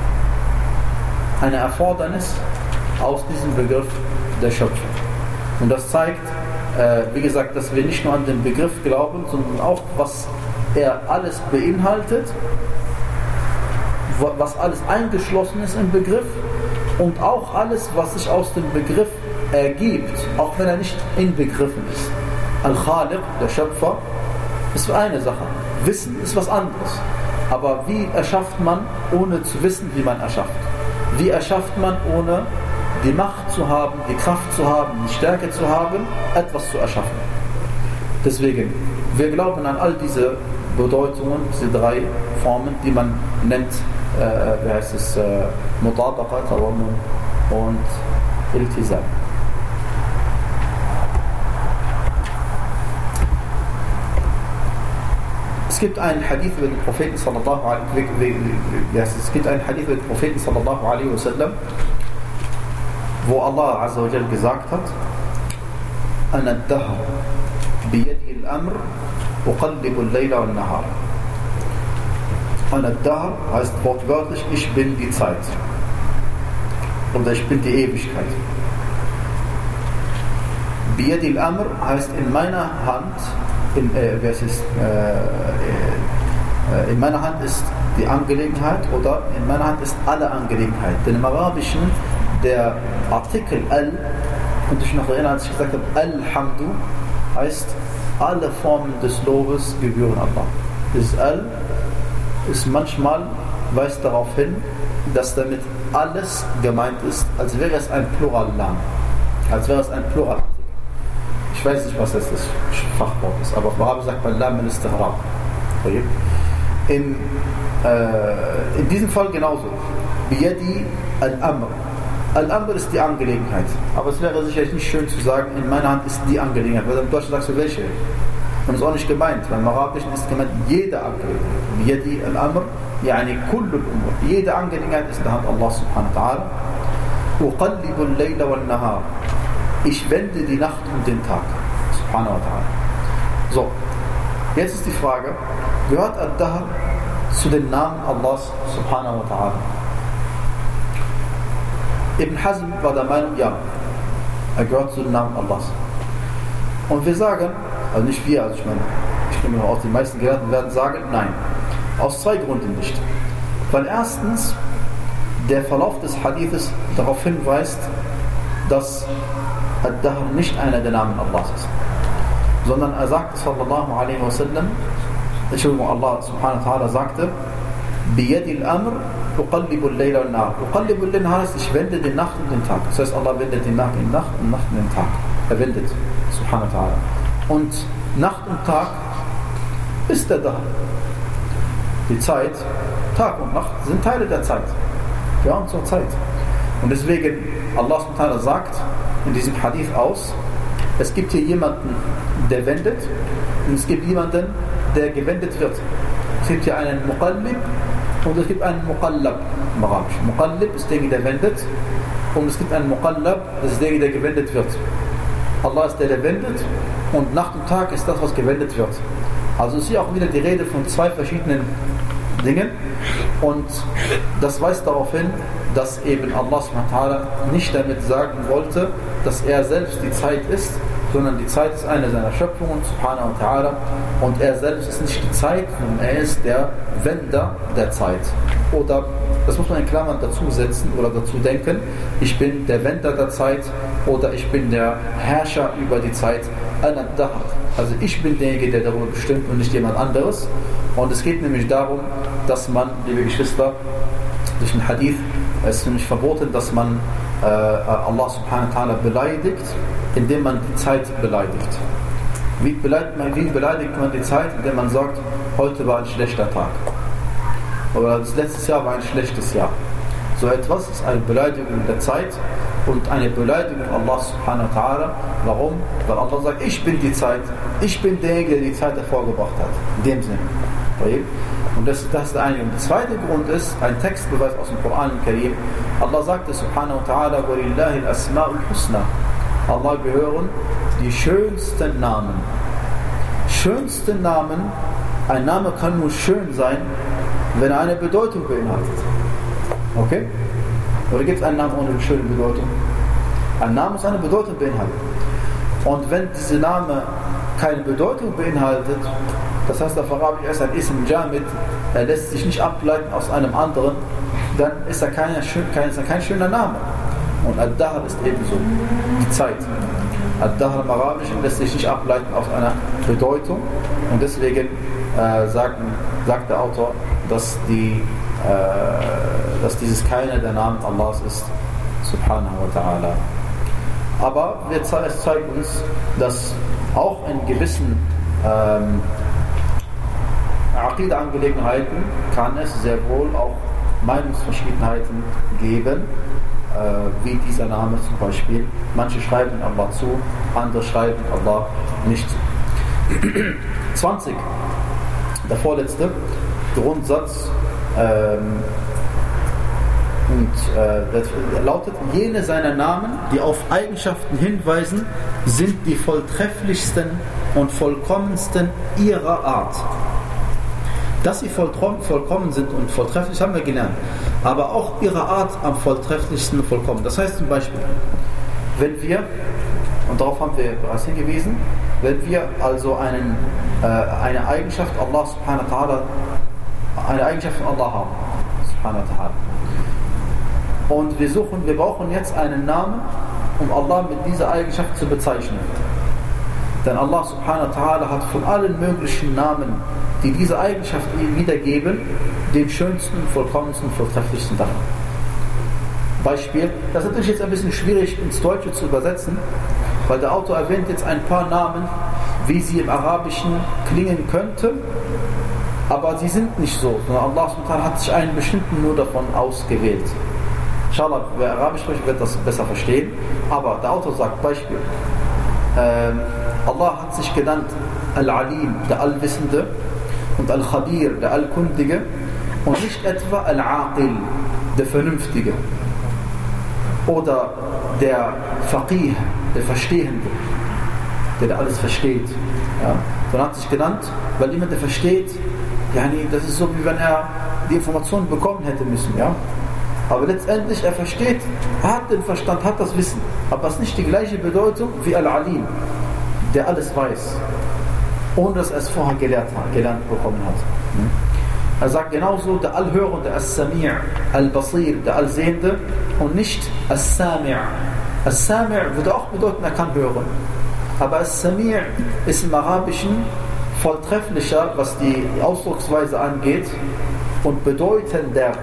eine Erfordernis aus diesem Begriff der Schöpfung. Und das zeigt, äh, wie gesagt, dass wir nicht nur an den Begriff glauben, sondern auch, was er alles beinhaltet, was alles eingeschlossen ist im Begriff und auch alles, was sich aus dem Begriff ergibt, auch wenn er nicht inbegriffen ist. Al-Khaliq, der Schöpfer, ist eine Sache. Wissen ist was anderes. Aber wie erschafft man, ohne zu wissen, wie man erschafft? Wie erschafft man, ohne die Macht zu haben, die Kraft zu haben, die Stärke zu haben, etwas zu erschaffen? Deswegen, wir glauben an all diese Bedeutungen, diese drei Formen, die man nennt, äh, wie heißt es, äh, Mutabaqa, Tadammun und Iltizam. Es gibt einen Hadith über den Propheten sallallahu alaihi es gibt einen Hadith über den Propheten sallallahu alaihi wasallam, wo Allah azza wa jalla gesagt hat: Ana ad-dahr biyadi al-amr uqallibu al-layla wal-nahar. Ana ad-dahr heißt wortwörtlich, ich bin die Zeit. Oder ich bin die Ewigkeit. Biyadi al-amr heißt in meiner Hand. In, äh, es ist, äh, äh, in meiner Hand ist die Angelegenheit oder in meiner Hand ist alle Angelegenheit. Denn im Arabischen der Artikel al, und ich noch erinnern, als ich gesagt habe, Alhamdu, heißt alle Formen des Lobes gebühren Allah. Das al ist manchmal, weist darauf hin, dass damit alles gemeint ist, als wäre es ein Pluralam, als wäre es ein Plural. Ich weiß nicht, was das Fachwort ist, aber auf Arabisch sagt man Lam al-Istighraq. In, äh, in diesem Fall genauso. Biyadi al-Amr. Al-Amr ist die Angelegenheit. Aber es wäre sicherlich nicht schön zu sagen, in meiner Hand ist die Angelegenheit. Weil im Deutschen sagst du welche. Und das ist auch nicht gemeint. Weil im Arabischen ist gemeint jede Angelegenheit. Biyadi al-Amr, yani kullu al-Umur. Jede Angelegenheit ist in der Hand Allah subhanahu wa ta'ala. Uqallibu al-Layla wal-Nahar. Ich wende die Nacht und den Tag. Subhanahu wa ta'ala. So, jetzt ist die Frage, gehört Ad-Dahr zu den Namen Allahs Subhanahu wa ta'ala? Ibn Hazm war der Meinung, ja, er gehört zu den Namen Allahs. Und wir sagen, also nicht wir, also ich meine, ich nehme aus, die meisten Gelehrten werden sagen, nein. Aus zwei Gründen nicht. Weil erstens der Verlauf des Hadithes darauf hinweist, dass Ad-Dahr nicht einer der Namen Allahs ist. Sondern er sagt, sallallahu alaihi wasallam, Entschuldigung, Allah subhanahu wa ta'ala sagte, Biyadi al-Amr Uqallibul Layla und Nahr. Uqallibul Layla heißt, ich wende die Nacht und den Tag. Das heißt, Allah wendet die Nacht in Nacht und Nacht in den Tag. Er wendet, subhanahu wa ta'ala. Und Nacht und Tag ist der Dahr. Die Zeit, Tag und Nacht sind Teile der Zeit. Ja, und zur Zeit. Und deswegen, Allah subhanahu wa ta'ala sagt in diesem Hadith aus, es gibt hier jemanden, der wendet, und es gibt jemanden, der gewendet wird. Es gibt hier einen Muqallib und es gibt einen Muqallab im Arabischen. Muqallib ist derjenige, der wendet, und es gibt einen Muqallab, das ist derjenige, der gewendet wird. Allah ist der, der wendet, und Nacht und Tag ist das, was gewendet wird. Also ist hier auch wieder die Rede von zwei verschiedenen Dingen, und das weist darauf hin, dass eben Allah subhanahu wa ta'ala nicht damit sagen wollte, dass er selbst die Zeit ist, sondern die Zeit ist eine seiner Schöpfungen, subhanahu wa ta'ala, und er selbst ist nicht die Zeit, sondern er ist der Wender der Zeit. Oder, das muss man in Klammern dazu setzen oder dazu denken, ich bin der Wender der Zeit oder ich bin der Herrscher über die Zeit. Also ich bin derjenige, der darüber bestimmt und nicht jemand anderes. Und es geht nämlich darum, dass man, liebe Geschwister, durch den Hadith, es ist nämlich verboten, dass man äh, Allah subhanahu wa ta'ala beleidigt, indem man die Zeit beleidigt. Wie beleidigt, man, wie beleidigt man die Zeit? Indem man sagt, heute war ein schlechter Tag. Oder das letzte Jahr war ein schlechtes Jahr. So etwas ist eine Beleidigung der Zeit und eine Beleidigung Allah subhanahu wa ta'ala. Warum? Weil Allah sagt, ich bin die Zeit, ich bin derjenige, der die Zeit hervorgebracht hat. In dem Sinne. Und das, das ist der eine. Und der zweite Grund ist ein Textbeweis aus dem Koran al-Karim. Allah sagte subhanahu wa ta'ala, وَلِلَّهِ الْأَسْمَاءُ الْحُسْنَى. Allah gehören die schönsten Namen. Schönste Namen, ein Name kann nur schön sein, wenn er eine Bedeutung beinhaltet. Okay? Oder gibt es einen Namen ohne schöne Bedeutung? Ein Name muss eine Bedeutung beinhalten. Und wenn dieser Name keine Bedeutung beinhaltet, das heißt auf Arabisch, er ist ein Ism Jamid, er lässt sich nicht ableiten aus einem anderen, dann ist er kein, kein, ist er kein schöner Name. Und Ad-Dahr ist ebenso, die Zeit. Ad-Dahr im Arabischen lässt sich nicht ableiten aus einer Bedeutung, und deswegen äh, sagt, sagt der Autor, dass, die, äh, dass dieses keiner der Namen Allahs ist, subhanahu wa ta'ala. Aber es zeigt uns, dass auch in gewissen ähm, Aqida-Angelegenheiten kann es sehr wohl auch Meinungsverschiedenheiten geben, äh, wie dieser Name zum Beispiel. Manche schreiben Allah zu, andere schreiben Allah nicht zu. zwanzig. Der vorletzte Grundsatz ähm, und äh, lautet: Jene seiner Namen, die auf Eigenschaften hinweisen, sind die volltrefflichsten und vollkommensten ihrer Art. Dass sie vollkommen sind und volltrefflich, haben wir gelernt. Aber auch ihre Art am volltrefflichsten und vollkommen. Das heißt zum Beispiel, wenn wir, und darauf haben wir bereits hingewiesen, wenn wir also einen, äh, eine Eigenschaft Allah subhanahu wa ta'ala, eine Eigenschaft von Allah haben, subhanahu wa ta'ala, und wir suchen, wir brauchen jetzt einen Namen, um Allah mit dieser Eigenschaft zu bezeichnen. Denn Allah subhanahu wa ta'ala hat von allen möglichen Namen, die diese Eigenschaft wiedergeben, den schönsten, vollkommensten, volltrefflichsten Namen. Beispiel, das ist natürlich jetzt ein bisschen schwierig ins Deutsche zu übersetzen, weil der Autor erwähnt jetzt ein paar Namen, wie sie im Arabischen klingen könnten, aber sie sind nicht so, sondern Allah subhanahu wa ta'ala hat sich einen bestimmten nur davon ausgewählt. Inshallah, wer Arabisch spricht, wird das besser verstehen. Aber der Autor sagt, Beispiel, ähm, Allah hat sich genannt Al-Alim, der Allwissende, und Al-Khabir, der Allkundige, und nicht etwa Al-Aqil, der Vernünftige, oder der Faqih, der Verstehende, der, der alles versteht. Ja? Sondern hat sich genannt, weil jemand, der versteht, yani, das ist so, wie wenn er die Informationen bekommen hätte müssen. Ja? Aber letztendlich, er versteht, er hat den Verstand, hat das Wissen, aber es ist nicht die gleiche Bedeutung wie Al-Alim, der alles weiß, ohne dass er es vorher gelernt, hat, gelernt bekommen hat. Er sagt genauso der Allhörende, As-Sami', Al-Basir, der Allsehende, und nicht As-Sami'. As-Sami' würde auch bedeuten, er kann hören. Aber As-Sami' ist im Arabischen volltrefflicher, was die Ausdrucksweise angeht, und bedeutender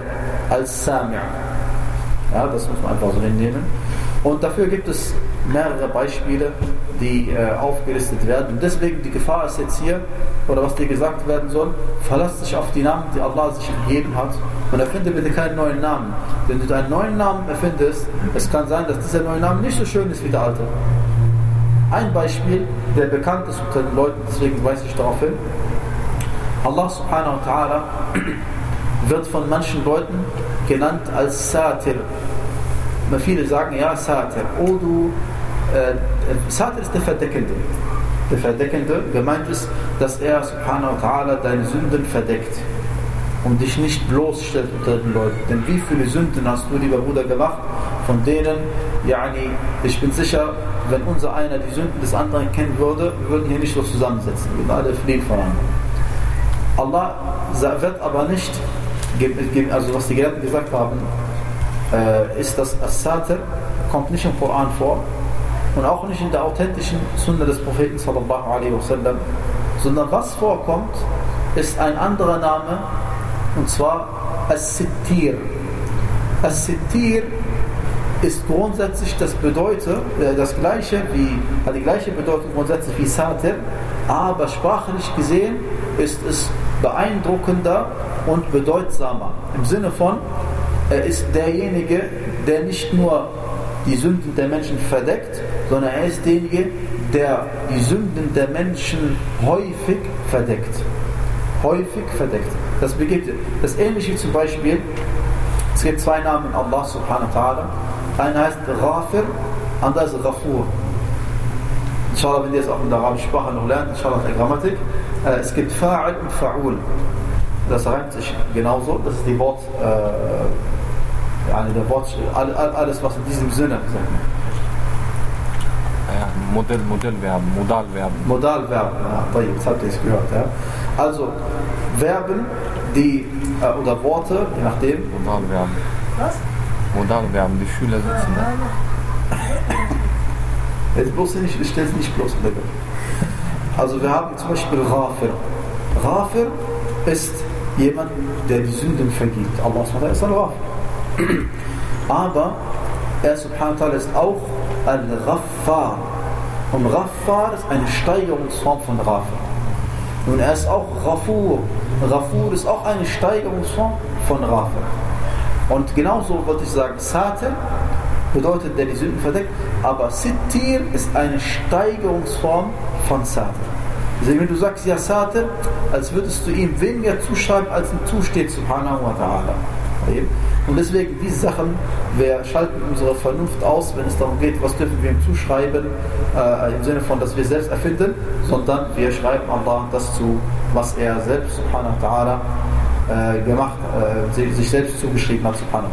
als Sami'. Ja, das muss man einfach so hinnehmen. Und dafür gibt es mehrere Beispiele, die äh, aufgelistet werden. Und deswegen die Gefahr ist jetzt hier, oder was dir gesagt werden soll, verlass dich auf die Namen, die Allah sich gegeben hat und erfinde bitte keinen neuen Namen. Wenn du einen neuen Namen erfindest, es kann sein, dass dieser neue Name nicht so schön ist wie der alte. Ein Beispiel, der bekannt ist unter den Leuten, deswegen weise ich darauf hin. Allah subhanahu wa ta'ala wird von manchen Leuten genannt als Satir. Viele sagen, ja, Satir. Oh, du, äh, Satir ist der Verdeckende. Der Verdeckende, gemeint ist, dass er subhanahu wa ta'ala deine Sünden verdeckt und dich nicht bloßstellt unter den Leuten. Denn wie viele Sünden hast du, lieber Bruder, gemacht, von denen, yani, ich bin sicher, wenn unser einer die Sünden des anderen kennen würde, wir würden hier nicht so zusammensetzen. Wir würden alle fliehen voneinander. Allah wird aber nicht, also was die Gelehrten gesagt haben, ist, dass As-Satir kommt nicht im Koran vor und auch nicht in der authentischen Sunna des Propheten sallallahu alaihi wasallam, sondern was vorkommt, ist ein anderer Name, und zwar As-Sittir. As-Sittir ist grundsätzlich das bedeutet, äh, das gleiche wie, hat die gleiche Bedeutung grundsätzlich wie Satir, aber sprachlich gesehen ist es beeindruckender und bedeutsamer. Im Sinne von, er ist derjenige, der nicht nur die Sünden der Menschen verdeckt, sondern er ist derjenige, der die Sünden der Menschen häufig verdeckt. Häufig verdeckt. Das begibt, das ähnliche wie zum Beispiel, es gibt zwei Namen in Allah subhanahu wa ta'ala. Einer heißt Ghafir, anderer ist Ghafur. Inshallah, wenn ihr es auch in der arabischen Sprache noch lernt, inshallah in der Grammatik. Äh, es gibt Fa'il und Fa'ul. Das reimt sich genauso. Das ist die Wort, äh, ja, der Wort, alles was in diesem Sinne gesagt wird. Ja, Modell, Modellverben, Modalverben. Modalverben, ja, jetzt habt ihr es gehört. Ja. Also Verben, die, äh, oder Worte, je nachdem. Modalverben. Was? Modalverben, die Schüler sitzen da. Jetzt bloß nicht, ich stelle es nicht bloß mit. Also wir haben zum Beispiel Ghafir. Ghafir ist jemand, der die Sünden vergibt. Allah subhanahu wa ta'ala ist ein Ghafir. Aber er subhanahu wa ta'ala ist auch ein Ghaffar. Und Ghaffar ist eine Steigerungsform von Ghafir. Und er ist auch Ghafur. Ghafur ist auch eine Steigerungsform von Ghafir. Und genauso würde ich sagen, Satir bedeutet, der die Sünden verdeckt, aber Sittir ist eine Steigerungsform von Satir. Also wenn du sagst, ja Satir, als würdest du ihm weniger zuschreiben, als ihm zusteht, subhanahu wa ta'ala. Und deswegen, diese Sachen, wir schalten unsere Vernunft aus, wenn es darum geht, was dürfen wir ihm zuschreiben, äh, im Sinne von, dass wir selbst erfinden, sondern wir schreiben Allah das zu, was er selbst, subhanahu wa ta'ala, äh, gemacht, äh, sich selbst zugeschrieben hat, subhanahu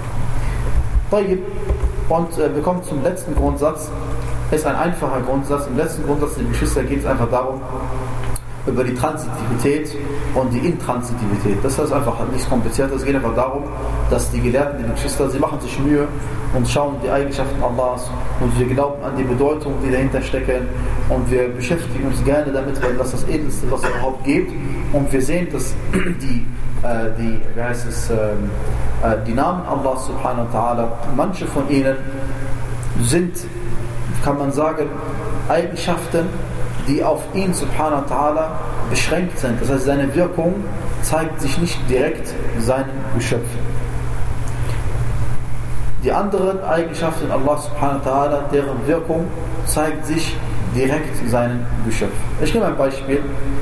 wa ta'ala. Und äh, wir kommen zum letzten Grundsatz. Es ist ein einfacher Grundsatz. Im letzten Grundsatz, den Geschwister, geht es einfach darum, über die Transitivität und die Intransitivität. Das ist einfach nichts Kompliziertes. Es geht einfach darum, dass die Gelehrten, die Geschwister, sie machen sich Mühe und schauen die Eigenschaften Allahs und wir glauben an die Bedeutung, die dahinter stecken und wir beschäftigen uns gerne damit, weil das das Edelste, was es überhaupt gibt. Und wir sehen, dass die, äh, die, wie heißt es, äh, die Namen Allah subhanahu wa ta'ala, manche von ihnen sind, kann man sagen, Eigenschaften, die auf ihn subhanahu wa ta'ala beschränkt sind. Das heißt, seine Wirkung zeigt sich nicht direkt seinen Geschöpfen. Die anderen Eigenschaften Allah subhanahu wa ta'ala, deren Wirkung zeigt sich direkt seinen Geschöpfen. Ich nehme ein Beispiel.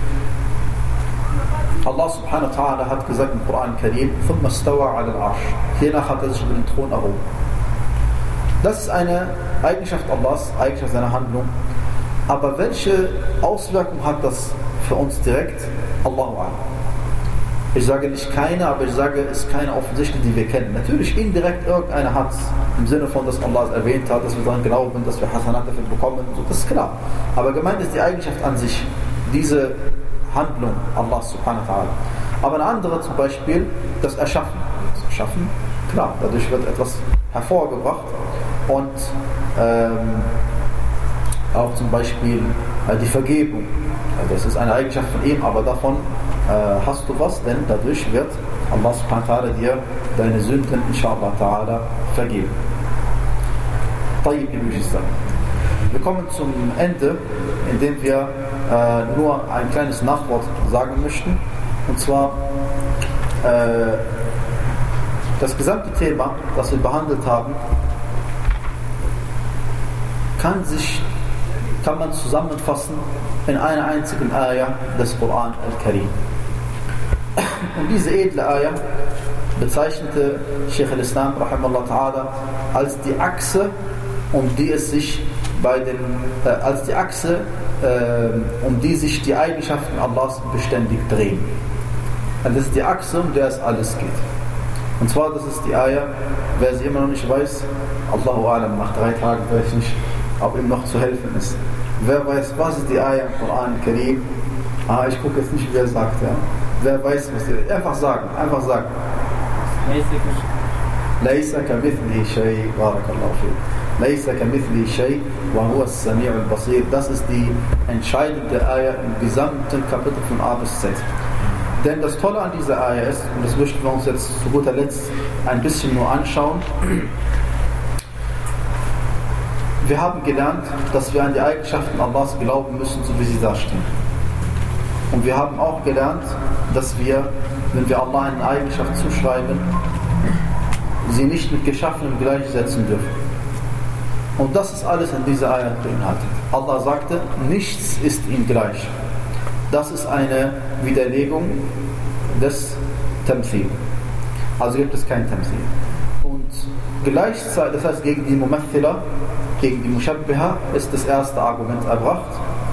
Allah subhanahu wa ta'ala hat gesagt im Koran Karim, ثُمَّ اسْتَوَى عَلَى الْعَرْشِ. Hiernach hat er sich über den Thron erhoben. Das ist eine Eigenschaft Allahs, Eigenschaft seiner Handlung. Aber welche Auswirkung hat das für uns direkt? Allahu a'lam. Ich sage nicht keine, aber ich sage, es ist keine offensichtliche, die wir kennen. Natürlich indirekt irgendeine hat es, im Sinne von, dass Allah es erwähnt hat, dass wir daran glauben, dass wir Hasanat dafür bekommen, so, das ist klar. Aber gemeint ist die Eigenschaft an sich, diese Handlung Allah subhanahu wa ta'ala. Aber eine andere zum Beispiel, das Erschaffen. Das Erschaffen, klar, dadurch wird etwas hervorgebracht und ähm, auch zum Beispiel äh, die Vergebung. Also das ist eine Eigenschaft von ihm, aber davon äh, hast du was, denn dadurch wird Allah subhanahu wa ta'ala dir deine Sünden inshallah ta'ala vergeben. Tayyib, liebe Geschwister. Wir kommen zum Ende, indem wir äh, nur ein kleines Nachwort sagen möchten. Und zwar äh, das gesamte Thema, das wir behandelt haben, kann sich, kann man zusammenfassen in einer einzigen Ayah des Koran al-Karim. Und diese edle Ayah bezeichnete Sheikh al-Islam rahimahullah ta'ala als die Achse, um die es sich bei den, äh, als die Achse, äh, um die sich die Eigenschaften Allahs beständig drehen. Und das ist die Achse, um der es alles geht. Und zwar, das ist die Ayah, wer sie immer noch nicht weiß, Allahu Alam, nach drei Tagen weiß ich nicht, ob ihm noch zu helfen ist. Wer weiß, was ist die Ayah im Koran Karim? Ah, ich gucke jetzt nicht, wer sagt, ja. Wer weiß, was die, einfach sagen, einfach sagen. Laysa kamithlihi shay, barakallahu fik. Laysa kamithlihi shay, wa huwa as-sami' al-basir. Das ist die entscheidende Ayah im gesamten Kapitel von A bis Z. Denn das Tolle an dieser Ayah ist, und das möchten wir uns jetzt zu guter Letzt ein bisschen nur anschauen, wir haben gelernt, dass wir an die Eigenschaften Allahs glauben müssen, so wie sie da stehen. Und wir haben auch gelernt, dass wir, wenn wir Allah eine Eigenschaft zuschreiben, sie nicht mit Geschaffenem gleichsetzen dürfen. Und das ist alles in dieser Ayah beinhaltet. Allah sagte, nichts ist ihm gleich. Das ist eine Widerlegung des Tamthil. Also gibt es kein Tamthil. Und gleichzeitig, das heißt gegen die Mumathila, gegen die Mushabbiha, ist das erste Argument erbracht.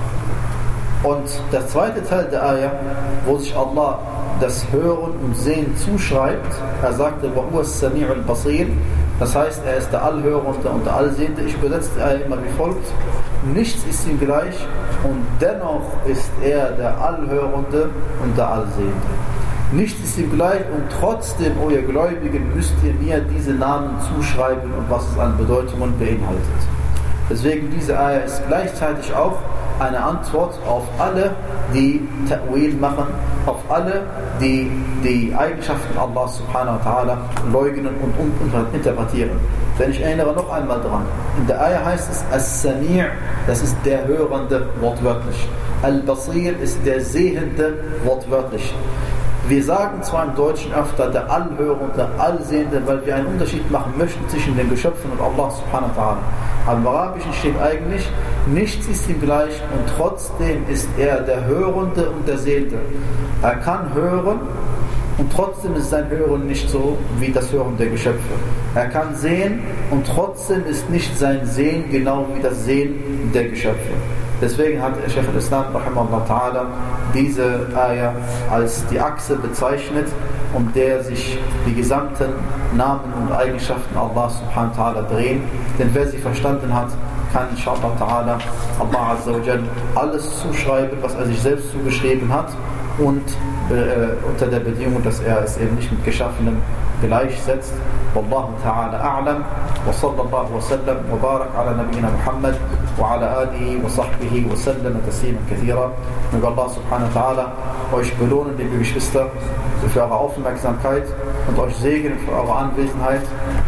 Und der zweite Teil der Ayah, wo sich Allah das Hören und Sehen zuschreibt, er sagte, وَهُوَ السَّمِيعُ الْبَصِيرُ, das heißt, er ist der Allhörende und der Allsehende. Ich übersetze die Ayah immer wie folgt: Nichts ist ihm gleich und dennoch ist er der Allhörende und der Allsehende. Nichts ist ihm gleich und trotzdem, o ihr Gläubigen, müsst ihr mir diese Namen zuschreiben und was es an Bedeutungen beinhaltet. Deswegen diese Ayah ist gleichzeitig auch eine Antwort auf alle, die Ta'wil machen, auf alle, die die Eigenschaften Allah subhanahu wa ta'ala leugnen und interpretieren. Denn ich erinnere noch einmal dran, in der Ayah heißt es As-Sami', das ist der Hörende, wortwörtlich. Al-Basir ist der Sehende, wortwörtlich. Wir sagen zwar im Deutschen öfter der Allhörende, der Allsehende, weil wir einen Unterschied machen möchten zwischen den Geschöpfen und Allah subhanahu wa ta'ala. Aber im Arabischen steht eigentlich, nichts ist ihm gleich und trotzdem ist er der Hörende und der Sehende. Er kann hören und trotzdem ist sein Hören nicht so wie das Hören der Geschöpfe. Er kann sehen und trotzdem ist nicht sein Sehen genau wie das Sehen der Geschöpfe. Deswegen hat Sheikh al-Islam rahimahullah ta'ala diese Ayah als die Achse bezeichnet, um der sich die gesamten Namen und Eigenschaften Allah subhanahu wa ta'ala drehen. Denn wer sie verstanden hat, kann inshallah ta'ala Allah azza wa jal alles zuschreiben, was er sich selbst zugeschrieben hat, und äh, unter der Bedingung, dass er es eben nicht mit Geschaffenem gleichsetzt. Wallahu ta'ala a'lam wa sallallahu wa sallam wa barak ala nabiyyina Muhammad wa ala alihi wa sahbihi wa sallam tasliman kathira. Möge Allah subhanahu wa ta'ala euch belohnen, liebe Geschwister, für eure Aufmerksamkeit und euch segnen für eure Anwesenheit.